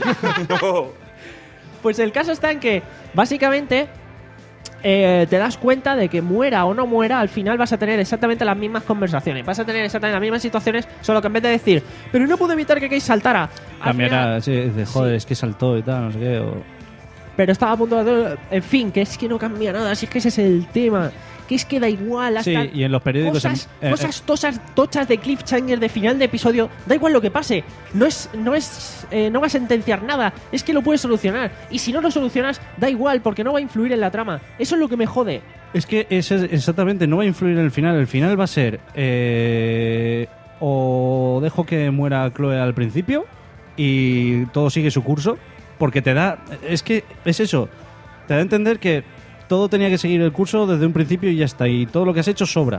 Pues el caso está en que, básicamente, eh, te das cuenta de que muera o no muera, al final vas a tener exactamente las mismas conversaciones. Vas a tener exactamente las mismas situaciones, solo que en vez de decir, pero no puedo evitar que Kate saltara. al Cambiará, final- sí, dice, joder, es que saltó y tal, no sé qué. o- Pero estaba a punto de... En fin, que es que no cambia nada, si es que ese es el tema. Que es que da igual. Hasta Sí, y en los periódicos... Cosas, en- eh, cosas tosas, tochas de cliffhanger de final de episodio. Da igual lo que pase. No es, no es, eh, no va a sentenciar nada. Es que lo puedes solucionar. Y si no lo solucionas, da igual porque no va a influir en la trama. Eso es lo que me jode. Es que ese es- exactamente no va a influir en el final. El final va a ser eh, o dejo que muera Chloe al principio y todo sigue su curso, porque te da... Es que es eso. Te da a entender que todo tenía que seguir el curso desde un principio y ya está. Y todo lo que has hecho sobra.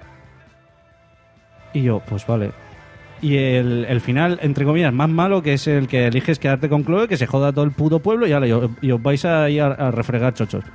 Y yo, pues vale. Y el, el final, entre comillas, más malo, que es el que eliges quedarte con Chloe, que se joda todo el puto pueblo y, ahora, y, os- y os vais a ir a, a refregar chochos.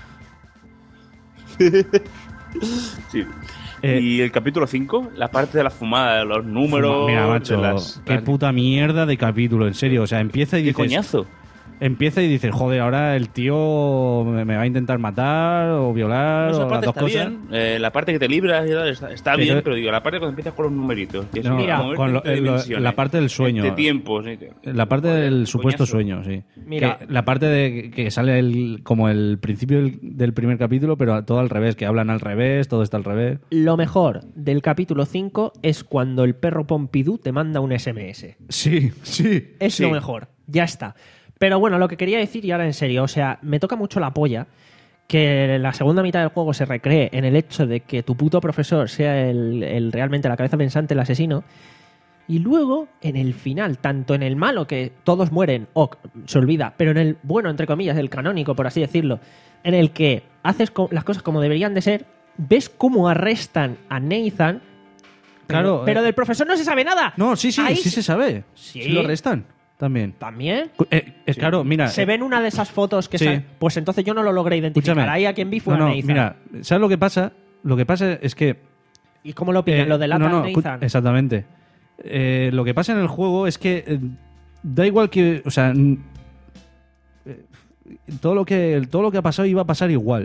Sí. Eh, y el capítulo cinco, la parte de la fumada, de los números. Mira, macho, de las- qué puta mierda de capítulo, en serio. O sea, empieza y Qué dices... coñazo. Empieza y dices, joder, ahora el tío me, me va a intentar matar o violar Esa o las parte dos está cosas. bien. Eh, la parte que te libras y tal, está, está Pero- bien, pero digo, la parte cuando empiezas con los numeritos. y eso, No, mira, con moverte lo- entre lo- dimensiones, la parte del sueño. De tiempos. ¿sí? La parte Joder, del supuesto coñazo. sueño, sí. Mira. Que la parte de que sale el, como el principio del, del primer capítulo, pero todo al revés, que hablan al revés, todo está al revés. Lo mejor del capítulo cinco es cuando el perro Pompidou te manda un S M S. Sí, sí. Es Sí. lo mejor. Ya está. Pero bueno, lo que quería decir, y ahora en serio, o sea, me toca mucho la polla que la segunda mitad del juego se recree en el hecho de que tu puto profesor sea el, el realmente la cabeza pensante, el asesino, y luego, en el final, tanto en el malo, que todos mueren, o se olvida, pero en el bueno, entre comillas, el canónico, por así decirlo, en el que haces co- las cosas como deberían de ser, ves cómo arrestan a Nathan, Claro, pero, pero eh, del profesor no se sabe nada. No, sí, sí, Ahí sí se sabe. Sí. Sí lo restan también. También. Eh, eh, Claro, mira. Se eh, ve en una de esas fotos que Sí. sale- pues entonces yo no lo logré identificar. Escúchame. Ahí a quien vi fue no, a no, Nathan. mira, ¿sabes lo que pasa? Lo que pasa es que ¿Y cómo lo pillan? Eh, lo delata no, no, a Nathan. escu- exactamente. Eh, lo que pasa en el juego es que eh, da igual que, o sea, n- eh, todo lo que todo lo que ha pasado iba a pasar igual.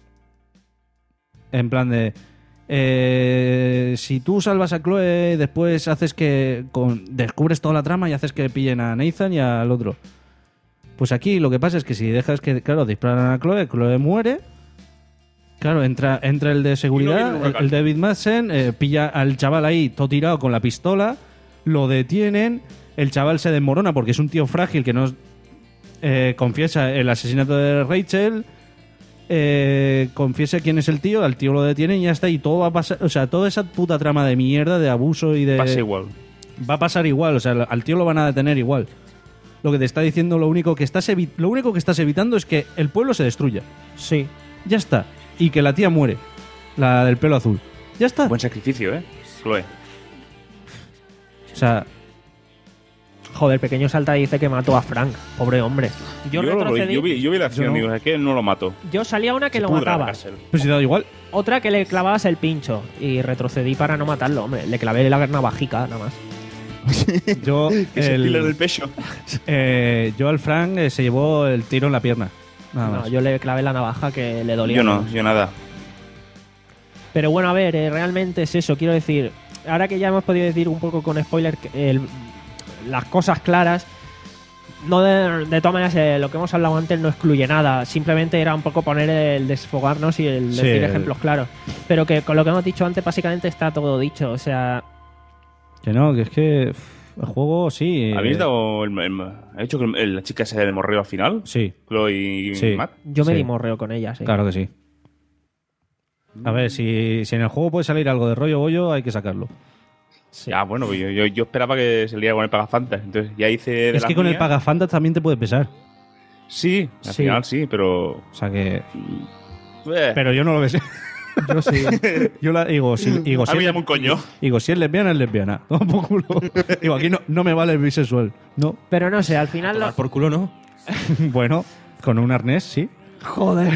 En plan de eh, si tú salvas a Chloe, después haces que con, descubres toda la trama y haces que pillen a Nathan y al otro. Pues aquí lo que pasa es que si dejas que, claro, disparan a Chloe, Chloe muere. Claro, entra, entra el de Y no viene seguridad, un el, huracán. el David Madsen, eh, pilla al chaval ahí todo tirado con la pistola, lo detienen, el chaval se desmorona porque es un tío frágil que no eh, confiesa el asesinato de Rachel, eh, confiesa quién es el tío, al tío lo detienen y ya está, y todo va a pasar, o sea, toda esa puta trama de mierda, de abuso y de... Pasa igual. Va a pasar igual, o sea, al tío lo van a detener igual. Lo que te está diciendo, lo único que estás, evi- lo único que estás evitando es que el pueblo se destruya. Sí. Ya está. Y que la tía muere. La del pelo azul. Ya está. Buen sacrificio, ¿eh? Chloe. O sea, Joder, Pequeño Salta dice que mató a Frank. Pobre hombre. Yo, Yo, lo- retrocedí. yo vi, yo vi la acción, Yo no. digo, es que no lo mato. Yo salía una que Se lo pudra la matabas. cárcel. Pero si te da igual. Otra que le clavabas el pincho. Y retrocedí para no matarlo, hombre. Le clavé la navajica, nada más. Yo, Que se el- tira del pecho. eh, yo al Frank eh, se llevó el tiro en la pierna. Nada No, más. yo le clavé la navaja que le dolía. Yo no, yo nada. Pero bueno, a ver, eh, realmente es eso. Quiero decir, ahora que ya hemos podido decir un poco con spoiler que el- las cosas claras, no de, de todas maneras, eh, lo que hemos hablado antes no excluye nada. Simplemente era un poco poner el desfogarnos y el Sí, decir el- ejemplos claros. Pero que con lo que hemos dicho antes, básicamente está todo dicho. O sea, Que no, que es que uf, el juego sí. eh, ¿Habéis dado el, el- ¿Ha hecho que el- la chica se haya morreo al final? Sí, Chloe y Sí. Matt. yo me Sí. di morreo con ella, sí. claro que sí. A ver, si, si en el juego puede salir algo de rollo bollo, hay que sacarlo. Ah, bueno, pues yo, yo, yo esperaba que se liara con el Pagafantas. Entonces ya hice de Es las que con el mías. Pagafantas también te puede pesar. Sí, al Sí. final sí, pero. O sea que. Eh. Pero yo no lo ves. Yo sí. Yo la digo, si, digo, A si mí es llama un coño. Digo, si es lesbiana, es lesbiana. Toma por culo. Digo, aquí no, no me vale el bisexual. No. Pero no sé, al final... Lo... Por culo, ¿no? Bueno, con un arnés, sí. Joder.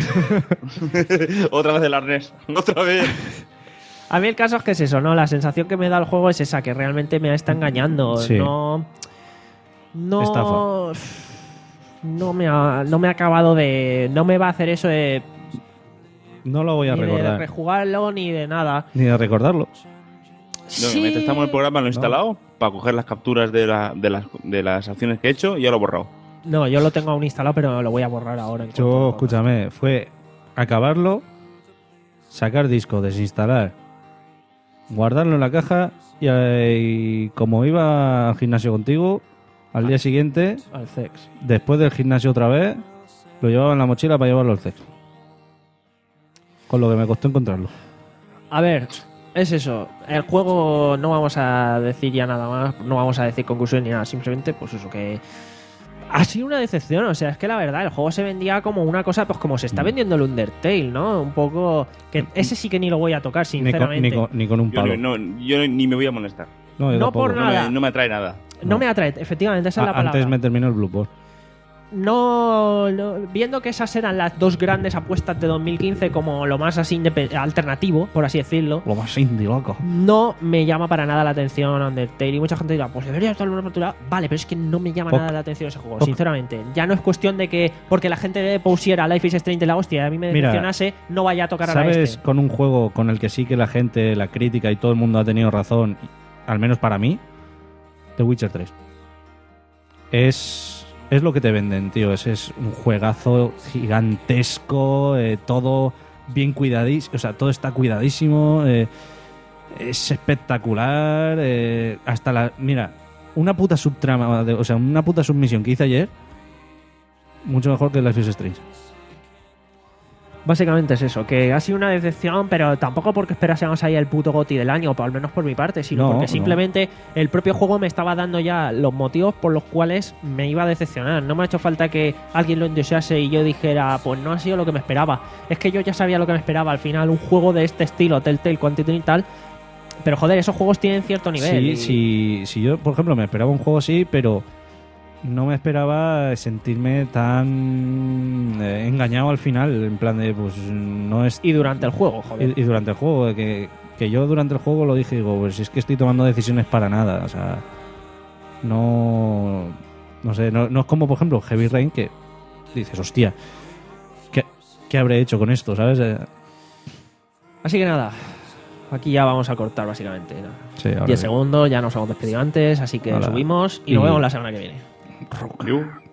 Otra vez el arnés. Otra vez. A mí el caso es que es eso, ¿no? La sensación que me da el juego es esa, que realmente me está engañando. Sí. No. No. Estafa. No me, ha, no me ha acabado de. No me va a hacer eso de. No lo voy a Ni de recordar. rejugarlo ni de nada. Ni de recordarlo. No, mientras estamos en el programa lo he instalado para coger las capturas de, la- de, las, de las acciones que he hecho y ya lo he borrado. No, yo lo tengo aún instalado, pero lo voy a borrar ahora. en Yo, cuanto- escúchame, fue acabarlo, sacar disco, desinstalar, guardarlo en la caja y, eh, y como iba al gimnasio contigo, al día siguiente, Al sex. después del gimnasio otra vez, lo llevaba en la mochila para llevarlo al sex. Con lo que me costó encontrarlo. A ver, es eso. El juego no vamos a decir ya nada más, no vamos a decir conclusión ni nada, simplemente pues eso, que ha sido una decepción. O sea, es que la verdad, el juego se vendía como una cosa, pues como se está vendiendo el Undertale, ¿no? Un poco... que ese sí que ni lo voy a tocar, Ni con, sinceramente. ni, con, ni con un Yo, palo. no, no- yo ni me voy a molestar. No, yo No tampoco. por No nada. me, no me atrae nada. No me atrae, efectivamente, esa es la A- palabra. Antes me terminó el Blue Ball. No, no- viendo que esas eran las dos grandes apuestas de dos mil quince como lo más así indepe- alternativo, por así decirlo, Lo más indie, loco. no me llama para nada la atención Undertale. Y mucha gente dirá, pues debería estar en una oportunidad. Vale, pero es que no me llama Ok. nada la atención ese juego, Ok. sinceramente. Ya no es cuestión de que porque la gente pusiera Life is Strange de la hostia y a mí me Mira, decepcionase, no vaya a tocar a ¿Sabes este. con un juego con el que sí que la gente, la crítica y todo el mundo ha tenido razón, al menos para mí? The Witcher tres. Es, es lo que te venden, tío. Es, es un juegazo gigantesco, eh, todo bien cuidadísimo, o sea, todo está cuidadísimo, eh, es espectacular, eh, hasta la... Mira, una puta subtrama, de- o sea, una puta submisión que hice ayer, mucho mejor que Life is Strange. Básicamente es eso, que ha sido una decepción, pero tampoco porque esperásemos ahí el puto GOTY del año, o al menos por mi parte, sino No, porque no. simplemente el propio juego me estaba dando ya los motivos por los cuales me iba a decepcionar. No me ha hecho falta que alguien lo entusiasme y yo dijera, pues no ha sido lo que me esperaba. Es que yo ya sabía lo que me esperaba. Al final, un juego de este estilo, Telltale, Quantum y tal. Pero joder, esos juegos tienen cierto nivel. Sí, y- sí, sí, yo, por ejemplo, me esperaba un juego así, pero no me esperaba sentirme tan eh, engañado al final, en plan de, pues, no es... Y durante el juego, joder. Y, y durante el juego, que, que yo durante el juego lo dije, digo, pues es que estoy tomando decisiones para nada, o sea, no... No sé, no, no es como, por ejemplo, Heavy Rain, que dices, hostia, ¿qué, qué habré hecho con esto, sabes? Eh, Así que nada, aquí ya vamos a cortar básicamente. ¿no? Sí, ahora diez sí. segundos, ya nos hemos despedido antes, así que Hola. subimos y, Y- nos vemos la semana que viene. Yo-